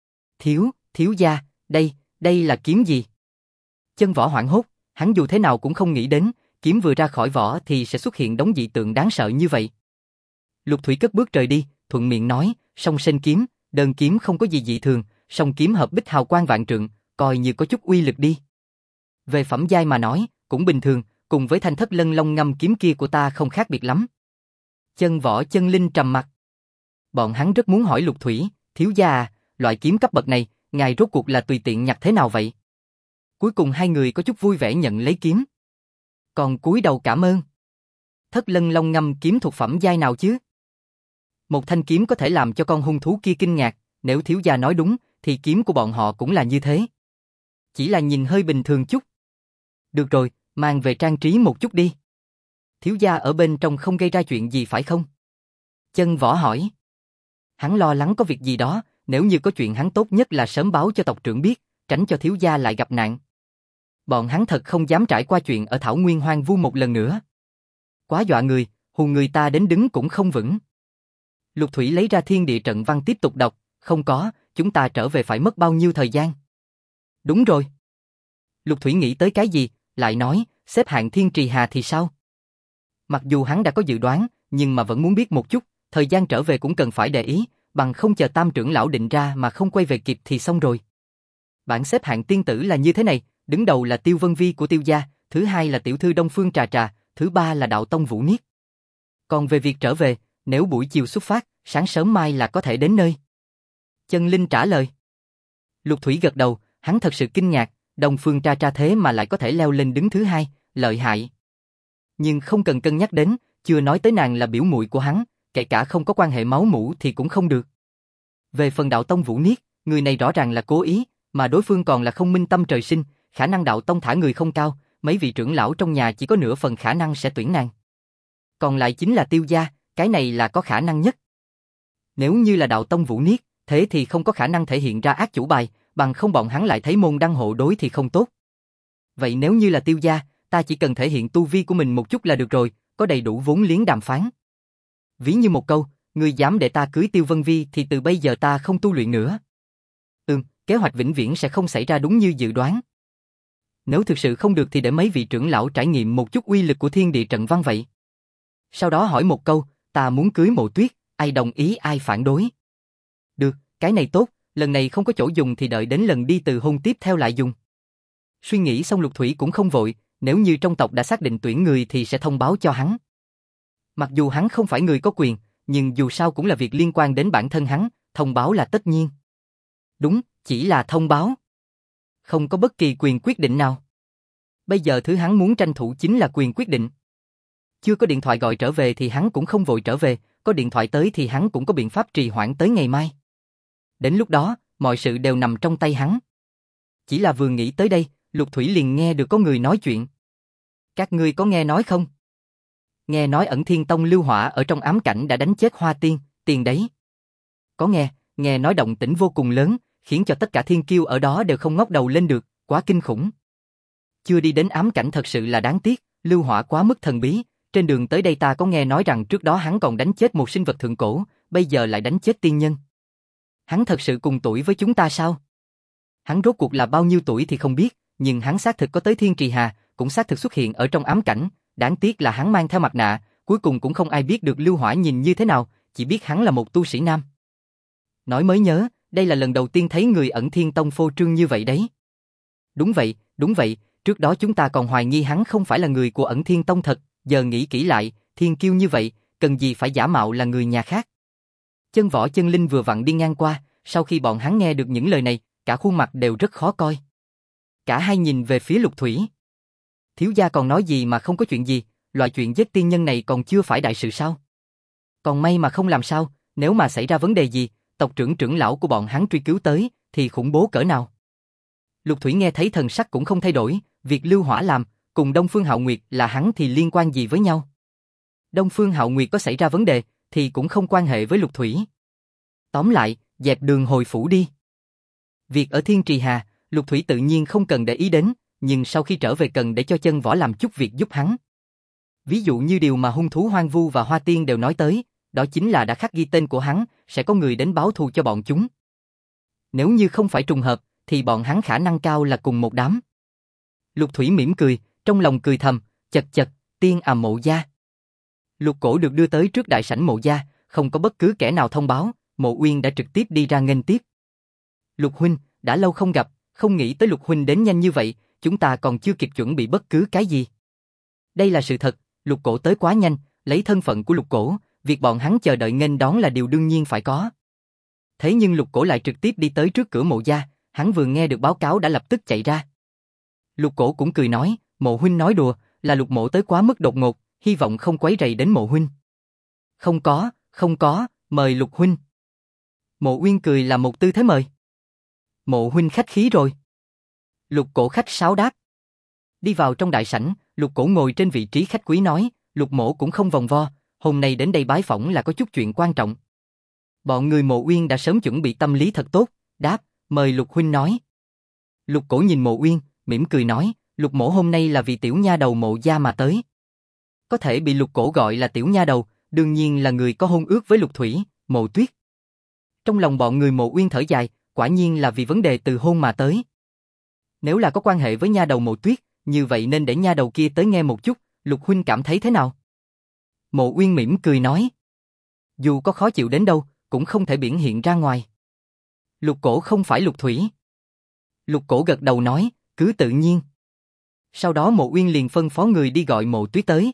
Thiếu gia, đây là kiếm gì? Chân Võ hoảng hốt, hắn dù thế nào cũng không nghĩ đến, kiếm vừa ra khỏi vỏ thì sẽ xuất hiện đống dị tượng đáng sợ như vậy. Lục Thủy cất bước rời đi, thuận miệng nói, song sên kiếm, đơn kiếm không có gì dị thường, song kiếm hợp bích hào quang vạn trượng, coi như có chút uy lực đi. Về phẩm giai mà nói, cũng bình thường, cùng với thanh Thất Lân Long Ngâm kiếm kia của ta không khác biệt lắm. Chân Võ Chân Linh trầm mặt. Bọn hắn rất muốn hỏi Lục Thủy, thiếu gia à, loại kiếm cấp bậc này, ngài rốt cuộc là tùy tiện nhặt thế nào vậy? Cuối cùng hai người có chút vui vẻ nhận lấy kiếm. Còn cúi đầu cảm ơn. Thất Lân Long Ngâm kiếm thuộc phẩm giai nào chứ? Một thanh kiếm có thể làm cho con hung thú kia kinh ngạc, nếu thiếu gia nói đúng, thì kiếm của bọn họ cũng là như thế. Chỉ là nhìn hơi bình thường chút. Được rồi, mang về trang trí một chút đi. Thiếu gia ở bên trong không gây ra chuyện gì phải không? Chân Võ hỏi. Hắn lo lắng có việc gì đó, nếu như có chuyện hắn tốt nhất là sớm báo cho tộc trưởng biết, tránh cho thiếu gia lại gặp nạn. Bọn hắn thật không dám trải qua chuyện ở Thảo Nguyên hoang vu một lần nữa. Quá dọa người, hù người ta đến đứng cũng không vững. Lục Thủy lấy ra thiên địa trận văn tiếp tục đọc, không có, chúng ta trở về phải mất bao nhiêu thời gian? Đúng rồi. Lục Thủy nghĩ tới cái gì, lại nói, xếp hạng Thiên Trì Hà thì sao? Mặc dù hắn đã có dự đoán, nhưng mà vẫn muốn biết một chút, thời gian trở về cũng cần phải để ý, bằng không chờ Tam trưởng lão định ra mà không quay về kịp thì xong rồi. Bảng xếp hạng tiên tử là như thế này, đứng đầu là Tiêu Vân Vi của Tiêu gia, thứ hai là tiểu thư Đông Phương Trà Trà, thứ ba là đạo tông Vũ Niết. Còn về việc trở về, nếu buổi chiều xuất phát, sáng sớm mai là có thể đến nơi. Chân Linh trả lời. Lục Thủy gật đầu, hắn thật sự kinh ngạc, Đông Phương Trà Trà thế mà lại có thể leo lên đứng thứ hai, lợi hại. Nhưng không cần cân nhắc đến, chưa nói tới nàng là biểu muội của hắn, kể cả không có quan hệ máu mủ thì cũng không được. Về phần đạo tông Vũ Niết, người này rõ ràng là cố ý, mà đối phương còn là không minh tâm trời sinh, khả năng đạo tông thả người không cao, mấy vị trưởng lão trong nhà chỉ có nửa phần khả năng sẽ tuyển nàng. Còn lại chính là Tiêu gia, cái này là có khả năng nhất. Nếu như là đạo tông Vũ Niết, thế thì không có khả năng thể hiện ra ác chủ bài, bằng không bọn hắn lại thấy môn đăng hộ đối thì không tốt. Vậy nếu như là Tiêu gia, ta chỉ cần thể hiện tu vi của mình một chút là được rồi, có đầy đủ vốn liếng đàm phán. Ví như một câu, ngươi dám để ta cưới Tiêu Vân Vi thì từ bây giờ ta không tu luyện nữa. Kế hoạch vĩnh viễn sẽ không xảy ra đúng như dự đoán. Nếu thực sự không được thì để mấy vị trưởng lão trải nghiệm một chút uy lực của thiên địa trận văn vậy. Sau đó hỏi một câu, ta muốn cưới Mộ Tuyết, ai đồng ý ai phản đối. Được, cái này tốt, lần này không có chỗ dùng thì đợi đến lần đi từ hôn tiếp theo lại dùng. Suy nghĩ xong Lục Thủy cũng không vội, nếu như trong tộc đã xác định tuyển người thì sẽ thông báo cho hắn. Mặc dù hắn không phải người có quyền, nhưng dù sao cũng là việc liên quan đến bản thân hắn, thông báo là tất nhiên. Đúng, chỉ là thông báo. Không có bất kỳ quyền quyết định nào. Bây giờ thứ hắn muốn tranh thủ chính là quyền quyết định. Chưa có điện thoại gọi trở về thì hắn cũng không vội trở về, có điện thoại tới thì hắn cũng có biện pháp trì hoãn tới ngày mai. Đến lúc đó, mọi sự đều nằm trong tay hắn. Chỉ là vừa nghĩ tới đây, Lục Thủy liền nghe được có người nói chuyện. Các ngươi có nghe nói không? Nghe nói Ẩn Thiên Tông Lưu Hỏa ở trong ám cảnh đã đánh chết Hoa Tiên, tiền đấy. Có nghe nói động tĩnh vô cùng lớn, khiến cho tất cả thiên kiêu ở đó đều không ngóc đầu lên được, quá kinh khủng. Chưa đi đến ám cảnh thật sự là đáng tiếc, Lưu Hỏa quá mức thần bí, trên đường tới đây ta có nghe nói rằng trước đó hắn còn đánh chết một sinh vật thượng cổ, bây giờ lại đánh chết tiên nhân. Hắn thật sự cùng tuổi với chúng ta sao? Hắn rốt cuộc là bao nhiêu tuổi thì không biết, nhưng hắn xác thực có tới Thiên Trì Hà, cũng xác thực xuất hiện ở trong ám cảnh, đáng tiếc là hắn mang theo mặt nạ, cuối cùng cũng không ai biết được Lưu Hỏa nhìn như thế nào, chỉ biết hắn là một tu sĩ nam. Nói mới nhớ, đây là lần đầu tiên thấy người Ẩn Thiên Tông phô trương như vậy đấy. Đúng vậy, trước đó chúng ta còn hoài nghi hắn không phải là người của Ẩn Thiên Tông thật, giờ nghĩ kỹ lại, thiên kiêu như vậy, cần gì phải giả mạo là người nhà khác. Chân Võ Chân Linh vừa vặn đi ngang qua, sau khi bọn hắn nghe được những lời này, cả khuôn mặt đều rất khó coi. Cả hai nhìn về phía Lục Thủy. Thiếu gia còn nói gì mà không có chuyện gì, loại chuyện giết tiên nhân này còn chưa phải đại sự sao? Còn may mà không làm sao, nếu mà xảy ra vấn đề gì, tộc trưởng lão của bọn hắn truy cứu tới, thì khủng bố cỡ nào? Lục Thủy nghe thấy thần sắc cũng không thay đổi, việc Lưu Hỏa làm, cùng Đông Phương Hạo Nguyệt là hắn thì liên quan gì với nhau? Đông Phương Hạo Nguyệt có xảy ra vấn đề, thì cũng không quan hệ với Lục Thủy. Tóm lại, dẹp đường hồi phủ đi. Việc ở Thiên Trì Hà, Lục Thủy tự nhiên không cần để ý đến, nhưng sau khi trở về cần để cho Chân Võ làm chút việc giúp hắn. Ví dụ như điều mà hung thú Hoang Vu và Hoa Tiên đều nói tới, đó chính là đã khắc ghi tên của hắn, sẽ có người đến báo thù cho bọn chúng. Nếu như không phải trùng hợp, thì bọn hắn khả năng cao là cùng một đám. Lục Thủy mỉm cười, trong lòng cười thầm, chật, tiên à Mộ gia. Lục Cổ được đưa tới trước đại sảnh Mộ gia, không có bất cứ kẻ nào thông báo, Mộ Uyên đã trực tiếp đi ra nghênh tiếp. Lục huynh, đã lâu không gặp, không nghĩ tới Lục huynh đến nhanh như vậy, chúng ta còn chưa kịp chuẩn bị bất cứ cái gì. Đây là sự thật, Lục Cổ tới quá nhanh, lấy thân phận của Lục Cổ, việc bọn hắn chờ đợi nghênh đón là điều đương nhiên phải có. Thế nhưng Lục Cổ lại trực tiếp đi tới trước cửa Mộ gia, hắn vừa nghe được báo cáo đã lập tức chạy ra. Lục Cổ cũng cười nói, Mộ huynh nói đùa, là Lục mộ tới quá mức đột ngột, hy vọng không quấy rầy đến Mộ huynh. Không có, mời Lục huynh. Mộ Uyên cười là một tư thế mời. Mộ huynh khách khí rồi. Lục Cổ khách sáo đáp. Đi vào trong đại sảnh, Lục Cổ ngồi trên vị trí khách quý nói, Lục mộ cũng không vòng vo, hôm nay đến đây bái phỏng là có chút chuyện quan trọng. Bọn người Mộ Uyên đã sớm chuẩn bị tâm lý thật tốt, đáp, mời Lục huynh nói. Lục Cổ nhìn Mộ Uyên, mỉm cười nói, Lục mộ hôm nay là vì tiểu nha đầu Mộ gia mà tới. Có thể bị Lục Cổ gọi là tiểu nha đầu, đương nhiên là người có hôn ước với Lục Thủy, Mộ Tuyết. Trong lòng bọn người Mộ Uyên thở dài, quả nhiên là vì vấn đề từ hôn mà tới. Nếu là có quan hệ với nha đầu Mộ Tuyết, như vậy nên để nha đầu kia tới nghe một chút, Lục huynh cảm thấy thế nào? Mộ Uyên mỉm cười nói, dù có khó chịu đến đâu, cũng không thể biểu hiện ra ngoài. Lục Cổ không phải Lục Thủy. Lục Cổ gật đầu nói, cứ tự nhiên. Sau đó Mộ Uyên liền phân phó người đi gọi Mộ Tuyết tới.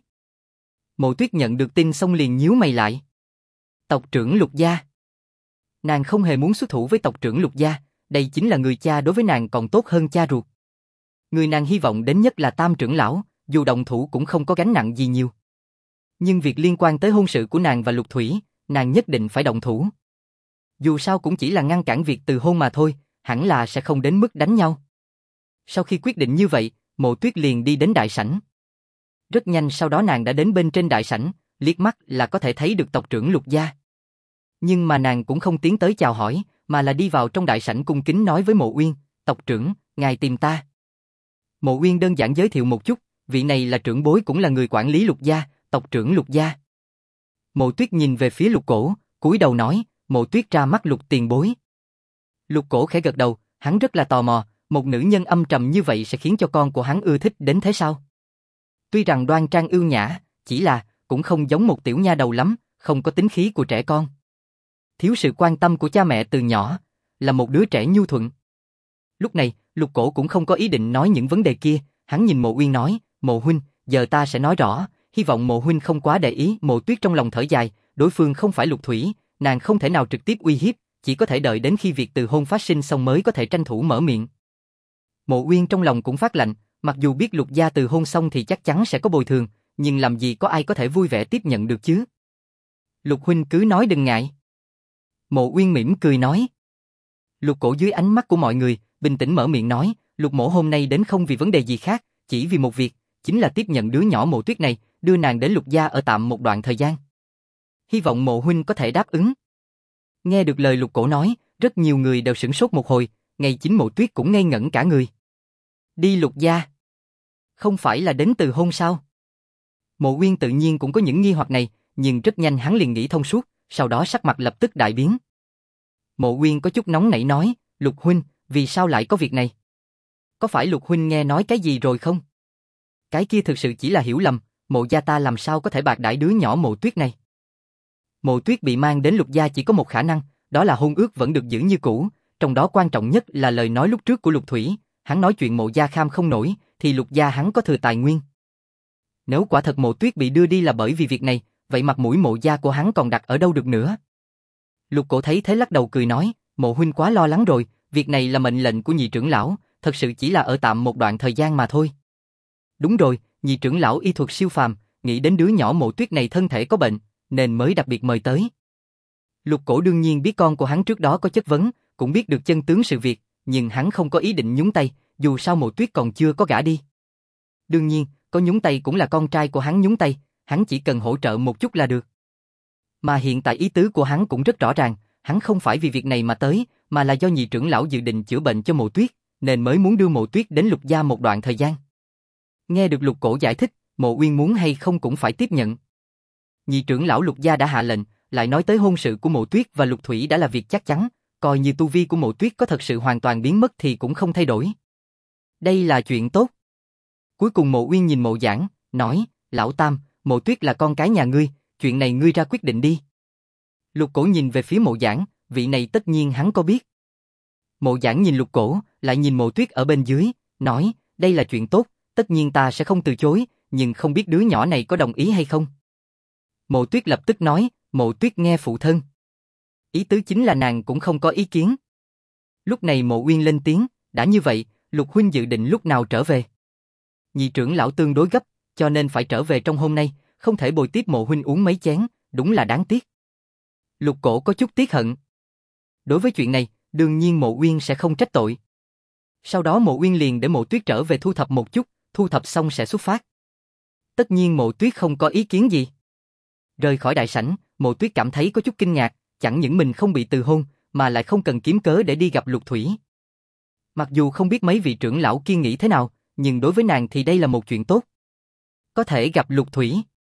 Mộ Tuyết nhận được tin xong liền nhíu mày lại. Tộc trưởng Lục gia. Nàng không hề muốn xuất thủ với tộc trưởng Lục gia, đây chính là người cha đối với nàng còn tốt hơn cha ruột. Người nàng hy vọng đến nhất là Tam trưởng lão, dù động thủ cũng không có gánh nặng gì nhiều. Nhưng việc liên quan tới hôn sự của nàng và Lục Thủy, nàng nhất định phải động thủ. Dù sao cũng chỉ là ngăn cản việc từ hôn mà thôi, hẳn là sẽ không đến mức đánh nhau. Sau khi quyết định như vậy, Mộ Tuyết liền đi đến đại sảnh. Rất nhanh sau đó nàng đã đến bên trên đại sảnh, liếc mắt là có thể thấy được tộc trưởng Lục gia. Nhưng mà nàng cũng không tiến tới chào hỏi, mà là đi vào trong đại sảnh cung kính nói với Mộ Uyên, tộc trưởng, ngài tìm ta. Mộ Uyên đơn giản giới thiệu một chút, vị này là trưởng bối cũng là người quản lý Lục gia, tộc trưởng Lục gia. Mộ Tuyết nhìn về phía Lục Cổ, cúi đầu nói, Mộ Tuyết ra mắt Lục tiền bối. Lục Cổ khẽ gật đầu, hắn rất là tò mò, một nữ nhân âm trầm như vậy sẽ khiến cho con của hắn ưa thích đến thế sao? Tuy rằng đoan trang ưu nhã, chỉ là cũng không giống một tiểu nha đầu lắm, không có tính khí của trẻ con. Thiếu sự quan tâm của cha mẹ từ nhỏ, là một đứa trẻ nhu thuận. Lúc này, Lục Cổ cũng không có ý định nói những vấn đề kia, hắn nhìn Mộ Uyên nói, Mộ huynh, giờ ta sẽ nói rõ, hy vọng Mộ huynh không quá để ý. Mộ Tuyết trong lòng thở dài, đối phương không phải Lục Thủy, nàng không thể nào trực tiếp uy hiếp, chỉ có thể đợi đến khi việc từ hôn phát sinh xong mới có thể tranh thủ mở miệng. Mộ Uyên trong lòng cũng phát lạnh, mặc dù biết Lục gia từ hôn xong thì chắc chắn sẽ có bồi thường, nhưng làm gì có ai có thể vui vẻ tiếp nhận được chứ? Lục huynh cứ nói đừng ngại. Mộ Uyên mỉm cười nói. Lục Cổ dưới ánh mắt của mọi người, bình tĩnh mở miệng nói, Lục mỗ hôm nay đến không vì vấn đề gì khác, chỉ vì một việc, chính là tiếp nhận đứa nhỏ Mộ Tuyết này, đưa nàng đến Lục gia ở tạm một đoạn thời gian. Hy vọng Mộ huynh có thể đáp ứng. Nghe được lời Lục Cổ nói, rất nhiều người đều sửng sốt một hồi, ngay chính Mộ Tuyết cũng ngây ngẩn cả người. Đi Lục gia? Không phải là đến từ hôn sao? Mộ Uyên tự nhiên cũng có những nghi hoặc này, nhưng rất nhanh hắn liền nghĩ thông suốt, sau đó sắc mặt lập tức đại biến. Mộ Uyên có chút nóng nảy nói, Lục huynh, vì sao lại có việc này? Có phải Lục huynh nghe nói cái gì rồi không? Cái kia thực sự chỉ là hiểu lầm, Mộ gia ta làm sao có thể bạc đãi đứa nhỏ Mộ Tuyết này? Mộ Tuyết bị mang đến Lục gia chỉ có một khả năng, đó là hôn ước vẫn được giữ như cũ, trong đó quan trọng nhất là lời nói lúc trước của Lục Thủy, hắn nói chuyện Mộ gia kham không nổi, thì Lục gia hắn có thừa tài nguyên. Nếu quả thật Mộ Tuyết bị đưa đi là bởi vì việc này, vậy mặt mũi Mộ gia của hắn còn đặt ở đâu được nữa? Lục Cổ thấy thế lắc đầu cười nói, Mộ huynh quá lo lắng rồi, việc này là mệnh lệnh của nhị trưởng lão, thật sự chỉ là ở tạm một đoạn thời gian mà thôi. Đúng rồi, nhị trưởng lão y thuật siêu phàm, nghĩ đến đứa nhỏ Mộ Tuyết này thân thể có bệnh, nên mới đặc biệt mời tới. Lục Cổ đương nhiên biết con của hắn trước đó có chất vấn, cũng biết được chân tướng sự việc, nhưng hắn không có ý định nhúng tay, dù sao Mộ Tuyết còn chưa có gả đi. Đương nhiên, có nhúng tay cũng là con trai của hắn nhúng tay, hắn chỉ cần hỗ trợ một chút là được. Mà hiện tại ý tứ của hắn cũng rất rõ ràng, hắn không phải vì việc này mà tới, mà là do nhị trưởng lão dự định chữa bệnh cho Mộ Tuyết, nên mới muốn đưa Mộ Tuyết đến Lục gia một đoạn thời gian. Nghe được Lục Cổ giải thích, Mộ Uyên muốn hay không cũng phải tiếp nhận. Nhị trưởng lão Lục gia đã hạ lệnh, lại nói tới hôn sự của Mộ Tuyết và Lục Thủy đã là việc chắc chắn, coi như tu vi của Mộ Tuyết có thật sự hoàn toàn biến mất thì cũng không thay đổi. Đây là chuyện tốt. Cuối cùng Mộ Uyên nhìn Mộ Giảng, nói, lão Tam, Mộ Tuyết là con cái nhà ngươi, chuyện này ngươi ra quyết định đi. Lục Cổ nhìn về phía Mộ Giảng, vị này tất nhiên hắn có biết. Mộ Giảng nhìn Lục Cổ, lại nhìn Mộ Tuyết ở bên dưới, nói, đây là chuyện tốt, tất nhiên ta sẽ không từ chối, nhưng không biết đứa nhỏ này có đồng ý hay không. Mộ Tuyết lập tức nói, Mộ Tuyết nghe phụ thân. Ý tứ chính là nàng cũng không có ý kiến. Lúc này Mộ Uyên lên tiếng, đã như vậy, Lục huynh dự định lúc nào trở về? Nhị trưởng lão tương đối gấp, cho nên phải trở về trong hôm nay, không thể bồi tiếp Mộ huynh uống mấy chén, đúng là đáng tiếc. Lục Cổ có chút tiếc hận. Đối với chuyện này, đương nhiên Mộ Uyên sẽ không trách tội. Sau đó Mộ Uyên liền để Mộ Tuyết trở về thu thập một chút, thu thập xong sẽ xuất phát. Tất nhiên Mộ Tuyết không có ý kiến gì. Rời khỏi đại sảnh, Mộ Tuyết cảm thấy có chút kinh ngạc, chẳng những mình không bị từ hôn, mà lại không cần kiếm cớ để đi gặp Lục Thủy. Mặc dù không biết mấy vị trưởng lão kia nghĩ thế nào, nhưng đối với nàng thì đây là một chuyện tốt. Có thể gặp Lục Thủy.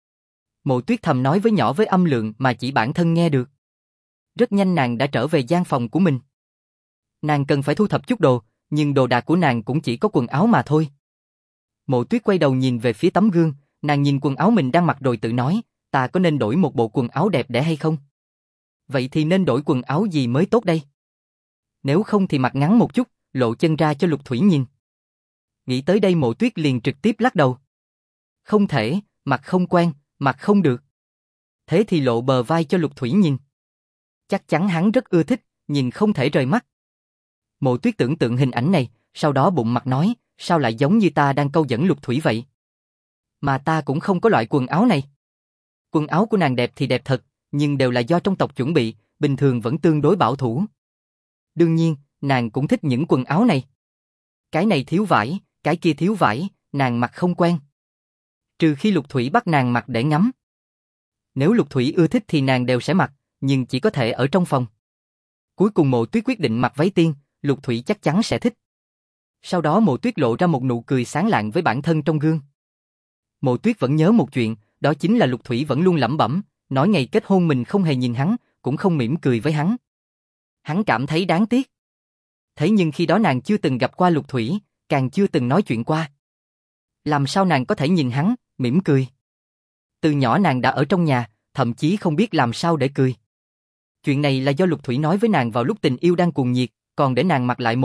Mộ Tuyết thầm nói với nhỏ với âm lượng mà chỉ bản thân nghe được. Rất nhanh nàng đã trở về gian phòng của mình. Nàng cần phải thu thập chút đồ, nhưng đồ đạc của nàng cũng chỉ có quần áo mà thôi. Mộ Tuyết quay đầu nhìn về phía tấm gương, nàng nhìn quần áo mình đang mặc rồi tự nói, ta có nên đổi một bộ quần áo đẹp đẽ hay không? Vậy thì nên đổi quần áo gì mới tốt đây? Nếu không thì mặc ngắn một chút, lộ chân ra cho Lục Thủy nhìn. Nghĩ tới đây Mộ Tuyết liền trực tiếp lắc đầu. Không thể, mặc không quen, mặc không được. Thế thì lộ bờ vai cho Lục Thủy nhìn. Chắc chắn hắn rất ưa thích, nhìn không thể rời mắt. Mộ Tuyết tưởng tượng hình ảnh này, sau đó bụng mặt nói, sao lại giống như ta đang câu dẫn Lục Thủy vậy? Mà ta cũng không có loại quần áo này. Quần áo của nàng đẹp thì đẹp thật, nhưng đều là do trong tộc chuẩn bị, bình thường vẫn tương đối bảo thủ. Đương nhiên, nàng cũng thích những quần áo này. Cái này thiếu vải, cái kia thiếu vải, nàng mặc không quen. Trừ khi Lục Thủy bắt nàng mặc để ngắm. Nếu Lục Thủy ưa thích thì nàng đều sẽ mặc, nhưng chỉ có thể ở trong phòng. Cuối cùng Mộ Tuyết quyết định mặc váy tiên, Lục Thủy chắc chắn sẽ thích. Sau đó Mộ Tuyết lộ ra một nụ cười sáng lạng với bản thân trong gương. Mộ Tuyết vẫn nhớ một chuyện, đó chính là Lục Thủy vẫn luôn lẩm bẩm, nói ngày kết hôn mình không hề nhìn hắn, cũng không mỉm cười với hắn. Hắn cảm thấy đáng tiếc. Thế nhưng khi đó nàng chưa từng gặp qua Lục Thủy, càng chưa từng nói chuyện qua. Làm sao nàng có thể nhìn hắn, mỉm cười? Từ nhỏ nàng đã ở trong nhà, thậm chí không biết làm sao để cười. Chuyện này là do Lục Thủy nói với nàng vào lúc tình yêu đang cuồng nhiệt, còn để nàng mặc lại một lần,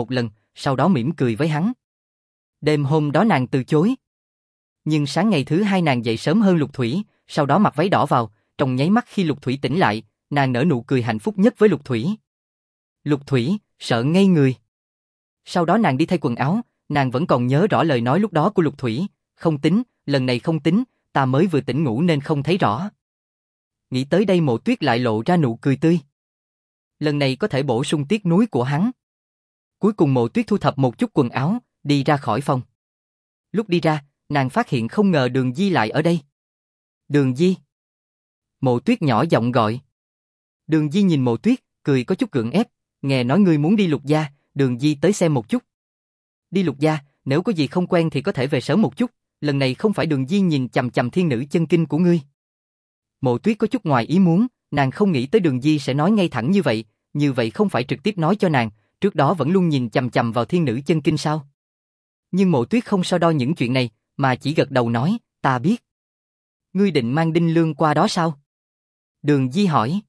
sau đó mỉm cười với hắn. Đêm hôm đó nàng từ chối. Nhưng sáng ngày thứ hai nàng dậy sớm hơn Lục Thủy, sau đó mặc váy đỏ vào, trong nháy mắt khi Lục Thủy tỉnh lại, nàng nở nụ cười hạnh phúc nhất với Lục Thủy. Lục Thủy sợ ngây người. Sau đó nàng đi thay quần áo, nàng vẫn còn nhớ rõ lời nói lúc đó của Lục Thủy, không tính, lần này không tính, ta mới vừa tỉnh ngủ nên không thấy rõ. Nghĩ tới đây Mộ Tuyết lại lộ ra nụ cười tươi. Lần này có thể bổ sung tiếc nuối của hắn. Cuối cùng Mộ Tuyết thu thập một chút quần áo, đi ra khỏi phòng. Lúc đi ra, nàng phát hiện không ngờ Đường Di lại ở đây. Đường Di. Mộ Tuyết nhỏ giọng gọi. Đường Di nhìn Mộ Tuyết, cười có chút gượng ép, nghe nói ngươi muốn đi Lục gia, Đường Di tới xem một chút. Đi Lục gia, nếu có gì không quen thì có thể về sớm một chút, lần này không phải Đường Di nhìn chằm chằm thiên nữ chân kinh của ngươi. Mộ Tuyết có chút ngoài ý muốn, nàng không nghĩ tới Đường Di sẽ nói ngay thẳng như vậy không phải trực tiếp nói cho nàng, trước đó vẫn luôn nhìn chằm chằm vào thiên nữ chân kinh sao? Nhưng Mộ Tuyết không so đo những chuyện này, mà chỉ gật đầu nói, ta biết. Ngươi định mang Đinh Lương qua đó sao? Đường Di hỏi.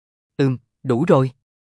Đủ rồi.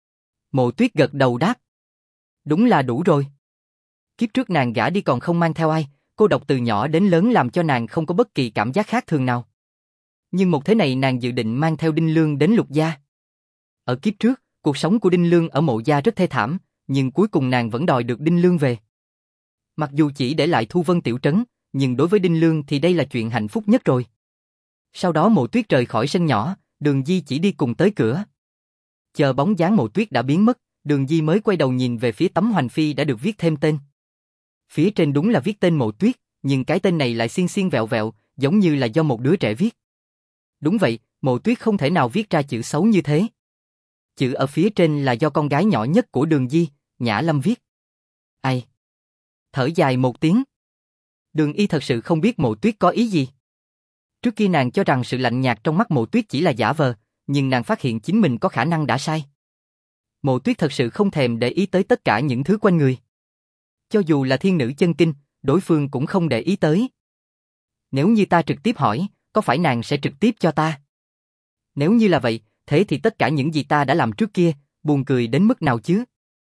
Mộ Tuyết gật đầu đáp. Đúng là đủ rồi. Kiếp trước nàng gả đi còn không mang theo ai, cô độc từ nhỏ đến lớn làm cho nàng không có bất kỳ cảm giác khác thường nào. Nhưng một thế này nàng dự định mang theo Đinh Lương đến Lục gia. Ở kiếp trước, cuộc sống của Đinh Lương ở Mộ gia rất thê thảm, nhưng cuối cùng nàng vẫn đòi được Đinh Lương về. Mặc dù chỉ để lại Thu Vân tiểu trấn, nhưng đối với Đinh Lương thì đây là chuyện hạnh phúc nhất rồi. Sau đó Mộ Tuyết rời khỏi sân nhỏ, Đường Di chỉ đi cùng tới cửa. Chờ bóng dáng Mộ Tuyết đã biến mất, Đường Di mới quay đầu nhìn về phía tấm hoành phi đã được viết thêm tên. Phía trên đúng là viết tên Mộ Tuyết, nhưng cái tên này lại xiên xiên vẹo vẹo, giống như là do một đứa trẻ viết. Đúng vậy, Mộ Tuyết không thể nào viết ra chữ xấu như thế. Chữ ở phía trên là do con gái nhỏ nhất của Đường Di, Nhã Lâm viết. Ai? Thở dài một tiếng. Đường Y thật sự không biết Mộ Tuyết có ý gì. Trước kia nàng cho rằng sự lạnh nhạt trong mắt Mộ Tuyết chỉ là giả vờ, nhưng nàng phát hiện chính mình có khả năng đã sai. Mộ Tuyết thật sự không thèm để ý tới tất cả những thứ quanh người. Cho dù là thiên nữ chân kinh, đối phương cũng không để ý tới. Nếu như ta trực tiếp hỏi, có phải nàng sẽ trực tiếp cho ta? Nếu như là vậy, thế thì tất cả những gì ta đã làm trước kia, buồn cười đến mức nào chứ?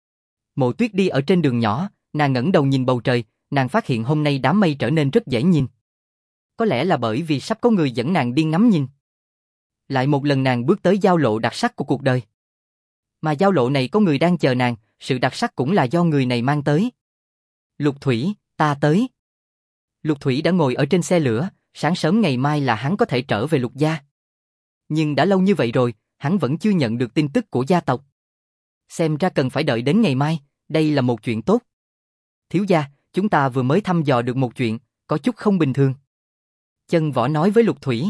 Mộ Tuyết đi ở trên đường nhỏ, nàng ngẩng đầu nhìn bầu trời, nàng phát hiện hôm nay đám mây trở nên rất dễ nhìn. Có lẽ là bởi vì sắp có người dẫn nàng đi ngắm nhìn. Lại một lần nàng bước tới giao lộ đặc sắc của cuộc đời. Mà giao lộ này có người đang chờ nàng, sự đặc sắc cũng là do người này mang tới. Lục Thủy, ta tới. Lục Thủy đã ngồi ở trên xe lửa, sáng sớm ngày mai là hắn có thể trở về Lục gia. Nhưng đã lâu như vậy rồi, hắn vẫn chưa nhận được tin tức của gia tộc. Xem ra cần phải đợi đến ngày mai, đây là một chuyện tốt. Thiếu gia, chúng ta vừa mới thăm dò được một chuyện, có chút không bình thường. Chân Võ nói với Lục Thủy.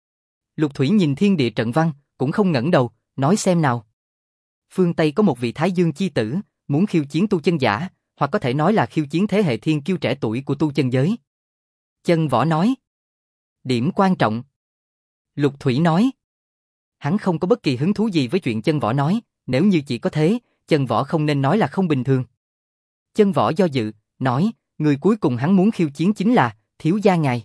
Lục Thủy nhìn thiên địa trận văn, cũng không ngẩng đầu, nói xem nào. Phương Tây có một vị Thái Dương chi tử, muốn khiêu chiến tu chân giả, hoặc có thể nói là khiêu chiến thế hệ thiên kiêu trẻ tuổi của tu chân giới. Chân Võ nói. Điểm quan trọng. Lục Thủy nói. Hắn không có bất kỳ hứng thú gì với chuyện Chân Võ nói, nếu như chỉ có thế, Chân Võ không nên nói là không bình thường. Chân Võ do dự, nói, người cuối cùng hắn muốn khiêu chiến chính là thiếu gia ngài.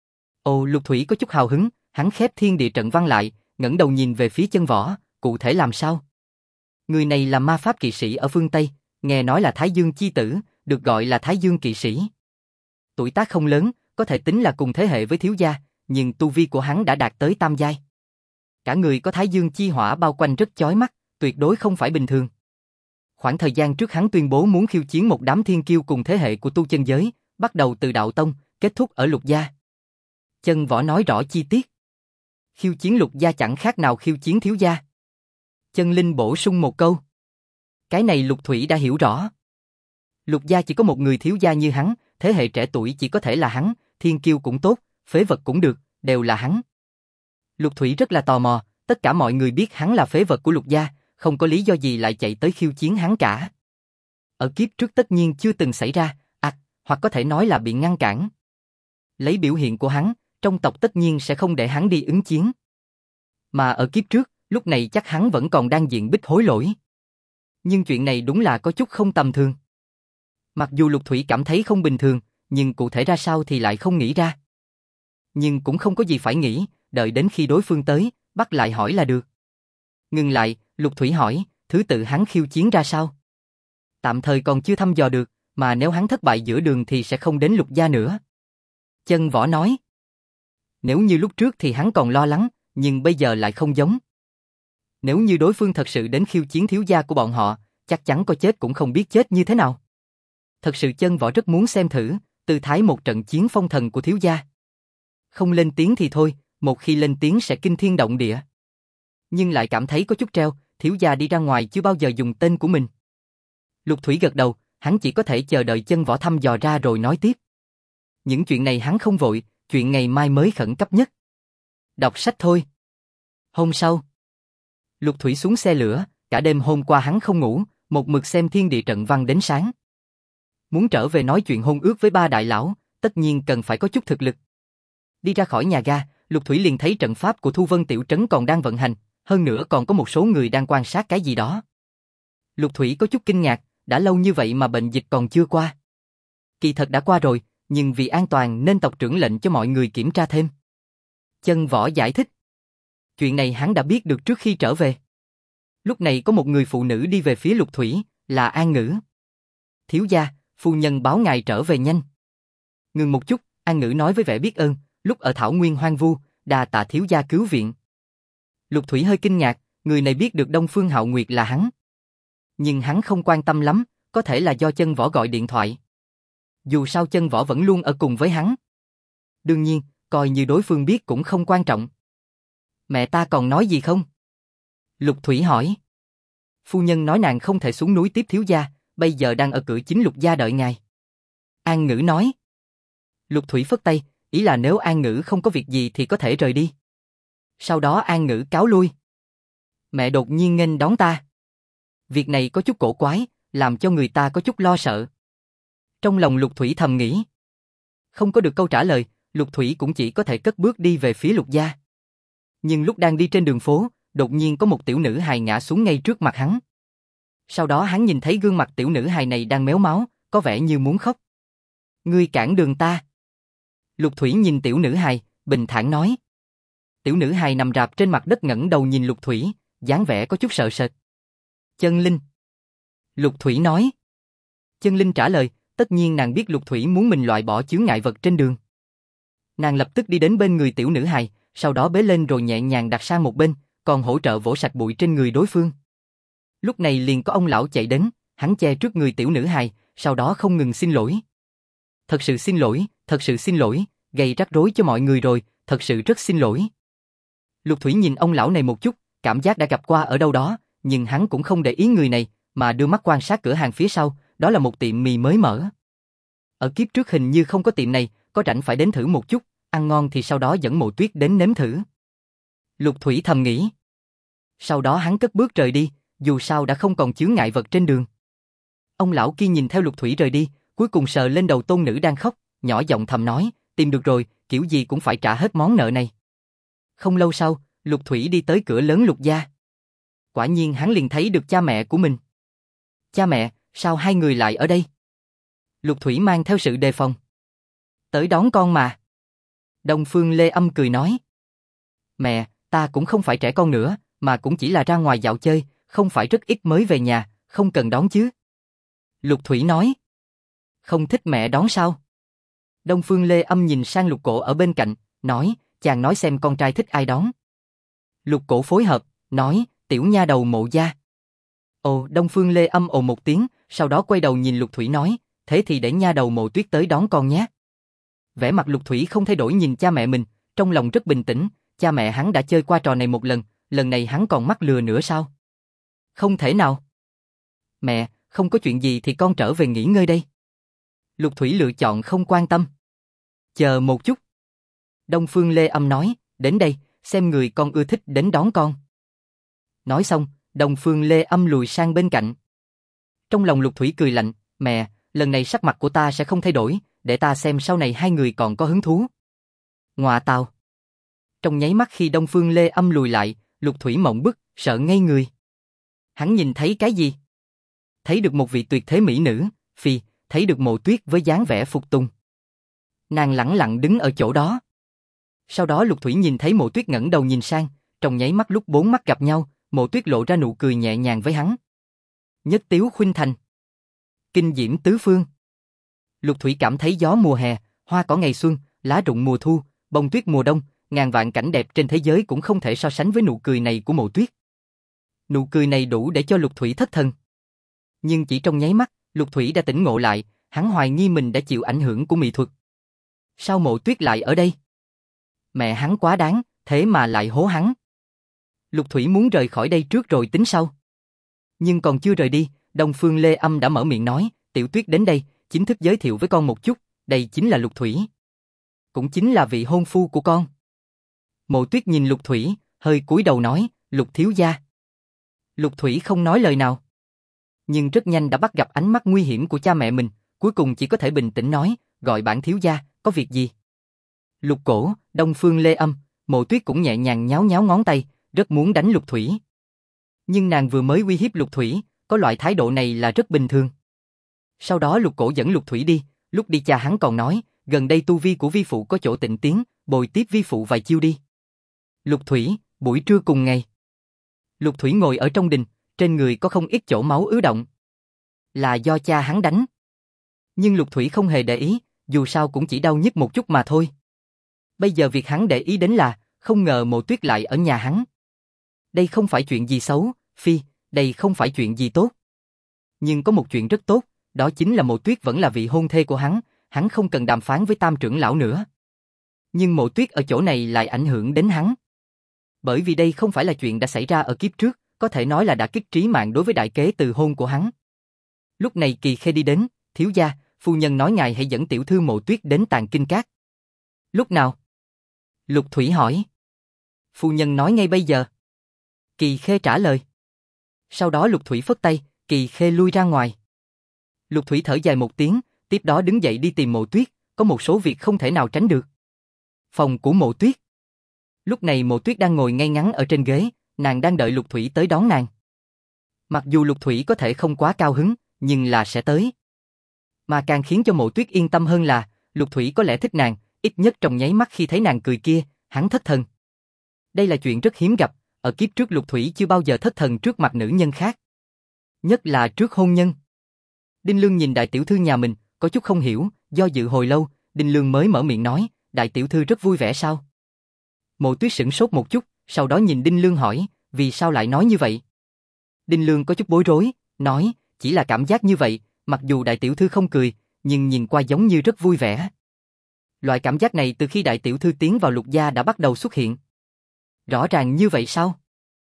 Ồ, Lục Thủy có chút hào hứng, hắn khép thiên địa trận văn lại, ngẩng đầu nhìn về phía Chân Võ, cụ thể làm sao? Người này là ma pháp kỵ sĩ ở phương Tây, nghe nói là Thái Dương chi tử, được gọi là Thái Dương kỵ sĩ. Tuổi tác không lớn, có thể tính là cùng thế hệ với thiếu gia, nhưng tu vi của hắn đã đạt tới tam giai. Cả người có Thái Dương chi hỏa bao quanh rất chói mắt, tuyệt đối không phải bình thường. Khoảng thời gian trước hắn tuyên bố muốn khiêu chiến một đám thiên kiêu cùng thế hệ của tu chân giới, bắt đầu từ đạo tông, kết thúc ở Lục gia. Chân Võ nói rõ chi tiết. Khiêu chiến Lục gia chẳng khác nào khiêu chiến thiếu gia. Chân Linh bổ sung một câu. Cái này Lục Thủy đã hiểu rõ. Lục gia chỉ có một người thiếu gia như hắn, thế hệ trẻ tuổi chỉ có thể là hắn, thiên kiêu cũng tốt, phế vật cũng được, đều là hắn. Lục Thủy rất là tò mò, tất cả mọi người biết hắn là phế vật của Lục gia, không có lý do gì lại chạy tới khiêu chiến hắn cả. Ở kiếp trước tất nhiên chưa từng xảy ra, hoặc có thể nói là bị ngăn cản. Lấy biểu hiện của hắn, trong tộc tất nhiên sẽ không để hắn đi ứng chiến. Mà ở kiếp trước, lúc này chắc hắn vẫn còn đang diện bích hối lỗi. Nhưng chuyện này đúng là có chút không tầm thường. Mặc dù Lục Thủy cảm thấy không bình thường, nhưng cụ thể ra sao thì lại không nghĩ ra. Nhưng cũng không có gì phải nghĩ, đợi đến khi đối phương tới, bắt lại hỏi là được. Ngừng lại, Lục Thủy hỏi, thứ tự hắn khiêu chiến ra sao? Tạm thời còn chưa thăm dò được, mà nếu hắn thất bại giữa đường thì sẽ không đến Lục gia nữa. Chân Võ nói. Nếu như lúc trước thì hắn còn lo lắng, nhưng bây giờ lại không giống. Nếu như đối phương thật sự đến khiêu chiến thiếu gia của bọn họ, chắc chắn có chết cũng không biết chết như thế nào. Thật sự Chân Võ rất muốn xem thử, tư thái một trận chiến phong thần của thiếu gia. Không lên tiếng thì thôi, một khi lên tiếng sẽ kinh thiên động địa. Nhưng lại cảm thấy có chút treo, thiếu gia đi ra ngoài chưa bao giờ dùng tên của mình. Lục Thủy gật đầu, hắn chỉ có thể chờ đợi Chân Võ thăm dò ra rồi nói tiếp. Những chuyện này hắn không vội, chuyện ngày mai mới khẩn cấp nhất. Đọc sách thôi. Hôm sau, Lục Thủy xuống xe lửa, cả đêm hôm qua hắn không ngủ, một mực xem thiên địa trận văn đến sáng. Muốn trở về nói chuyện hôn ước với ba đại lão, tất nhiên cần phải có chút thực lực. Đi ra khỏi nhà ga, Lục Thủy liền thấy trận pháp của Thu Vân tiểu trấn còn đang vận hành, hơn nữa còn có một số người đang quan sát cái gì đó. Lục Thủy có chút kinh ngạc, đã lâu như vậy mà bệnh dịch còn chưa qua. Kỳ thật đã qua rồi, nhưng vì an toàn nên tộc trưởng lệnh cho mọi người kiểm tra thêm. Chân Võ giải thích. Chuyện này hắn đã biết được trước khi trở về. Lúc này có một người phụ nữ đi về phía Lục Thủy, là An Ngữ. Thiếu gia, phu nhân báo ngài trở về nhanh. Ngừng một chút, An Ngữ nói với vẻ biết ơn, lúc ở Thảo Nguyên hoang vu, đa tạ thiếu gia cứu viện. Lục Thủy hơi kinh ngạc, người này biết được Đông Phương Hạo Nguyệt là hắn. Nhưng hắn không quan tâm lắm, có thể là do Chân Võ gọi điện thoại. Dù sao Chân Võ vẫn luôn ở cùng với hắn. Đương nhiên, coi như đối phương biết cũng không quan trọng. Mẹ ta còn nói gì không? Lục Thủy hỏi. Phu nhân nói nàng không thể xuống núi tiếp thiếu gia, bây giờ đang ở cửa chính Lục gia đợi ngài. An Ngữ nói. Lục Thủy phất tay, ý là nếu An Ngữ không có việc gì thì có thể rời đi. Sau đó An Ngữ cáo lui. Mẹ đột nhiên nghênh đón ta. Việc này có chút cổ quái, làm cho người ta có chút lo sợ. Trong lòng Lục Thủy thầm nghĩ. Không có được câu trả lời, Lục Thủy cũng chỉ có thể cất bước đi về phía Lục gia. Nhưng lúc đang đi trên đường phố, đột nhiên có một tiểu nữ hài ngã xuống ngay trước mặt hắn. Sau đó hắn nhìn thấy gương mặt tiểu nữ hài này đang méo máu, có vẻ như muốn khóc. Ngươi cản đường ta. Lục Thủy nhìn tiểu nữ hài, bình thản nói. Tiểu nữ hài nằm rạp trên mặt đất ngẩng đầu nhìn Lục Thủy, dáng vẻ có chút sợ sệt. Chân Linh. Lục Thủy nói. Chân Linh trả lời, tất nhiên nàng biết Lục Thủy muốn mình loại bỏ chướng ngại vật trên đường. Nàng lập tức đi đến bên người tiểu nữ hài, sau đó bế lên rồi nhẹ nhàng đặt sang một bên, còn hỗ trợ vỗ sạch bụi trên người đối phương. Lúc này liền có ông lão chạy đến, hắn che trước người tiểu nữ hài, sau đó không ngừng xin lỗi. Thật sự xin lỗi, gây rắc rối cho mọi người rồi, thật sự rất xin lỗi. Lục Thủy nhìn ông lão này một chút, cảm giác đã gặp qua ở đâu đó, nhưng hắn cũng không để ý người này, mà đưa mắt quan sát cửa hàng phía sau, đó là một tiệm mì mới mở. Ở kiếp trước hình như không có tiệm này, có rảnh phải đến thử một chút, ăn ngon thì sau đó dẫn Mộ Tuyết đến nếm thử. Lục Thủy thầm nghĩ. Sau đó hắn cất bước rời đi, dù sao đã không còn chướng ngại vật trên đường. Ông lão kia nhìn theo Lục Thủy rời đi, cuối cùng sờ lên đầu tôn nữ đang khóc, nhỏ giọng thầm nói, tìm được rồi, kiểu gì cũng phải trả hết món nợ này. Không lâu sau, Lục Thủy đi tới cửa lớn Lục gia. Quả nhiên hắn liền thấy được cha mẹ của mình. Cha mẹ, sao hai người lại ở đây? Lục Thủy mang theo sự đề phòng. Tới đón con mà. Đông Phương Lê Âm cười nói. Mẹ, ta cũng không phải trẻ con nữa, mà cũng chỉ là ra ngoài dạo chơi, không phải rất ít mới về nhà, không cần đón chứ. Lục Thủy nói. Không thích mẹ đón sao? Đông Phương Lê Âm nhìn sang Lục Cổ ở bên cạnh, nói, chàng nói xem con trai thích ai đón. Lục Cổ phối hợp, nói, tiểu nha đầu Mộ gia. Ồ, Đông Phương Lê Âm ồ một tiếng, sau đó quay đầu nhìn Lục Thủy nói, thế thì để nha đầu Mộ Tuyết tới đón con nhé. Vẻ mặt Lục Thủy không thay đổi nhìn cha mẹ mình, trong lòng rất bình tĩnh, cha mẹ hắn đã chơi qua trò này một lần này hắn còn mắc lừa nữa sao? Không thể nào. Mẹ, không có chuyện gì thì con trở về nghỉ ngơi đây. Lục Thủy lựa chọn không quan tâm. Chờ một chút. Đông Phương Lê Âm nói, đến đây, xem người con ưa thích đến đón con. Nói xong, Đông Phương Lê Âm lùi sang bên cạnh. Trong lòng Lục Thủy cười lạnh, mẹ, lần này sắc mặt của ta sẽ không thay đổi, để ta xem sau này hai người còn có hứng thú. Ngoạ tào. Trong nháy mắt khi Đông Phương Lê Âm lùi lại, Lục Thủy mộng bức, sợ ngây người. Hắn nhìn thấy cái gì? Thấy được một vị tuyệt thế mỹ nữ, thấy được Mộ Tuyết với dáng vẻ phục tùng. Nàng lẳng lặng đứng ở chỗ đó. Sau đó Lục Thủy nhìn thấy Mộ Tuyết ngẩng đầu nhìn sang, trong nháy mắt lúc bốn mắt gặp nhau, Mộ Tuyết lộ ra nụ cười nhẹ nhàng với hắn. Nhất tiếu khuynh thành. kinh diễm tứ phương. Lục Thủy cảm thấy gió mùa hè, hoa cỏ ngày xuân, lá rụng mùa thu, bông tuyết mùa đông, ngàn vạn cảnh đẹp trên thế giới cũng không thể so sánh với nụ cười này của Mộ Tuyết. Nụ cười này đủ để cho Lục Thủy thất thần. Nhưng chỉ trong nháy mắt, Lục Thủy đã tỉnh ngộ lại, hắn hoài nghi mình đã chịu ảnh hưởng của mỹ thuật. Sao Mộ Tuyết lại ở đây? Mẹ hắn quá đáng, thế mà lại hố hắn. Lục Thủy muốn rời khỏi đây trước rồi tính sau. Nhưng còn chưa rời đi, Đông Phương Lê Âm đã mở miệng nói, Tiểu Tuyết đến đây, chính thức giới thiệu với con một chút, đây chính là Lục Thủy. Cũng chính là vị hôn phu của con. Mộ Tuyết nhìn Lục Thủy, hơi cúi đầu nói, Lục thiếu gia. Lục Thủy không nói lời nào. Nhưng rất nhanh đã bắt gặp ánh mắt nguy hiểm của cha mẹ mình, cuối cùng chỉ có thể bình tĩnh nói, gọi bản thiếu gia, có việc gì? Lục Cổ, Đông Phương Lê Âm, Mộ Tuyết cũng nhẹ nhàng nháo nháo ngón tay, rất muốn đánh Lục Thủy. Nhưng nàng vừa mới uy hiếp Lục Thủy, có loại thái độ này là rất bình thường. Sau đó Lục Cổ dẫn Lục Thủy đi, lúc đi cha hắn còn nói, gần đây tu vi của vi phụ có chỗ tịnh tiến, bồi tiếp vi phụ vài chiêu đi. Lục Thủy, buổi trưa cùng ngày. Lục Thủy ngồi ở trong đình, trên người có không ít chỗ máu ứ động. Là do cha hắn đánh. Nhưng Lục Thủy không hề để ý, dù sao cũng chỉ đau nhức một chút mà thôi. Bây giờ việc hắn để ý đến là, không ngờ Mộ Tuyết lại ở nhà hắn. Đây không phải chuyện gì xấu, đây không phải chuyện gì tốt. Nhưng có một chuyện rất tốt, đó chính là Mộ Tuyết vẫn là vị hôn thê của hắn không cần đàm phán với Tam trưởng lão nữa. Nhưng Mộ Tuyết ở chỗ này lại ảnh hưởng đến hắn. Bởi vì đây không phải là chuyện đã xảy ra ở kiếp trước, có thể nói là đả kích trí mạng đối với đại kế từ hôn của hắn. Lúc này Kỳ Khê đi đến, thiếu gia, phu nhân nói ngài hãy dẫn tiểu thư Mộ Tuyết đến Tàng Kinh Các. Lúc nào? Lục Thủy hỏi. Phu nhân nói ngay bây giờ. Kỳ Khê trả lời. Sau đó Lục Thủy phất tay, Kỳ Khê lui ra ngoài. Lục Thủy thở dài một tiếng, tiếp đó đứng dậy đi tìm Mộ Tuyết, có một số việc không thể nào tránh được. Phòng của Mộ Tuyết. Lúc này Mộ Tuyết đang ngồi ngay ngắn ở trên ghế, nàng đang đợi Lục Thủy tới đón nàng. Mặc dù Lục Thủy có thể không quá cao hứng, nhưng là sẽ tới. Mà càng khiến cho Mộ Tuyết yên tâm hơn là, Lục Thủy có lẽ thích nàng, ít nhất trong nháy mắt khi thấy nàng cười kia, hắn thất thần. Đây là chuyện rất hiếm gặp, ở kiếp trước Lục Thủy chưa bao giờ thất thần trước mặt nữ nhân khác. Nhất là trước hôn nhân. Đinh Lương nhìn đại tiểu thư nhà mình, có chút không hiểu, do dự hồi lâu, Đinh Lương mới mở miệng nói, đại tiểu thư rất vui vẻ sao? Mộ Tuyết sửng sốt một chút, sau đó nhìn Đinh Lương hỏi, vì sao lại nói như vậy? Đinh Lương có chút bối rối, nói, chỉ là cảm giác như vậy, mặc dù đại tiểu thư không cười, nhưng nhìn qua giống như rất vui vẻ. Loại cảm giác này từ khi đại tiểu thư tiến vào Lục gia đã bắt đầu xuất hiện. Rõ ràng như vậy sao?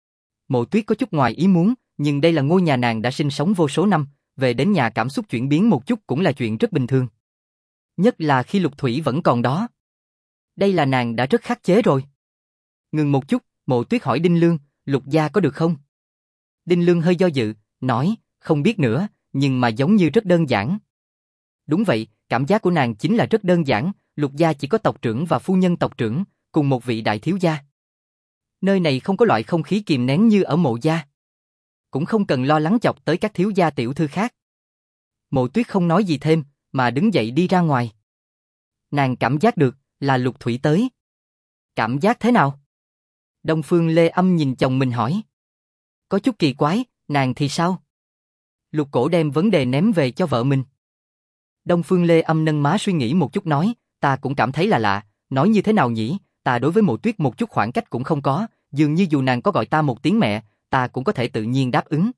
Mộ Tuyết có chút ngoài ý muốn, nhưng đây là ngôi nhà nàng đã sinh sống vô số năm, về đến nhà cảm xúc chuyển biến một chút cũng là chuyện rất bình thường. Nhất là khi Lục Thủy vẫn còn đó. Đây là nàng đã rất khắc chế rồi. Ngừng một chút, Mộ Tuyết hỏi Đinh Lương, Lục gia có được không? Đinh Lương hơi do dự, nói, không biết nữa, nhưng mà giống như rất đơn giản. Đúng vậy, cảm giác của nàng chính là rất đơn giản, Lục gia chỉ có tộc trưởng và phu nhân tộc trưởng, cùng một vị đại thiếu gia. Nơi này không có loại không khí kìm nén như ở Mộ gia. Cũng không cần lo lắng chọc tới các thiếu gia tiểu thư khác. Mộ Tuyết không nói gì thêm, mà đứng dậy đi ra ngoài. Nàng cảm giác được, là Lục Thủy tới. Cảm giác thế nào? Đông Phương Lê Âm nhìn chồng mình hỏi. Có chút kỳ quái, nàng thì sao? Lục Cổ đem vấn đề ném về cho vợ mình. Đông Phương Lê Âm nâng má suy nghĩ một chút nói, ta cũng cảm thấy là lạ, nói như thế nào nhỉ, ta đối với Mộ Tuyết một chút khoảng cách cũng không có, dường như dù nàng có gọi ta một tiếng mẹ, ta cũng có thể tự nhiên đáp ứng.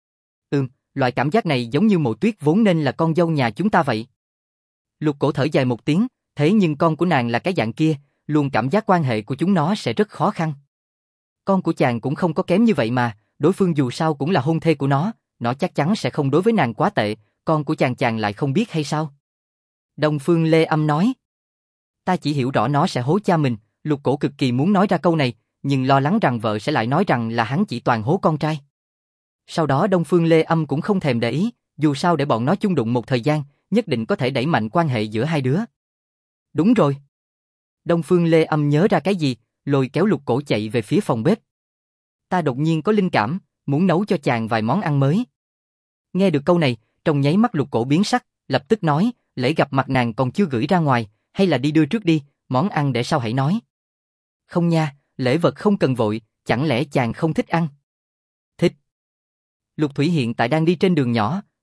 Loại cảm giác này giống như Mộ Tuyết vốn nên là con dâu nhà chúng ta vậy. Lục Cổ thở dài một tiếng, thế nhưng con của nàng là cái dạng kia, luôn cảm giác quan hệ của chúng nó sẽ rất khó khăn. Con của chàng cũng không có kém như vậy mà, đối phương dù sao cũng là hôn thê của nó chắc chắn sẽ không đối với nàng quá tệ, con của chàng lại không biết hay sao? Đông Phương Lê Âm nói. Ta chỉ hiểu rõ nó sẽ hố cha mình, Lục Cổ cực kỳ muốn nói ra câu này, nhưng lo lắng rằng vợ sẽ lại nói rằng là hắn chỉ toàn hố con trai. Sau đó Đông Phương Lê Âm cũng không thèm để ý, dù sao để bọn nó chung đụng một thời gian, nhất định có thể đẩy mạnh quan hệ giữa hai đứa. Đúng rồi. Đông Phương Lê Âm nhớ ra cái gì, lôi kéo Lục Cổ chạy về phía phòng bếp. Ta đột nhiên có linh cảm, muốn nấu cho chàng vài món ăn mới. Nghe được câu này, trong nháy mắt Lục Cổ biến sắc, lập tức nói, lễ gặp mặt nàng còn chưa gửi ra ngoài, hay là đi đưa trước đi, món ăn để sau hãy nói. Không nha, lễ vật không cần vội, chẳng lẽ chàng không thích ăn? Thích. Lục Thủy hiện tại đang đi trên đường nhỏ,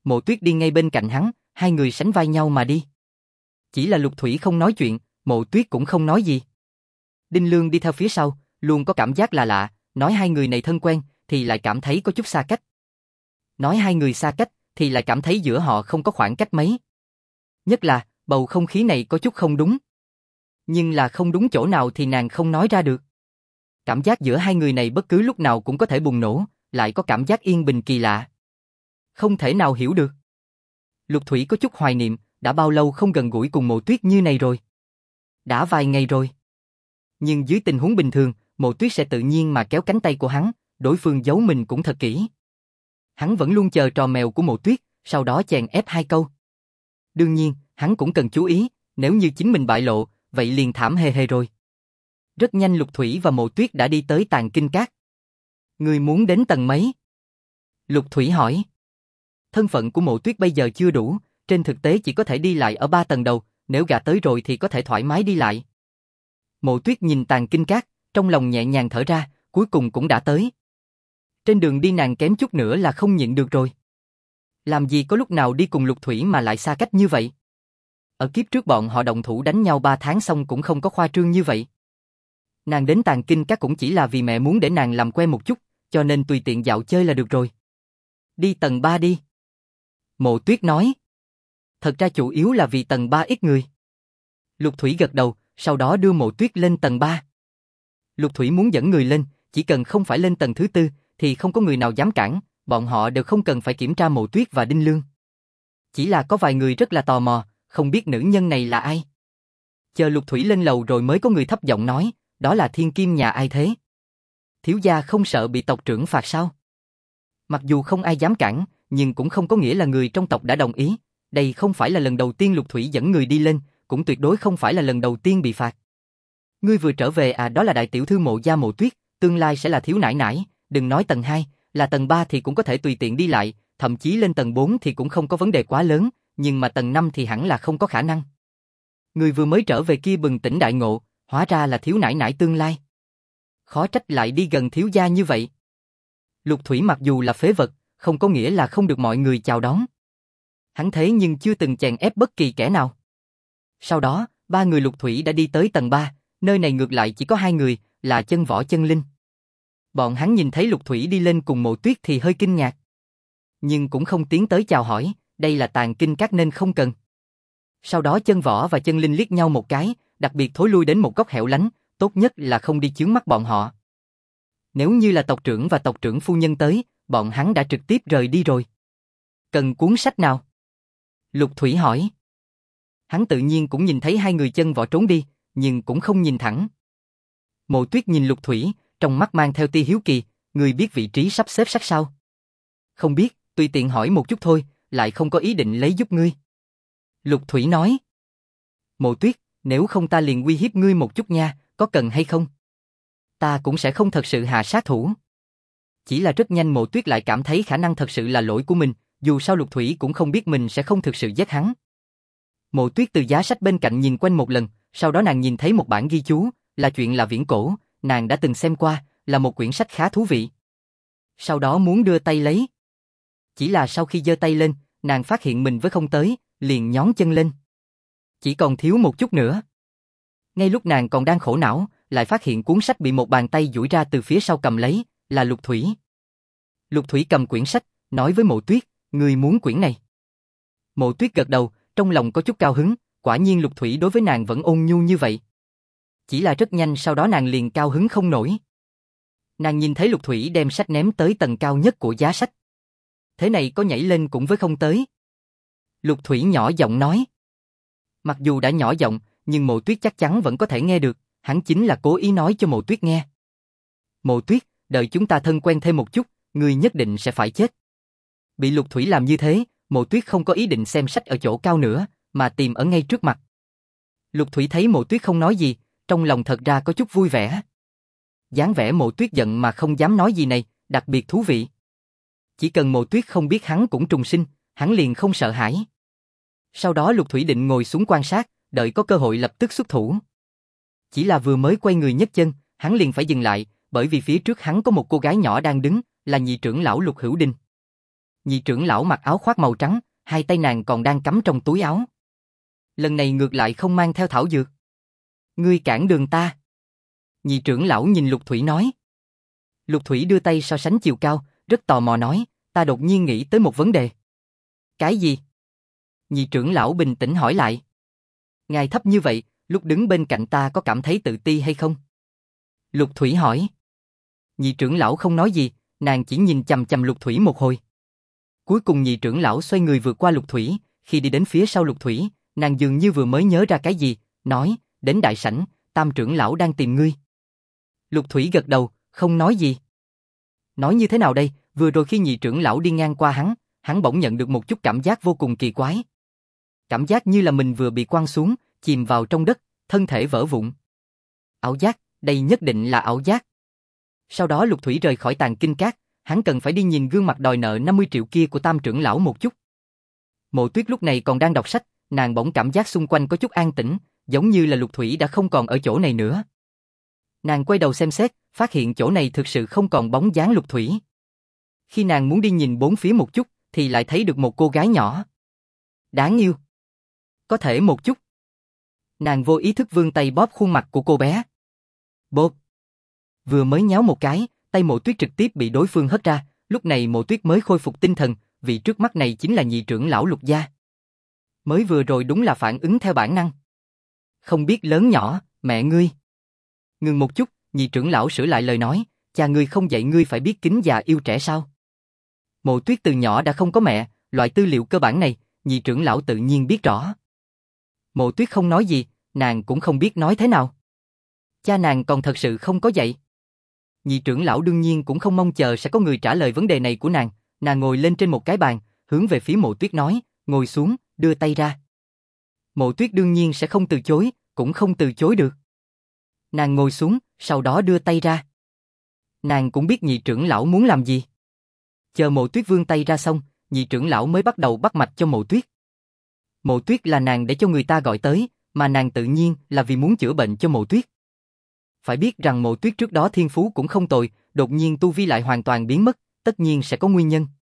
Mộ Tuyết đi ngay bên cạnh hắn, hai người sánh vai nhau mà đi. Chỉ là Lục Thủy không nói chuyện, Mộ Tuyết cũng không nói gì. Đinh Lương đi theo phía sau, luôn có cảm giác là lạ, nói hai người này thân quen, thì lại cảm thấy có chút xa cách. Nói hai người xa cách, thì lại cảm thấy giữa họ không có khoảng cách mấy. Nhất là, bầu không khí này có chút không đúng. Nhưng là không đúng chỗ nào thì nàng không nói ra được. Cảm giác giữa hai người này bất cứ lúc nào cũng có thể bùng nổ, lại có cảm giác yên bình kỳ lạ. Không thể nào hiểu được. Lục Thủy có chút hoài niệm, đã bao lâu không gần gũi cùng Mộ Tuyết như này rồi. Đã vài ngày rồi. Nhưng dưới tình huống bình thường, Mộ Tuyết sẽ tự nhiên mà kéo cánh tay của hắn, đối phương giấu mình cũng thật kỹ. Hắn vẫn luôn chờ trò mèo của Mộ Tuyết, sau đó chèn ép hai câu. Đương nhiên, hắn cũng cần chú ý, nếu như chính mình bại lộ, vậy liền thảm hề hề rồi. Rất nhanh Lục Thủy và Mộ Tuyết đã đi tới Tàng Kinh Các. Ngươi muốn đến tầng mấy? Lục Thủy hỏi. Thân phận của Mộ Tuyết bây giờ chưa đủ, trên thực tế chỉ có thể đi lại ở 3 tầng đầu, nếu gà tới rồi thì có thể thoải mái đi lại. Mộ Tuyết nhìn Tàng Kinh Các, trong lòng nhẹ nhàng thở ra, cuối cùng cũng đã tới. Trên đường đi nàng kém chút nữa là không nhịn được rồi. Làm gì có lúc nào đi cùng Lục Thủy mà lại xa cách như vậy? Ở kiếp trước bọn họ đồng thủ đánh nhau 3 tháng xong cũng không có khoa trương như vậy. Nàng đến Tàng Kinh Các cũng chỉ là vì mẹ muốn để nàng làm quen một chút, cho nên tùy tiện dạo chơi là được rồi. Đi tầng 3 đi. Mộ Tuyết nói. Thật ra chủ yếu là vì tầng 3 ít người. Lục Thủy gật đầu, sau đó đưa Mộ Tuyết lên tầng 3. Lục Thủy muốn dẫn người lên, chỉ cần không phải lên tầng thứ 4, thì không có người nào dám cản, bọn họ đều không cần phải kiểm tra Mộ Tuyết và Đinh Lương. Chỉ là có vài người rất là tò mò, không biết nữ nhân này là ai. Chờ Lục Thủy lên lầu rồi mới có người thấp giọng nói, đó là thiên kim nhà ai thế? Thiếu gia không sợ bị tộc trưởng phạt sao? Mặc dù không ai dám cản, nhưng cũng không có nghĩa là người trong tộc đã đồng ý. Đây không phải là lần đầu tiên Lục Thủy dẫn người đi lên, cũng tuyệt đối không phải là lần đầu tiên bị phạt. Ngươi vừa trở về à? Đó là đại tiểu thư Mộ gia Mộ Tuyết, tương lai sẽ là thiếu nãi nãi, đừng nói tầng 2, là tầng 3 thì cũng có thể tùy tiện đi lại, thậm chí lên tầng 4 thì cũng không có vấn đề quá lớn, nhưng mà tầng 5 thì hẳn là không có khả năng. Người vừa mới trở về kia bừng tỉnh đại ngộ, hóa ra là thiếu nãi nãi tương lai. Khó trách lại đi gần thiếu gia như vậy. Lục Thủy mặc dù là phế vật, không có nghĩa là không được mọi người chào đón. Hắn thế nhưng chưa từng chèn ép bất kỳ kẻ nào. Sau đó, 3 người Lục Thủy đã đi tới tầng 3, nơi này ngược lại chỉ có 2 người, là Chân Võ Chân Linh. Bọn hắn nhìn thấy Lục Thủy đi lên cùng Mộ Tuyết thì hơi kinh ngạc. Nhưng cũng không tiến tới chào hỏi, đây là Tàng Kinh Các nên không cần. Sau đó Chân Võ và Chân Linh liếc nhau một cái, đặc biệt thối lui đến một góc hẻo lánh, tốt nhất là không đi chướng mắt bọn họ. Nếu như là tộc trưởng và tộc trưởng phu nhân tới, bọn hắn đã trực tiếp rời đi rồi. Cần cuốn sách nào? Lục Thủy hỏi. Hắn tự nhiên cũng nhìn thấy 2 người Chân Võ trốn đi, nhưng cũng không nhìn thẳng. Mộ Tuyết nhìn Lục Thủy, trong mắt mang theo tia hiếu kỳ, người biết vị trí sắp xếp sách sao? Không biết, tùy tiện hỏi một chút thôi, lại không có ý định lấy giúp ngươi. Lục Thủy nói. Mộ Tuyết, nếu không ta liền uy hiếp ngươi một chút nha, có cần hay không? Ta cũng sẽ không thật sự hạ sát thủ. Chỉ là rất nhanh Mộ Tuyết lại cảm thấy khả năng thật sự là lỗi của mình, dù sao Lục Thủy cũng không biết mình sẽ không thực sự giết hắn. Mộ Tuyết từ giá sách bên cạnh nhìn quanh một lần, sau đó nàng nhìn thấy một bản ghi chú, là chuyện là viễn cổ, nàng đã từng xem qua, là một quyển sách khá thú vị. Sau đó muốn đưa tay lấy. Chỉ là sau khi giơ tay lên, nàng phát hiện mình với không tới, liền nhón chân lên. Chỉ còn thiếu một chút nữa. Ngay lúc nàng còn đang khổ não, lại phát hiện cuốn sách bị một bàn tay duỗi ra từ phía sau cầm lấy, là Lục Thủy. Lục Thủy cầm quyển sách, nói với Mộ Tuyết, ngươi muốn quyển này. Mộ Tuyết gật đầu, trong lòng có chút cao hứng, quả nhiên Lục Thủy đối với nàng vẫn ôn nhu như vậy. Chỉ là rất nhanh sau đó nàng liền cao hứng không nổi. Nàng nhìn thấy Lục Thủy đem sách ném tới tầng cao nhất của giá sách. Thế này có nhảy lên cũng với không tới. Lục Thủy nhỏ giọng nói. Mặc dù đã nhỏ giọng, nhưng Mộ Tuyết chắc chắn vẫn có thể nghe được, hắn chính là cố ý nói cho Mộ Tuyết nghe. Mộ Tuyết, đợi chúng ta thân quen thêm một chút, ngươi nhất định sẽ phải chết. Bị Lục Thủy làm như thế, Mộ Tuyết không có ý định xem sách ở chỗ cao nữa, mà tìm ở ngay trước mặt. Lục Thủy thấy Mộ Tuyết không nói gì, trong lòng thật ra có chút vui vẻ. Dáng vẻ Mộ Tuyết giận mà không dám nói gì này, đặc biệt thú vị. Chỉ cần Mộ Tuyết không biết hắn cũng trùng sinh, hắn liền không sợ hãi. Sau đó Lục Thủy định ngồi xuống quan sát, đợi có cơ hội lập tức xuất thủ. Chỉ là vừa mới quay người nhấc chân, hắn liền phải dừng lại, bởi vì phía trước hắn có một cô gái nhỏ đang đứng, là nhị trưởng lão Lục Hữu Đình. Nhị trưởng lão mặc áo khoác màu trắng, hai tay nàng còn đang cắm trong túi áo. Lần này ngược lại không mang theo thảo dược. Ngươi cản đường ta. Nhị trưởng lão nhìn Lục Thủy nói. Lục Thủy đưa tay so sánh chiều cao, rất tò mò nói, ta đột nhiên nghĩ tới một vấn đề. Cái gì? Nhị trưởng lão bình tĩnh hỏi lại. Ngài thấp như vậy, lúc đứng bên cạnh ta có cảm thấy tự ti hay không? Lục Thủy hỏi. Nhị trưởng lão không nói gì, nàng chỉ nhìn chằm chằm Lục Thủy một hồi. Cuối cùng nhị trưởng lão xoay người vượt qua Lục Thủy, khi đi đến phía sau Lục Thủy, nàng dường như vừa mới nhớ ra cái gì, nói, đến đại sảnh, Tam trưởng lão đang tìm ngươi. Lục Thủy gật đầu, không nói gì. Nói như thế nào đây, vừa rồi khi nhị trưởng lão đi ngang qua hắn bỗng nhận được một chút cảm giác vô cùng kỳ quái. Cảm giác như là mình vừa bị quăng xuống, chìm vào trong đất, thân thể vỡ vụn. Ảo giác, đây nhất định là ảo giác. Sau đó Lục Thủy rời khỏi Tàng Kinh Các, hắn cần phải đi nhìn gương mặt đòi nợ 50 triệu kia của Tam trưởng lão một chút. Mộ Tuyết lúc này còn đang đọc sách, nàng bỗng cảm giác xung quanh có chút an tĩnh, giống như là Lục Thủy đã không còn ở chỗ này nữa. Nàng quay đầu xem xét, phát hiện chỗ này thực sự không còn bóng dáng Lục Thủy. Khi nàng muốn đi nhìn bốn phía một chút, thì lại thấy được một cô gái nhỏ. Đáng yêu. Có thể một chút. Nàng vô ý thức vươn tay bóp khuôn mặt của cô bé. Bóp. Vừa mới nhéo một cái, tay Mộ Tuyết trực tiếp bị đối phương hất ra, lúc này Mộ Tuyết mới khôi phục tinh thần, vì trước mắt này chính là nhị trưởng lão Lục gia. Mới vừa rồi đúng là phản ứng theo bản năng. Không biết lớn nhỏ, mẹ ngươi. Ngừng một chút, nhị trưởng lão sửa lại lời nói, cha ngươi không dạy ngươi phải biết kính già yêu trẻ sao? Mộ Tuyết từ nhỏ đã không có mẹ, loại tư liệu cơ bản này, nhị trưởng lão tự nhiên biết rõ. Mộ Tuyết không nói gì, nàng cũng không biết nói thế nào. Cha nàng còn thật sự không có dạy. Nhị trưởng lão đương nhiên cũng không mong chờ sẽ có người trả lời vấn đề này của nàng ngồi lên trên một cái bàn, hướng về phía Mộ Tuyết nói, ngồi xuống, đưa tay ra. Mộ Tuyết đương nhiên sẽ không từ chối, cũng không từ chối được. Nàng ngồi xuống, sau đó đưa tay ra. Nàng cũng biết nhị trưởng lão muốn làm gì. Chờ Mộ Tuyết vươn tay ra xong, nhị trưởng lão mới bắt đầu bắt mạch cho Mộ Tuyết. Mộ Tuyết là nàng để cho người ta gọi tới, mà nàng tự nhiên là vì muốn chữa bệnh cho Mộ Tuyết. Phải biết rằng Mộ Tuyết trước đó thiên phú cũng không tồi, đột nhiên tu vi lại hoàn toàn biến mất, tất nhiên sẽ có nguyên nhân.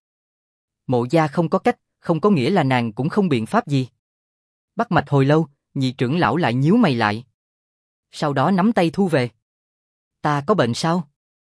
Mộ gia không có cách, không có nghĩa là nàng cũng không biện pháp gì. Bắt mạch hồi lâu, nhị trưởng lão lại nhíu mày lại. Sau đó nắm tay thu về. Ta có bệnh sao?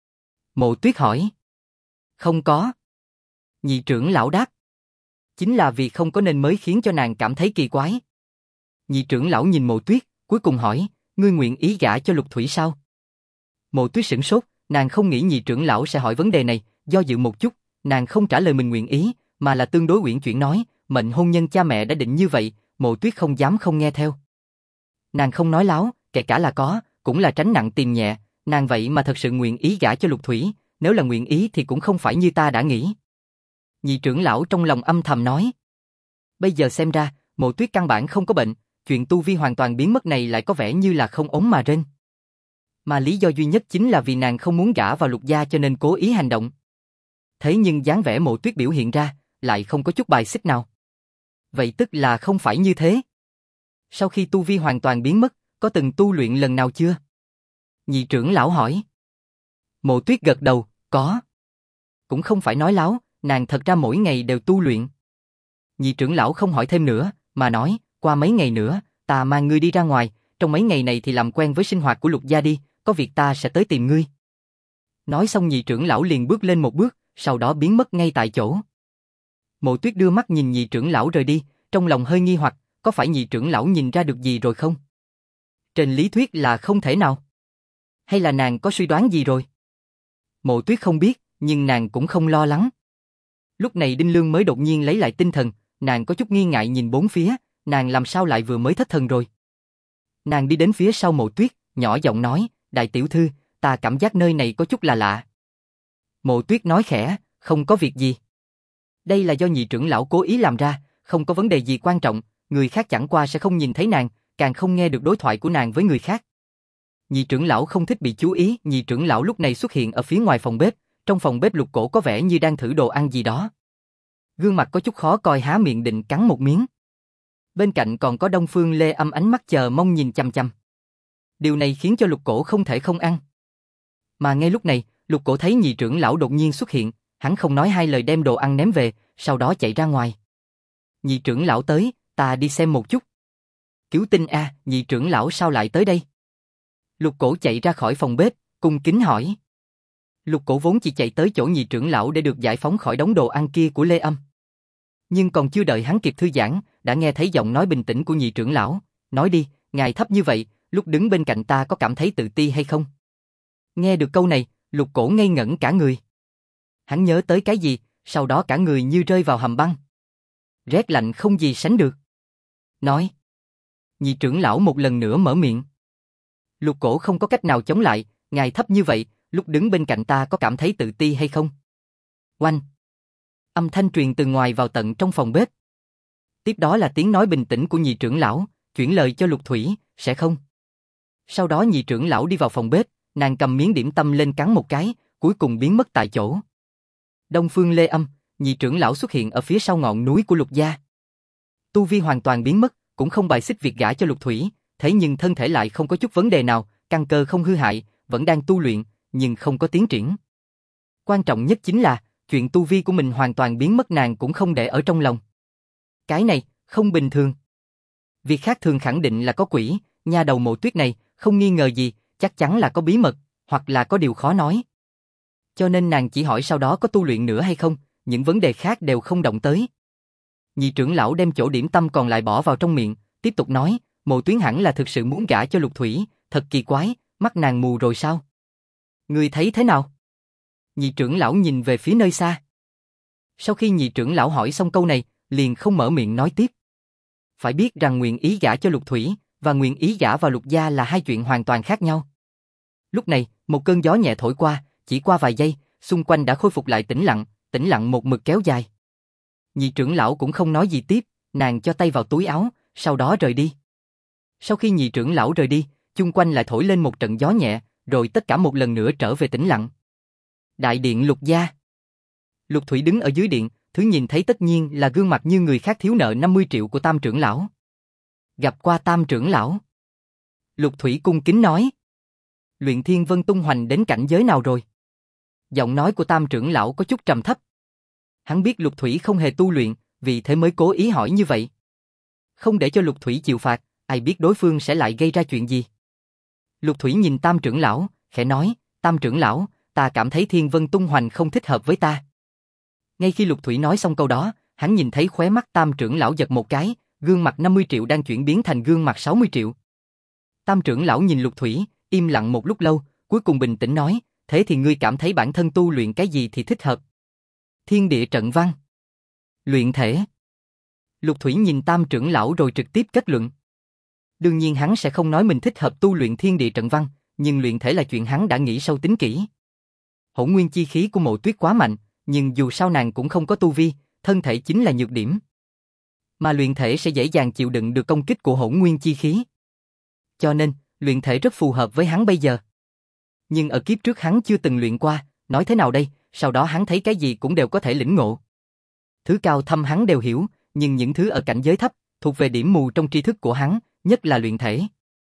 Mộ Tuyết hỏi. Không có. Nhị trưởng lão đáp. Chính là vì không có nên mới khiến cho nàng cảm thấy kỳ quái. Nhị trưởng lão nhìn Mộ Tuyết, cuối cùng hỏi, ngươi nguyện ý gả cho Lục Thủy sao? Mộ Tuyết sửng sốt, nàng không nghĩ nhị trưởng lão sẽ hỏi vấn đề này, do dự một chút, nàng không trả lời mình nguyện ý, mà là tương đối uyển chuyển nói, mệnh hôn nhân cha mẹ đã định như vậy, Mộ Tuyết không dám không nghe theo. Nàng không nói láo, kể cả là có, cũng là tránh nặng tìm nhẹ, nàng vậy mà thật sự nguyện ý gả cho Lục Thủy, nếu là nguyện ý thì cũng không phải như ta đã nghĩ. Nhị trưởng lão trong lòng âm thầm nói. Bây giờ xem ra, Mộ Tuyết căn bản không có bệnh, chuyện tu vi hoàn toàn biến mất này lại có vẻ như là không ống mà rên. Mà lý do duy nhất chính là vì nàng không muốn gả vào Lục gia cho nên cố ý hành động. Thế nhưng dáng vẻ Mộ Tuyết biểu hiện ra, lại không có chút bài xích nào. Vậy tức là không phải như thế. Sau khi tu vi hoàn toàn biến mất, có từng tu luyện lần nào chưa? Nhị trưởng lão hỏi. Mộ Tuyết gật đầu, có. Cũng không phải nói láo, nàng thật ra mỗi ngày đều tu luyện. Nhị trưởng lão không hỏi thêm nữa, mà nói, qua mấy ngày nữa, ta mang ngươi đi ra ngoài, trong mấy ngày này thì làm quen với sinh hoạt của Lục gia đi, có việc ta sẽ tới tìm ngươi. Nói xong nhị trưởng lão liền bước lên một bước, sau đó biến mất ngay tại chỗ. Mộ Tuyết đưa mắt nhìn nhị trưởng lão rời đi, trong lòng hơi nghi hoặc, có phải nhị trưởng lão nhìn ra được gì rồi không? Trên lý thuyết là không thể nào. Hay là nàng có suy đoán gì rồi? Mộ Tuyết không biết, nhưng nàng cũng không lo lắng. Lúc này Đinh Lương mới đột nhiên lấy lại tinh thần, nàng có chút nghi ngại nhìn bốn phía, nàng làm sao lại vừa mới thất thần rồi. Nàng đi đến phía sau Mộ Tuyết, nhỏ giọng nói, đại tiểu thư, ta cảm giác nơi này có chút là lạ. Mộ Tuyết nói khẽ, không có việc gì. Đây là do nhị trưởng lão cố ý làm ra, không có vấn đề gì quan trọng, người khác chẳng qua sẽ không nhìn thấy nàng, càng không nghe được đối thoại của nàng với người khác. Nhị trưởng lão không thích bị chú ý, nhị trưởng lão lúc này xuất hiện ở phía ngoài phòng bếp, trong phòng bếp Lục Cổ có vẻ như đang thử đồ ăn gì đó. Gương mặt có chút khó coi há miệng định cắn một miếng. Bên cạnh còn có Đông Phương Lê Âm ánh mắt chờ mong nhìn chằm chằm. Điều này khiến cho Lục Cổ không thể không ăn. Mà ngay lúc này, Lục Cổ thấy nhị trưởng lão đột nhiên xuất hiện, hắn không nói hai lời đem đồ ăn ném về, sau đó chạy ra ngoài. Nhị trưởng lão tới, ta đi xem một chút. Cứu tinh a, nhị trưởng lão sao lại tới đây? Lục Cổ chạy ra khỏi phòng bếp, cung kính hỏi. Lục Cổ vốn chỉ chạy tới chỗ nhị trưởng lão để được giải phóng khỏi đống đồ ăn kia của Lê Âm. Nhưng còn chưa đợi hắn kịp thư giãn, đã nghe thấy giọng nói bình tĩnh của nhị trưởng lão. Nói đi, ngài thấp như vậy, lúc đứng bên cạnh ta có cảm thấy tự ti hay không? Nghe được câu này, Lục Cổ ngây ngẩn cả người. Hắn nhớ tới cái gì, sau đó cả người như rơi vào hầm băng. Rét lạnh không gì sánh được. Nói. Nhị trưởng lão một lần nữa mở miệng. Lục Cổ không có cách nào chống lại, ngài thấp như vậy, lúc đứng bên cạnh ta có cảm thấy tự ti hay không? Oanh! Âm thanh truyền từ ngoài vào tận trong phòng bếp. Tiếp đó là tiếng nói bình tĩnh của nhị trưởng lão, chuyển lời cho Lục Thủy, sẽ không? Sau đó nhị trưởng lão đi vào phòng bếp, nàng cầm miếng điểm tâm lên cắn một cái, cuối cùng biến mất tại chỗ. Đông Phương Lê Âm, nhị trưởng lão xuất hiện ở phía sau ngọn núi của Lục gia. Tu vi hoàn toàn biến mất, cũng không bài xích việc gả cho Lục Thủy, thế nhưng thân thể lại không có chút vấn đề nào, căn cơ không hư hại, vẫn đang tu luyện, nhưng không có tiến triển. Quan trọng nhất chính là, chuyện tu vi của mình hoàn toàn biến mất nàng cũng không để ở trong lòng. Cái này, không bình thường. Việc khác thường khẳng định là có quỷ, nha đầu Mộ Tuyết này, không nghi ngờ gì, chắc chắn là có bí mật, hoặc là có điều khó nói. Cho nên nàng chỉ hỏi sau đó có tu luyện nữa hay không, những vấn đề khác đều không động tới. Nhị trưởng lão đem chỗ điểm tâm còn lại bỏ vào trong miệng, tiếp tục nói, Mộ Tuyến hẳn là thực sự muốn gả cho Lục Thủy, thật kỳ quái, mắt nàng mù rồi sao? Ngươi thấy thế nào? Nhị trưởng lão nhìn về phía nơi xa. Sau khi nhị trưởng lão hỏi xong câu này, liền không mở miệng nói tiếp. Phải biết rằng nguyện ý gả cho Lục Thủy và nguyện ý gả vào Lục gia là hai chuyện hoàn toàn khác nhau. Lúc này, một cơn gió nhẹ thổi qua, chỉ qua vài giây, xung quanh đã khôi phục lại tĩnh lặng một mực kéo dài. Nhị trưởng lão cũng không nói gì tiếp, nàng cho tay vào túi áo, sau đó rời đi. Sau khi nhị trưởng lão rời đi, chung quanh lại thổi lên một trận gió nhẹ, rồi tất cả một lần nữa trở về tĩnh lặng. Đại điện Lục gia. Lục Thủy đứng ở dưới điện, thứ nhìn thấy tất nhiên là gương mặt như người khác thiếu nợ 50 triệu của Tam trưởng lão. Gặp qua Tam trưởng lão. Lục Thủy cung kính nói. Luyện Thiên Vân tung hoành đến cảnh giới nào rồi? Giọng nói của Tam trưởng lão có chút trầm thấp. Hắn biết Lục Thủy không hề tu luyện, vì thế mới cố ý hỏi như vậy. Không để cho Lục Thủy chịu phạt, ai biết đối phương sẽ lại gây ra chuyện gì. Lục Thủy nhìn Tam trưởng lão, khẽ nói, Tam trưởng lão, ta cảm thấy Thiên Vân tung hoành không thích hợp với ta. Ngay khi Lục Thủy nói xong câu đó, hắn nhìn thấy khóe mắt Tam trưởng lão giật một cái, gương mặt 50 triệu đang chuyển biến thành gương mặt 60 triệu. Tam trưởng lão nhìn Lục Thủy, im lặng một lúc lâu, cuối cùng bình tĩnh nói, thế thì ngươi cảm thấy bản thân tu luyện cái gì thì thích hợp? Thiên địa trận văn. Luyện thể. Lục Thủy nhìn Tam trưởng lão rồi trực tiếp kết luận. Đương nhiên hắn sẽ không nói mình thích hợp tu luyện thiên địa trận văn, nhưng luyện thể là chuyện hắn đã nghĩ sâu tính kỹ. Hỗn nguyên chi khí của Mộ Tuyết quá mạnh, nhưng dù sao nàng cũng không có tu vi, thân thể chính là nhược điểm. Mà luyện thể sẽ dễ dàng chịu đựng được công kích của hỗn nguyên chi khí. Cho nên, luyện thể rất phù hợp với hắn bây giờ. Nhưng ở kiếp trước hắn chưa từng luyện qua, nói thế nào đây, sau đó hắn thấy cái gì cũng đều có thể lĩnh ngộ. Thứ cao thâm hắn đều hiểu, nhưng những thứ ở cảnh giới thấp, thuộc về điểm mù trong tri thức của hắn, nhất là luyện thể.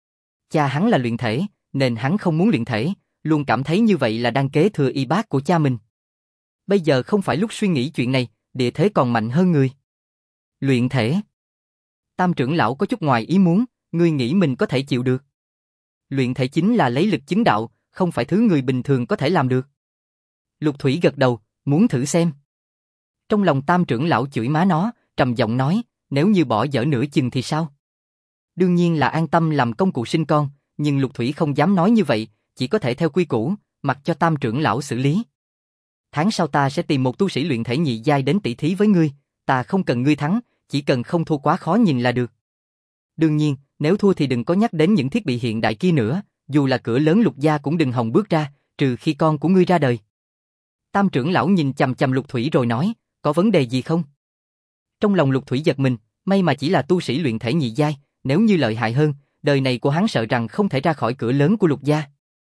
Cha hắn là luyện thể, nên hắn không muốn luyện thể, luôn cảm thấy như vậy là đang kế thừa y bát của cha mình. Bây giờ không phải lúc suy nghĩ chuyện này, địa thế còn mạnh hơn người. Luyện thể. Tam trưởng lão có chút ngoài ý muốn, ngươi nghĩ mình có thể chịu được. Luyện thể chính là lấy lực chứng đạo, không phải thứ người bình thường có thể làm được. Lục Thủy gật đầu, muốn thử xem. Trong lòng Tam trưởng lão chửi má nó, trầm giọng nói, nếu như bỏ dở nửa chừng thì sao? Đương nhiên là an tâm làm công cụ sinh con, nhưng Lục Thủy không dám nói như vậy, chỉ có thể theo quy củ, mặc cho Tam trưởng lão xử lý. Tháng sau ta sẽ tìm một tu sĩ luyện thể nhị giai đến tỷ thí với ngươi, ta không cần ngươi thắng, chỉ cần không thua quá khó nhìn là được. Đương nhiên, nếu thua thì đừng có nhắc đến những thiết bị hiện đại kia nữa, dù là cửa lớn Lục gia cũng đừng hòng bước ra, trừ khi con của ngươi ra đời. Tam trưởng lão nhìn chằm chằm Lục Thủy rồi nói, có vấn đề gì không? Trong lòng Lục Thủy giật mình, may mà chỉ là tu sĩ luyện thể nhị giai, nếu như lợi hại hơn, đời này của hắn sợ rằng không thể ra khỏi cửa lớn của Lục gia.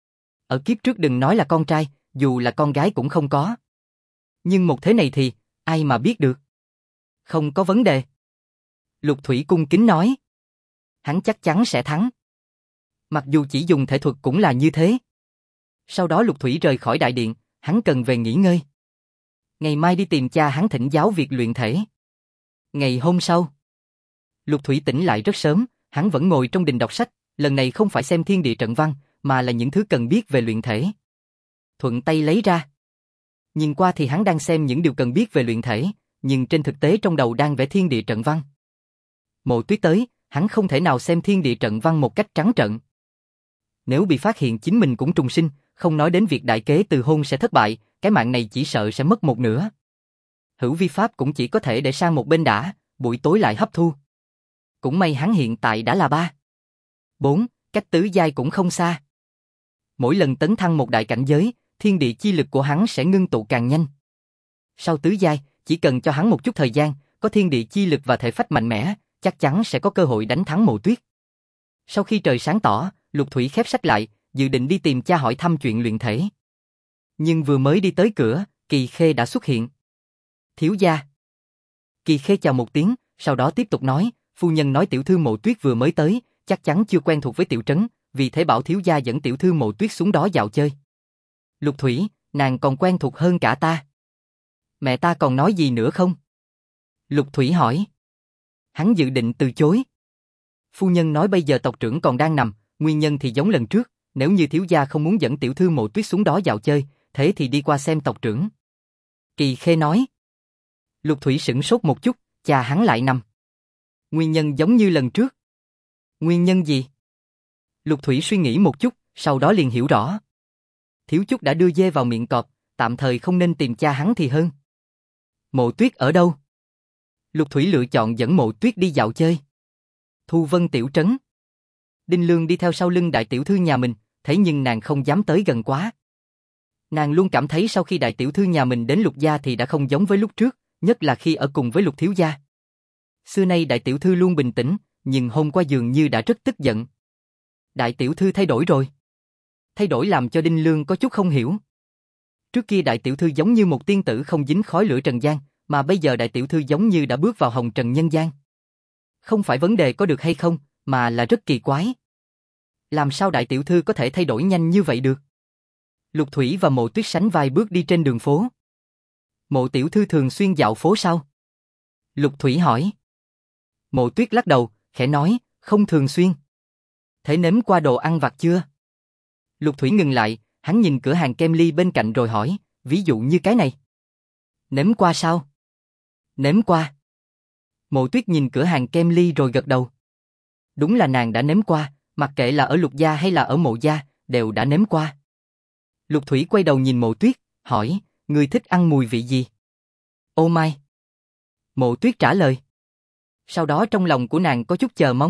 Ở kiếp trước đừng nói là con trai, dù là con gái cũng không có. Nhưng một thế này thì, ai mà biết được? Không có vấn đề. Lục Thủy cung kính nói. Hắn chắc chắn sẽ thắng. Mặc dù chỉ dùng thể thuật cũng là như thế. Sau đó Lục Thủy rời khỏi đại điện, hắn cần về nghỉ ngơi. Ngày mai đi tìm cha hắn thỉnh giáo việc luyện thể. Ngày hôm sau, Lục Thủy tỉnh lại rất sớm, hắn vẫn ngồi trong đình đọc sách, lần này không phải xem thiên địa trận văn, mà là những thứ cần biết về luyện thể. Thuận tay lấy ra. Nhìn qua thì hắn đang xem những điều cần biết về luyện thể, nhưng trên thực tế trong đầu đang vẽ thiên địa trận văn. Mộ Tuyết tới, hắn không thể nào xem thiên địa trận văn một cách trắng trợn. Nếu bị phát hiện chính mình cũng trùng sinh, không nói đến việc đại kế từ hôn sẽ thất bại, cái mạng này chỉ sợ sẽ mất một nửa. Hữu vi pháp cũng chỉ có thể để sang một bên đã, buổi tối lại hấp thu. Cũng may hắn hiện tại đã là 3, 4, cách tứ giai cũng không xa. Mỗi lần tấn thăng một đại cảnh giới, thiên địa chi lực của hắn sẽ ngưng tụ càng nhanh. Sau tứ giai, chỉ cần cho hắn một chút thời gian, có thiên địa chi lực và thể phách mạnh mẽ, chắc chắn sẽ có cơ hội đánh thắng Mộ Tuyết. Sau khi trời sáng tỏ, Lục Thủy khép sách lại, dự định đi tìm cha hỏi thăm chuyện luyện thể. Nhưng vừa mới đi tới cửa, Kỳ Khê đã xuất hiện. Thiếu gia. Kỳ Khê chào một tiếng, sau đó tiếp tục nói, phu nhân nói tiểu thư Mộ Tuyết vừa mới tới, chắc chắn chưa quen thuộc với tiểu trấn, vì thế bảo thiếu gia dẫn tiểu thư Mộ Tuyết xuống đó dạo chơi. Lục Thủy, nàng còn quen thuộc hơn cả ta. Mẹ ta còn nói gì nữa không? Lục Thủy hỏi. Hắn dự định từ chối. Phu nhân nói bây giờ tộc trưởng còn đang nằm, nguyên nhân thì giống lần trước, nếu như thiếu gia không muốn dẫn tiểu thư Mộ Tuyết xuống đó dạo chơi, thế thì đi qua xem tộc trưởng. Kỳ Khê nói. Lục Thủy sửng sốt một chút, cha hắn lại nằm. Nguyên nhân giống như lần trước. Nguyên nhân gì? Lục Thủy suy nghĩ một chút, sau đó liền hiểu rõ. Thiếu chút đã đưa dê vào miệng cọp, tạm thời không nên tìm cha hắn thì hơn. Mộ Tuyết ở đâu? Lục Thủy lựa chọn dẫn Mộ Tuyết đi dạo chơi. Thu Vân tiểu trấn. Đinh Lương đi theo sau lưng đại tiểu thư nhà mình, thế nhưng nàng không dám tới gần quá. Nàng luôn cảm thấy sau khi đại tiểu thư nhà mình đến Lục gia thì đã không giống với lúc trước, nhất là khi ở cùng với Lục thiếu gia. Xưa nay đại tiểu thư luôn bình tĩnh, nhưng hôm qua dường như đã rất tức giận. Đại tiểu thư thay đổi rồi. Thay đổi làm cho Đinh Lương có chút không hiểu. Trước kia đại tiểu thư giống như một tiên tử không dính khói lửa trần gian, mà bây giờ đại tiểu thư giống như đã bước vào hồng trần nhân gian. Không phải vấn đề có được hay không, mà là rất kỳ quái. Làm sao đại tiểu thư có thể thay đổi nhanh như vậy được? Lục Thủy và Mộ Tuyết sánh vai bước đi trên đường phố. Mộ tiểu thư thường xuyên dạo phố sao? Lục Thủy hỏi. Mộ Tuyết lắc đầu, khẽ nói, không thường xuyên. Thế nếm qua đồ ăn vặt chưa? Lục Thủy ngừng lại, hắn nhìn cửa hàng kem ly bên cạnh rồi hỏi, ví dụ như cái này. Nếm qua sao? Nếm qua. Mộ Tuyết nhìn cửa hàng kem ly rồi gật đầu. Đúng là nàng đã nếm qua, mặc kệ là ở Lục gia hay là ở Mộ gia, đều đã nếm qua. Lục Thủy quay đầu nhìn Mộ Tuyết, hỏi, ngươi thích ăn mùi vị gì? Ô mai. Mộ Tuyết trả lời. Sau đó trong lòng của nàng có chút chờ mong.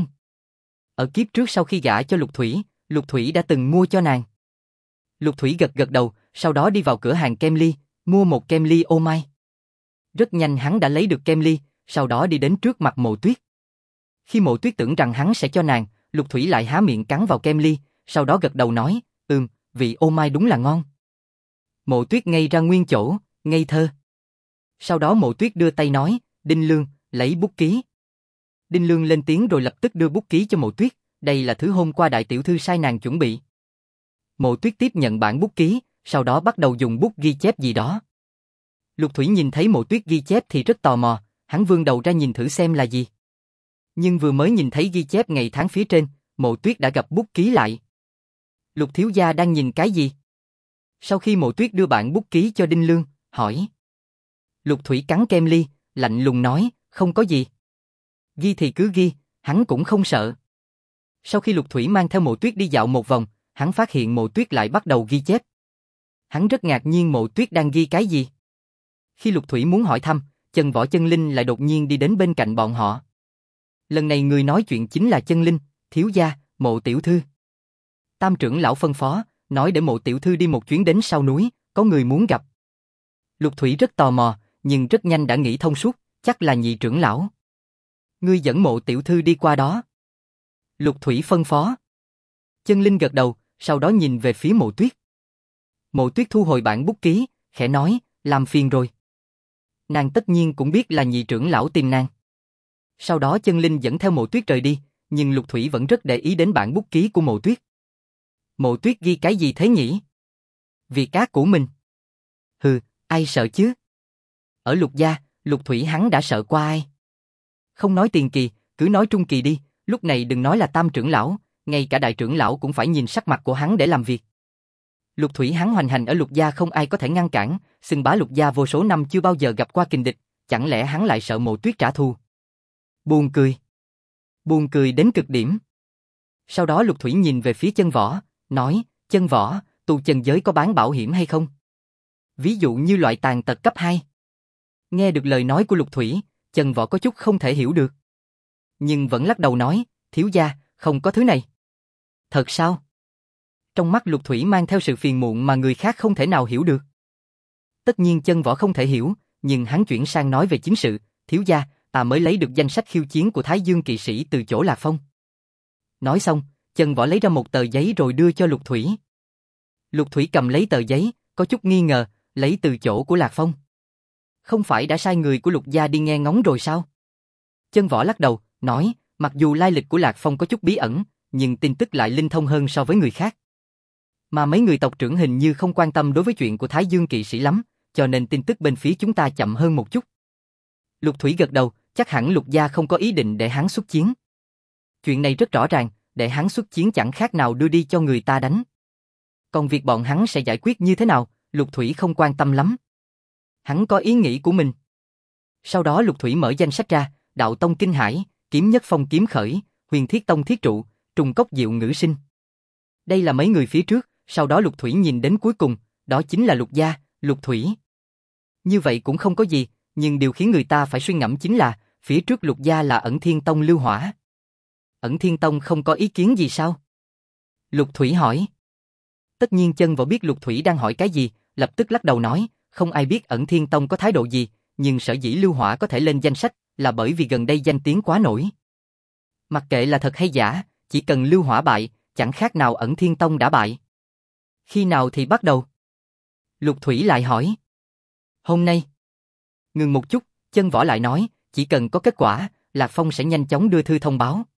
Ở kiếp trước sau khi gả cho Lục Thủy đã từng mua cho nàng. Lục Thủy gật gật đầu, sau đó đi vào cửa hàng kem ly, mua một kem ly ô mai. Rất nhanh hắn đã lấy được kem ly, sau đó đi đến trước mặt Mộ Tuyết. Khi Mộ Tuyết tưởng rằng hắn sẽ cho nàng, Lục Thủy lại há miệng cắn vào kem ly, sau đó gật đầu nói, vị ô mai đúng là ngon. Mộ Tuyết ngây ra nguyên chỗ, ngây thơ. Sau đó Mộ Tuyết đưa tay nói, Đinh Lương, lấy bút ký. Đinh Lương lên tiếng rồi lập tức đưa bút ký cho Mộ Tuyết, đây là thứ hôm qua đại tiểu thư sai nàng chuẩn bị. Mộ Tuyết tiếp nhận bản bút ký, sau đó bắt đầu dùng bút ghi chép gì đó. Lục Thủy nhìn thấy Mộ Tuyết ghi chép thì rất tò mò, hắn vươn đầu ra nhìn thử xem là gì. Nhưng vừa mới nhìn thấy ghi chép ngày tháng phía trên, Mộ Tuyết đã gặp bút ký lại. Lục thiếu gia đang nhìn cái gì? Sau khi Mộ Tuyết đưa bản bút ký cho Đinh Lương, hỏi. Lục Thủy cắn kem ly, lạnh lùng nói, không có gì. Ghi thì cứ ghi, hắn cũng không sợ. Sau khi Lục Thủy mang theo Mộ Tuyết đi dạo một vòng, hắn phát hiện Mộ Tuyết lại bắt đầu ghi chép. Hắn rất ngạc nhiên Mộ Tuyết đang ghi cái gì. Khi Lục Thủy muốn hỏi thăm, Chân Võ Chân Linh lại đột nhiên đi đến bên cạnh bọn họ. Lần này người nói chuyện chính là Chân Linh, thiếu gia, Mộ tiểu thư. Tam trưởng lão phân phó, nói để Mộ tiểu thư đi một chuyến đến sau núi, có người muốn gặp. Lục Thủy rất tò mò, nhưng rất nhanh đã nghĩ thông suốt, chắc là nhị trưởng lão. Ngươi dẫn Mộ tiểu thư đi qua đó. Lục Thủy phân phó. Chân Linh gật đầu, sau đó nhìn về phía Mộ Tuyết. Mộ Tuyết thu hồi bản bút ký, khẽ nói, làm phiền rồi. Nàng tất nhiên cũng biết là nhị trưởng lão tìm nàng. Sau đó Chân Linh dẫn theo Mộ Tuyết rời đi, nhưng Lục Thủy vẫn rất để ý đến bản bút ký của Mộ Tuyết. Mộ Tuyết ghi cái gì thế nhỉ? Việc ác của mình. Hừ, ai sợ chứ? Ở Lục gia, Lục Thủy hắn đã sợ qua ai? Không nói tiền kỳ, cứ nói trung kỳ đi, lúc này đừng nói là tam trưởng lão, ngay cả đại trưởng lão cũng phải nhìn sắc mặt của hắn để làm việc. Lục Thủy hắn hoành hành ở Lục gia không ai có thể ngăn cản, xưng bá Lục gia vô số năm chưa bao giờ gặp qua kình địch, chẳng lẽ hắn lại sợ Mộ Tuyết trả thù? Buồn cười. Buồn cười đến cực điểm. Sau đó Lục Thủy nhìn về phía Chân Võ, nói, Chân Võ, tu chân giới có bán bảo hiểm hay không? Ví dụ như loại tàn tật cấp 2. Nghe được lời nói của Lục Thủy, Chân Võ có chút không thể hiểu được. Nhưng vẫn lắc đầu nói, thiếu gia, không có thứ này. Thật sao? Trong mắt Lục Thủy mang theo sự phiền muộn mà người khác không thể nào hiểu được. Tất nhiên Chân Võ không thể hiểu, nhưng hắn chuyển sang nói về chính sự, thiếu gia, ta mới lấy được danh sách khiêu chiến của Thái Dương kỵ sĩ từ chỗ Lạc Phong. Nói xong, Chân Võ lấy ra một tờ giấy rồi đưa cho Lục Thủy. Lục Thủy cầm lấy tờ giấy, có chút nghi ngờ, lấy từ chỗ của Lạc Phong. Không phải đã sai người của Lục gia đi nghe ngóng rồi sao? Chân Võ lắc đầu, nói, mặc dù lai lịch của Lạc Phong có chút bí ẩn, nhưng tin tức lại linh thông hơn so với người khác. Mà mấy người tộc trưởng hình như không quan tâm đối với chuyện của Thái Dương kỵ sĩ lắm, cho nên tin tức bên phía chúng ta chậm hơn một chút. Lục Thủy gật đầu, chắc hẳn Lục gia không có ý định để hắn xuất chiến. Chuyện này rất rõ ràng, để hắn xuất chiến chẳng khác nào đưa đi cho người ta đánh. Còn việc bọn hắn sẽ giải quyết như thế nào, Lục Thủy không quan tâm lắm. Hắn có ý nghĩ của mình. Sau đó Lục Thủy mở danh sách ra, Đạo Tông Kinh Hải, Kiếm Nhất Phong Kiếm Khởi, Huyền Thiết Tông Thiết Trụ, Trùng Cốc Diệu Ngữ Sinh. Đây là mấy người phía trước, sau đó Lục Thủy nhìn đến cuối cùng, đó chính là Lục gia, Lục Thủy. Như vậy cũng không có gì, nhưng điều khiến người ta phải suy ngẫm chính là, phía trước Lục gia là Ẩn Thiên Tông Lưu Hỏa. Ẩn Thiên Tông không có ý kiến gì sao? Lục Thủy hỏi. Tất nhiên Chân Võ biết Lục Thủy đang hỏi cái gì, lập tức lắc đầu nói, không ai biết Ẩn Thiên Tông có thái độ gì, nhưng sở dĩ Lưu Hỏa có thể lên danh sách là bởi vì gần đây danh tiếng quá nổi. Mặc kệ là thật hay giả, chỉ cần Lưu Hỏa bại, chẳng khác nào Ẩn Thiên Tông đã bại. Khi nào thì bắt đầu? Lục Thủy lại hỏi. Hôm nay. Ngừng một chút, Chân Võ lại nói, chỉ cần có kết quả, Lạc Phong sẽ nhanh chóng đưa thư thông báo.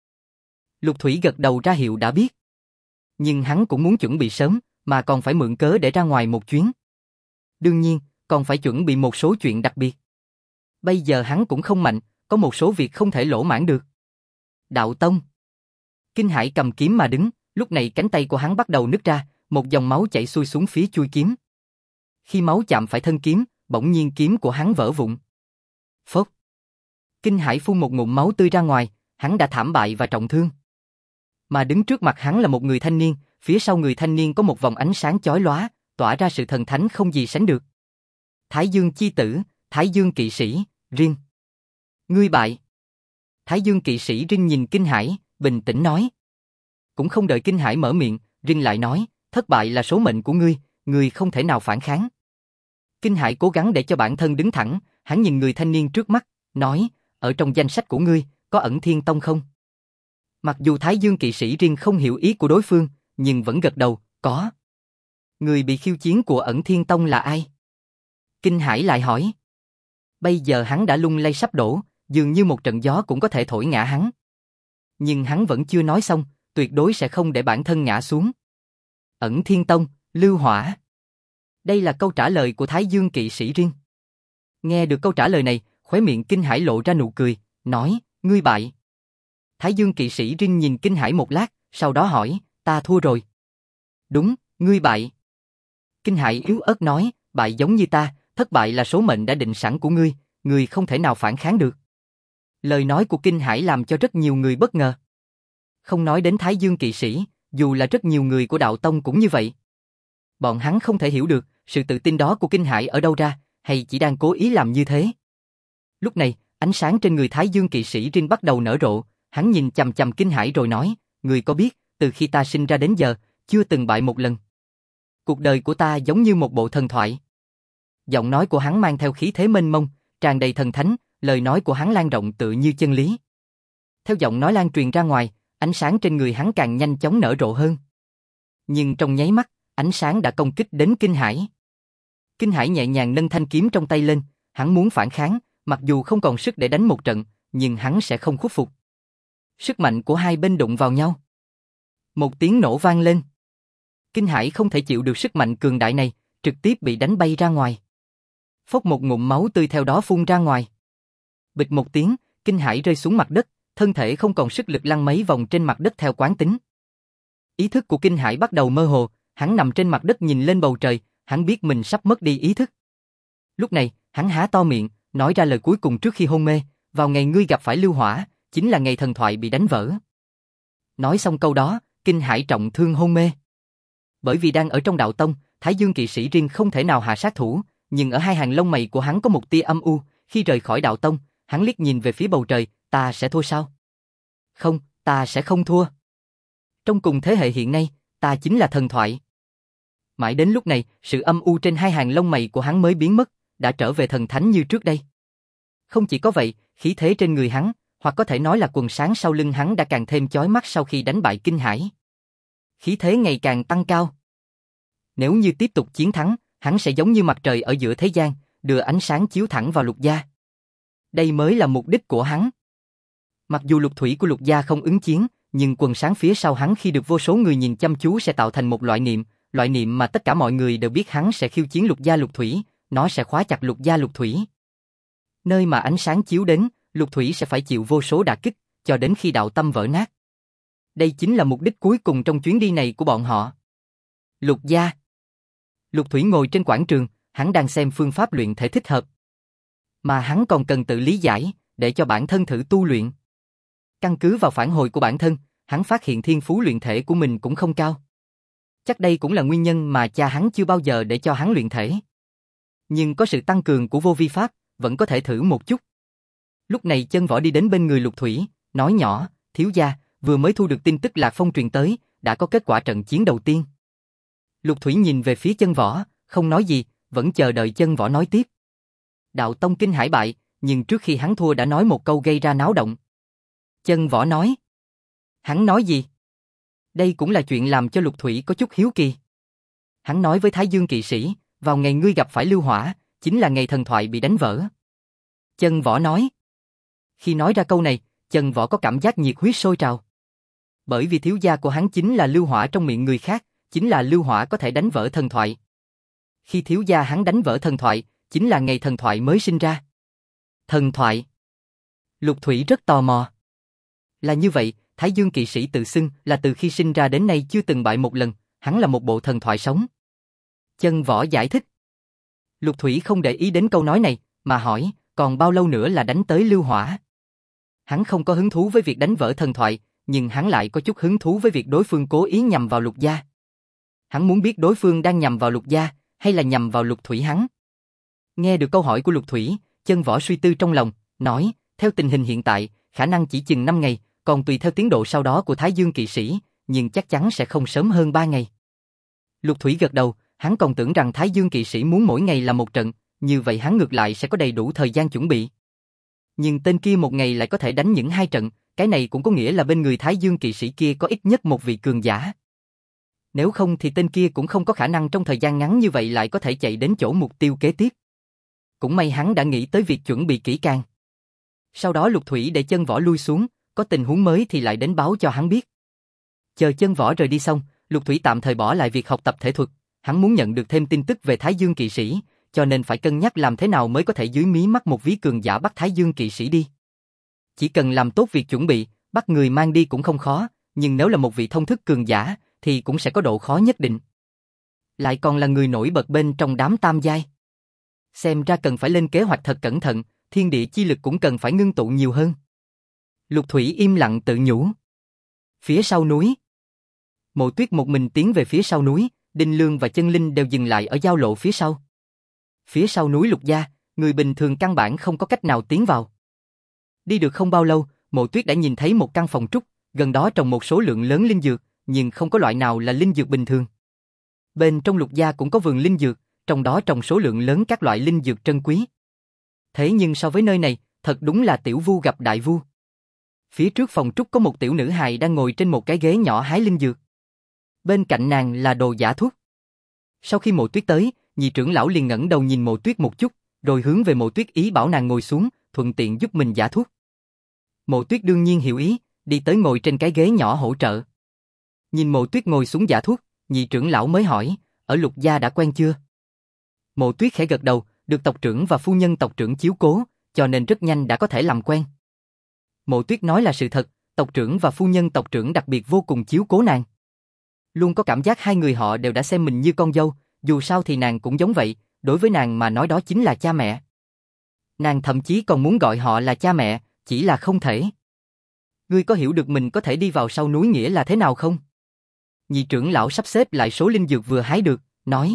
Lục Thủy gật đầu ra hiệu đã biết. Nhưng hắn cũng muốn chuẩn bị sớm, mà còn phải mượn cớ để ra ngoài một chuyến. Đương nhiên, còn phải chuẩn bị một số chuyện đặc biệt. Bây giờ hắn cũng không mạnh, có một số việc không thể lỗ mãn được. Đạo Tông. Kinh Hải cầm kiếm mà đứng, lúc này cánh tay của hắn bắt đầu nứt ra, một dòng máu chảy xuôi xuống phía chuôi kiếm. Khi máu chạm phải thân kiếm, bỗng nhiên kiếm của hắn vỡ vụn. Phốc. Kinh Hải phun một ngụm máu tươi ra ngoài, hắn đã thảm bại và trọng thương. Mà đứng trước mặt hắn là một người thanh niên, phía sau người thanh niên có một vòng ánh sáng chói lóa, tỏa ra sự thần thánh không gì sánh được. Thái Dương chi tử, Thái Dương kỵ sĩ, Rin. Ngươi bại. Thái Dương kỵ sĩ Rin nhìn Kinh Hải, bình tĩnh nói. Cũng không đợi Kinh Hải mở miệng, Rin lại nói, thất bại là số mệnh của ngươi không thể nào phản kháng. Kinh Hải cố gắng để cho bản thân đứng thẳng, hắn nhìn người thanh niên trước mắt, nói, ở trong danh sách của ngươi, có Ẩn Thiên Tông không? Mặc dù Thái Dương kỵ sĩ Rin không hiểu ý của đối phương, nhưng vẫn gật đầu, có. Người bị khiêu chiến của Ẩn Thiên Tông là ai? Kinh Hải lại hỏi. Bây giờ hắn đã lung lay sắp đổ, dường như một trận gió cũng có thể thổi ngã hắn. Nhưng hắn vẫn chưa nói xong, tuyệt đối sẽ không để bản thân ngã xuống. Ẩn Thiên Tông, Lưu Hỏa. Đây là câu trả lời của Thái Dương kỵ sĩ Rin. Nghe được câu trả lời này, khóe miệng Kinh Hải lộ ra nụ cười, nói, ngươi bại. Thái Dương kỵ sĩ Rin nhìn Kinh Hải một lát, sau đó hỏi, ta thua rồi. Đúng, ngươi bại. Kinh Hải yếu ớt nói, bại giống như ta, thất bại là số mệnh đã định sẵn của ngươi không thể nào phản kháng được. Lời nói của Kinh Hải làm cho rất nhiều người bất ngờ. Không nói đến Thái Dương kỵ sĩ, dù là rất nhiều người của Đạo Tông cũng như vậy. Bọn hắn không thể hiểu được, sự tự tin đó của Kinh Hải ở đâu ra, hay chỉ đang cố ý làm như thế. Lúc này, ánh sáng trên người Thái Dương kỵ sĩ Rin bắt đầu nở rộ, hắn nhìn chằm chằm Kinh Hải rồi nói, ngươi có biết, từ khi ta sinh ra đến giờ, chưa từng bại một lần. Cuộc đời của ta giống như một bộ thần thoại. Giọng nói của hắn mang theo khí thế mênh mông, tràn đầy thần thánh, lời nói của hắn lan rộng tựa như chân lý. Theo giọng nói lan truyền ra ngoài, ánh sáng trên người hắn càng nhanh chóng nở rộ hơn. Nhưng trong nháy mắt, ánh sáng đã công kích đến Kinh Hải. Kinh Hải nhẹ nhàng nâng thanh kiếm trong tay lên, hắn muốn phản kháng, mặc dù không còn sức để đánh một trận, nhưng hắn sẽ không khuất phục. Sức mạnh của hai bên đụng vào nhau. Một tiếng nổ vang lên. Kinh Hải không thể chịu được sức mạnh cường đại này, trực tiếp bị đánh bay ra ngoài. Phốc một ngụm máu tươi theo đó phun ra ngoài. Bịch một tiếng, Kinh Hải rơi xuống mặt đất, thân thể không còn sức lực lăn mấy vòng trên mặt đất theo quán tính. Ý thức của Kinh Hải bắt đầu mơ hồ, hắn nằm trên mặt đất nhìn lên bầu trời, hắn biết mình sắp mất đi ý thức. Lúc này, hắn há to miệng, nói ra lời cuối cùng trước khi hôn mê, vào ngày ngươi gặp phải Lưu Hỏa, chính là ngày thần thoại bị đánh vỡ. Nói xong câu đó, Kinh Hải trọng thương hôn mê. Bởi vì đang ở trong đạo tông, Thái Dương kỵ sĩ riêng không thể nào hạ sát thủ, nhưng ở hai hàng lông mày của hắn có một tia âm u, khi rời khỏi đạo tông, hắn liếc nhìn về phía bầu trời, ta sẽ thua sao? Không, ta sẽ không thua. Trong cùng thế hệ hiện nay, ta chính là thần thoại. Mãi đến lúc này, sự âm u trên hai hàng lông mày của hắn mới biến mất, đã trở về thần thánh như trước đây. Không chỉ có vậy, khí thế trên người hắn, hoặc có thể nói là quần sáng sau lưng hắn đã càng thêm chói mắt sau khi đánh bại Kinh Hải. Khí thế ngày càng tăng cao. Nếu như tiếp tục chiến thắng, hắn sẽ giống như mặt trời ở giữa thế gian, đưa ánh sáng chiếu thẳng vào Lục Gia. Đây mới là mục đích của hắn. Mặc dù lục thủy của Lục Gia không ứng chiến, nhưng quần sáng phía sau hắn khi được vô số người nhìn chăm chú sẽ tạo thành một loại niệm mà tất cả mọi người đều biết hắn sẽ khiêu chiến Lục Gia Lục Thủy, nó sẽ khóa chặt Lục Gia Lục Thủy. Nơi mà ánh sáng chiếu đến, Lục Thủy sẽ phải chịu vô số đả kích, cho đến khi đạo tâm vỡ nát. Đây chính là mục đích cuối cùng trong chuyến đi này của bọn họ. Lục Gia. Lục Thủy ngồi trên quảng trường, hắn đang xem phương pháp luyện thể thích hợp. Mà hắn còn cần tự lý giải, để cho bản thân thử tu luyện. Căn cứ vào phản hồi của bản thân, hắn phát hiện thiên phú luyện thể của mình cũng không cao. Chắc đây cũng là nguyên nhân mà cha hắn chưa bao giờ để cho hắn luyện thể. Nhưng có sự tăng cường của vô vi pháp, vẫn có thể thử một chút. Lúc này Chân Võ đi đến bên người Lục Thủy, nói nhỏ, thiếu gia, vừa mới thu được tin tức Lạc Phong truyền tới, đã có kết quả trận chiến đầu tiên. Lục Thủy nhìn về phía Chân Võ, không nói gì, vẫn chờ đợi Chân Võ nói tiếp. Đạo tông Kinh Hải bại, nhưng trước khi hắn thua đã nói một câu gây ra náo động. Chân Võ nói. Hắn nói gì? Đây cũng là chuyện làm cho Lục Thủy có chút hiếu kỳ. Hắn nói với Thái Dương kỵ sĩ, vào ngày ngươi gặp phải Lưu Hỏa, chính là ngày thần thoại bị đánh vỡ. Chân Võ nói. Khi nói ra câu này, Chân Võ có cảm giác nhiệt huyết sôi trào. Bởi vì thiếu gia của hắn chính là Lưu Hỏa trong miệng người khác, chính là Lưu Hỏa có thể đánh vỡ thần thoại. Khi thiếu gia hắn đánh vỡ thần thoại, chính là ngày thần thoại mới sinh ra. Thần thoại. Lục Thủy rất tò mò. Là như vậy, Thái Dương kỵ sĩ tự xưng là từ khi sinh ra đến nay chưa từng bại một lần, hắn là một bộ thần thoại sống. Chân Võ giải thích. Lục Thủy không để ý đến câu nói này, mà hỏi, còn bao lâu nữa là đánh tới Lưu Hỏa? Hắn không có hứng thú với việc đánh vỡ thần thoại, nhưng hắn lại có chút hứng thú với việc đối phương cố ý nhằm vào Lục Gia. Hắn muốn biết đối phương đang nhằm vào Lục Gia, hay là nhằm vào Lục Thủy hắn. Nghe được câu hỏi của Lục Thủy, Chân Võ suy tư trong lòng, nói, theo tình hình hiện tại, khả năng chỉ chừng 5 ngày, còn tùy theo tiến độ sau đó của Thái Dương kỵ sĩ, nhưng chắc chắn sẽ không sớm hơn 3 ngày. Lục Thủy gật đầu, hắn còn tưởng rằng Thái Dương kỵ sĩ muốn mỗi ngày là một trận, như vậy hắn ngược lại sẽ có đầy đủ thời gian chuẩn bị. Nhưng tên kia một ngày lại có thể đánh những 2 trận, cái này cũng có nghĩa là bên người Thái Dương kỵ sĩ kia có ít nhất một vị cường giả. Nếu không thì tên kia cũng không có khả năng trong thời gian ngắn như vậy lại có thể chạy đến chỗ mục tiêu kế tiếp. Cũng may hắn đã nghĩ tới việc chuẩn bị kỹ càng. Sau đó Lục Thủy để Chân Võ lui xuống, có tình huống mới thì lại đến báo cho hắn biết. Chờ Chân Võ rời đi xong, Lục Thủy tạm thời bỏ lại việc học tập thể thuật, hắn muốn nhận được thêm tin tức về Thái Dương kỵ sĩ, cho nên phải cân nhắc làm thế nào mới có thể dưới mí mắt một ví cường giả bắt Thái Dương kỵ sĩ đi. Chỉ cần làm tốt việc chuẩn bị, bắt người mang đi cũng không khó, nhưng nếu là một vị thông thức cường giả, thì cũng sẽ có độ khó nhất định. Lại còn là người nổi bật bên trong đám tam giai. Xem ra cần phải lên kế hoạch thật cẩn thận, thiên địa chi lực cũng cần phải ngưng tụ nhiều hơn. Lục Thủy im lặng tự nhủ. Phía sau núi. Mộ Tuyết một mình tiến về phía sau núi, Đinh Lương và Chân Linh đều dừng lại ở giao lộ phía sau. Phía sau núi Lục Gia, người bình thường căn bản không có cách nào tiến vào. Đi được không bao lâu, Mộ Tuyết đã nhìn thấy một căn phòng trúc, gần đó trồng một số lượng lớn linh dược, nhưng không có loại nào là linh dược bình thường. Bên trong Lục Gia cũng có vườn linh dược, trong đó trồng số lượng lớn các loại linh dược trân quý. Thế nhưng so với nơi này, thật đúng là tiểu vu gặp đại vu. Phía trước phòng trúc có một tiểu nữ hài đang ngồi trên một cái ghế nhỏ hái linh dược. Bên cạnh nàng là Đồ Giả Thuốc. Sau khi Mộ Tuyết tới, nhị trưởng lão liền ngẩng đầu nhìn Mộ Tuyết một chút, rồi hướng về Mộ Tuyết ý bảo nàng ngồi xuống, thuận tiện giúp mình giả thuốc. Mộ Tuyết đương nhiên hiểu ý, đi tới ngồi trên cái ghế nhỏ hỗ trợ. Nhìn Mộ Tuyết ngồi xuống giả thuốc, nhị trưởng lão mới hỏi, ở Lục Gia đã quen chưa? Mộ Tuyết khẽ gật đầu, được tộc trưởng và phu nhân tộc trưởng chiếu cố, cho nên rất nhanh đã có thể làm quen. Mộ Tuyết nói là sự thật, tộc trưởng và phu nhân tộc trưởng đặc biệt vô cùng chiếu cố nàng. Luôn có cảm giác hai người họ đều đã xem mình như con dâu, dù sao thì nàng cũng giống vậy, đối với nàng mà nói đó chính là cha mẹ. Nàng thậm chí còn muốn gọi họ là cha mẹ, chỉ là không thể. Ngươi có hiểu được mình có thể đi vào sau núi nghĩa là thế nào không? Nhị trưởng lão sắp xếp lại số linh dược vừa hái được, nói.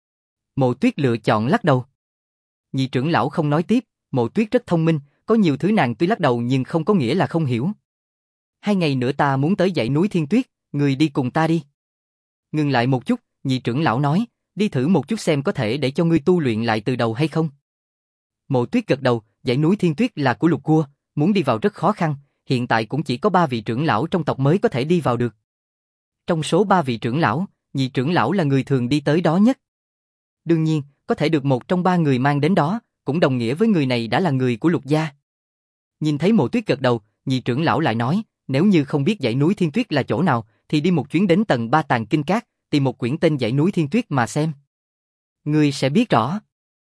Mộ Tuyết lựa chọn lắc đầu. Nhị trưởng lão không nói tiếp, Mộ Tuyết rất thông minh, có nhiều thứ nàng tuy lắc đầu nhưng không có nghĩa là không hiểu. 2 ngày nữa ta muốn tới dãy núi Thiên Tuyết, người đi cùng ta đi. Ngừng lại một chút, nhị trưởng lão nói, đi thử một chút xem có thể để cho ngươi tu luyện lại từ đầu hay không. Mộ Tuyết gật đầu, dãy núi Thiên Tuyết là của Lục Cua, muốn đi vào rất khó khăn, hiện tại cũng chỉ có 3 vị trưởng lão trong tộc mới có thể đi vào được. Trong số 3 vị trưởng lão, nhị trưởng lão là người thường đi tới đó nhất. Đương nhiên, có thể được một trong 3 người mang đến đó, cũng đồng nghĩa với người này đã là người của Lục gia. Nhìn thấy Mộ Tuyết gật đầu, nhị trưởng lão lại nói, nếu như không biết dãy núi Thiên Tuyết là chỗ nào, thì đi một chuyến đến tầng 3 Tàng Kinh Các, tìm một quyển tên dãy núi Thiên Tuyết mà xem. Ngươi sẽ biết rõ.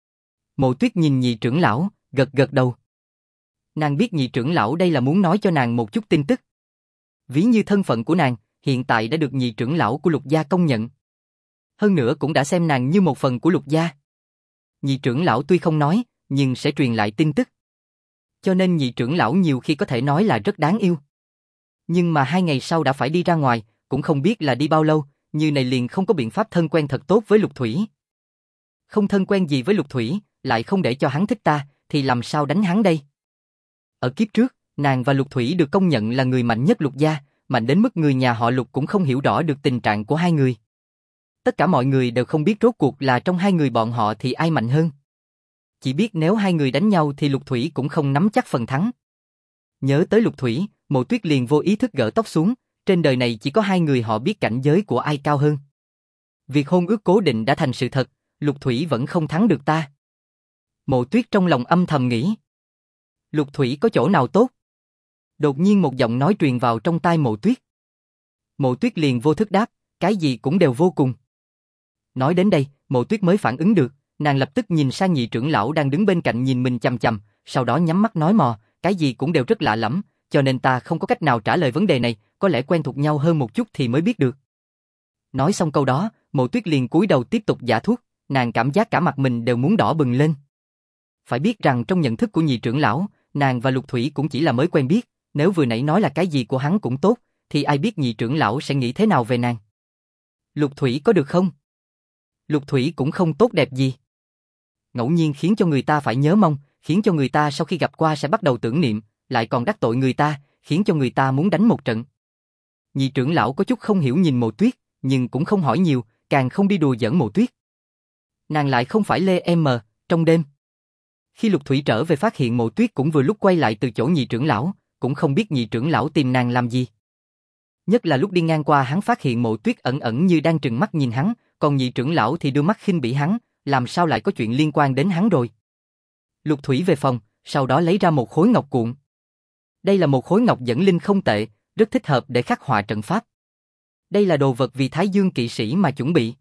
Mộ Tuyết nhìn nhị trưởng lão, gật gật đầu. Nàng biết nhị trưởng lão đây là muốn nói cho nàng một chút tin tức. Ví như thân phận của nàng, hiện tại đã được nhị trưởng lão của Lục gia công nhận. Hơn nữa cũng đã xem nàng như một phần của Lục gia. Nhị trưởng lão tuy không nói, nhưng sẽ truyền lại tin tức. Cho nên nhị trưởng lão nhiều khi có thể nói là rất đáng yêu. Nhưng mà 2 ngày sau đã phải đi ra ngoài, cũng không biết là đi bao lâu, như này liền không có biện pháp thân quen thật tốt với Lục Thủy. Không thân quen gì với Lục Thủy, lại không để cho hắn thích ta, thì làm sao đánh hắn đây? Ở kiếp trước, nàng và Lục Thủy được công nhận là người mạnh nhất Lục gia, mạnh đến mức người nhà họ Lục cũng không hiểu rõ được tình trạng của hai người. Tất cả mọi người đều không biết rốt cuộc là trong hai người bọn họ thì ai mạnh hơn. Chỉ biết nếu hai người đánh nhau thì Lục Thủy cũng không nắm chắc phần thắng. Nhớ tới Lục Thủy, Mộ Tuyết liền vô ý thức gỡ tóc xuống, trên đời này chỉ có 2 người họ biết cảnh giới của ai cao hơn. Việc hôn ước cố định đã thành sự thật, Lục Thủy vẫn không thắng được ta. Mộ Tuyết trong lòng âm thầm nghĩ. Lục Thủy có chỗ nào tốt? Đột nhiên một giọng nói truyền vào trong tai Mộ Tuyết. Mộ Tuyết liền vô thức đáp, cái gì cũng đều vô cùng. Nói đến đây, Mộ Tuyết mới phản ứng được, nàng lập tức nhìn sang nhị trưởng lão đang đứng bên cạnh nhìn mình chằm chằm, sau đó nhắm mắt nói mò, cái gì cũng đều rất lạ lẫm, cho nên ta không có cách nào trả lời vấn đề này, có lẽ quen thuộc nhau hơn một chút thì mới biết được. Nói xong câu đó, Mộ Tuyết liền cúi đầu tiếp tục giả thuốc, nàng cảm giác cả mặt mình đều muốn đỏ bừng lên. Phải biết rằng trong nhận thức của nhị trưởng lão, nàng và Lục Thủy cũng chỉ là mới quen biết, nếu vừa nãy nói là cái gì của hắn cũng tốt, thì ai biết nhị trưởng lão sẽ nghĩ thế nào về nàng. Lục Thủy có được không? Lục Thủy cũng không tốt đẹp gì. Ngẫu nhiên khiến cho người ta phải nhớ mong, khiến cho người ta sau khi gặp qua sẽ bắt đầu tưởng niệm, lại còn đắc tội người ta, khiến cho người ta muốn đánh một trận. Nhị trưởng lão có chút không hiểu nhìn Mộ Tuyết, nhưng cũng không hỏi nhiều, càng không đi đùa giỡn Mộ Tuyết. Nàng lại không phải Lê M, trong đêm. Khi Lục Thủy trở về phát hiện Mộ Tuyết cũng vừa lúc quay lại từ chỗ nhị trưởng lão, cũng không biết nhị trưởng lão tìm nàng làm gì. Nhất là lúc đi ngang qua hắn phát hiện Mộ Tuyết ẩn ẩn như đang trừng mắt nhìn hắn, còn nhị trưởng lão thì đưa mắt khinh bỉ hắn, làm sao lại có chuyện liên quan đến hắn rồi. Lục Thủy về phòng, sau đó lấy ra một khối ngọc cuộn. Đây là một khối ngọc dẫn linh không tệ, rất thích hợp để khắc họa trận pháp. Đây là đồ vật vì Thái Dương kỵ sĩ mà chuẩn bị.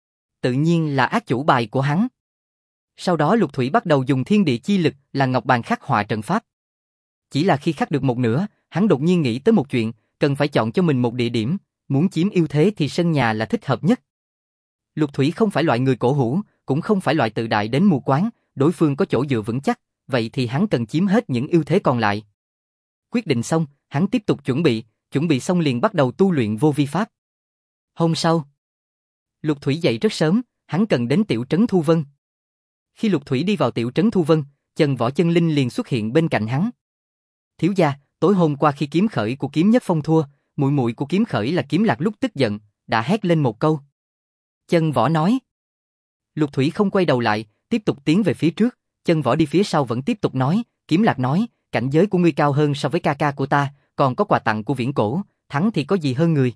Tự nhiên là ác chủ bài của hắn. Sau đó Lục Thủy bắt đầu dùng thiên địa chi lực là ngọc bàn khắc họa trận pháp. Chỉ là khi khắc được một nửa, hắn đột nhiên nghĩ tới một chuyện, cần phải chọn cho mình một địa điểm, muốn chiếm ưu thế thì sân nhà là thích hợp nhất. Lục Thủy không phải loại người cổ hủ, cũng không phải loại tự đại đến mù quáng, đối phương có chỗ dựa vững chắc, vậy thì hắn cần chiếm hết những ưu thế còn lại. Quyết định xong, hắn tiếp tục chuẩn bị xong liền bắt đầu tu luyện vô vi pháp. Hôm sau, Lục Thủy dậy rất sớm, hắn cần đến tiểu trấn Thu Vân. Khi Lục Thủy đi vào tiểu trấn Thu Vân, Chân Võ Chân Linh liền xuất hiện bên cạnh hắn. Thiếu gia, tối hôm qua khi Kiếm Khởi của Kiếm Nhất Phong thua, muội muội của Kiếm Khởi là Kiếm Lạc lúc tức giận, đã hét lên một câu. Chân Võ nói. Lục Thủy không quay đầu lại, tiếp tục tiến về phía trước, Chân Võ đi phía sau vẫn tiếp tục nói, Kiếm Lạc nói, cảnh giới của ngươi cao hơn so với ca ca của ta, còn có quà tặng của Viễn Cổ, thắng thì có gì hơn người.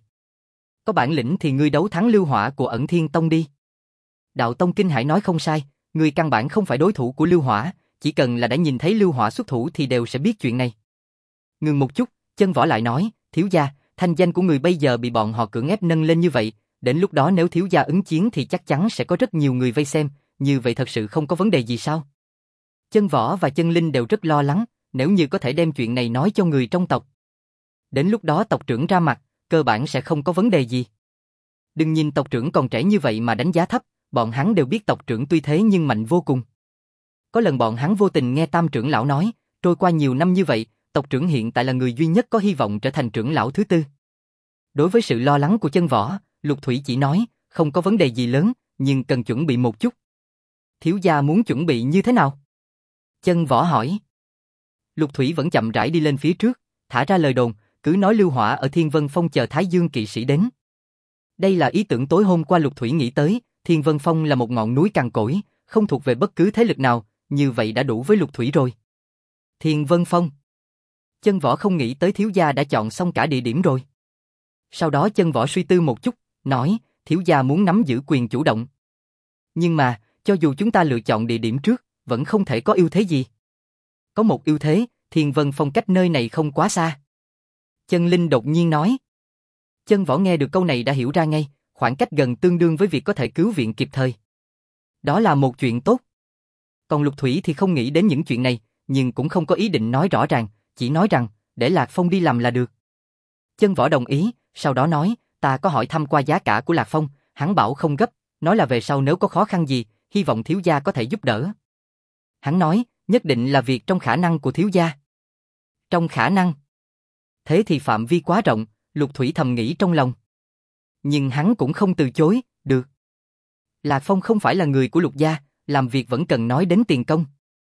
Có bản lĩnh thì ngươi đấu thắng Lưu Hỏa của Ẩn Thiên Tông đi. Đạo Tông Kinh Hải nói không sai, ngươi căn bản không phải đối thủ của Lưu Hỏa, chỉ cần là đã nhìn thấy Lưu Hỏa xuất thủ thì đều sẽ biết chuyện này. Ngừng một chút, Chân Võ lại nói, thiếu gia, thanh danh của người bây giờ bị bọn họ cưỡng ép nâng lên như vậy, đến lúc đó nếu thiếu gia ứng chiến thì chắc chắn sẽ có rất nhiều người vây xem, như vậy thật sự không có vấn đề gì sao? Chân Võ và Chân Linh đều rất lo lắng, nếu như có thể đem chuyện này nói cho người trong tộc. Đến lúc đó tộc trưởng ra mặt, cơ bản sẽ không có vấn đề gì. Đừng nhìn tộc trưởng còn trẻ như vậy mà đánh giá thấp, bọn hắn đều biết tộc trưởng tuy thế nhưng mạnh vô cùng. Có lần bọn hắn vô tình nghe Tam trưởng lão nói, trôi qua nhiều năm như vậy, tộc trưởng hiện tại là người duy nhất có hy vọng trở thành trưởng lão thứ tư. Đối với sự lo lắng của Chân Võ, Lục Thủy chỉ nói, không có vấn đề gì lớn, nhưng cần chuẩn bị một chút. Thiếu gia muốn chuẩn bị như thế nào? Chân Võ hỏi. Lục Thủy vẫn chậm rãi đi lên phía trước, thả ra lời đồn, cứ nói Lưu Hỏa ở Thiên Vân Phong chờ Thái Dương kỵ sĩ đến. Đây là ý tưởng tối hôm qua Lục Thủy nghĩ tới, Thiên Vân Phong là một ngọn núi cằn cỗi, không thuộc về bất cứ thế lực nào, như vậy đã đủ với Lục Thủy rồi. Thiên Vân Phong. Chân Võ không nghĩ tới thiếu gia đã chọn xong cả địa điểm rồi. Sau đó Chân Võ suy tư một chút, nói, thiếu gia muốn nắm giữ quyền chủ động. Nhưng mà, cho dù chúng ta lựa chọn địa điểm trước, vẫn không thể có ưu thế gì. Có một ưu thế, Thiên Vân Phong cách nơi này không quá xa. Chân Linh đột nhiên nói. Chân Võ nghe được câu này đã hiểu ra ngay, khoảng cách gần tương đương với việc có thể cứu viện kịp thời. Đó là một chuyện tốt. Còn Lục Thủy thì không nghĩ đến những chuyện này, nhưng cũng không có ý định nói rõ ràng, chỉ nói rằng, để Lạc Phong đi làm là được. Chân Võ đồng ý, sau đó nói, ta có hỏi thăm qua giá cả của Lạc Phong, hắn bảo không gấp, nói là về sau nếu có khó khăn gì, hy vọng thiếu gia có thể giúp đỡ. Hắn nói, nhất định là việc trong khả năng của thiếu gia. Trong khả năng. Thế thì phạm vi quá rộng, Lục Thủy thầm nghĩ trong lòng. Nhưng hắn cũng không từ chối, được. Lạc Phong không phải là người của Lục gia, làm việc vẫn cần nói đến tiền công.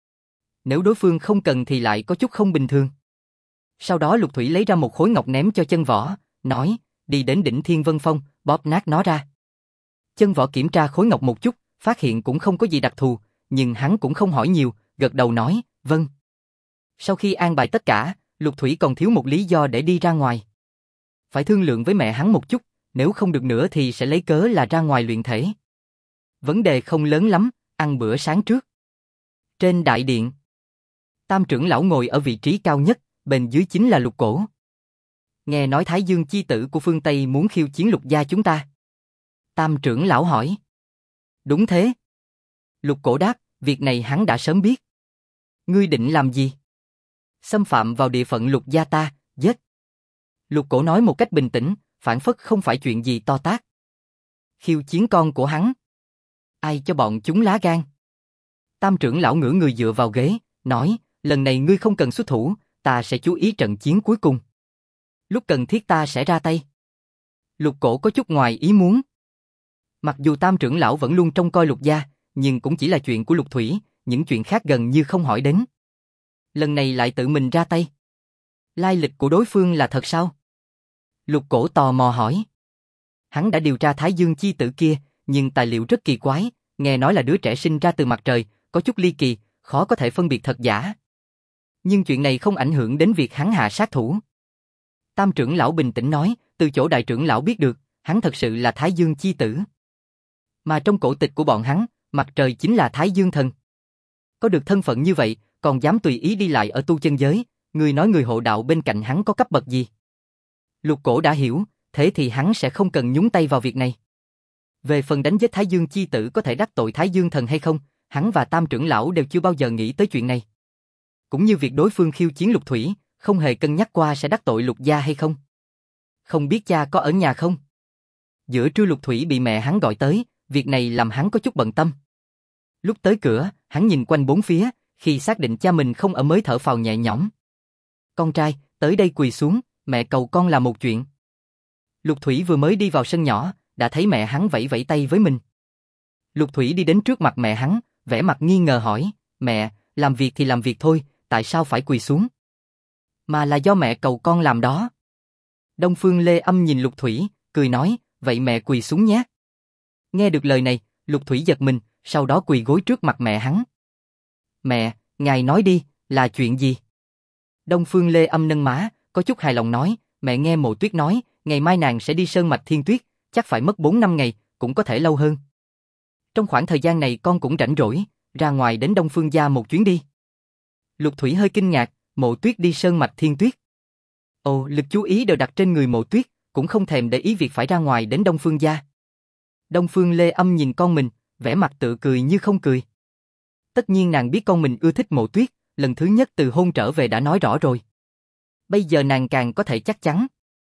Nếu đối phương không cần thì lại có chút không bình thường. Sau đó Lục Thủy lấy ra một khối ngọc ném cho Chân Võ, nói, đi đến đỉnh Thiên Vân Phong, bóp nát nó ra. Chân Võ kiểm tra khối ngọc một chút, phát hiện cũng không có gì đặc thù, nhưng hắn cũng không hỏi nhiều, gật đầu nói, vâng. Sau khi an bài tất cả, Lục Thủy còn thiếu một lý do để đi ra ngoài. Phải thương lượng với mẹ hắn một chút, nếu không được nữa thì sẽ lấy cớ là ra ngoài luyện thể. Vấn đề không lớn lắm, ăn bữa sáng trước. Trên đại điện, Tam trưởng lão ngồi ở vị trí cao nhất, bên dưới chính là Lục Cổ. Nghe nói Thái Dương chi tử của phương Tây muốn khiêu chiến Lục gia chúng ta. Tam trưởng lão hỏi. Đúng thế. Lục Cổ đáp, việc này hắn đã sớm biết. Ngươi định làm gì? Xâm phạm vào địa phận Lục gia ta, giết. Lục Cổ nói một cách bình tĩnh, phản phất không phải chuyện gì to tát. Khiêu chiến con của hắn. Ai cho bọn chúng lá gan? Tam trưởng lão ngửa người dựa vào ghế, nói, lần này ngươi không cần xuất thủ, ta sẽ chú ý trận chiến cuối cùng. Lúc cần thiết ta sẽ ra tay. Lục Cổ có chút ngoài ý muốn. Mặc dù Tam trưởng lão vẫn luôn trông coi Lục gia, nhưng cũng chỉ là chuyện của Lục Thủy, những chuyện khác gần như không hỏi đến. Lần này lại tự mình ra tay. Lai lịch của đối phương là thật sao? Lục Cổ tò mò hỏi. Hắn đã điều tra Thái Dương chi tử kia, nhưng tài liệu rất kỳ quái, nghe nói là đứa trẻ sinh ra từ mặt trời, có chút ly kỳ, khó có thể phân biệt thật giả. Nhưng chuyện này không ảnh hưởng đến việc hắn hạ sát thủ. Tam trưởng lão bình tĩnh nói, từ chỗ đại trưởng lão biết được, hắn thật sự là Thái Dương chi tử. Mà trong cổ tịch của bọn hắn, mặt trời chính là Thái Dương thần. Có được thân phận như vậy, còn dám tùy ý đi lại ở tu chân giới, người nói người hộ đạo bên cạnh hắn có cấp bậc gì? Lục Cổ đã hiểu, thế thì hắn sẽ không cần nhúng tay vào việc này. Về phần đánh giết Thái Dương chi tử có thể đắc tội Thái Dương thần hay không, hắn và Tam trưởng lão đều chưa bao giờ nghĩ tới chuyện này. Cũng như việc đối phương khiêu chiến Lục Thủy, không hề cân nhắc qua sẽ đắc tội Lục gia hay không. Không biết cha có ở nhà không? Giữa trưa Lục Thủy bị mẹ hắn gọi tới, việc này làm hắn có chút bận tâm. Lúc tới cửa, hắn nhìn quanh bốn phía, khi xác định cha mình không ở mới thở phào nhẹ nhõm. Con trai, tới đây quỳ xuống, mẹ cầu con làm một chuyện. Lục Thủy vừa mới đi vào sân nhỏ, đã thấy mẹ hắn vẫy vẫy tay với mình. Lục Thủy đi đến trước mặt mẹ hắn, vẻ mặt nghi ngờ hỏi, mẹ, làm việc thì làm việc thôi, tại sao phải quỳ xuống? Mà là do mẹ cầu con làm đó. Đông Phương Lê Âm nhìn Lục Thủy, cười nói, vậy mẹ quỳ xuống nhé. Nghe được lời này, Lục Thủy giật mình, sau đó quỳ gối trước mặt mẹ hắn. Mẹ, ngài nói đi, là chuyện gì? Đông Phương Lê Âm nâng má, có chút hài lòng nói, mẹ nghe Mộ Tuyết nói, ngày mai nàng sẽ đi Sơn Mạch Thiên Tuyết, chắc phải mất 4 năm ngày, cũng có thể lâu hơn. Trong khoảng thời gian này con cũng rảnh rỗi, ra ngoài đến Đông Phương gia một chuyến đi. Lục Thủy hơi kinh ngạc, Mộ Tuyết đi Sơn Mạch Thiên Tuyết. Ồ, lực chú ý đều đặt trên người Mộ Tuyết, cũng không thèm để ý việc phải ra ngoài đến Đông Phương gia. Đông Phương Lê Âm nhìn con mình, vẻ mặt tự cười như không cười. Tất nhiên nàng biết con mình ưa thích Mộ Tuyết, lần thứ nhất từ hôn trở về đã nói rõ rồi. Bây giờ nàng càng có thể chắc chắn.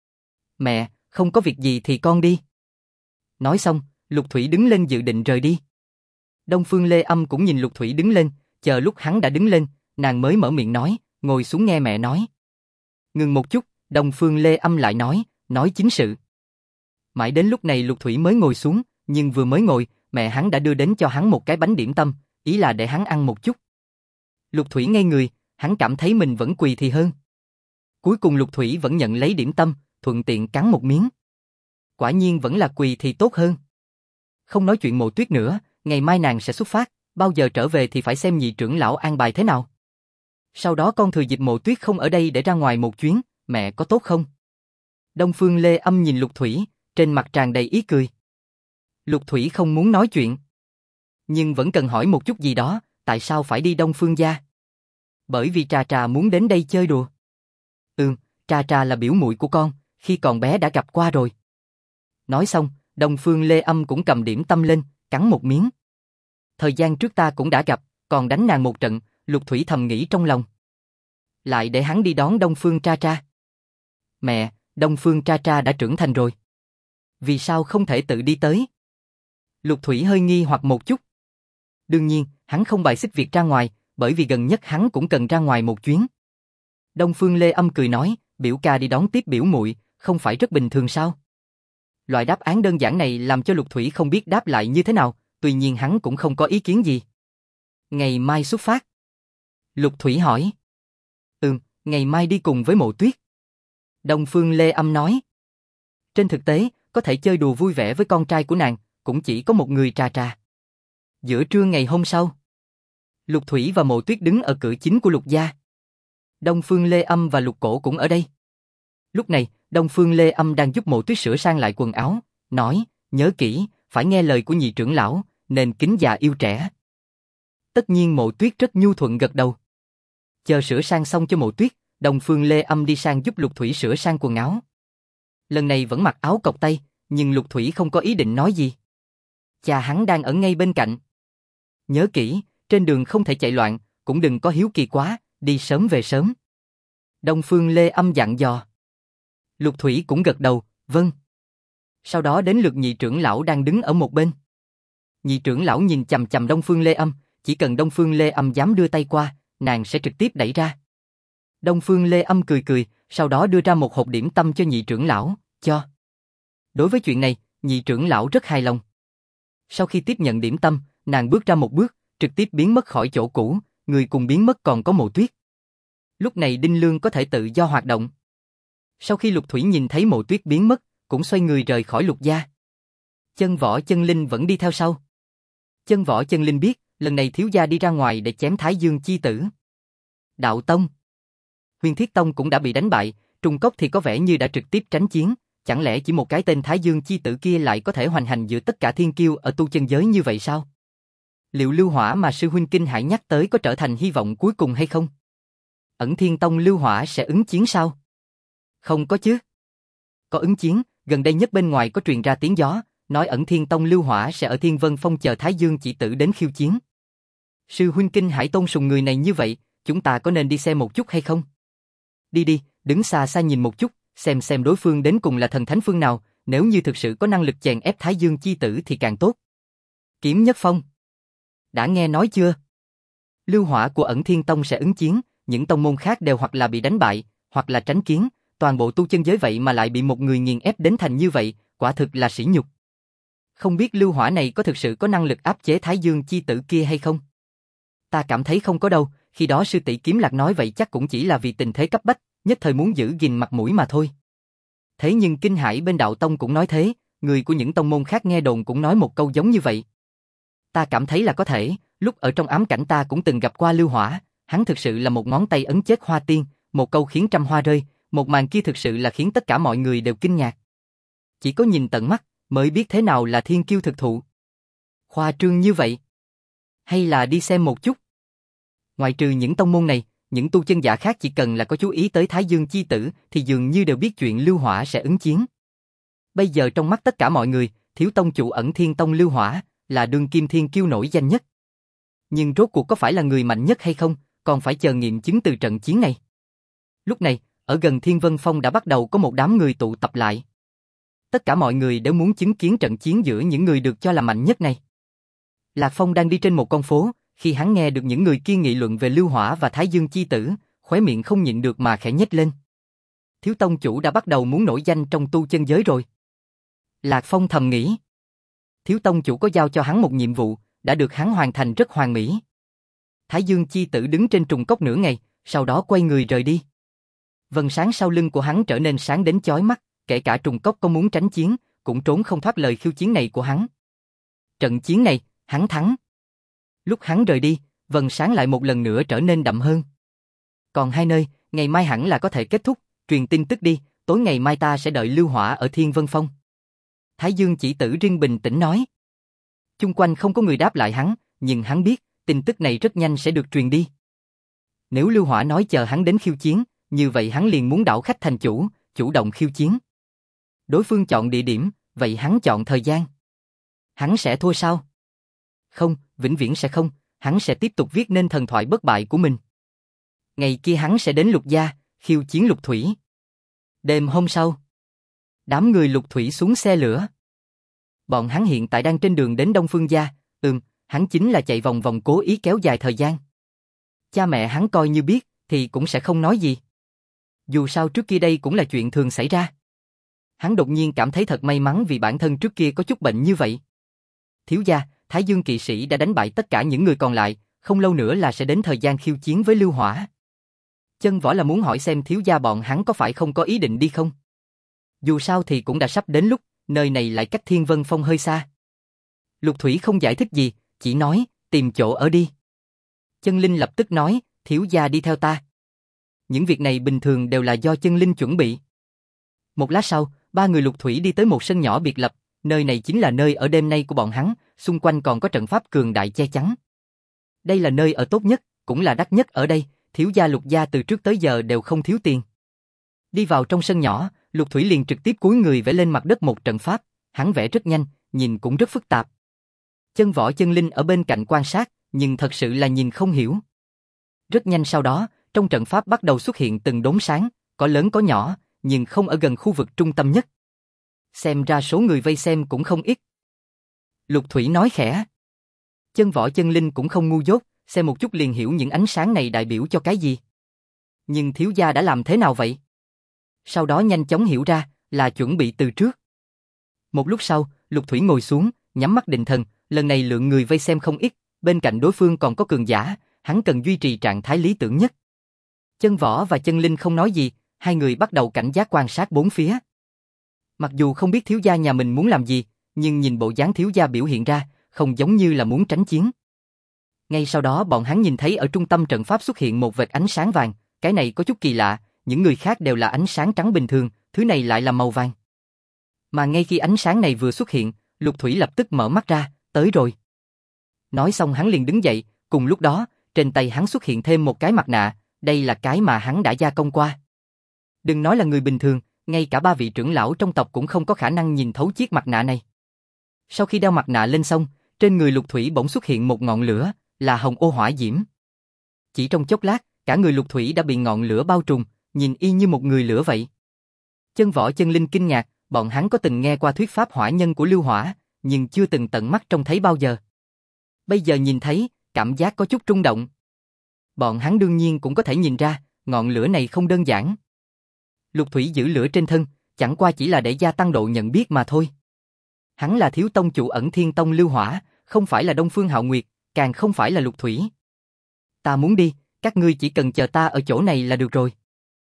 Mẹ, không có việc gì thì con đi. Nói xong, Lục Thủy đứng lên dự định rời đi. Đông Phương Lê Âm cũng nhìn Lục Thủy đứng lên, chờ lúc hắn đã đứng lên, nàng mới mở miệng nói, ngồi xuống nghe mẹ nói. Ngừng một chút, Đông Phương Lê Âm lại nói chính sự. Mãi đến lúc này Lục Thủy mới ngồi xuống, nhưng vừa mới ngồi, mẹ hắn đã đưa đến cho hắn một cái bánh điểm tâm, ý là để hắn ăn một chút. Lục Thủy ngây người, hắn cảm thấy mình vẫn quỳ thì hơn. Cuối cùng Lục Thủy vẫn nhận lấy điểm tâm, thuận tiện cắn một miếng. Quả nhiên vẫn là quỳ thì tốt hơn. Không nói chuyện Mộ Tuyết nữa, ngày mai nàng sẽ xuất phát, bao giờ trở về thì phải xem nhị trưởng lão an bài thế nào. Sau đó con thừa dịp Mộ Tuyết không ở đây để ra ngoài một chuyến, mẹ có tốt không? Đông Phương Lê Âm nhìn Lục Thủy, trên mặt tràn đầy ý cười. Lục Thủy không muốn nói chuyện, nhưng vẫn cần hỏi một chút gì đó, tại sao phải đi Đông Phương gia? Bởi vì Trà Trà muốn đến đây chơi đùa. Trà Trà là biểu muội của con, khi còn bé đã gặp qua rồi. Nói xong, Đông Phương Lê Âm cũng cầm điểm tâm lên, cắn một miếng. Thời gian trước ta cũng đã gặp, còn đánh nàng một trận, Lục Thủy thầm nghĩ trong lòng. Lại để hắn đi đón Đông Phương Tra Tra. Mẹ, Đông Phương Tra Tra đã trưởng thành rồi. Vì sao không thể tự đi tới? Lục Thủy hơi nghi hoặc một chút. Đương nhiên, hắn không bài xích việc ra ngoài, bởi vì gần nhất hắn cũng cần ra ngoài một chuyến. Đông Phương Lê Âm cười nói, biểu ca đi đón tiếp biểu muội, không phải rất bình thường sao? Loại đáp án đơn giản này làm cho Lục Thủy không biết đáp lại như thế nào, tuy nhiên hắn cũng không có ý kiến gì. Ngày mai xuất phát. Lục Thủy hỏi. Ngày mai đi cùng với Mộ Tuyết. Đông Phương Lê Âm nói. Trên thực tế, có thể chơi đùa vui vẻ với con trai của nàng, cũng chỉ có một người Trà Trà. Giữa trưa ngày hôm sau, Lục Thủy và Mộ Tuyết đứng ở cửa chính của Lục gia. Đông Phương Lê Âm và Lục Cổ cũng ở đây. Lúc này, Đông Phương Lê Âm đang giúp Mộ Tuyết sửa sang lại quần áo, nói, nhớ kỹ, phải nghe lời của nhị trưởng lão, nên kính già yêu trẻ. Tất nhiên Mộ Tuyết rất nhu thuận gật đầu. Chờ sửa sang xong cho Mộ Tuyết, Đông Phương Lê Âm đi sang giúp Lục Thủy sửa sang quần áo. Lần này vẫn mặc áo cộc tay, nhưng Lục Thủy không có ý định nói gì. Cha hắn đang ở ngay bên cạnh. Nhớ kỹ, trên đường không thể chạy loạn, cũng đừng có hiếu kỳ quá, đi sớm về sớm. Đông Phương Lê Âm dặn dò. Lục Thủy cũng gật đầu, vâng. Sau đó đến lượt nhị trưởng lão đang đứng ở một bên. Nhị trưởng lão nhìn chằm chằm Đông Phương Lê Âm, chỉ cần Đông Phương Lê Âm dám đưa tay qua, nàng sẽ trực tiếp đẩy ra. Đông Phương Lê Âm cười cười, sau đó đưa ra một hộp điểm tâm cho nhị trưởng lão, cho. Đối với chuyện này, nhị trưởng lão rất hài lòng. Sau khi tiếp nhận điểm tâm, nàng bước ra một bước, trực tiếp biến mất khỏi chỗ cũ, người cùng biến mất còn có Mộ Tuyết. Lúc này Đinh Lương có thể tự do hoạt động. Sau khi Lục Thủy nhìn thấy Mộ Tuyết biến mất, cũng xoay người rời khỏi Lục gia. Chân Võ Chân Linh vẫn đi theo sau. Chân Võ Chân Linh biết, lần này thiếu gia đi ra ngoài để chém Thái Dương chi tử. Đạo Tông, Huyền Thiết Tông cũng đã bị đánh bại, Trung Cốc thì có vẻ như đã trực tiếp tránh chiến, chẳng lẽ chỉ một cái tên Thái Dương chi tử kia lại có thể hoành hành giữa tất cả thiên kiêu ở tu chân giới như vậy sao? Liệu Lưu Hỏa mà sư huynh kinh hãi nhắc tới có trở thành hy vọng cuối cùng hay không? Ẩn Thiên Tông Lưu Hỏa sẽ ứng chiến sao? Không có chứ. Có ứng chiến, gần đây nhất bên ngoài có truyền ra tiếng gió, nói Ẩn Thiên Tông Lưu Hỏa sẽ ở Thiên Vân Phong chờ Thái Dương chỉ tử đến khiêu chiến. Sư huynh kinh hãi tôn sùng người này như vậy, chúng ta có nên đi xem một chút hay không? Đi đi, đứng xa xa nhìn một chút, xem đối phương đến cùng là thần thánh phương nào, nếu như thực sự có năng lực chèn ép Thái Dương chi tử thì càng tốt. Kiếm Nhất Phong, đã nghe nói chưa? Lưu Hỏa của Ẩn Thiên Tông sẽ ứng chiến, những tông môn khác đều hoặc là bị đánh bại, hoặc là tránh kiến, toàn bộ tu chân giới vậy mà lại bị một người nghiền ép đến thành như vậy, quả thực là sỉ nhục. Không biết Lưu Hỏa này có thực sự có năng lực áp chế Thái Dương chi tử kia hay không? Ta cảm thấy không có đâu, khi đó sư tỷ Kiếm Lạc nói vậy chắc cũng chỉ là vì tình thế cấp bách, nhất thời muốn giữ gìn mặt mũi mà thôi. Thế nhưng Kinh Hải bên Đạo Tông cũng nói thế, người của những tông môn khác nghe đồn cũng nói một câu giống như vậy. Ta cảm thấy là có thể, lúc ở trong ám cảnh ta cũng từng gặp qua Lưu Hỏa, hắn thực sự là một ngón tay ấn chết Hoa Tiên, một câu khiến trăm hoa rơi, một màn kia thực sự là khiến tất cả mọi người đều kinh ngạc. Chỉ có nhìn tận mắt mới biết thế nào là thiên kiêu thực thụ. Khoa trương như vậy. Hay là đi xem một chút. Ngoài trừ những tông môn này, những tu chân giả khác chỉ cần là có chú ý tới Thái Dương chi tử thì dường như đều biết chuyện Lưu Hỏa sẽ ứng chiến. Bây giờ trong mắt tất cả mọi người, thiếu tông chủ Ẩn Thiên Tông Lưu Hỏa, là đương kim thiên kiêu nổi danh nhất. Nhưng rốt cuộc có phải là người mạnh nhất hay không, còn phải chờ nghiệm chứng từ trận chiến này. Lúc này, ở gần Thiên Vân Phong đã bắt đầu có một đám người tụ tập lại. Tất cả mọi người đều muốn chứng kiến trận chiến giữa những người được cho là mạnh nhất này. Lạc Phong đang đi trên một con phố, khi hắn nghe được những người kia nghị luận về Lưu Hỏa và Thái Dương chi tử, khóe miệng không nhịn được mà khẽ nhếch lên. Thiếu tông chủ đã bắt đầu muốn nổi danh trong tu chân giới rồi. Lạc Phong thầm nghĩ. Thiếu tông chủ có giao cho hắn một nhiệm vụ, đã được hắn hoàn thành rất hoàn mỹ. Thái Dương chi tử đứng trên trùng cốc nửa ngày, sau đó quay người rời đi. Vầng sáng sau lưng của hắn trở nên sáng đến chói mắt, kể cả trùng cốc có muốn tránh chiến, cũng trốn không thoát lời khiêu chiến này của hắn. Trận chiến này, hắn thắng. Lúc hắn rời đi, vầng sáng lại một lần nữa trở nên đậm hơn. Còn hai nơi, ngày mai hẳn là có thể kết thúc, truyền tin tức đi, tối ngày mai ta sẽ đợi Lưu Hỏa ở Thiên Vân Phong. Thái Dương chỉ tử riêng bình tĩnh nói. Chung quanh không có người đáp lại hắn, nhưng hắn biết, tin tức này rất nhanh sẽ được truyền đi. Nếu Lưu Hỏa nói chờ hắn đến khiêu chiến, như vậy hắn liền muốn đảo khách thành chủ, chủ động khiêu chiến. Đối phương chọn địa điểm, vậy hắn chọn thời gian. Hắn sẽ thua sao? Không, vĩnh viễn sẽ không, hắn sẽ tiếp tục viết nên thần thoại bất bại của mình. Ngày kia hắn sẽ đến Lục Gia, khiêu chiến Lục Thủy. Đêm hôm sau, đám người Lục Thủy xuống xe lửa. Bọn hắn hiện tại đang trên đường đến Đông Phương Gia, hắn chính là chạy vòng vòng cố ý kéo dài thời gian. Cha mẹ hắn coi như biết, thì cũng sẽ không nói gì. Dù sao trước kia đây cũng là chuyện thường xảy ra. Hắn đột nhiên cảm thấy thật may mắn vì bản thân trước kia có chút bệnh như vậy. Thiếu gia, Thái Dương kỵ sĩ đã đánh bại tất cả những người còn lại, không lâu nữa là sẽ đến thời gian khiêu chiến với Lưu Hỏa. Chân Võ là muốn hỏi xem thiếu gia bọn hắn có phải không có ý định đi không? Dù sao thì cũng đã sắp đến lúc, nơi này lại cách Thiên Vân Phong hơi xa. Lục Thủy không giải thích gì, chỉ nói, tìm chỗ ở đi. Chân Linh lập tức nói, thiếu gia đi theo ta. Những việc này bình thường đều là do Chân Linh chuẩn bị. Một lát sau, ba người Lục Thủy đi tới một sân nhỏ biệt lập, nơi này chính là nơi ở đêm nay của bọn hắn, xung quanh còn có trận pháp cường đại che chắn. Đây là nơi ở tốt nhất, cũng là đắt nhất ở đây, thiếu gia Lục gia từ trước tới giờ đều không thiếu tiền. Đi vào trong sân nhỏ, Lục Thủy liền trực tiếp cúi người vẽ lên mặt đất một trận pháp, hắn vẽ rất nhanh, nhìn cũng rất phức tạp. Chân Võ Chân Linh ở bên cạnh quan sát, nhưng thật sự là nhìn không hiểu. Rất nhanh sau đó, trong trận pháp bắt đầu xuất hiện từng đốm sáng, có lớn có nhỏ, nhưng không ở gần khu vực trung tâm nhất. Xem ra số người vây xem cũng không ít. Lục Thủy nói khẽ. Chân Võ Chân Linh cũng không ngu dốt, xem một chút liền hiểu những ánh sáng này đại biểu cho cái gì. Nhưng thiếu gia đã làm thế nào vậy? Sau đó nhanh chóng hiểu ra, là chuẩn bị từ trước. Một lúc sau, Lục Thủy ngồi xuống, nhắm mắt định thần, lần này lượng người vây xem không ít, bên cạnh đối phương còn có cường giả, hắn cần duy trì trạng thái lý tưởng nhất. Chân Võ và Chân Linh không nói gì, hai người bắt đầu cảnh giác quan sát bốn phía. Mặc dù không biết thiếu gia nhà mình muốn làm gì, nhưng nhìn bộ dáng thiếu gia biểu hiện ra, không giống như là muốn tránh chiến. Ngay sau đó bọn hắn nhìn thấy ở trung tâm trận pháp xuất hiện một vệt ánh sáng vàng, cái này có chút kỳ lạ, những người khác đều là ánh sáng trắng bình thường, thứ này lại là màu vàng. Mà ngay khi ánh sáng này vừa xuất hiện, Lục Thủy lập tức mở mắt ra, tới rồi. Nói xong hắn liền đứng dậy, cùng lúc đó, trên tay hắn xuất hiện thêm một cái mặt nạ, đây là cái mà hắn đã gia công qua. Đừng nói là người bình thường, ngay cả ba vị trưởng lão trong tộc cũng không có khả năng nhìn thấu chiếc mặt nạ này. Sau khi đeo mặt nạ lên xong, trên người Lục Thủy bỗng xuất hiện một ngọn lửa, là hồng ô hỏa diễm. Chỉ trong chốc lát, cả người Lục Thủy đã bị ngọn lửa bao trùm, nhìn y như một người lửa vậy. Chân Võ Chân Linh kinh ngạc, bọn hắn có từng nghe qua thuyết pháp hỏa nhân của Lưu Hỏa, nhưng chưa từng tận mắt trông thấy bao giờ. Bây giờ nhìn thấy, cảm giác có chút rung động. Bọn hắn đương nhiên cũng có thể nhìn ra, ngọn lửa này không đơn giản. Lục Thủy giữ lửa trên thân, chẳng qua chỉ là để gia tăng độ nhận biết mà thôi. Hắn là thiếu tông chủ Ẩn Thiên Tông Lưu Hỏa, không phải là Đông Phương Hạo Nguyệt, càng không phải là Lục Thủy. Ta muốn đi, các ngươi chỉ cần chờ ta ở chỗ này là được rồi.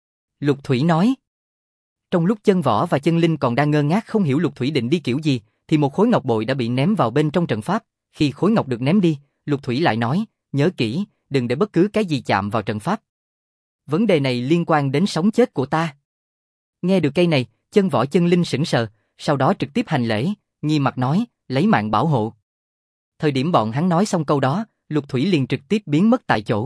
Lục Thủy nói. Trong lúc Chân Võ và Chân Linh còn đang ngơ ngác không hiểu Lục Thủy định đi kiểu gì, thì một khối ngọc bội đã bị ném vào bên trong trận pháp. Khi khối ngọc được ném đi, Lục Thủy lại nói, nhớ kỹ, đừng để bất cứ cái gì chạm vào trận pháp. Vấn đề này liên quan đến sống chết của ta. Nghe được cây này, Chân Võ Chân Linh sững sờ, sau đó trực tiếp hành lễ, nghiêm mặt nói, lấy mạng bảo hộ. Thời điểm bọn hắn nói xong câu đó, Lục Thủy liền trực tiếp biến mất tại chỗ.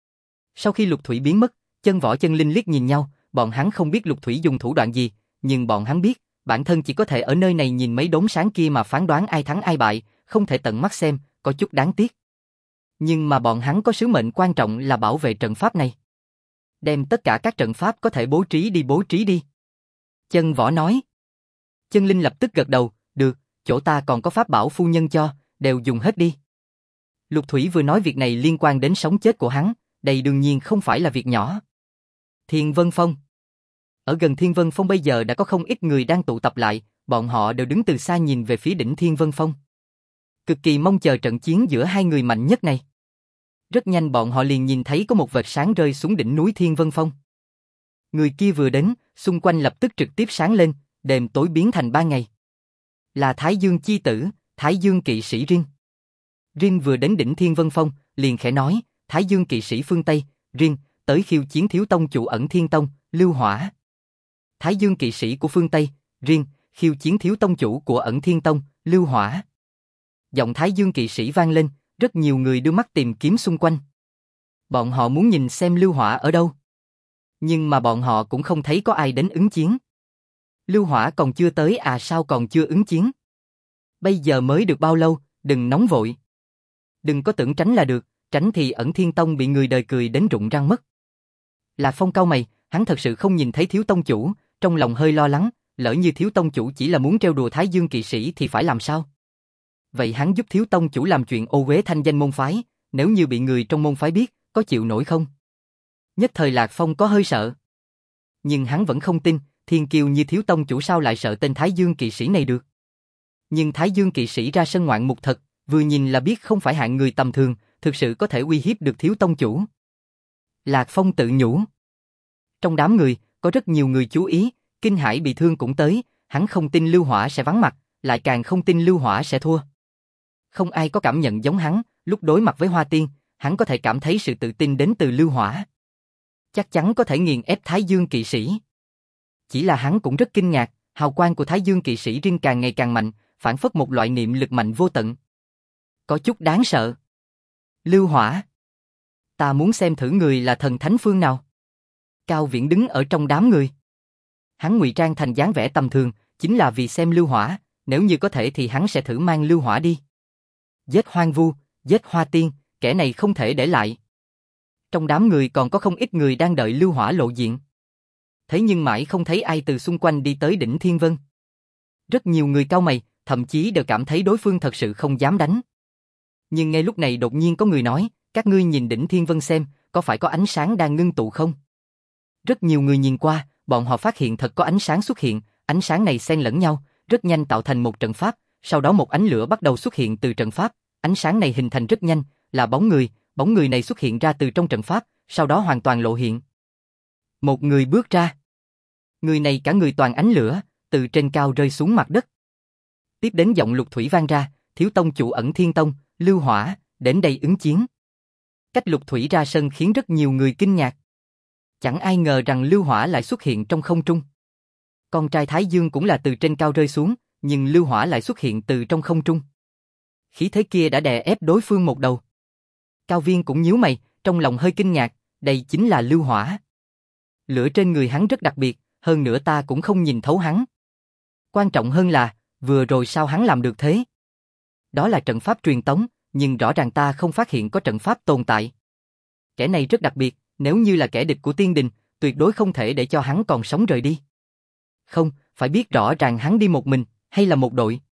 Sau khi Lục Thủy biến mất, Chân Võ Chân Linh liếc nhìn nhau, bọn hắn không biết Lục Thủy dùng thủ đoạn gì, nhưng bọn hắn biết, bản thân chỉ có thể ở nơi này nhìn mấy đốm sáng kia mà phán đoán ai thắng ai bại, không thể tận mắt xem, có chút đáng tiếc. Nhưng mà bọn hắn có sứ mệnh quan trọng là bảo vệ trận pháp này. Đem tất cả các trận pháp có thể bố trí đi. Chân Võ nói. Chân Linh lập tức gật đầu, được, chỗ ta còn có pháp bảo phu nhân cho, đều dùng hết đi. Lục Thủy vừa nói việc này liên quan đến sống chết của hắn, đây đương nhiên không phải là việc nhỏ. Thiên Vân Phong. Ở gần Thiên Vân Phong bây giờ đã có không ít người đang tụ tập lại, bọn họ đều đứng từ xa nhìn về phía đỉnh Thiên Vân Phong. Cực kỳ mong chờ trận chiến giữa hai người mạnh nhất này. Rất nhanh bọn họ liền nhìn thấy có một vệt sáng rơi xuống đỉnh núi Thiên Vân Phong. Người kia vừa đến, xung quanh lập tức trực tiếp sáng lên, đêm tối biến thành ban ngày. Là Thái Dương chi tử, Thái Dương kỵ sĩ Rin. Rin vừa đến đỉnh Thiên Vân Phong, liền khẽ nói, Thái Dương kỵ sĩ phương Tây, Rin, tới khiêu chiến thiếu tông chủ Ẩn Thiên Tông, Lưu Hỏa. Thái Dương kỵ sĩ của phương Tây, Rin, khiêu chiến thiếu tông chủ của Ẩn Thiên Tông, Lưu Hỏa. Giọng Thái Dương kỵ sĩ vang lên, rất nhiều người đưa mắt tìm kiếm xung quanh. Bọn họ muốn nhìn xem Lưu Hỏa ở đâu. Nhưng mà bọn họ cũng không thấy có ai đến ứng chiến. Lưu Hỏa còn chưa tới à, sao còn chưa ứng chiến? Bây giờ mới được bao lâu, đừng nóng vội. Đừng có tưởng tránh là được, tránh thì Ẩn Thiên Tông bị người đời cười đến rụng răng mất. Lạc Phong cau mày, hắn thật sự không nhìn thấy thiếu tông chủ, trong lòng hơi lo lắng, lỡ như thiếu tông chủ chỉ là muốn trêu đùa Thái Dương kỵ sĩ thì phải làm sao? Vậy hắn giúp thiếu tông chủ làm chuyện ô uế thanh danh môn phái, nếu như bị người trong môn phái biết, có chịu nổi không? Nhất thời Lạc Phong có hơi sợ. Nhưng hắn vẫn không tin, thiên kiêu như thiếu tông chủ sao lại sợ tên Thái Dương kỵ sĩ này được. Nhưng Thái Dương kỵ sĩ ra sân ngoạn mục thật, vừa nhìn là biết không phải hạng người tầm thường, thực sự có thể uy hiếp được thiếu tông chủ. Lạc Phong tự nhủ. Trong đám người, có rất nhiều người chú ý, Kinh Hải bị thương cũng tới, hắn không tin Lưu Hỏa sẽ vắng mặt, lại càng không tin Lưu Hỏa sẽ thua. Không ai có cảm nhận giống hắn, lúc đối mặt với Hoa Tiên, hắn có thể cảm thấy sự tự tin đến từ Lưu Hỏa. Chắc chắn có thể nghiền ép Thái Dương kỵ sĩ. Chỉ là hắn cũng rất kinh ngạc, hào quang của Thái Dương kỵ sĩ riêng càng ngày càng mạnh, phản phất một loại niệm lực mạnh vô tận. Có chút đáng sợ. Lưu Hỏa. Ta muốn xem thử người là thần thánh phương nào. Cao Viễn đứng ở trong đám người. Hắn ngụy trang thành dáng vẻ tầm thường, chính là vì xem Lưu Hỏa, nếu như có thể thì hắn sẽ thử mang Lưu Hỏa đi. Giết Hoang Vu, giết Hoa Tiên, kẻ này không thể để lại. Trong đám người còn có không ít người đang đợi Lưu Hỏa lộ diện. Thế nhưng mãi không thấy ai từ xung quanh đi tới đỉnh Thiên Vân. Rất nhiều người cau mày, thậm chí đều cảm thấy đối phương thật sự không dám đánh. Nhưng ngay lúc này đột nhiên có người nói, các ngươi nhìn đỉnh Thiên Vân xem, có phải có ánh sáng đang ngưng tụ không? Rất nhiều người nhìn qua, bọn họ phát hiện thật có ánh sáng xuất hiện, ánh sáng này xen lẫn nhau, rất nhanh tạo thành một trận pháp, sau đó một ánh lửa bắt đầu xuất hiện từ trận pháp, ánh sáng này hình thành rất nhanh, là bóng người này xuất hiện ra từ trong trận pháp, sau đó hoàn toàn lộ hiện. Một người bước ra. Người này cả người toàn ánh lửa, từ trên cao rơi xuống mặt đất. Tiếp đến giọng Lục Thủy vang ra, thiếu tông chủ Ẩn Thiên Tông, Lưu Hỏa, đến đây ứng chiến. Cách Lục Thủy ra sân khiến rất nhiều người kinh ngạc. Chẳng ai ngờ rằng Lưu Hỏa lại xuất hiện trong không trung. Con trai Thái Dương cũng là từ trên cao rơi xuống, nhưng Lưu Hỏa lại xuất hiện từ trong không trung. Khí thế kia đã đè ép đối phương một đầu. Cao Viên cũng nhíu mày, trong lòng hơi kinh ngạc, đây chính là Lưu Hỏa. Lửa trên người hắn rất đặc biệt, hơn nữa ta cũng không nhìn thấu hắn. Quan trọng hơn là, vừa rồi sao hắn làm được thế? Đó là trận pháp truyền tống, nhưng rõ ràng ta không phát hiện có trận pháp tồn tại. Kẻ này rất đặc biệt, nếu như là kẻ địch của Tiên Đình, tuyệt đối không thể để cho hắn còn sống rời đi. Không, phải biết rõ ràng hắn đi một mình, hay là một đội.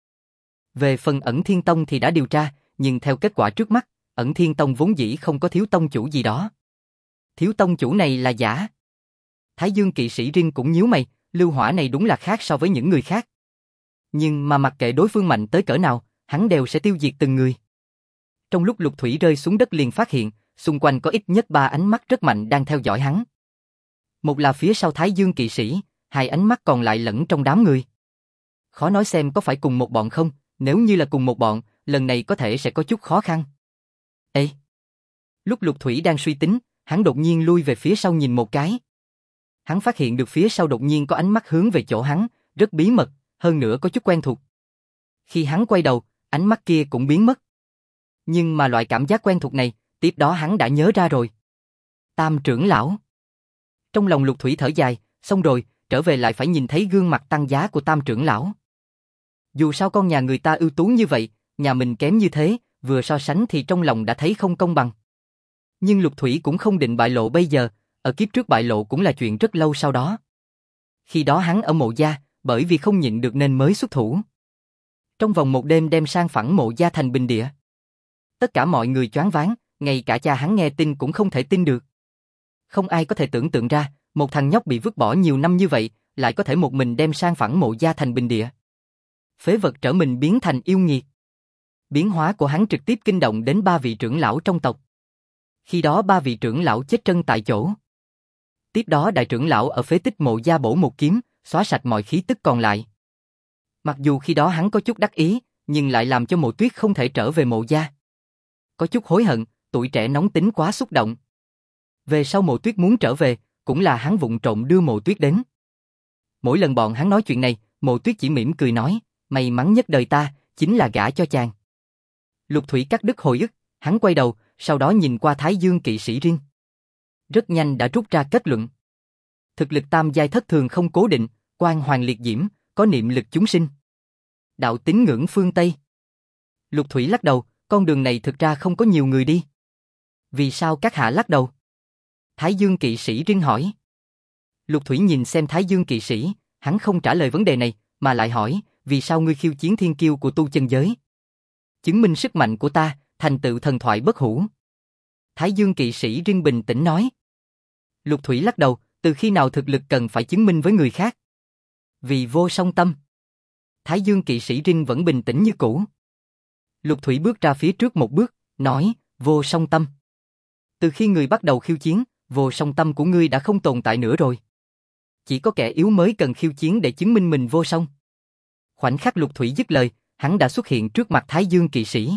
Về phần Ẩn Thiên Tông thì đã điều tra, nhưng theo kết quả trước mắt, Ẩn Thiên Tông vốn dĩ không có thiếu tông chủ gì đó. Thiếu tông chủ này là giả. Thái Dương kỵ sĩ Rin cũng nhíu mày, Lưu Hỏa này đúng là khác so với những người khác. Nhưng mà mặc kệ đối phương mạnh tới cỡ nào, hắn đều sẽ tiêu diệt từng người. Trong lúc Lục Thủy rơi xuống đất liền phát hiện, xung quanh có ít nhất 3 ánh mắt rất mạnh đang theo dõi hắn. Một là phía sau Thái Dương kỵ sĩ, 2 ánh mắt còn lại lẫn trong đám người. Khó nói xem có phải cùng một bọn không, nếu như là cùng một bọn, lần này có thể sẽ có chút khó khăn. Ê! Lúc Lục Thủy đang suy tính, hắn đột nhiên lui về phía sau nhìn một cái. Hắn phát hiện được phía sau đột nhiên có ánh mắt hướng về chỗ hắn, rất bí mật, hơn nữa có chút quen thuộc. Khi hắn quay đầu, ánh mắt kia cũng biến mất. Nhưng mà loại cảm giác quen thuộc này, tiếp đó hắn đã nhớ ra rồi. Tam trưởng lão. Trong lòng Lục Thủy thở dài, xong rồi, trở về lại phải nhìn thấy gương mặt tăng giá của Tam trưởng lão. Dù sao con nhà người ta ưu tú như vậy, nhà mình kém như thế, vừa so sánh thì trong lòng đã thấy không công bằng. Nhưng Lục Thủy cũng không định bại lộ bây giờ, ở kiếp trước bại lộ cũng là chuyện rất lâu sau đó. Khi đó hắn ở Mộ Gia, bởi vì không nhịn được nên mới xuất thủ. Trong vòng một đêm đem sang phẳng Mộ Gia thành bình địa. Tất cả mọi người choáng váng, ngay cả cha hắn nghe tin cũng không thể tin được. Không ai có thể tưởng tượng ra, một thằng nhóc bị vứt bỏ nhiều năm như vậy, lại có thể một mình đem sang phẳng Mộ Gia thành bình địa. Phế vật trở mình biến thành yêu nghiệt. Biến hóa của hắn trực tiếp kinh động đến 3 vị trưởng lão trong tộc. Khi đó 3 vị trưởng lão chết trân tại chỗ. Tiếp đó đại trưởng lão ở phế tích Mộ Gia bổ một kiếm, xóa sạch mọi khí tức còn lại. Mặc dù khi đó hắn có chút đắc ý, nhưng lại làm cho Mộ Tuyết không thể trở về Mộ Gia. Có chút hối hận, tuổi trẻ nóng tính quá xúc động. Về sau Mộ Tuyết muốn trở về, cũng là hắn vụng trộm đưa Mộ Tuyết đến. Mỗi lần bọn hắn nói chuyện này, Mộ Tuyết chỉ mỉm cười nói, may mắn nhất đời ta, chính là gả cho chàng. Lục Thủy cắt đứt hồi ức, hắn quay đầu, sau đó nhìn qua Thái Dương kỵ sĩ riêng. Rất nhanh đã rút ra kết luận. Thực lực tam giai thất thường không cố định, quang hoàng liệt diễm, có niệm lực chúng sinh. Đạo tín ngưỡng phương Tây. Lục Thủy lắc đầu, con đường này thực ra không có nhiều người đi. Vì sao các hạ lắc đầu? Thái Dương kỵ sĩ riêng hỏi. Lục Thủy nhìn xem Thái Dương kỵ sĩ, hắn không trả lời vấn đề này, mà lại hỏi, vì sao ngươi khiêu chiến thiên kiêu của tu chân giới? Chứng minh sức mạnh của ta, thành tựu thần thoại bất hủ. Thái Dương kỵ sĩ riêng bình tĩnh nói. Lục Thủy lắc đầu, từ khi nào thực lực cần phải chứng minh với người khác? Vì vô song tâm. Thái Dương kỵ sĩ riêng vẫn bình tĩnh như cũ. Lục Thủy bước ra phía trước một bước, nói, vô song tâm. Từ khi người bắt đầu khiêu chiến, vô song tâm của ngươi đã không tồn tại nữa rồi. Chỉ có kẻ yếu mới cần khiêu chiến để chứng minh mình vô song. Khoảnh khắc Lục Thủy dứt lời, hắn đã xuất hiện trước mặt Thái Dương kỵ sĩ.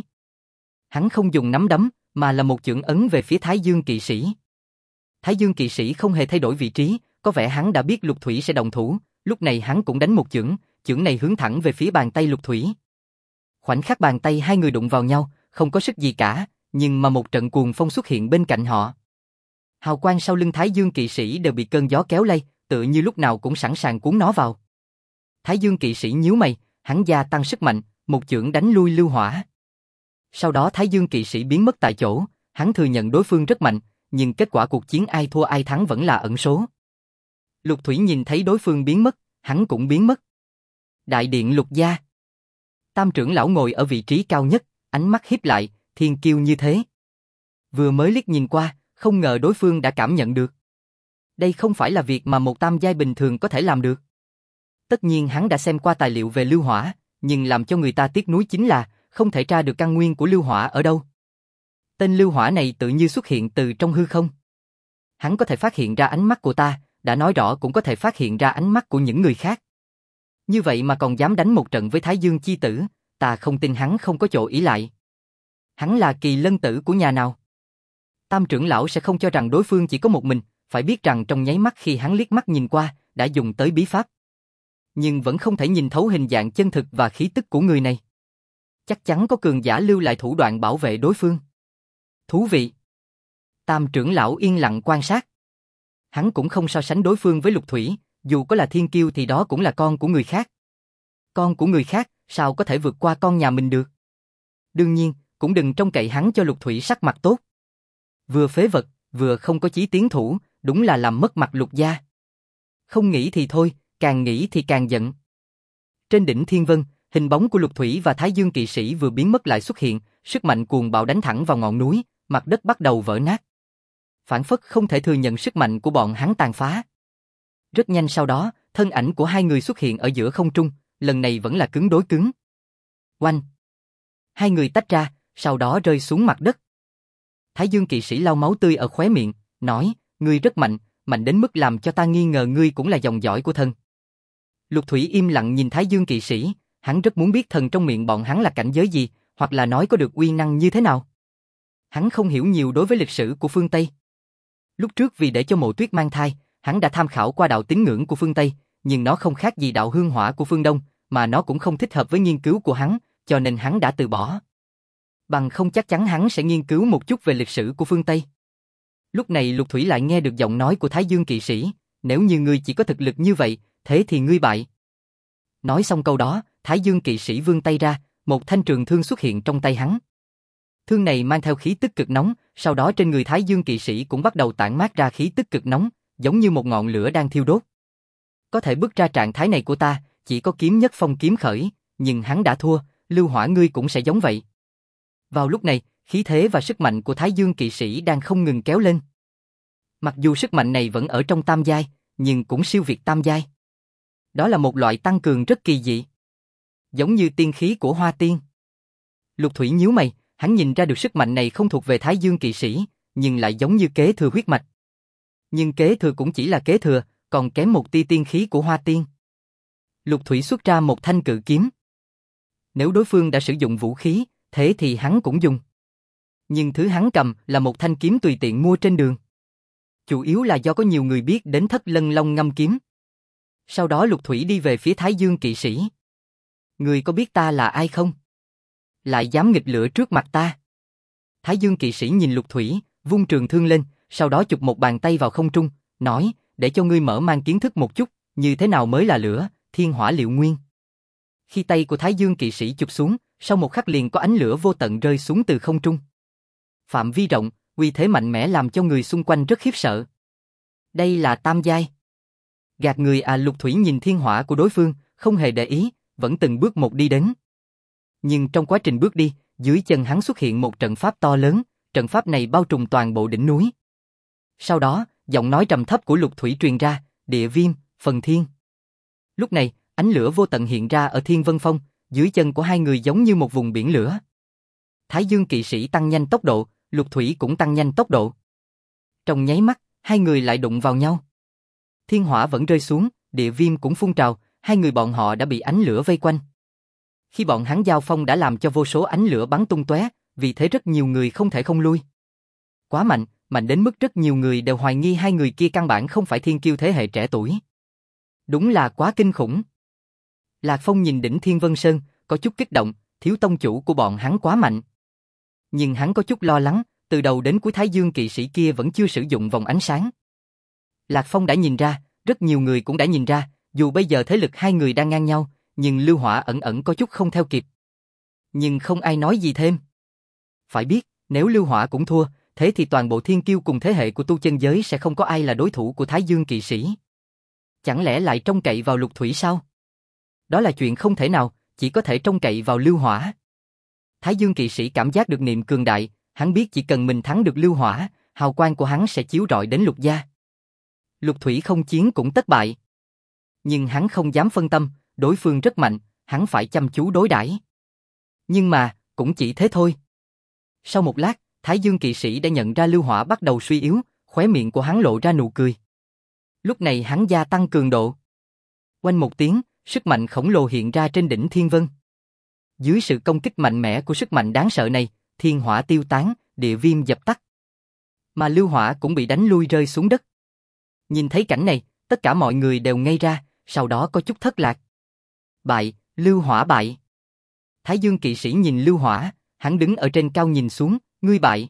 Hắn không dùng nắm đấm, mà là một chưởng ấn về phía Thái Dương kỵ sĩ. Thái Dương kỵ sĩ không hề thay đổi vị trí, có vẻ hắn đã biết Lục Thủy sẽ động thủ, lúc này hắn cũng đánh một chưởng, chưởng này hướng thẳng về phía bàn tay Lục Thủy. Khoảnh khắc bàn tay hai người đụng vào nhau, không có sức gì cả, nhưng mà một trận cuồng phong xuất hiện bên cạnh họ. Hào quang sau lưng Thái Dương kỵ sĩ đều bị cơn gió kéo lay, tựa như lúc nào cũng sẵn sàng cuốn nó vào. Thái Dương kỵ sĩ nhíu mày, hắn gia tăng sức mạnh, một chưởng đánh lui lưu hỏa. Sau đó Thái Dương kỵ sĩ biến mất tại chỗ, hắn thừa nhận đối phương rất mạnh, nhưng kết quả cuộc chiến ai thua ai thắng vẫn là ẩn số. Lục Thủy nhìn thấy đối phương biến mất, hắn cũng biến mất. Đại điện Lục gia. Tam trưởng lão ngồi ở vị trí cao nhất, ánh mắt híp lại, thiên kiêu như thế. Vừa mới liếc nhìn qua, không ngờ đối phương đã cảm nhận được. Đây không phải là việc mà một tam giai bình thường có thể làm được. Tất nhiên hắn đã xem qua tài liệu về lưu hỏa, nhưng làm cho người ta tiếc nuối chính là không thể tra được căn nguyên của lưu hỏa ở đâu. Tên lưu hỏa này tự như xuất hiện từ trong hư không. Hắn có thể phát hiện ra ánh mắt của ta, đã nói rõ cũng có thể phát hiện ra ánh mắt của những người khác. Như vậy mà còn dám đánh một trận với Thái Dương chi tử, ta không tin hắn không có chỗ ỷ lại. Hắn là kỳ lân tử của nhà nào? Tam trưởng lão sẽ không cho rằng đối phương chỉ có một mình, phải biết rằng trong nháy mắt khi hắn liếc mắt nhìn qua, đã dùng tới bí pháp. Nhưng vẫn không thể nhìn thấu hình dạng chân thực và khí tức của người này. Chắc chắn có cường giả lưu lại thủ đoạn bảo vệ đối phương. Thú vị. Tam trưởng lão yên lặng quan sát. Hắn cũng không so sánh đối phương với Lục Thủy, dù có là thiên kiêu thì đó cũng là con của người khác. Con của người khác, sao có thể vượt qua con nhà mình được? Đương nhiên, cũng đừng trông cậy hắn cho Lục Thủy sắc mặt tốt. Vừa phế vật, vừa không có chí tiến thủ, đúng là làm mất mặt Lục gia. Không nghĩ thì thôi, càng nghĩ thì càng giận. Trên đỉnh Thiên Vân, hình bóng của Lục Thủy và Thái Dương kỵ sĩ vừa biến mất lại xuất hiện, sức mạnh cuồng bạo đánh thẳng vào ngọn núi, mặt đất bắt đầu vỡ nát. Phản phất không thể thừa nhận sức mạnh của bọn hắn tàn phá. Rất nhanh sau đó, thân ảnh của hai người xuất hiện ở giữa không trung, lần này vẫn là cứng đối cứng. Oanh! Hai người tách ra, sau đó rơi xuống mặt đất. Thái Dương kỵ sĩ lau máu tươi ở khóe miệng, nói, ngươi rất mạnh, mạnh đến mức làm cho ta nghi ngờ ngươi cũng là dòng dõi của thần. Lục Thủy im lặng nhìn Thái Dương kỵ sĩ, hắn rất muốn biết thần trong miệng bọn hắn là cảnh giới gì, hoặc là nói có được uy năng như thế nào. Hắn không hiểu nhiều đối với lịch sử của phương Tây. Lúc trước vì để cho Mộ Tuyết mang thai, hắn đã tham khảo qua đạo tín ngưỡng của phương Tây, nhưng nó không khác gì đạo hương hỏa của phương Đông, mà nó cũng không thích hợp với nghiên cứu của hắn, cho nên hắn đã từ bỏ. Bằng không chắc chắn hắn sẽ nghiên cứu một chút về lịch sử của phương Tây. Lúc này Lục Thủy lại nghe được giọng nói của Thái Dương kỵ sĩ, nếu như ngươi chỉ có thực lực như vậy, thế thì ngươi bại. Nói xong câu đó, Thái Dương kỵ sĩ vươn tay ra, Một thanh trường thương xuất hiện trong tay hắn. Thương này mang theo khí tức cực nóng, sau đó trên người Thái Dương kỵ sĩ cũng bắt đầu tản mát ra khí tức cực nóng, giống như một ngọn lửa đang thiêu đốt. Có thể bước ra trạng thái này của ta, chỉ có kiếm nhất phong kiếm khởi, nhưng hắn đã thua, Lưu Hỏa ngươi cũng sẽ giống vậy. Vào lúc này, khí thế và sức mạnh của Thái Dương kỵ sĩ đang không ngừng kéo lên. Mặc dù sức mạnh này vẫn ở trong tam giai, nhưng cũng siêu việt tam giai. Đó là một loại tăng cường rất kỳ dị. Giống như tiên khí của Hoa Tiên. Lục Thủy nhíu mày, hắn nhìn ra được sức mạnh này không thuộc về Thái Dương kỵ sĩ, nhưng lại giống như kế thừa huyết mạch. Nhưng kế thừa cũng chỉ là kế thừa, còn kém một tia tiên khí của Hoa Tiên. Lục Thủy xuất ra một thanh cự kiếm. Nếu đối phương đã sử dụng vũ khí, thế thì hắn cũng dùng. Nhưng thứ hắn cầm là một thanh kiếm tùy tiện mua trên đường. Chủ yếu là do có nhiều người biết đến Thất Lân Long ngâm kiếm. Sau đó Lục Thủy đi về phía Thái Dương kỵ sĩ. Người có biết ta là ai không? Lại dám nghịch lửa trước mặt ta. Thái Dương kỵ sĩ nhìn Lục Thủy, vung trường thương lên, sau đó chụp một bàn tay vào không trung, nói, để cho ngươi mở mang kiến thức một chút, như thế nào mới là lửa, thiên hỏa liệu nguyên. Khi tay của Thái Dương kỵ sĩ chụp xuống, sau một khắc liền có ánh lửa vô tận rơi xuống từ không trung. Phạm vi rộng, uy thế mạnh mẽ làm cho người xung quanh rất khiếp sợ. Đây là tam giai. Gạt người à? Lục Thủy nhìn thiên hỏa của đối phương, không hề để ý, vẫn từng bước một đi đến. Nhưng trong quá trình bước đi, dưới chân hắn xuất hiện một trận pháp to lớn, trận pháp này bao trùm toàn bộ đỉnh núi. Sau đó, giọng nói trầm thấp của Lục Thủy truyền ra, địa viêm, phần thiên. Lúc này, ánh lửa vô tận hiện ra ở Thiên Vân Phong, dưới chân của hai người giống như một vùng biển lửa. Thái Dương kỵ sĩ tăng nhanh tốc độ, Lục Thủy cũng tăng nhanh tốc độ. Trong nháy mắt, hai người lại đụng vào nhau. Thiên hỏa vẫn rơi xuống, địa viêm cũng phun trào, hai người bọn họ đã bị ánh lửa vây quanh. Khi bọn hắn giao phong đã làm cho vô số ánh lửa bắn tung tóe, vì thế rất nhiều người không thể không lui. Quá mạnh, mạnh đến mức rất nhiều người đều hoài nghi hai người kia căn bản không phải thiên kiêu thế hệ trẻ tuổi. Đúng là quá kinh khủng. Lạc Phong nhìn đỉnh Thiên Vân Sơn, có chút kích động, thiếu tông chủ của bọn hắn quá mạnh. Nhưng hắn có chút lo lắng, từ đầu đến cuối Thái Dương kỵ sĩ kia vẫn chưa sử dụng vòng ánh sáng. Lạc Phong đã nhìn ra, rất nhiều người cũng đã nhìn ra, dù bây giờ thế lực hai người đang ngang nhau, nhưng Lưu Hỏa ẩn ẩn có chút không theo kịp. Nhưng không ai nói gì thêm. Phải biết, nếu Lưu Hỏa cũng thua, thế thì toàn bộ thiên kiêu cùng thế hệ của tu chân giới sẽ không có ai là đối thủ của Thái Dương kỵ sĩ. Chẳng lẽ lại trông cậy vào Lục Thủy sao? Đó là chuyện không thể nào, chỉ có thể trông cậy vào Lưu Hỏa. Thái Dương kỵ sĩ cảm giác được niềm cường đại, hắn biết chỉ cần mình thắng được Lưu Hỏa, hào quang của hắn sẽ chiếu rọi đến Lục gia. Lục Thủy không chiến cũng tất bại. Nhưng hắn không dám phân tâm, đối phương rất mạnh, hắn phải chăm chú đối đãi. Nhưng mà, cũng chỉ thế thôi. Sau một lát, Thái Dương kỵ sĩ đã nhận ra Lưu Hỏa bắt đầu suy yếu, khóe miệng của hắn lộ ra nụ cười. Lúc này hắn gia tăng cường độ. Oanh một tiếng, sức mạnh khổng lồ hiện ra trên đỉnh Thiên Vân. Dưới sự công kích mạnh mẽ của sức mạnh đáng sợ này, thiên hỏa tiêu tán, địa viêm dập tắt. Mà Lưu Hỏa cũng bị đánh lui rơi xuống đất. Nhìn thấy cảnh này, tất cả mọi người đều ngây ra, sau đó có chút thất lạc. Bại, Lưu Hỏa bại. Thái Dương kỵ sĩ nhìn Lưu Hỏa, hắn đứng ở trên cao nhìn xuống, ngươi bại.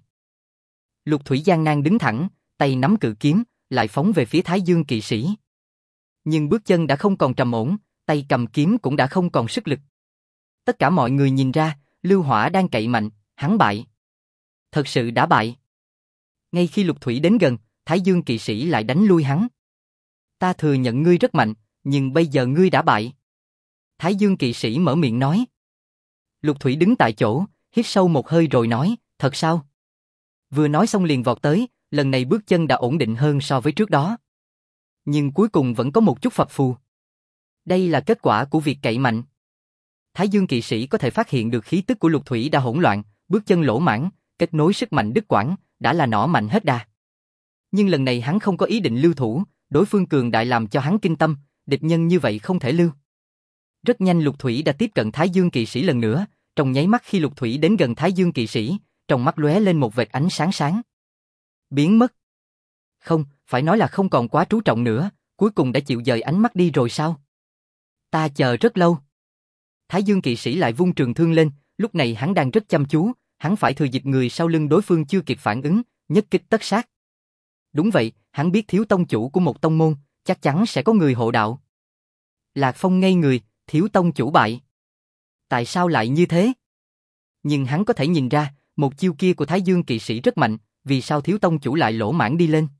Lục Thủy gian nan đứng thẳng, tay nắm cự kiếm, lại phóng về phía Thái Dương kỵ sĩ. Nhưng bước chân đã không còn trầm ổn, tay cầm kiếm cũng đã không còn sức lực. Tất cả mọi người nhìn ra, Lưu Hỏa đang cậy mạnh, hắn bại. Thật sự đã bại. Ngay khi Lục Thủy đến gần, Thái Dương kỵ sĩ lại đánh lui hắn. Ta thừa nhận ngươi rất mạnh, nhưng bây giờ ngươi đã bại. Thái Dương kỵ sĩ mở miệng nói. Lục Thủy đứng tại chỗ, hít sâu một hơi rồi nói, thật sao? Vừa nói xong liền vọt tới, lần này bước chân đã ổn định hơn so với trước đó. Nhưng cuối cùng vẫn có một chút phập phù. Đây là kết quả của việc cậy mạnh. Thái Dương kỵ sĩ có thể phát hiện được khí tức của Lục Thủy đã hỗn loạn, bước chân lỗ mãng, kết nối sức mạnh đứt quãng, đã là nỏ mạnh hết đà. Nhưng lần này hắn không có ý định lưu thủ, đối phương cường đại làm cho hắn kinh tâm, địch nhân như vậy không thể lưu. Rất nhanh Lục Thủy đã tiếp cận Thái Dương kỵ sĩ lần nữa, trong nháy mắt khi Lục Thủy đến gần Thái Dương kỵ sĩ, trong mắt lóe lên một vệt ánh sáng sáng. Biến mất. Không, phải nói là không còn quá chú trọng nữa, cuối cùng đã chịu dời ánh mắt đi rồi sao? Ta chờ rất lâu. Thái Dương kỵ sĩ lại vung trường thương lên, lúc này hắn đang rất chăm chú, hắn phải thừa dịp người sau lưng đối phương chưa kịp phản ứng, nhất kích tất sát. Đúng vậy, hắn biết thiếu tông chủ của một tông môn, chắc chắn sẽ có người hộ đạo. Lạc Phong ngây người, thiếu tông chủ bại. Tại sao lại như thế? Nhưng hắn có thể nhìn ra, một chiêu kia của Thái Dương kỵ sĩ rất mạnh, vì sao thiếu tông chủ lại lỗ mãng đi lên?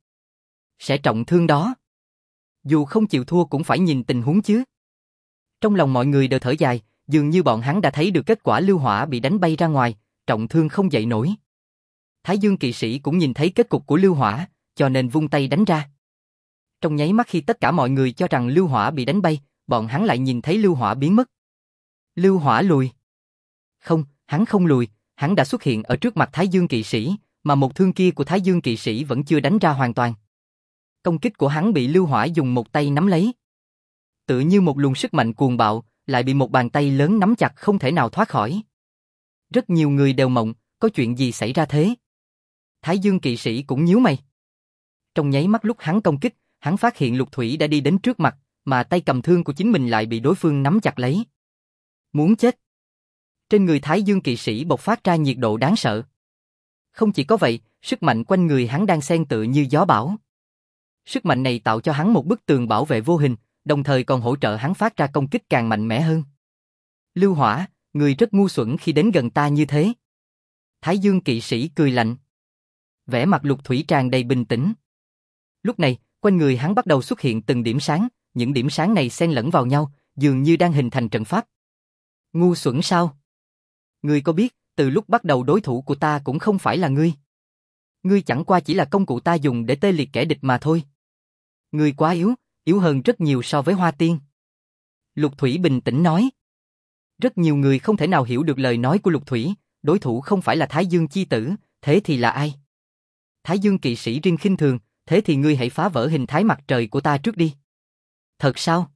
Sẽ trọng thương đó. Dù không chịu thua cũng phải nhìn tình huống chứ. Trong lòng mọi người đều thở dài, dường như bọn hắn đã thấy được kết quả Lưu Hỏa bị đánh bay ra ngoài, trọng thương không dậy nổi. Thái Dương kỵ sĩ cũng nhìn thấy kết cục của Lưu Hỏa, cho nên vung tay đánh ra. Trong nháy mắt khi tất cả mọi người cho rằng Lưu Hỏa bị đánh bay, bọn hắn lại nhìn thấy Lưu Hỏa biến mất. Lưu Hỏa lùi. Không, hắn không lùi, hắn đã xuất hiện ở trước mặt Thái Dương kỵ sĩ, mà một thương kia của Thái Dương kỵ sĩ vẫn chưa đánh ra hoàn toàn. Công kích của hắn bị Lưu Hỏa dùng một tay nắm lấy. Tựa như một luồng sức mạnh cuồng bạo, lại bị một bàn tay lớn nắm chặt không thể nào thoát khỏi. Rất nhiều người đều mộng, có chuyện gì xảy ra thế? Thái Dương kỵ sĩ cũng nhíu mày. Trong nháy mắt lúc hắn công kích, hắn phát hiện Lục Thủy đã đi đến trước mặt, mà tay cầm thương của chính mình lại bị đối phương nắm chặt lấy. Muốn chết. Trên người Thái Dương kỵ sĩ bộc phát ra nhiệt độ đáng sợ. Không chỉ có vậy, sức mạnh quanh người hắn đang xen tựa như gió bão. Sức mạnh này tạo cho hắn một bức tường bảo vệ vô hình, đồng thời còn hỗ trợ hắn phát ra công kích càng mạnh mẽ hơn. Lưu Hỏa, người rất ngu xuẩn khi đến gần ta như thế. Thái Dương kỵ sĩ cười lạnh. Vẻ mặt Lục Thủy tràn đầy bình tĩnh. Lúc này, quanh người hắn bắt đầu xuất hiện từng điểm sáng, những điểm sáng này xen lẫn vào nhau, dường như đang hình thành trận pháp. Ngu xuẩn sao? Ngươi có biết, từ lúc bắt đầu đối thủ của ta cũng không phải là ngươi. Ngươi chẳng qua chỉ là công cụ ta dùng để tê liệt kẻ địch mà thôi. Ngươi quá yếu, yếu hơn rất nhiều so với Hoa Tiên. Lục Thủy bình tĩnh nói. Rất nhiều người không thể nào hiểu được lời nói của Lục Thủy, đối thủ không phải là Thái Dương chi tử, thế thì là ai? Thái Dương kỵ sĩ riêng khinh thường, thế thì ngươi hãy phá vỡ hình thái mặt trời của ta trước đi. Thật sao?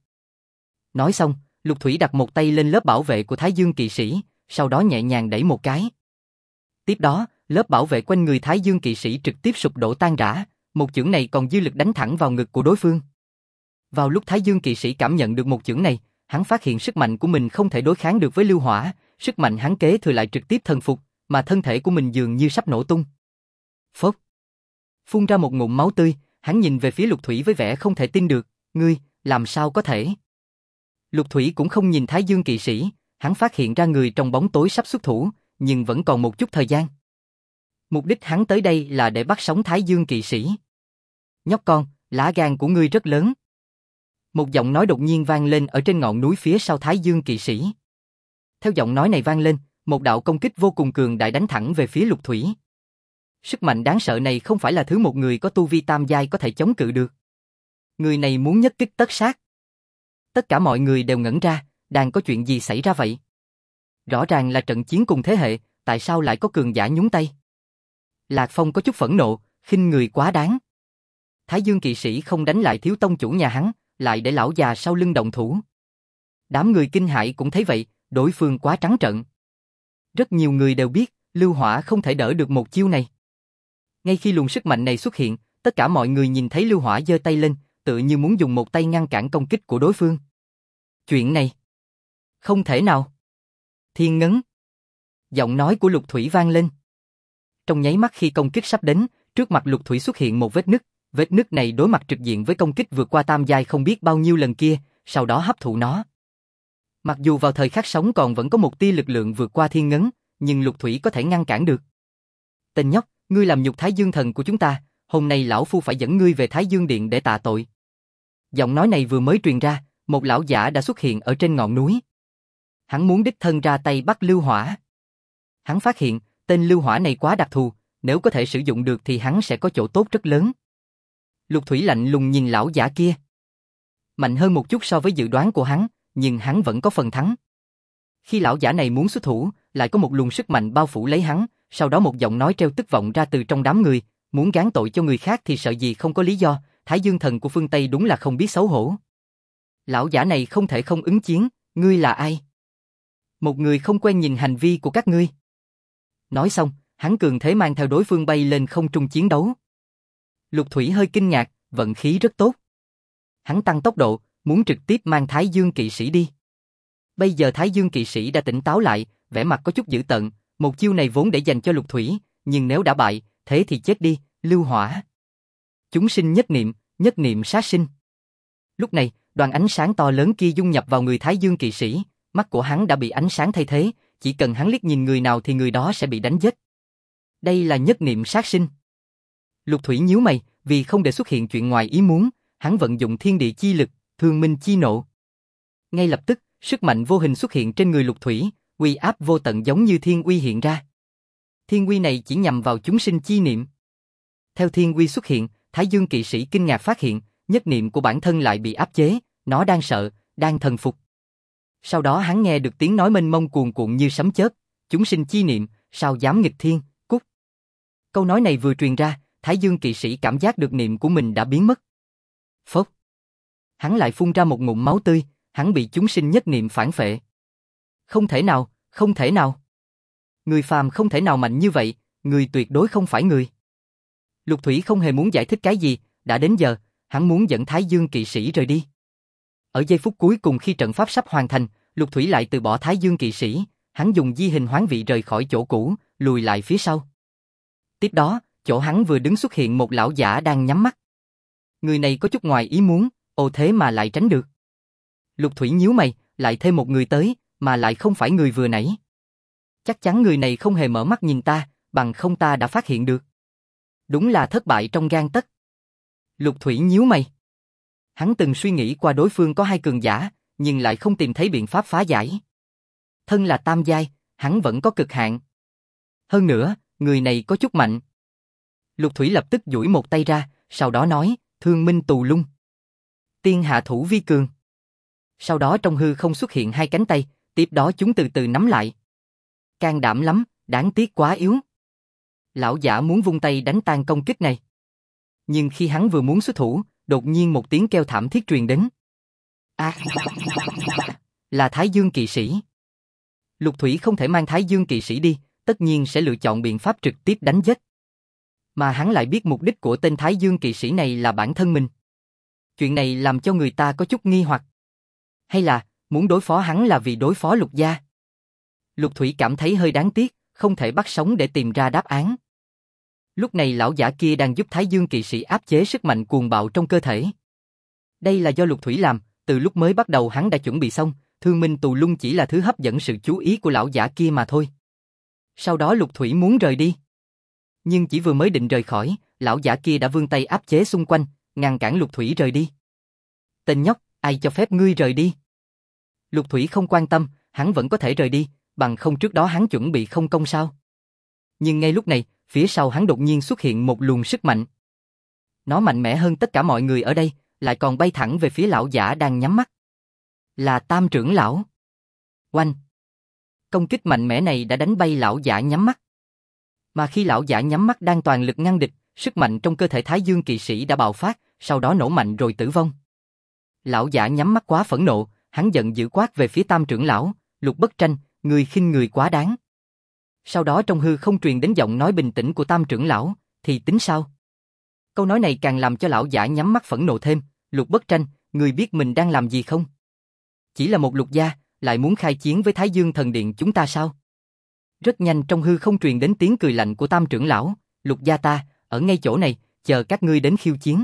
Nói xong, Lục Thủy đặt một tay lên lớp bảo vệ của Thái Dương kỵ sĩ, sau đó nhẹ nhàng đẩy một cái. Tiếp đó, lớp bảo vệ quanh người Thái Dương kỵ sĩ trực tiếp sụp đổ tan rã, một chưởng này còn dư lực đánh thẳng vào ngực của đối phương. Vào lúc Thái Dương kỵ sĩ cảm nhận được một chưởng này, hắn phát hiện sức mạnh của mình không thể đối kháng được với Lưu Hỏa, sức mạnh hắn kế thừa lại trực tiếp thần phục, mà thân thể của mình dường như sắp nổ tung. Phốc. Phun ra một ngụm máu tươi, hắn nhìn về phía Lục Thủy với vẻ không thể tin được, ngươi, làm sao có thể? Lục Thủy cũng không nhìn Thái Dương kỵ sĩ, hắn phát hiện ra người trong bóng tối sắp xuất thủ, nhưng vẫn còn một chút thời gian. Mục đích hắn tới đây là để bắt sống Thái Dương kỵ sĩ. Nhóc con, lá gan của ngươi rất lớn. Một giọng nói đột nhiên vang lên ở trên ngọn núi phía sau Thái Dương kỵ sĩ. Theo giọng nói này vang lên, một đạo công kích vô cùng cường đại đánh thẳng về phía Lục Thủy. Sức mạnh đáng sợ này không phải là thứ một người có tu vi tam giai có thể chống cự được. Người này muốn nhất kích tất sát. Tất cả mọi người đều ngẩn ra, đang có chuyện gì xảy ra vậy? Rõ ràng là trận chiến cùng thế hệ, tại sao lại có cường giả nhúng tay? Lạc Phong có chút phẫn nộ, khinh người quá đáng. Thái Dương kỵ sĩ không đánh lại thiếu tông chủ nhà hắn, lại để lão già sau lưng động thủ. Đám người kinh hãi cũng thấy vậy, đối phương quá trắng trợn. Rất nhiều người đều biết, Lưu Hỏa không thể đỡ được một chiêu này. Ngay khi luồng sức mạnh này xuất hiện, tất cả mọi người nhìn thấy Lưu Hỏa giơ tay lên, tựa như muốn dùng một tay ngăn cản công kích của đối phương. Chuyện này không thể nào. Thiên ngấn. Giọng nói của Lục Thủy vang lên. Trong nháy mắt khi công kích sắp đến, trước mặt Lục Thủy xuất hiện một vết nứt này đối mặt trực diện với công kích vượt qua tam giai không biết bao nhiêu lần kia, sau đó hấp thụ nó. Mặc dù vào thời khắc sống còn vẫn có một tia lực lượng vượt qua thiên ngấn, nhưng Lục Thủy có thể ngăn cản được. Tên nhóc, ngươi làm nhục Thái Dương thần của chúng ta, hôm nay lão phu phải dẫn ngươi về Thái Dương điện để tạ tội. Giọng nói này vừa mới truyền ra, một lão giả đã xuất hiện ở trên ngọn núi. Hắn muốn đích thân ra tay bắt Lưu Hỏa. Hắn phát hiện, tên Lưu Hỏa này quá đặc thù, nếu có thể sử dụng được thì hắn sẽ có chỗ tốt rất lớn. Lục Thủy lạnh lùng nhìn lão giả kia. Mạnh hơn một chút so với dự đoán của hắn, nhưng hắn vẫn có phần thắng. Khi lão giả này muốn xuất thủ, lại có một luồng sức mạnh bao phủ lấy hắn, sau đó một giọng nói treo tức vọng ra từ trong đám người, muốn gán tội cho người khác thì sợ gì không có lý do, Thái Dương thần của phương Tây đúng là không biết xấu hổ. Lão giả này không thể không ứng chiến, ngươi là ai? Một người không quen nhìn hành vi của các ngươi. Nói xong, hắn cường thế mang theo đối phương bay lên không trung chiến đấu. Lục Thủy hơi kinh ngạc, vận khí rất tốt. Hắn tăng tốc độ, muốn trực tiếp mang Thái Dương kỵ sĩ đi. Bây giờ Thái Dương kỵ sĩ đã tỉnh táo lại, vẻ mặt có chút dữ tợn, một chiêu này vốn để dành cho Lục Thủy, nhưng nếu đã bại, thế thì chết đi, Lưu Hỏa. Chúng sinh nhất niệm sát sinh. Lúc này, đoàn ánh sáng to lớn kia dung nhập vào người Thái Dương kỵ sĩ, mắt của hắn đã bị ánh sáng thay thế, chỉ cần hắn liếc nhìn người nào thì người đó sẽ bị đánh chết. Đây là nhất niệm sát sinh. Lục Thủy nhíu mày, vì không để xuất hiện chuyện ngoài ý muốn, hắn vận dụng thiên địa chi lực, thương minh chi nộ. Ngay lập tức, sức mạnh vô hình xuất hiện trên người Lục Thủy, uy áp vô tận giống như thiên uy hiện ra. Thiên uy này chỉ nhằm vào chúng sinh chi niệm. Theo thiên uy xuất hiện, Thái Dương kỵ sĩ kinh ngạc phát hiện, nhất niệm của bản thân lại bị áp chế, nó đang sợ, đang thần phục. Sau đó hắn nghe được tiếng nói mênh mông cuồn cuộn như sấm chớp, chúng sinh chi niệm, sao dám nghịch thiên, cút. Câu nói này vừa truyền ra, Thái Dương kỵ sĩ cảm giác được niệm của mình đã biến mất. Phốc. Hắn lại phun ra một ngụm máu tươi, hắn bị chúng sinh nhất niệm phản phệ. Không thể nào, không thể nào. Người phàm không thể nào mạnh như vậy, người tuyệt đối không phải người. Lục Thủy không hề muốn giải thích cái gì, đã đến giờ, hắn muốn dẫn Thái Dương kỵ sĩ rời đi. Ở giây phút cuối cùng khi trận pháp sắp hoàn thành, Lục Thủy lại từ bỏ Thái Dương kỵ sĩ, hắn dùng di hình hoán vị rời khỏi chỗ cũ, lùi lại phía sau. Tiếp đó, chỗ hắn vừa đứng xuất hiện một lão giả đang nhắm mắt. Người này có chút ngoài ý muốn, thế mà lại tránh được. Lục Thủy nhíu mày, lại thêm một người tới, mà lại không phải người vừa nãy. Chắc chắn người này không hề mở mắt nhìn ta, bằng không ta đã phát hiện được. Đúng là thất bại trong gang tấc. Lục Thủy nhíu mày. Hắn từng suy nghĩ qua đối phương có hai cường giả, nhưng lại không tìm thấy biện pháp phá giải. Thân là tam giai, hắn vẫn có cực hạn. Hơn nữa, người này có chút mạnh. Lục Thủy lập tức duỗi một tay ra, sau đó nói, thương minh tù lung. Tiên hạ thủ vi cường. Sau đó trong hư không xuất hiện hai cánh tay, tiếp đó chúng từ từ nắm lại. Can đảm lắm, đáng tiếc quá yếu. Lão giả muốn vung tay đánh tan công kích này. Nhưng khi hắn vừa muốn xuất thủ, đột nhiên một tiếng kêu thảm thiết truyền đến. Là Thái Dương kỵ sĩ. Lục Thủy không thể mang Thái Dương kỵ sĩ đi, tất nhiên sẽ lựa chọn biện pháp trực tiếp đánh giết. Mà hắn lại biết mục đích của tên Thái Dương kỵ sĩ này là bản thân mình. Chuyện này làm cho người ta có chút nghi hoặc. Hay là, muốn đối phó hắn là vì đối phó Lục gia? Lục Thủy cảm thấy hơi đáng tiếc, không thể bắt sống để tìm ra đáp án. Lúc này lão giả kia đang giúp Thái Dương kỵ sĩ áp chế sức mạnh cuồng bạo trong cơ thể. Đây là do Lục Thủy làm, từ lúc mới bắt đầu hắn đã chuẩn bị xong, thương minh tù lung chỉ là thứ hấp dẫn sự chú ý của lão giả kia mà thôi. Sau đó Lục Thủy muốn rời đi. Nhưng chỉ vừa mới định rời khỏi, lão giả kia đã vươn tay áp chế xung quanh, ngăn cản Lục Thủy rời đi. Tên nhóc, ai cho phép ngươi rời đi? Lục Thủy không quan tâm, hắn vẫn có thể rời đi, bằng không trước đó hắn chuẩn bị không công sao. Nhưng ngay lúc này, phía sau hắn đột nhiên xuất hiện một luồng sức mạnh. Nó mạnh mẽ hơn tất cả mọi người ở đây, lại còn bay thẳng về phía lão giả đang nhắm mắt. Là Tam trưởng lão. Oanh! Công kích mạnh mẽ này đã đánh bay lão giả nhắm mắt. Mà khi lão giả nhắm mắt đang toàn lực ngăn địch, sức mạnh trong cơ thể Thái Dương kỵ sĩ đã bạo phát, sau đó nổ mạnh rồi tử vong. Lão giả nhắm mắt quá phẫn nộ, hắn giận dữ quát về phía Tam trưởng lão, Lục Bất Tranh, người khinh người quá đáng. Sau đó trong hư không truyền đến giọng nói bình tĩnh của Tam trưởng lão, thì tính sao? Câu nói này càng làm cho lão giả nhắm mắt phẫn nộ thêm, Lục Bất Tranh, người biết mình đang làm gì không? Chỉ là một lục gia, lại muốn khai chiến với Thái Dương thần điện chúng ta sao? Rất nhanh trong hư không truyền đến tiếng cười lạnh của Tam trưởng lão, Lục gia ta, ở ngay chỗ này, chờ các ngươi đến khiêu chiến.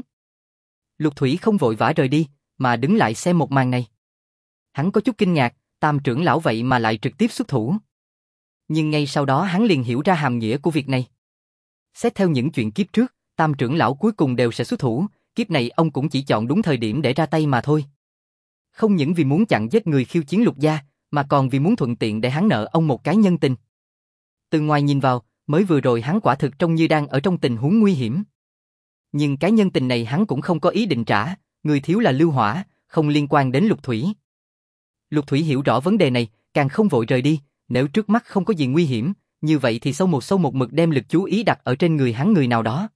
Lục Thủy không vội vã rời đi, mà đứng lại xem một màn này. Hắn có chút kinh ngạc, Tam trưởng lão vậy mà lại trực tiếp xuất thủ. Nhưng ngay sau đó hắn liền hiểu ra hàm nghĩa của việc này. Xét theo những chuyện kiếp trước, Tam trưởng lão cuối cùng đều sẽ xuất thủ, kiếp này ông cũng chỉ chọn đúng thời điểm để ra tay mà thôi. Không những vì muốn chặn giết người khiêu chiến Lục gia, mà còn vì muốn thuận tiện để hắn nợ ông một cái nhân tình. Từ ngoài nhìn vào, mới vừa rồi hắn quả thực trông như đang ở trong tình huống nguy hiểm. Nhưng cái nhân tình này hắn cũng không có ý định trả, người thiếu là Lưu Hỏa, không liên quan đến Lục Thủy. Lục Thủy hiểu rõ vấn đề này, càng không vội rời đi, nếu trước mắt không có gì nguy hiểm, như vậy thì sâu một mực đem lực chú ý đặt ở trên người hắn người nào đó.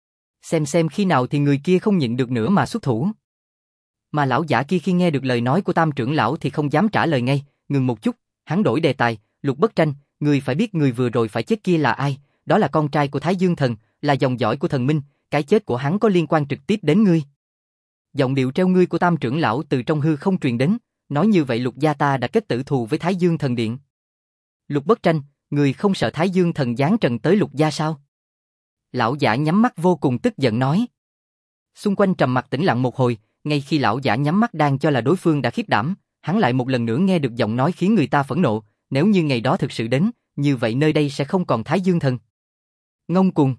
Xem khi nào thì người kia không nhịn được nữa mà xuất thủ. Mà lão giả kia khi nghe được lời nói của Tam trưởng lão thì không dám trả lời ngay, ngừng một chút, hắn đổi đề tài, Lục Bất Tranh, người phải biết người vừa rồi phải chết kia là ai, đó là con trai của Thái Dương thần, là dòng dõi của thần minh, cái chết của hắn có liên quan trực tiếp đến ngươi. Giọng điệu treo ngươi của Tam trưởng lão từ trong hư không truyền đến, nói như vậy Lục gia ta đã kết tử thù với Thái Dương thần điện. Lục Bất Tranh, người không sợ Thái Dương thần giáng trần tới Lục gia sao? Lão giả nhắm mắt vô cùng tức giận nói. Xung quanh trầm mặc tĩnh lặng một hồi, ngay khi lão giả nhắm mắt đang cho là đối phương đã khiếp đảm, hắn lại một lần nữa nghe được giọng nói khiến người ta phẫn nộ, nếu như ngày đó thực sự đến, như vậy nơi đây sẽ không còn Thái Dương Thần. Ngông cuồng.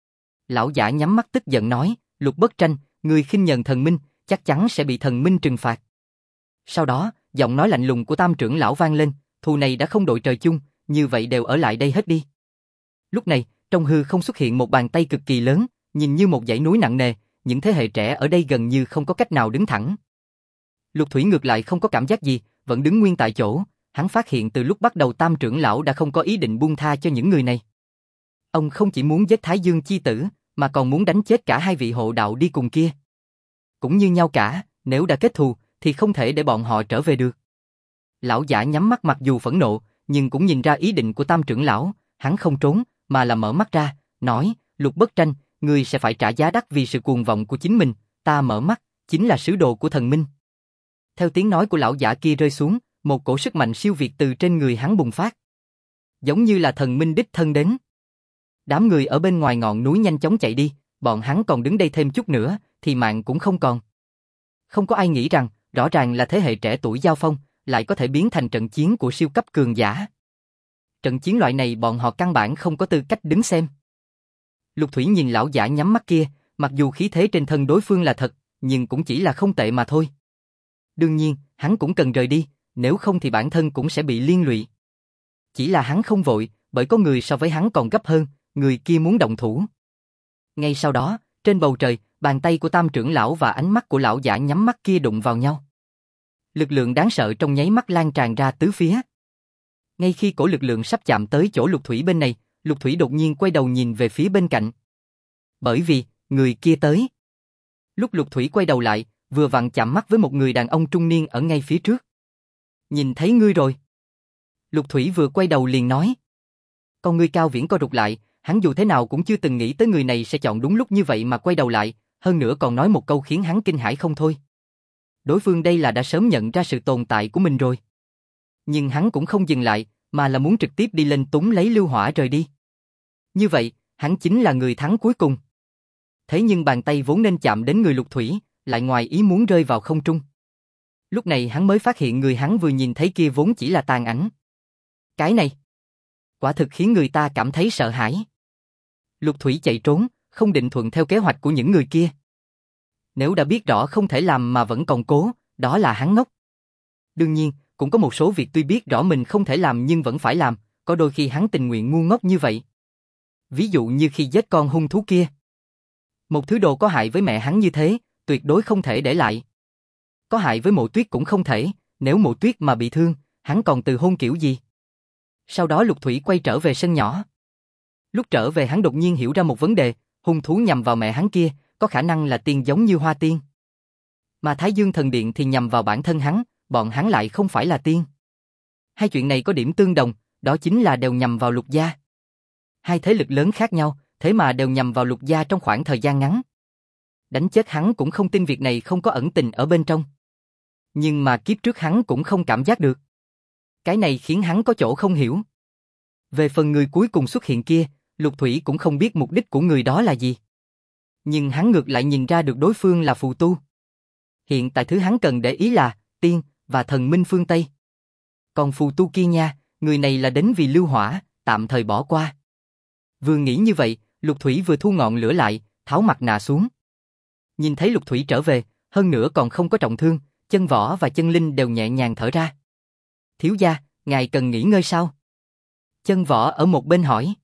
Lão giả nhắm mắt tức giận nói, Lục Bất Tranh, người khinh nhờn thần minh, chắc chắn sẽ bị thần minh trừng phạt. Sau đó, giọng nói lạnh lùng của Tam trưởng lão vang lên, thù này đã không đội trời chung, như vậy đều ở lại đây hết đi. Lúc này, trong hư không xuất hiện một bàn tay cực kỳ lớn, nhìn như một dãy núi nặng nề, những thế hệ trẻ ở đây gần như không có cách nào đứng thẳng. Lục Thủy ngược lại không có cảm giác gì, vẫn đứng nguyên tại chỗ, hắn phát hiện từ lúc bắt đầu Tam trưởng lão đã không có ý định buông tha cho những người này. Ông không chỉ muốn giết Thái Dương chi tử, mà còn muốn đánh chết cả hai vị hộ đạo đi cùng kia. Cũng như nhau cả, nếu đã kết thù, thì không thể để bọn họ trở về được. Lão giả nhắm mắt mặc dù phẫn nộ, nhưng cũng nhìn ra ý định của Tam trưởng lão, hắn không trốn, mà là mở mắt ra, nói, Lục Bất Tranh, ngươi sẽ phải trả giá đắt vì sự cuồng vọng của chính mình, ta mở mắt, chính là sứ đồ của thần minh. Theo tiếng nói của lão giả kia rơi xuống, một cổ sức mạnh siêu việt từ trên người hắn bùng phát. Giống như là thần minh đích thân đến. Đám người ở bên ngoài ngọn núi nhanh chóng chạy đi, bọn hắn còn đứng đây thêm chút nữa, thì mạng cũng không còn. Không có ai nghĩ rằng, rõ ràng là thế hệ trẻ tuổi giao phong, lại có thể biến thành trận chiến của siêu cấp cường giả. Trận chiến loại này bọn họ căn bản không có tư cách đứng xem. Lục Thủy nhìn lão giả nhắm mắt kia, mặc dù khí thế trên thân đối phương là thật, nhưng cũng chỉ là không tệ mà thôi. Đương nhiên, hắn cũng cần rời đi, nếu không thì bản thân cũng sẽ bị liên lụy. Chỉ là hắn không vội, bởi có người so với hắn còn gấp hơn, người kia muốn động thủ. Ngay sau đó, trên bầu trời, bàn tay của Tam trưởng lão và ánh mắt của lão giả nhắm mắt kia đụng vào nhau. Lực lượng đáng sợ trong nháy mắt lan tràn ra tứ phía. Ngay khi cổ lực lượng sắp chạm tới chỗ Lục Thủy bên này, Lục Thủy đột nhiên quay đầu nhìn về phía bên cạnh. Bởi vì, người kia tới. Lúc Lục Thủy quay đầu lại, vừa vặn chạm mắt với một người đàn ông trung niên ở ngay phía trước. Nhìn thấy ngươi rồi. Lục Thủy vừa quay đầu liền nói. Con ngươi Cao Viễn co rụt lại, hắn dù thế nào cũng chưa từng nghĩ tới người này sẽ chọn đúng lúc như vậy mà quay đầu lại, hơn nữa còn nói một câu khiến hắn kinh hãi không thôi. Đối phương đây là đã sớm nhận ra sự tồn tại của mình rồi. Nhưng hắn cũng không dừng lại, mà là muốn trực tiếp đi lên túm lấy lưu hỏa rời đi. Như vậy, hắn chính là người thắng cuối cùng. Thế nhưng bàn tay vốn nên chạm đến người Lục Thủy, lại ngoài ý muốn rơi vào không trung. Lúc này hắn mới phát hiện người hắn vừa nhìn thấy kia vốn chỉ là tàn ảnh. Cái này, quả thực khiến người ta cảm thấy sợ hãi. Lục Thủy chạy trốn, không định thuận theo kế hoạch của những người kia. Nếu đã biết rõ không thể làm mà vẫn còn cố, đó là hắn ngốc. Đương nhiên, cũng có một số việc tuy biết rõ mình không thể làm nhưng vẫn phải làm, có đôi khi hắn tình nguyện ngu ngốc như vậy. Ví dụ như khi giết con hung thú kia. Một thứ đồ có hại với mẹ hắn như thế, tuyệt đối không thể để lại. Có hại với Mộ Tuyết cũng không thể, nếu Mộ Tuyết mà bị thương, hắn còn từ hôn kiểu gì? Sau đó Lục Thủy quay trở về sân nhỏ. Lúc trở về hắn đột nhiên hiểu ra một vấn đề, hung thú nhằm vào mẹ hắn kia, có khả năng là tiên giống như Hoa Tiên. Mà Thái Dương Thần Điện thì nhằm vào bản thân hắn, bọn hắn lại không phải là tiên. Hai chuyện này có điểm tương đồng, đó chính là đều nhằm vào Lục gia. Hai thế lực lớn khác nhau, thế mà đều nhằm vào Lục gia trong khoảng thời gian ngắn. Đánh chết hắn cũng không tin việc này không có ẩn tình ở bên trong. Nhưng mà kiếp trước hắn cũng không cảm giác được. Cái này khiến hắn có chỗ không hiểu. Về phần người cuối cùng xuất hiện kia, Lục Thủy cũng không biết mục đích của người đó là gì. Nhưng hắn ngược lại nhìn ra được đối phương là phù tu. Hiện tại thứ hắn cần để ý là tiên và thần minh phương Tây. Còn phù tu kia nha, người này là đến vì lưu hỏa, tạm thời bỏ qua. Vừa nghĩ như vậy, Lục Thủy vừa thu ngọn lửa lại, tháo mặt nạ xuống. Nhìn thấy Lục Thủy trở về, hơn nữa còn không có trọng thương, Chân Võ và Chân Linh đều nhẹ nhàng thở ra. Thiếu gia, ngài cần nghỉ ngơi sao? Chân Võ ở một bên hỏi.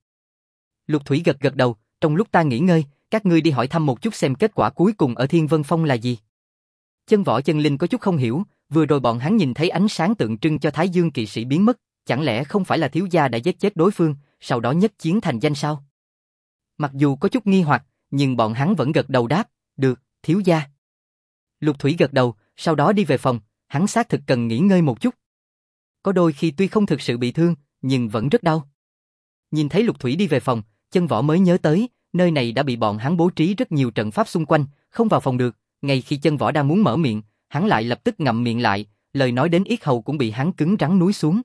Lục Thủy gật gật đầu, trong lúc ta nghỉ ngơi, các ngươi đi hỏi thăm một chút xem kết quả cuối cùng ở Thiên Vân Phong là gì. Chân Võ Chân Linh có chút không hiểu, vừa rồi bọn hắn nhìn thấy ánh sáng tượng trưng cho Thái Dương kỵ sĩ biến mất, chẳng lẽ không phải là thiếu gia đã giết chết đối phương, sau đó nhất chiến thành danh sao? Mặc dù có chút nghi hoặc, nhưng bọn hắn vẫn gật đầu đáp, được, thiếu gia. Lục Thủy gật đầu, sau đó đi về phòng, hắn xác thực cần nghỉ ngơi một chút. Có đôi khi tuy không thực sự bị thương, nhưng vẫn rất đau. Nhìn thấy Lục Thủy đi về phòng, Chân Võ mới nhớ tới, nơi này đã bị bọn hắn bố trí rất nhiều trận pháp xung quanh, không vào phòng được. Ngay khi Chân Võ đang muốn mở miệng, hắn lại lập tức ngậm miệng lại, lời nói đến yết hầu cũng bị hắn cứng rắn nuốt xuống.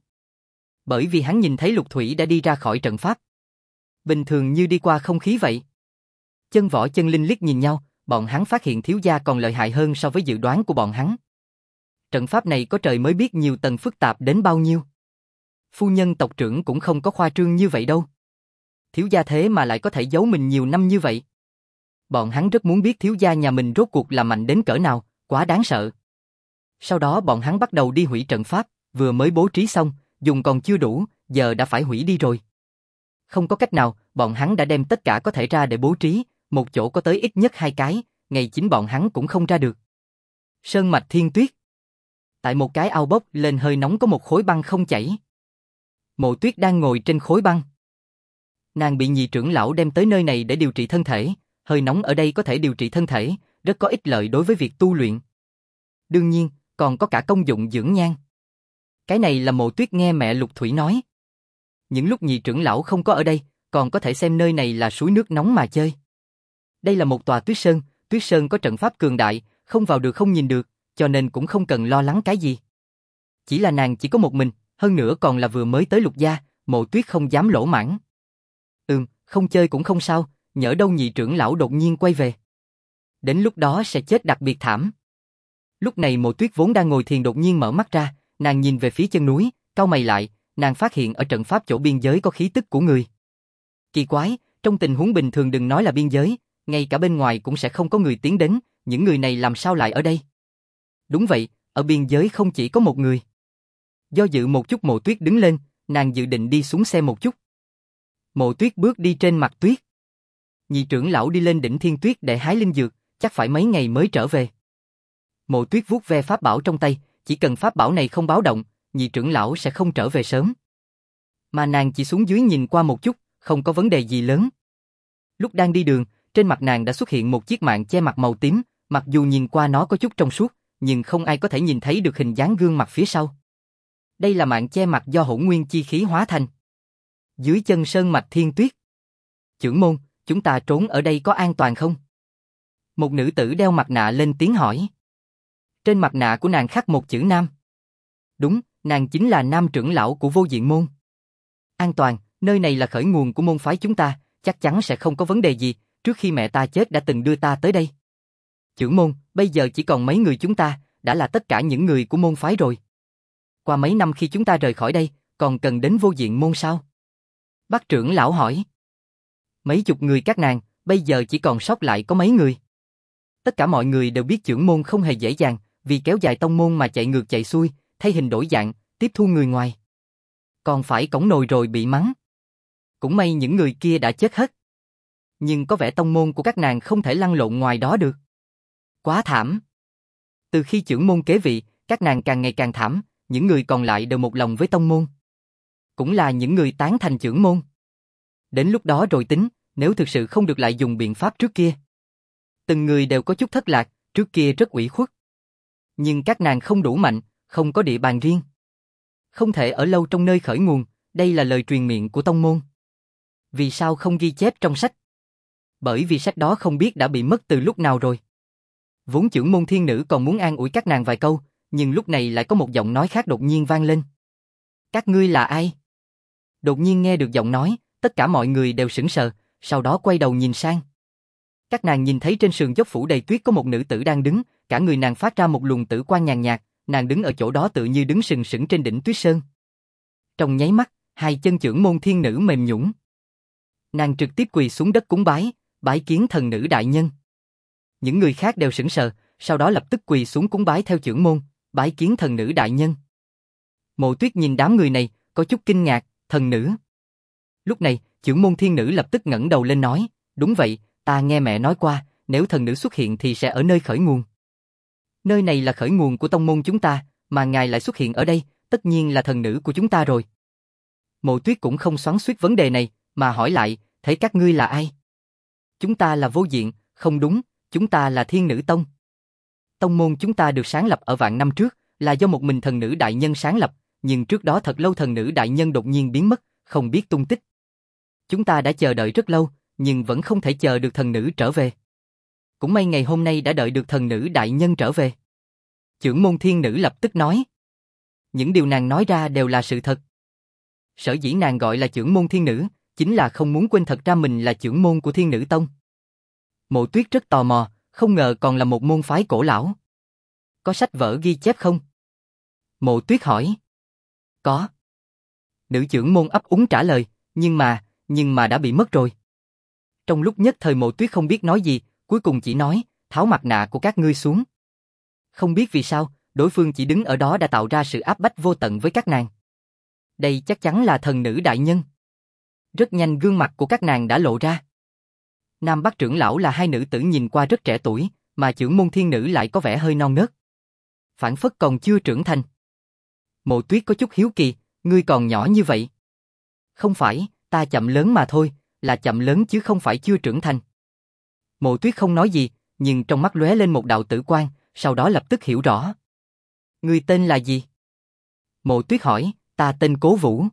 Bởi vì hắn nhìn thấy Lục Thủy đã đi ra khỏi trận pháp. Bình thường như đi qua không khí vậy. Chân Võ Chân Linh liếc nhìn nhau, bọn hắn phát hiện thiếu gia còn lợi hại hơn so với dự đoán của bọn hắn. Trận pháp này có trời mới biết nhiều tầng phức tạp đến bao nhiêu. Phu nhân tộc trưởng cũng không có khoa trương như vậy đâu. Thiếu gia thế mà lại có thể giấu mình nhiều năm như vậy. Bọn hắn rất muốn biết thiếu gia nhà mình rốt cuộc là mạnh đến cỡ nào, quá đáng sợ. Sau đó bọn hắn bắt đầu đi hủy trận pháp, vừa mới bố trí xong, dùng còn chưa đủ, giờ đã phải hủy đi rồi. Không có cách nào, bọn hắn đã đem tất cả có thể ra để bố trí, một chỗ có tới ít nhất 2 cái, ngày chính bọn hắn cũng không ra được. Sơn mạch thiên tuyết. Tại một cái ao bốc lên hơi nóng có một khối băng không chảy. Mộ Tuyết đang ngồi trên khối băng. Nàng bị nhị trưởng lão đem tới nơi này để điều trị thân thể, hơi nóng ở đây có thể điều trị thân thể, rất có ích lợi đối với việc tu luyện. Đương nhiên, còn có cả công dụng dưỡng nhan. Cái này là Mộ Tuyết nghe mẹ Lục Thủy nói. Những lúc nhị trưởng lão không có ở đây, còn có thể xem nơi này là suối nước nóng mà chơi. Đây là một tòa tuyết sơn có trận pháp cường đại, không vào được không nhìn được, cho nên cũng không cần lo lắng cái gì. Chỉ là nàng chỉ có một mình, hơn nữa còn là vừa mới tới Lục gia, Mộ Tuyết không dám lỗ mãng. Không chơi cũng không sao, nhỡ đâu nhị trưởng lão đột nhiên quay về. Đến lúc đó sẽ chết đặc biệt thảm. Lúc này Mộ Tuyết vốn đang ngồi thiền đột nhiên mở mắt ra, nàng nhìn về phía chân núi, cau mày lại, nàng phát hiện ở trận pháp chỗ biên giới có khí tức của người. Kỳ quái, trong tình huống bình thường đừng nói là biên giới, ngay cả bên ngoài cũng sẽ không có người tiến đến, những người này làm sao lại ở đây? Đúng vậy, ở biên giới không chỉ có một người. Do dự một chút Mộ Tuyết đứng lên, nàng dự định đi xuống xe một chút. Mộ Tuyết bước đi trên mặt tuyết. Nhị trưởng lão đi lên đỉnh Thiên Tuyết để hái linh dược, chắc phải mấy ngày mới trở về. Mộ Tuyết vuốt ve pháp bảo trong tay, chỉ cần pháp bảo này không báo động, nhị trưởng lão sẽ không trở về sớm. Mà nàng chỉ xuống dưới nhìn qua một chút, không có vấn đề gì lớn. Lúc đang đi đường, trên mặt nàng đã xuất hiện một chiếc mạng che mặt màu tím, mặc dù nhìn qua nó có chút trong suốt, nhưng không ai có thể nhìn thấy được hình dáng gương mặt phía sau. Đây là mạng che mặt do hỗn nguyên chi khí hóa thành. Dưới chân sơn mạch thiên tuyết. Trưởng môn, chúng ta trốn ở đây có an toàn không? Một nữ tử đeo mặt nạ lên tiếng hỏi. Trên mặt nạ của nàng khắc một chữ Nam. Đúng, nàng chính là Nam trưởng lão của Vô Diện môn. An toàn, nơi này là khởi nguồn của môn phái chúng ta, chắc chắn sẽ không có vấn đề gì, trước khi mẹ ta chết đã từng đưa ta tới đây. Trưởng môn, bây giờ chỉ còn mấy người chúng ta, đã là tất cả những người của môn phái rồi. Qua mấy năm khi chúng ta rời khỏi đây, còn cần đến Vô Diện môn sao? Bác trưởng lão hỏi. Mấy chục người các nàng, bây giờ chỉ còn sót lại có mấy người. Tất cả mọi người đều biết trưởng môn không hề dễ dàng, vì kéo dài tông môn mà chạy ngược chạy xuôi, thay hình đổi dạng, tiếp thu người ngoài. Còn phải cõng nồi rồi bị mắng. Cũng may những người kia đã chết hết. Nhưng có vẻ tông môn của các nàng không thể lăn lộn ngoài đó được. Quá thảm. Từ khi trưởng môn kế vị, các nàng càng ngày càng thảm, những người còn lại đều một lòng với tông môn. Cũng là những người tán thành trưởng môn. Đến lúc đó rồi tính, nếu thực sự không được lại dùng biện pháp trước kia. Từng người đều có chút thất lạc, trước kia rất ủy khuất. Nhưng các nàng không đủ mạnh, không có địa bàn riêng. Không thể ở lâu trong nơi khởi nguồn, đây là lời truyền miệng của tông môn. Vì sao không ghi chép trong sách? Bởi vì sách đó không biết đã bị mất từ lúc nào rồi. Vốn trưởng môn thiên nữ còn muốn an ủi các nàng vài câu, nhưng lúc này lại có một giọng nói khác đột nhiên vang lên. Các ngươi là ai? Đột nhiên nghe được giọng nói, tất cả mọi người đều sững sờ, sau đó quay đầu nhìn sang. Các nàng nhìn thấy trên sườn dốc phủ đầy tuyết có một nữ tử đang đứng, cả người nàng phát ra một luồng tử quang nhàn nhạt, nàng đứng ở chỗ đó tự như đứng sừng sững trên đỉnh tuyết sơn. Trong nháy mắt, hai chân trưởng môn thiên nữ mềm nhũn. Nàng trực tiếp quỳ xuống đất cúng bái, bái kiến thần nữ đại nhân. Những người khác đều sững sờ, sau đó lập tức quỳ xuống cúng bái theo trưởng môn, bái kiến thần nữ đại nhân. Mộ Tuyết nhìn đám người này, có chút kinh ngạc, thần nữ. Lúc này, trưởng môn thiên nữ lập tức ngẩng đầu lên nói, đúng vậy, ta nghe mẹ nói qua, nếu thần nữ xuất hiện thì sẽ ở nơi khởi nguồn. Nơi này là khởi nguồn của tông môn chúng ta, mà ngài lại xuất hiện ở đây, tất nhiên là thần nữ của chúng ta rồi. Mộ Tuyết cũng không xoắn xuýt vấn đề này, mà hỏi lại, thế các ngươi là ai? Chúng ta là Vô Diện, không đúng, chúng ta là Thiên Nữ Tông. Tông môn chúng ta được sáng lập ở vạn năm trước, là do một mình thần nữ đại nhân sáng lập, nhưng trước đó thật lâu thần nữ đại nhân đột nhiên biến mất, không biết tung tích. Chúng ta đã chờ đợi rất lâu, nhưng vẫn không thể chờ được thần nữ trở về. Cũng may ngày hôm nay đã đợi được thần nữ đại nhân trở về. Trưởng môn thiên nữ lập tức nói. Những điều nàng nói ra đều là sự thật. Sở dĩ nàng gọi là trưởng môn thiên nữ, chính là không muốn quên thật ra mình là trưởng môn của Thiên Nữ Tông. Mộ Tuyết rất tò mò, không ngờ còn là một môn phái cổ lão. Có sách vở ghi chép không? Mộ Tuyết hỏi. Có. Nữ trưởng môn ấp úng trả lời, nhưng mà đã bị mất rồi. Trong lúc nhất thời Mộ Tuyết không biết nói gì, cuối cùng chỉ nói, tháo mặt nạ của các ngươi xuống. Không biết vì sao, đối phương chỉ đứng ở đó đã tạo ra sự áp bách vô tận với các nàng. Đây chắc chắn là thần nữ đại nhân. Rất nhanh gương mặt của các nàng đã lộ ra. Nam Bắc trưởng lão là hai nữ tử nhìn qua rất trẻ tuổi, mà trưởng môn thiên nữ lại có vẻ hơi non nớt. Phản phất còn chưa trưởng thành. Mộ Tuyết có chút hiếu kỳ, ngươi còn nhỏ như vậy. Không phải, ta chậm lớn mà thôi, là chậm lớn chứ không phải chưa trưởng thành. Mộ Tuyết không nói gì, nhưng trong mắt lóe lên một đạo tử quang, sau đó lập tức hiểu rõ. Ngươi tên là gì? Mộ Tuyết hỏi, ta tên Cố Vũ.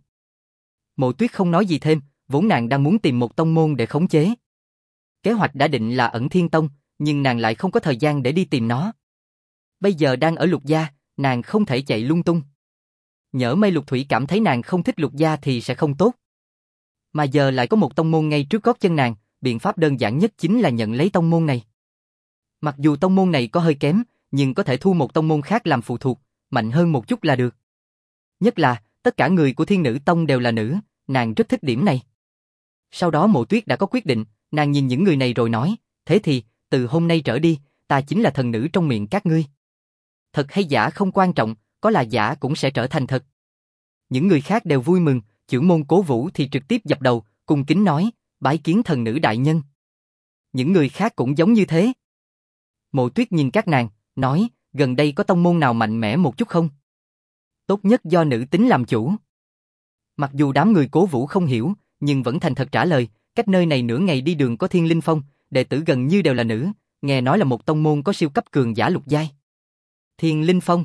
Mộ Tuyết không nói gì thêm, vốn nàng đang muốn tìm một tông môn để khống chế. Kế hoạch đã định là Ẩn Thiên Tông, nhưng nàng lại không có thời gian để đi tìm nó. Bây giờ đang ở Lục Gia, nàng không thể chạy lung tung. Nhỡ may Lục Thủy cảm thấy nàng không thích Lục Gia thì sẽ không tốt. Mà giờ lại có một tông môn ngay trước gót chân nàng, biện pháp đơn giản nhất chính là nhận lấy tông môn này. Mặc dù tông môn này có hơi kém, nhưng có thể thu một tông môn khác làm phụ thuộc, mạnh hơn một chút là được. Nhất là, tất cả người của Thiên Nữ Tông đều là nữ, nàng rất thích điểm này. Sau đó Mộ Tuyết đã có quyết định, nàng nhìn những người này rồi nói, thế thì, từ hôm nay trở đi, ta chính là thần nữ trong miệng các ngươi. Thật hay giả không quan trọng, có là giả cũng sẽ trở thành thật. Những người khác đều vui mừng, trưởng môn Cố Vũ thì trực tiếp dập đầu, cung kính nói, bái kiến thần nữ đại nhân. Những người khác cũng giống như thế. Mộ Tuyết nhìn các nàng, nói, gần đây có tông môn nào mạnh mẽ một chút không? Tốt nhất do nữ tính làm chủ. Mặc dù đám người Cố Vũ không hiểu, nhưng vẫn thành thật trả lời, cách nơi này nửa ngày đi đường có Thiên Linh Phong, đệ tử gần như đều là nữ, nghe nói là một tông môn có siêu cấp cường giả lục giai. Thiên Linh Phong.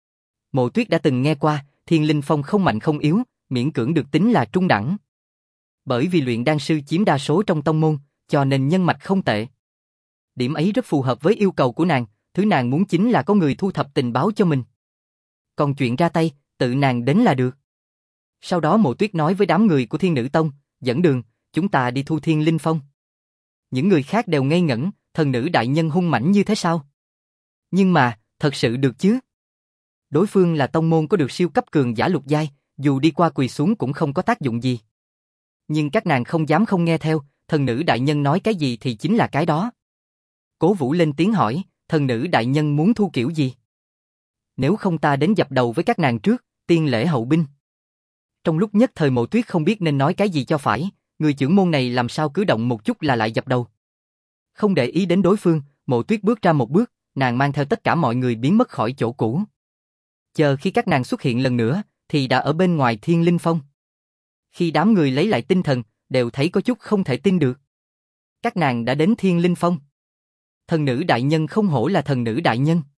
Mộ Tuyết đã từng nghe qua, Thiên Linh Phong không mạnh không yếu, miễn cưỡng được tính là trung đẳng. Bởi vì luyện đan sư chiếm đa số trong tông môn, cho nên nhân mạch không tệ. Điểm ấy rất phù hợp với yêu cầu của nàng, thứ nàng muốn chính là có người thu thập tình báo cho mình. Còn chuyện ra tay, tự nàng đến là được. Sau đó Mộ Tuyết nói với đám người của Thiên Nữ Tông, dẫn đường, chúng ta đi thu Thiên Linh Phong. Những người khác đều ngây ngẩn, thần nữ đại nhân hung mãnh như thế sao? Nhưng mà, thật sự được chứ? Đối phương là tông môn có được siêu cấp cường giả lục giai, dù đi qua quỳ xuống cũng không có tác dụng gì. Nhưng các nàng không dám không nghe theo, thần nữ đại nhân nói cái gì thì chính là cái đó. Cố Vũ lên tiếng hỏi, thần nữ đại nhân muốn thu kiểu gì? Nếu không ta đến dập đầu với các nàng trước, tiên lễ hậu binh. Trong lúc nhất thời Mộ Tuyết không biết nên nói cái gì cho phải, người trưởng môn này làm sao cứ động một chút là lại dập đầu. Không để ý đến đối phương, Mộ Tuyết bước ra một bước, nàng mang theo tất cả mọi người biến mất khỏi chỗ cũ. Chờ khi các nàng xuất hiện lần nữa, thì đã ở bên ngoài Thiên Linh Phong. Khi đám người lấy lại tinh thần, đều thấy có chút không thể tin được. Các nàng đã đến Thiên Linh Phong. Thần nữ đại nhân không hổ là thần nữ đại nhân.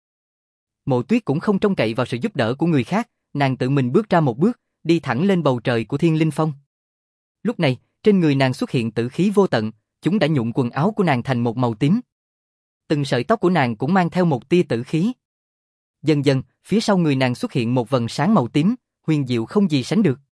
Mộ Tuyết cũng không trông cậy vào sự giúp đỡ của người khác, nàng tự mình bước ra một bước, đi thẳng lên bầu trời của Thiên Linh Phong. Lúc này, trên người nàng xuất hiện tử khí vô tận, chúng đã nhuộm quần áo của nàng thành một màu tím. Từng sợi tóc của nàng cũng mang theo một tia tử khí. Dần dần, phía sau người nàng xuất hiện một vầng sáng màu tím, huyền diệu không gì sánh được.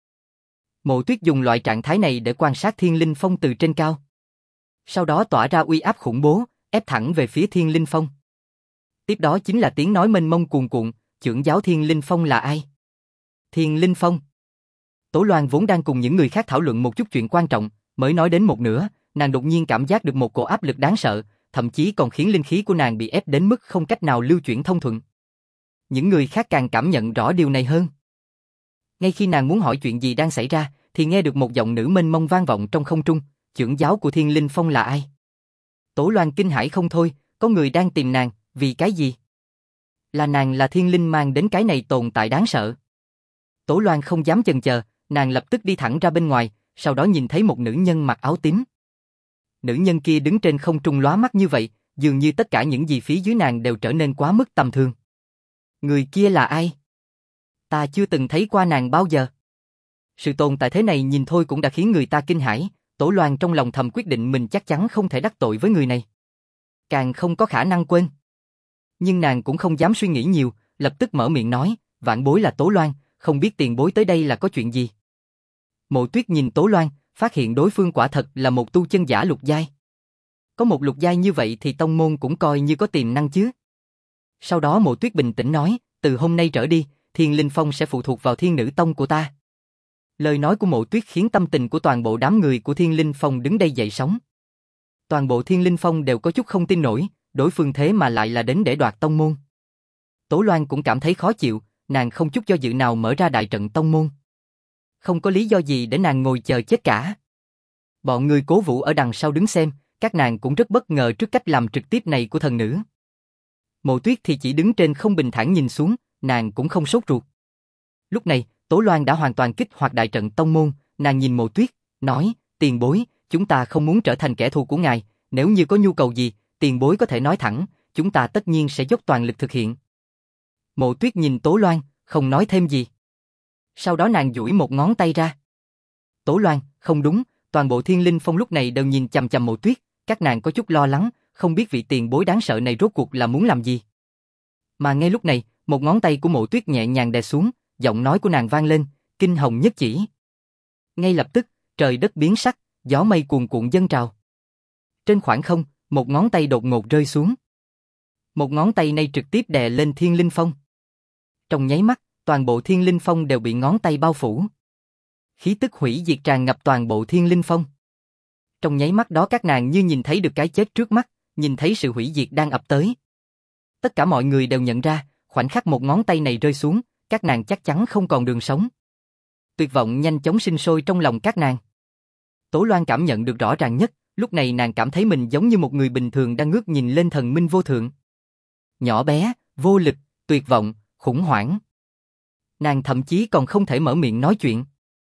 Mộ Tuyết dùng loại trạng thái này để quan sát Thiên Linh Phong từ trên cao. Sau đó tỏa ra uy áp khủng bố, ép thẳng về phía Thiên Linh Phong. Tiếp đó chính là tiếng nói mênh mông cuồn cuộn, trưởng giáo Thiên Linh Phong là ai? Thiên Linh Phong. Tố Loan vốn đang cùng những người khác thảo luận một chút chuyện quan trọng, mới nói đến một nửa, nàng đột nhiên cảm giác được một cổ áp lực đáng sợ, thậm chí còn khiến linh khí của nàng bị ép đến mức không cách nào lưu chuyển thông thuận. Những người khác càng cảm nhận rõ điều này hơn. Ngay khi nàng muốn hỏi chuyện gì đang xảy ra, thì nghe được một giọng nữ mênh mông vang vọng trong không trung, trưởng giáo của Thiên Linh Phong là ai? Tố Loan kinh hãi không thôi, có người đang tìm nàng, vì cái gì? Là nàng là thiên linh mang đến cái này tồn tại đáng sợ. Tố Loan không dám chần chờ, nàng lập tức đi thẳng ra bên ngoài, sau đó nhìn thấy một nữ nhân mặc áo tím. Nữ nhân kia đứng trên không trung lóa mắt như vậy, dường như tất cả những gì phía dưới nàng đều trở nên quá mức tầm thường. Người kia là ai? Ta chưa từng thấy qua nàng bao giờ. Sự tồn tại thế này nhìn thôi cũng đã khiến người ta kinh hãi, Tố Loan trong lòng thầm quyết định mình chắc chắn không thể đắc tội với người này. Càng không có khả năng quên. Nhưng nàng cũng không dám suy nghĩ nhiều, lập tức mở miệng nói, vạn bối là Tố Loan, không biết tiền bối tới đây là có chuyện gì. Mộ Tuyết nhìn Tố Loan, phát hiện đối phương quả thật là một tu chân giả lục giai. Có một lục giai như vậy thì tông môn cũng coi như có tiềm năng chứ. Sau đó Mộ Tuyết bình tĩnh nói, từ hôm nay trở đi, Thiên Linh Phong sẽ phụ thuộc vào Thiên Nữ Tông của ta. Lời nói của Mộ Tuyết khiến tâm tình của toàn bộ đám người của Thiên Linh Phong đứng đây dậy sóng. Toàn bộ Thiên Linh Phong đều có chút không tin nổi, đối phương thế mà lại là đến để đoạt tông môn. Tố Loan cũng cảm thấy khó chịu, nàng không chút do dự nào mở ra đại trận tông môn. Không có lý do gì để nàng ngồi chờ chết cả. Bọn người Cố Vũ ở đằng sau đứng xem, các nàng cũng rất bất ngờ trước cách làm trực tiếp này của thần nữ. Mộ Tuyết thì chỉ đứng trên không bình thản nhìn xuống, nàng cũng không sốt ruột. Lúc này, Tố Loan đã hoàn toàn kích hoạt đại trận tông môn, nàng nhìn Mộ Tuyết, nói, tiền bối, chúng ta không muốn trở thành kẻ thù của ngài, nếu như có nhu cầu gì, tiền bối có thể nói thẳng, chúng ta tất nhiên sẽ dốc toàn lực thực hiện. Mộ Tuyết nhìn Tố Loan, không nói thêm gì. Sau đó nàng duỗi một ngón tay ra. Tố Loan, không đúng, toàn bộ Thiên Linh Phong lúc này đều nhìn chằm chằm Mộ Tuyết, các nàng có chút lo lắng, không biết vị tiền bối đáng sợ này rốt cuộc là muốn làm gì. Mà ngay lúc này, một ngón tay của Mộ Tuyết nhẹ nhàng đè xuống, giọng nói của nàng vang lên, kinh hồng nhất chỉ. Ngay lập tức, trời đất biến sắc, gió mây cuồn cuộn dâng trào. Trên khoảng không, một ngón tay đột ngột rơi xuống. Một ngón tay này trực tiếp đè lên Thiên Linh Phong. Trong nháy mắt, toàn bộ Thiên Linh Phong đều bị ngón tay bao phủ. Khí tức hủy diệt tràn ngập toàn bộ Thiên Linh Phong. Trong nháy mắt đó các nàng như nhìn thấy được cái chết trước mắt, nhìn thấy sự hủy diệt đang ập tới. Tất cả mọi người đều nhận ra, khoảnh khắc một ngón tay này rơi xuống, các nàng chắc chắn không còn đường sống. Tuyệt vọng nhanh chóng sinh sôi trong lòng các nàng. Tố Loan cảm nhận được rõ ràng nhất, lúc này nàng cảm thấy mình giống như một người bình thường đang ngước nhìn lên thần minh vô thượng. Nhỏ bé, vô lực, tuyệt vọng, khủng hoảng. Nàng thậm chí còn không thể mở miệng nói chuyện.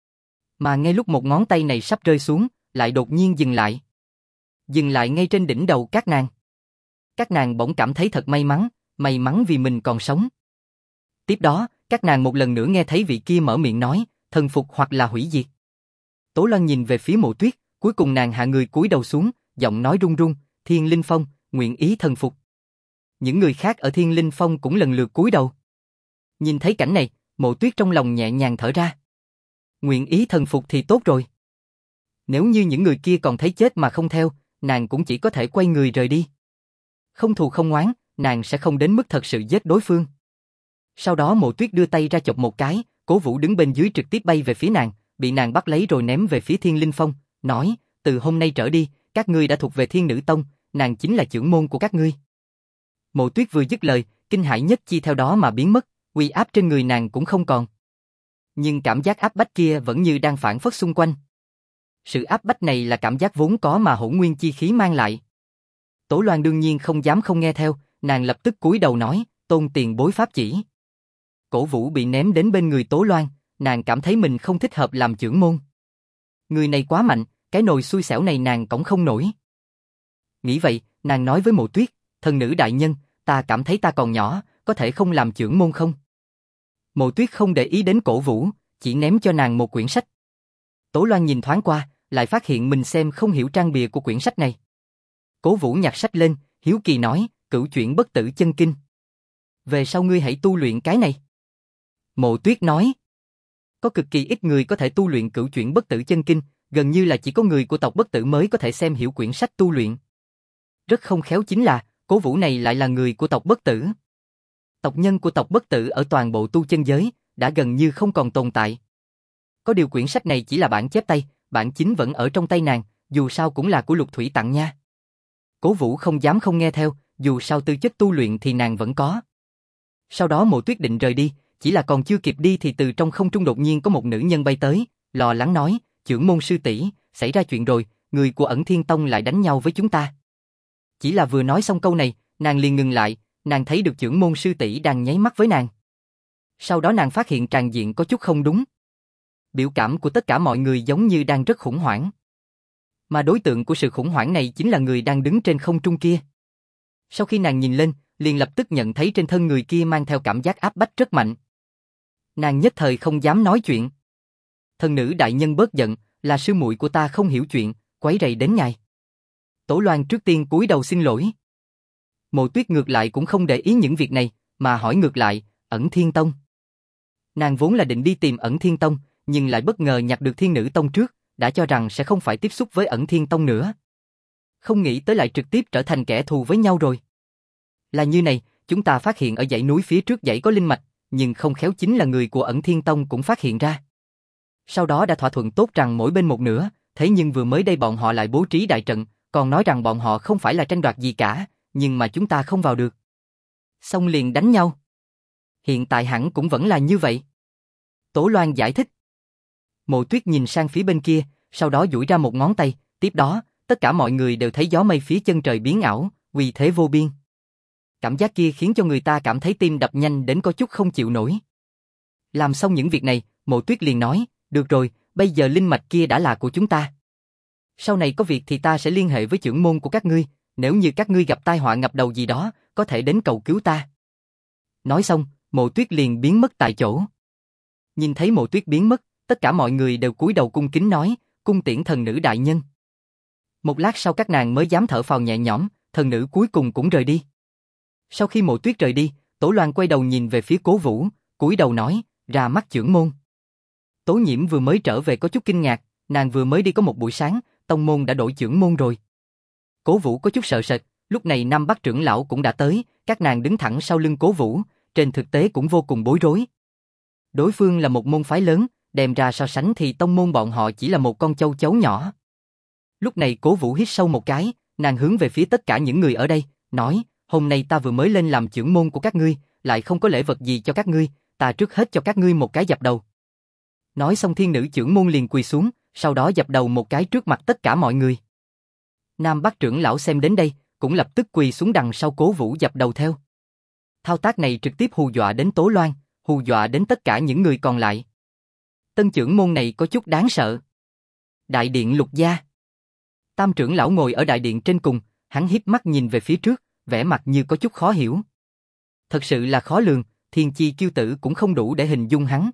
Mà ngay lúc một ngón tay này sắp rơi xuống, lại đột nhiên dừng lại. Dừng lại ngay trên đỉnh đầu các nàng. Các nàng bỗng cảm thấy thật may mắn vì mình còn sống. Tiếp đó, các nàng một lần nữa nghe thấy vị kia mở miệng nói, thần phục hoặc là hủy diệt. Tố Loan nhìn về phía Mộ Tuyết, cuối cùng nàng hạ người cúi đầu xuống, giọng nói run run, Thiên Linh Phong, nguyện ý thần phục. Những người khác ở Thiên Linh Phong cũng lần lượt cúi đầu. Nhìn thấy cảnh này, Mộ Tuyết trong lòng nhẹ nhàng thở ra. Nguyện ý thần phục thì tốt rồi. Nếu như những người kia còn thấy chết mà không theo, nàng cũng chỉ có thể quay người rời đi. Không thù không oán, nàng sẽ không đến mức thật sự giết đối phương. Sau đó Mộ Tuyết đưa tay ra chộp một cái, Cố Vũ đứng bên dưới trực tiếp bay về phía nàng, bị nàng bắt lấy rồi ném về phía Thiên Linh Phong, nói, từ hôm nay trở đi, các ngươi đã thuộc về Thiên Nữ Tông, nàng chính là trưởng môn của các ngươi. Mộ Tuyết vừa dứt lời, kinh hãi nhất chi theo đó mà biến mất, uy áp trên người nàng cũng không còn. Nhưng cảm giác áp bách kia vẫn như đang phản phất xung quanh. Sự áp bách này là cảm giác vốn có mà hỗn nguyên chi khí mang lại. Tố Loan đương nhiên không dám không nghe theo, nàng lập tức cúi đầu nói, tôn tiền bối pháp chỉ. Cổ Vũ bị ném đến bên người Tố Loan, nàng cảm thấy mình không thích hợp làm trưởng môn. Người này quá mạnh, cái nồi xui xẻo này nàng cõng không nổi. Nghĩ vậy, nàng nói với Mộ Tuyết, thần nữ đại nhân, ta cảm thấy ta còn nhỏ, có thể không làm trưởng môn không? Mộ Tuyết không để ý đến Cổ Vũ, chỉ ném cho nàng một quyển sách. Tố Loan nhìn thoáng qua, lại phát hiện mình xem không hiểu trang bìa của quyển sách này. Cố Vũ nhặt sách lên, hiếu kỳ nói, Cửu Chuyển Bất Tử Chân Kinh. Về sau ngươi hãy tu luyện cái này. Mộ Tuyết nói, có cực kỳ ít người có thể tu luyện Cửu Chuyển Bất Tử Chân Kinh, gần như là chỉ có người của tộc Bất Tử mới có thể xem hiểu quyển sách tu luyện. Rất không khéo chính là, Cố Vũ này lại là người của tộc Bất Tử. Tộc nhân của tộc Bất Tử ở toàn bộ tu chân giới, đã gần như không còn tồn tại. Có điều quyển sách này chỉ là bản chép tay, bản chính vẫn ở trong tay nàng, dù sao cũng là của Lục Thủy tặng nha. Cố Vũ không dám không nghe theo, dù sao tư chất tu luyện thì nàng vẫn có. Sau đó Mộ Tuyết định rời đi, chỉ là còn chưa kịp đi thì từ trong không trung đột nhiên có một nữ nhân bay tới, lo lắng nói, trưởng môn sư tỷ, xảy ra chuyện rồi, người của Ẩn Thiên Tông lại đánh nhau với chúng ta. Chỉ là vừa nói xong câu này, nàng liền ngừng lại, nàng thấy được trưởng môn sư tỷ đang nháy mắt với nàng. Sau đó nàng phát hiện tràng diện có chút không đúng. Biểu cảm của tất cả mọi người giống như đang rất khủng hoảng. Mà đối tượng của sự khủng hoảng này chính là người đang đứng trên không trung kia. Sau khi nàng nhìn lên, liền lập tức nhận thấy trên thân người kia mang theo cảm giác áp bách rất mạnh. Nàng nhất thời không dám nói chuyện. Thần nữ đại nhân bớt giận, là sư muội của ta không hiểu chuyện, quấy rầy đến ngài. Tố Loan trước tiên cúi đầu xin lỗi. Mộ Tuyết ngược lại cũng không để ý những việc này, mà hỏi ngược lại, Ẩn Thiên Tông. Nàng vốn là định đi tìm Ẩn Thiên Tông, nhưng lại bất ngờ nhặt được Thiên Nữ Tông trước, đã cho rằng sẽ không phải tiếp xúc với Ẩn Thiên Tông nữa. Không nghĩ tới lại trực tiếp trở thành kẻ thù với nhau rồi. Là như này, chúng ta phát hiện ở dãy núi phía trước dãy có linh mạch, nhưng không khéo chính là người của Ẩn Thiên Tông cũng phát hiện ra. Sau đó đã thỏa thuận tốt rằng mỗi bên một nửa, thế nhưng vừa mới đây bọn họ lại bố trí đại trận, còn nói rằng bọn họ không phải là tranh đoạt gì cả, nhưng mà chúng ta không vào được. Xong liền đánh nhau. Hiện tại hẳn cũng vẫn là như vậy. Tố Loan giải thích. Mộ Tuyết nhìn sang phía bên kia, sau đó duỗi ra một ngón tay, tiếp đó, tất cả mọi người đều thấy gió mây phía chân trời biến ảo, uy thế vô biên. Cảm giác kia khiến cho người ta cảm thấy tim đập nhanh đến có chút không chịu nổi. Làm xong những việc này, Mộ Tuyết liền nói, được rồi, bây giờ linh mạch kia đã là của chúng ta. Sau này có việc thì ta sẽ liên hệ với trưởng môn của các ngươi, nếu như các ngươi gặp tai họa ngập đầu gì đó, có thể đến cầu cứu ta. Nói xong, Mộ Tuyết liền biến mất tại chỗ. Nhìn thấy Mộ Tuyết biến mất, tất cả mọi người đều cúi đầu cung kính nói, cung tiễn thần nữ đại nhân. Một lát sau các nàng mới dám thở phào nhẹ nhõm, thần nữ cuối cùng cũng rời đi. Sau khi Mộ Tuyết rời đi, Tổ Loan quay đầu nhìn về phía Cố Vũ, cúi đầu nói, ra mắt trưởng môn. Tố Nhiễm vừa mới trở về có chút kinh ngạc, nàng vừa mới đi có một buổi sáng, tông môn đã đổi trưởng môn rồi. Cố Vũ có chút sợ sệt, lúc này Nam Bắc trưởng lão cũng đã tới, các nàng đứng thẳng sau lưng Cố Vũ, trên thực tế cũng vô cùng bối rối. Đối phương là một môn phái lớn, đem ra so sánh thì tông môn bọn họ chỉ là một con châu chấu nhỏ. Lúc này Cố Vũ hít sâu một cái, nàng hướng về phía tất cả những người ở đây, nói, hôm nay ta vừa mới lên làm trưởng môn của các ngươi, lại không có lễ vật gì cho các ngươi, ta trước hết cho các ngươi một cái dập đầu. Nói xong thiên nữ trưởng môn liền quỳ xuống, sau đó dập đầu một cái trước mặt tất cả mọi người. Nam Bắc trưởng lão xem đến đây, cũng lập tức quỳ xuống đằng sau Cố Vũ dập đầu theo. Thao tác này trực tiếp hù dọa đến Tố Loan, hù dọa đến tất cả những người còn lại. Tân trưởng môn này có chút đáng sợ. Đại điện Lục gia. Tam trưởng lão ngồi ở đại điện trên cùng, hắn híp mắt nhìn về phía trước, vẻ mặt như có chút khó hiểu. Thật sự là khó lường, thiên chi kiêu tử cũng không đủ để hình dung hắn.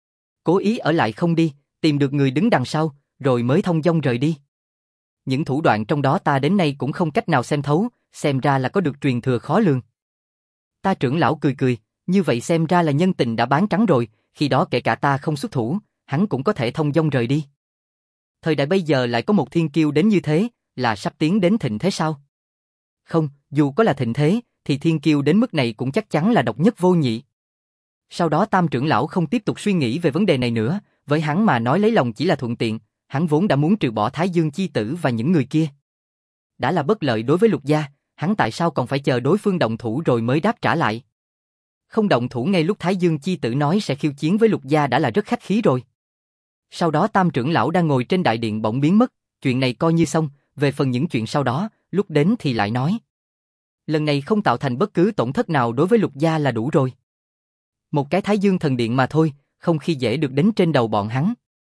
Cố ý ở lại không đi, tìm được người đứng đằng sau, rồi mới thông dong rời đi. Những thủ đoạn trong đó ta đến nay cũng không cách nào xem thấu, xem ra là có được truyền thừa khó lường. Ta trưởng lão cười cười, như vậy xem ra là nhân tình đã bán trắng rồi, khi đó kể cả ta không xuất thủ, hắn cũng có thể thông dong rời đi. Thời đại bây giờ lại có một thiên kiêu đến như thế, là sắp tiến đến thịnh thế sao? Không, dù có là thịnh thế, thì thiên kiêu đến mức này cũng chắc chắn là độc nhất vô nhị. Sau đó Tam trưởng lão không tiếp tục suy nghĩ về vấn đề này nữa, với hắn mà nói lấy lòng chỉ là thuận tiện, hắn vốn đã muốn trừ bỏ Thái Dương chi tử và những người kia. Đã là bất lợi đối với Lục gia, hắn tại sao còn phải chờ đối phương động thủ rồi mới đáp trả lại? Không động thủ ngay lúc Thái Dương chi tử nói sẽ khiêu chiến với Lục gia đã là rất khách khí rồi. Sau đó Tam trưởng lão đang ngồi trên đại điện bỗng biến mất, chuyện này coi như xong, về phần những chuyện sau đó, lúc đến thì lại nói. Lần này không tạo thành bất cứ tổn thất nào đối với Lục gia là đủ rồi. Một cái Thái Dương thần điện mà thôi, không khi dễ được đến trên đầu bọn hắn.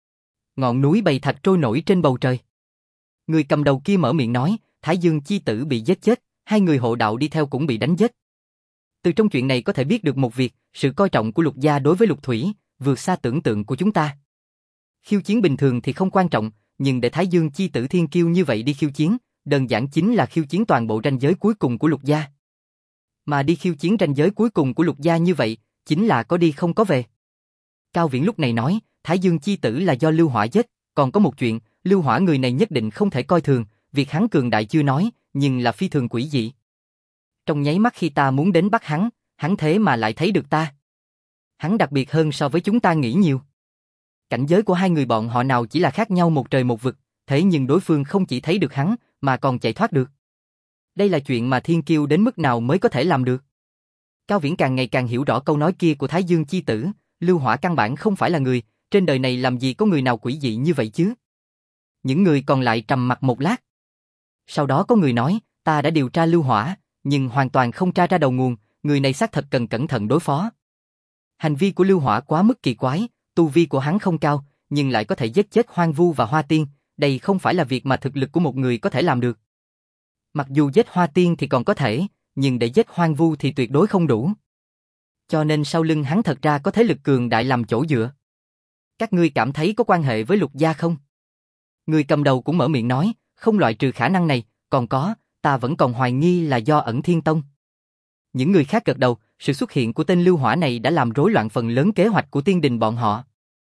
Ngọn núi bầy thạch trôi nổi trên bầu trời. Người cầm đầu kia mở miệng nói, Thái Dương chi tử bị giết chết, hai người hộ đạo đi theo cũng bị đánh giết. Từ trong chuyện này có thể biết được một việc, sự coi trọng của Lục gia đối với Lục Thủy, vượt xa tưởng tượng của chúng ta. Khiêu chiến bình thường thì không quan trọng, nhưng để Thái Dương chi tử thiên kiêu như vậy đi khiêu chiến, đơn giản chính là khiêu chiến toàn bộ ranh giới cuối cùng của Lục gia. Mà đi khiêu chiến ranh giới cuối cùng của Lục gia như vậy, chính là có đi không có về. Cao Viễn lúc này nói, Thái Dương chi tử là do Lưu Hỏa giết, còn có một chuyện, Lưu Hỏa người này nhất định không thể coi thường, việc hắn cường đại chưa nói, nhưng là phi thường quỷ dị. Trong nháy mắt khi ta muốn đến bắt hắn thế mà lại thấy được ta. Hắn đặc biệt hơn so với chúng ta nghĩ nhiều. Cảnh giới của hai người bọn họ nào chỉ là khác nhau một trời một vực, thế nhưng đối phương không chỉ thấy được hắn, mà còn chạy thoát được. Đây là chuyện mà thiên kiêu đến mức nào mới có thể làm được. Cao Viễn càng ngày càng hiểu rõ câu nói kia của Thái Dương chi tử, Lưu Hỏa căn bản không phải là người, trên đời này làm gì có người nào quỷ dị như vậy chứ. Những người còn lại trầm mặc một lát. Sau đó có người nói, ta đã điều tra Lưu Hỏa, nhưng hoàn toàn không tra ra đầu nguồn, người này xác thật cần cẩn thận đối phó. Hành vi của Lưu Hỏa quá mức kỳ quái, tu vi của hắn không cao, nhưng lại có thể giết chết Hoang Vu và Hoa Tiên, đây không phải là việc mà thực lực của một người có thể làm được. Mặc dù giết Hoa Tiên thì còn có thể, nhưng để giết Hoang Vu thì tuyệt đối không đủ. Cho nên sau lưng hắn thật ra có thế lực cường đại làm chỗ dựa. Các ngươi cảm thấy có quan hệ với Lục gia không? Người cầm đầu cũng mở miệng nói, không loại trừ khả năng này, còn có, ta vẫn còn hoài nghi là do Ẩn Thiên Tông. Những người khác gật đầu, sự xuất hiện của tên Lưu Hỏa này đã làm rối loạn phần lớn kế hoạch của tiên đình bọn họ.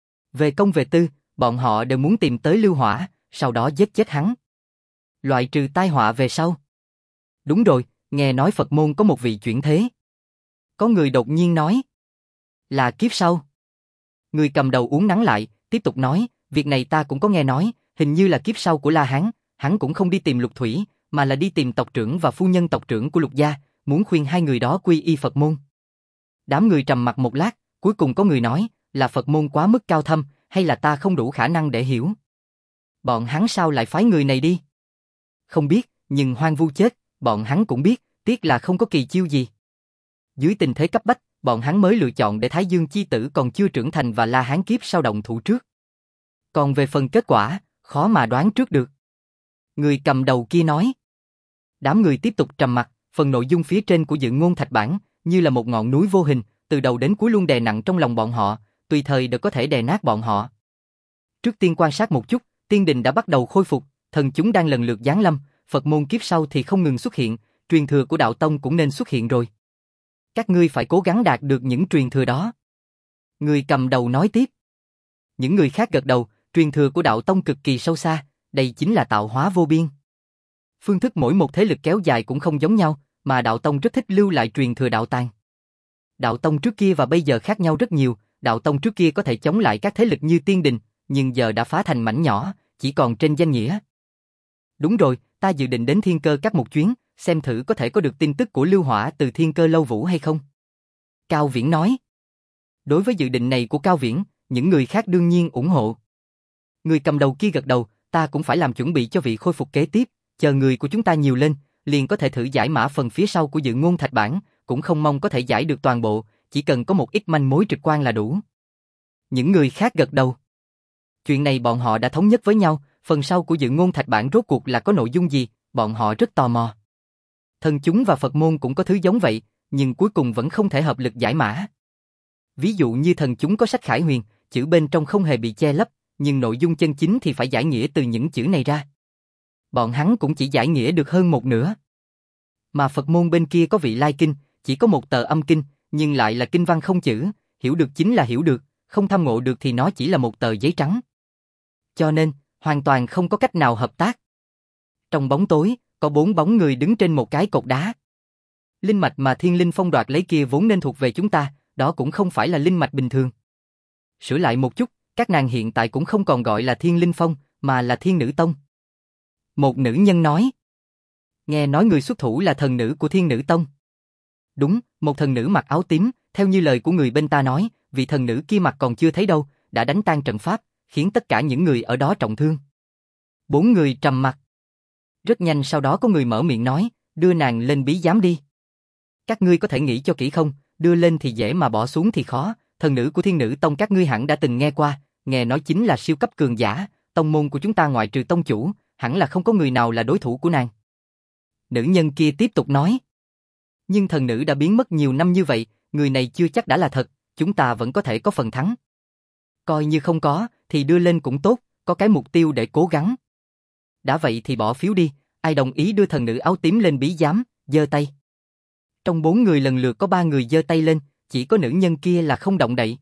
Về công về tư, bọn họ đều muốn tìm tới Lưu Hỏa, sau đó giết chết hắn. Loại trừ tai họa về sau. Đúng rồi, nghe nói Phật môn có một vị chuyển thế. Có người đột nhiên nói. Là kiếp sau. Người cầm đầu uốn nắn lại, tiếp tục nói, việc này ta cũng có nghe nói, hình như là kiếp sau của La Hán, hắn cũng không đi tìm Lục Thủy, mà là đi tìm tộc trưởng và phu nhân tộc trưởng của Lục gia, muốn khuyên hai người đó quy y Phật môn. Đám người trầm mặc một lát, cuối cùng có người nói, là Phật môn quá mức cao thâm, hay là ta không đủ khả năng để hiểu. Bọn hắn sao lại phái người này đi? Không biết, nhưng Hoang Vu chết, bọn hắn cũng biết, tiếc là không có kỳ chiêu gì. Dưới tình thế cấp bách, bọn hắn mới lựa chọn để Thái Dương chi tử còn chưa trưởng thành và La Hán kiếp sau động thủ trước. Còn về phần kết quả, khó mà đoán trước được. Người cầm đầu kia nói. Đám người tiếp tục trầm mặc, phần nội dung phía trên của dự ngôn thạch bản, như là một ngọn núi vô hình, từ đầu đến cuối luôn đè nặng trong lòng bọn họ, tùy thời đều có thể đè nát bọn họ. Trước tiên quan sát một chút, tiên đình đã bắt đầu khôi phục, thần chúng đang lần lượt giáng lâm, Phật môn kiếp sau thì không ngừng xuất hiện, truyền thừa của đạo tông cũng nên xuất hiện rồi. Các ngươi phải cố gắng đạt được những truyền thừa đó. Người cầm đầu nói tiếp. Những người khác gật đầu, truyền thừa của đạo tông cực kỳ sâu xa, đây chính là tạo hóa vô biên. Phương thức mỗi một thế lực kéo dài cũng không giống nhau, mà đạo tông rất thích lưu lại truyền thừa đạo tàng. Đạo tông trước kia và bây giờ khác nhau rất nhiều, đạo tông trước kia có thể chống lại các thế lực như tiên đình, nhưng giờ đã phá thành mảnh nhỏ, chỉ còn trên danh nghĩa. Đúng rồi, ta dự định đến Thiên Cơ Các một chuyến, xem thử có thể có được tin tức của Lưu Hỏa từ Thiên Cơ Lâu Vũ hay không. Cao Viễn nói. Đối với dự định này của Cao Viễn, những người khác đương nhiên ủng hộ. Người cầm đầu kia gật đầu, ta cũng phải làm chuẩn bị cho vị khôi phục kế tiếp, chờ người của chúng ta nhiều lên, liền có thể thử giải mã phần phía sau của dự ngôn thạch bản, cũng không mong có thể giải được toàn bộ, chỉ cần có một ít manh mối trực quan là đủ. Những người khác gật đầu. Chuyện này bọn họ đã thống nhất với nhau, phần sau của dự ngôn thạch bản rốt cuộc là có nội dung gì, bọn họ rất tò mò. Thần chúng và Phật môn cũng có thứ giống vậy, nhưng cuối cùng vẫn không thể hợp lực giải mã. Ví dụ như thần chúng có sách Khải Huyền, chữ bên trong không hề bị che lấp, nhưng nội dung chân chính thì phải giải nghĩa từ những chữ này ra. Bọn hắn cũng chỉ giải nghĩa được hơn một nửa. Mà Phật môn bên kia có vị Lai Kinh, chỉ có một tờ âm kinh, nhưng lại là kinh văn không chữ, hiểu được chính là hiểu được, không tham ngộ được thì nó chỉ là một tờ giấy trắng. Cho nên, hoàn toàn không có cách nào hợp tác. Trong bóng tối, có 4 bóng người đứng trên một cái cột đá. Linh mạch mà Thiên Linh Phong đoạt lấy kia vốn nên thuộc về chúng ta, đó cũng không phải là linh mạch bình thường. Sửa lại một chút, các nàng hiện tại cũng không còn gọi là Thiên Linh Phong, mà là Thiên Nữ Tông. Một nữ nhân nói. Nghe nói người xuất thủ là thần nữ của Thiên Nữ Tông. Đúng, một thần nữ mặc áo tím, theo như lời của người bên ta nói, vị thần nữ kia mặt còn chưa thấy đâu, đã đánh tan trận pháp, khiến tất cả những người ở đó trọng thương. 4 người trầm mặc. Rất nhanh sau đó có người mở miệng nói, đưa nàng lên bí giám đi. Các ngươi có thể nghĩ cho kỹ không, đưa lên thì dễ mà bỏ xuống thì khó, thần nữ của Thiên Nữ Tông các ngươi hẳn đã từng nghe qua, nghe nói chính là siêu cấp cường giả, tông môn của chúng ta ngoại trừ tông chủ, hẳn là không có người nào là đối thủ của nàng. Nữ nhân kia tiếp tục nói. Nhưng thần nữ đã biến mất nhiều năm như vậy, người này chưa chắc đã là thật, chúng ta vẫn có thể có phần thắng. Coi như không có, thì đưa lên cũng tốt, có cái mục tiêu để cố gắng. Đã vậy thì bỏ phiếu đi, ai đồng ý đưa thần nữ áo tím lên bí giám, giơ tay. Trong 4 người lần lượt có 3 người giơ tay lên, chỉ có nữ nhân kia là không động đậy.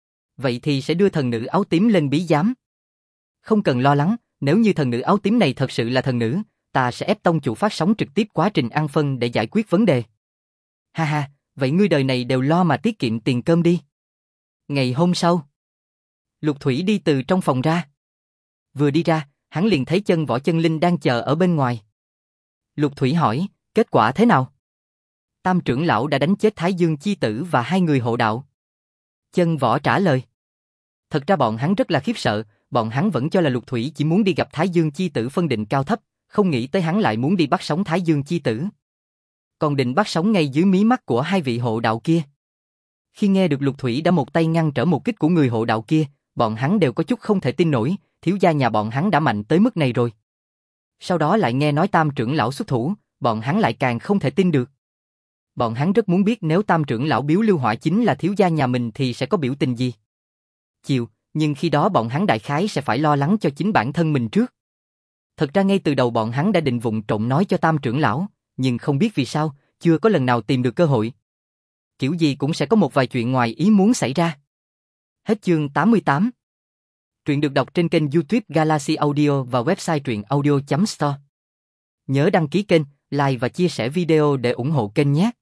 Vậy thì sẽ đưa thần nữ áo tím lên bí giám. Không cần lo lắng, nếu như thần nữ áo tím này thật sự là thần nữ, ta sẽ ép tông chủ phát sóng trực tiếp quá trình ăn phân để giải quyết vấn đề. Ha ha, vậy ngươi đời này đều lo mà tiết kiệm tiền cơm đi. Ngày hôm sau, Lục Thủy đi từ trong phòng ra. Vừa đi ra, hắn liền thấy Chân Võ Chân Linh đang chờ ở bên ngoài. Lục Thủy hỏi, kết quả thế nào? Tam trưởng lão đã đánh chết Thái Dương chi tử và 2 người hộ đạo. Chân Võ trả lời. Thật ra bọn hắn rất là khiếp sợ, bọn hắn vẫn cho là Lục Thủy chỉ muốn đi gặp Thái Dương chi tử phân định cao thấp, không nghĩ tới hắn lại muốn đi bắt sống Thái Dương chi tử. Còn định bắt sống ngay dưới mí mắt của 2 vị hộ đạo kia. Khi nghe được Lục Thủy đã một tay ngăn trở một kích của người hộ đạo kia, bọn hắn đều có chút không thể tin nổi, thiếu gia nhà bọn hắn đã mạnh tới mức này rồi. Sau đó lại nghe nói Tam trưởng lão xuất thủ, bọn hắn lại càng không thể tin được. Bọn hắn rất muốn biết nếu Tam trưởng lão biếu Lưu Hỏa chính là thiếu gia nhà mình thì sẽ có biểu tình gì. Chiều, nhưng khi đó bọn hắn đại khái sẽ phải lo lắng cho chính bản thân mình trước. Thật ra ngay từ đầu bọn hắn đã định vụng trộm nói cho Tam trưởng lão, nhưng không biết vì sao, chưa có lần nào tìm được cơ hội. Kiểu gì cũng sẽ có một vài chuyện ngoài ý muốn xảy ra. Hết chương 88. Truyện được đọc trên kênh YouTube Galaxy Audio và website truyện audio.store. Nhớ đăng ký kênh, like và chia sẻ video để ủng hộ kênh nhé.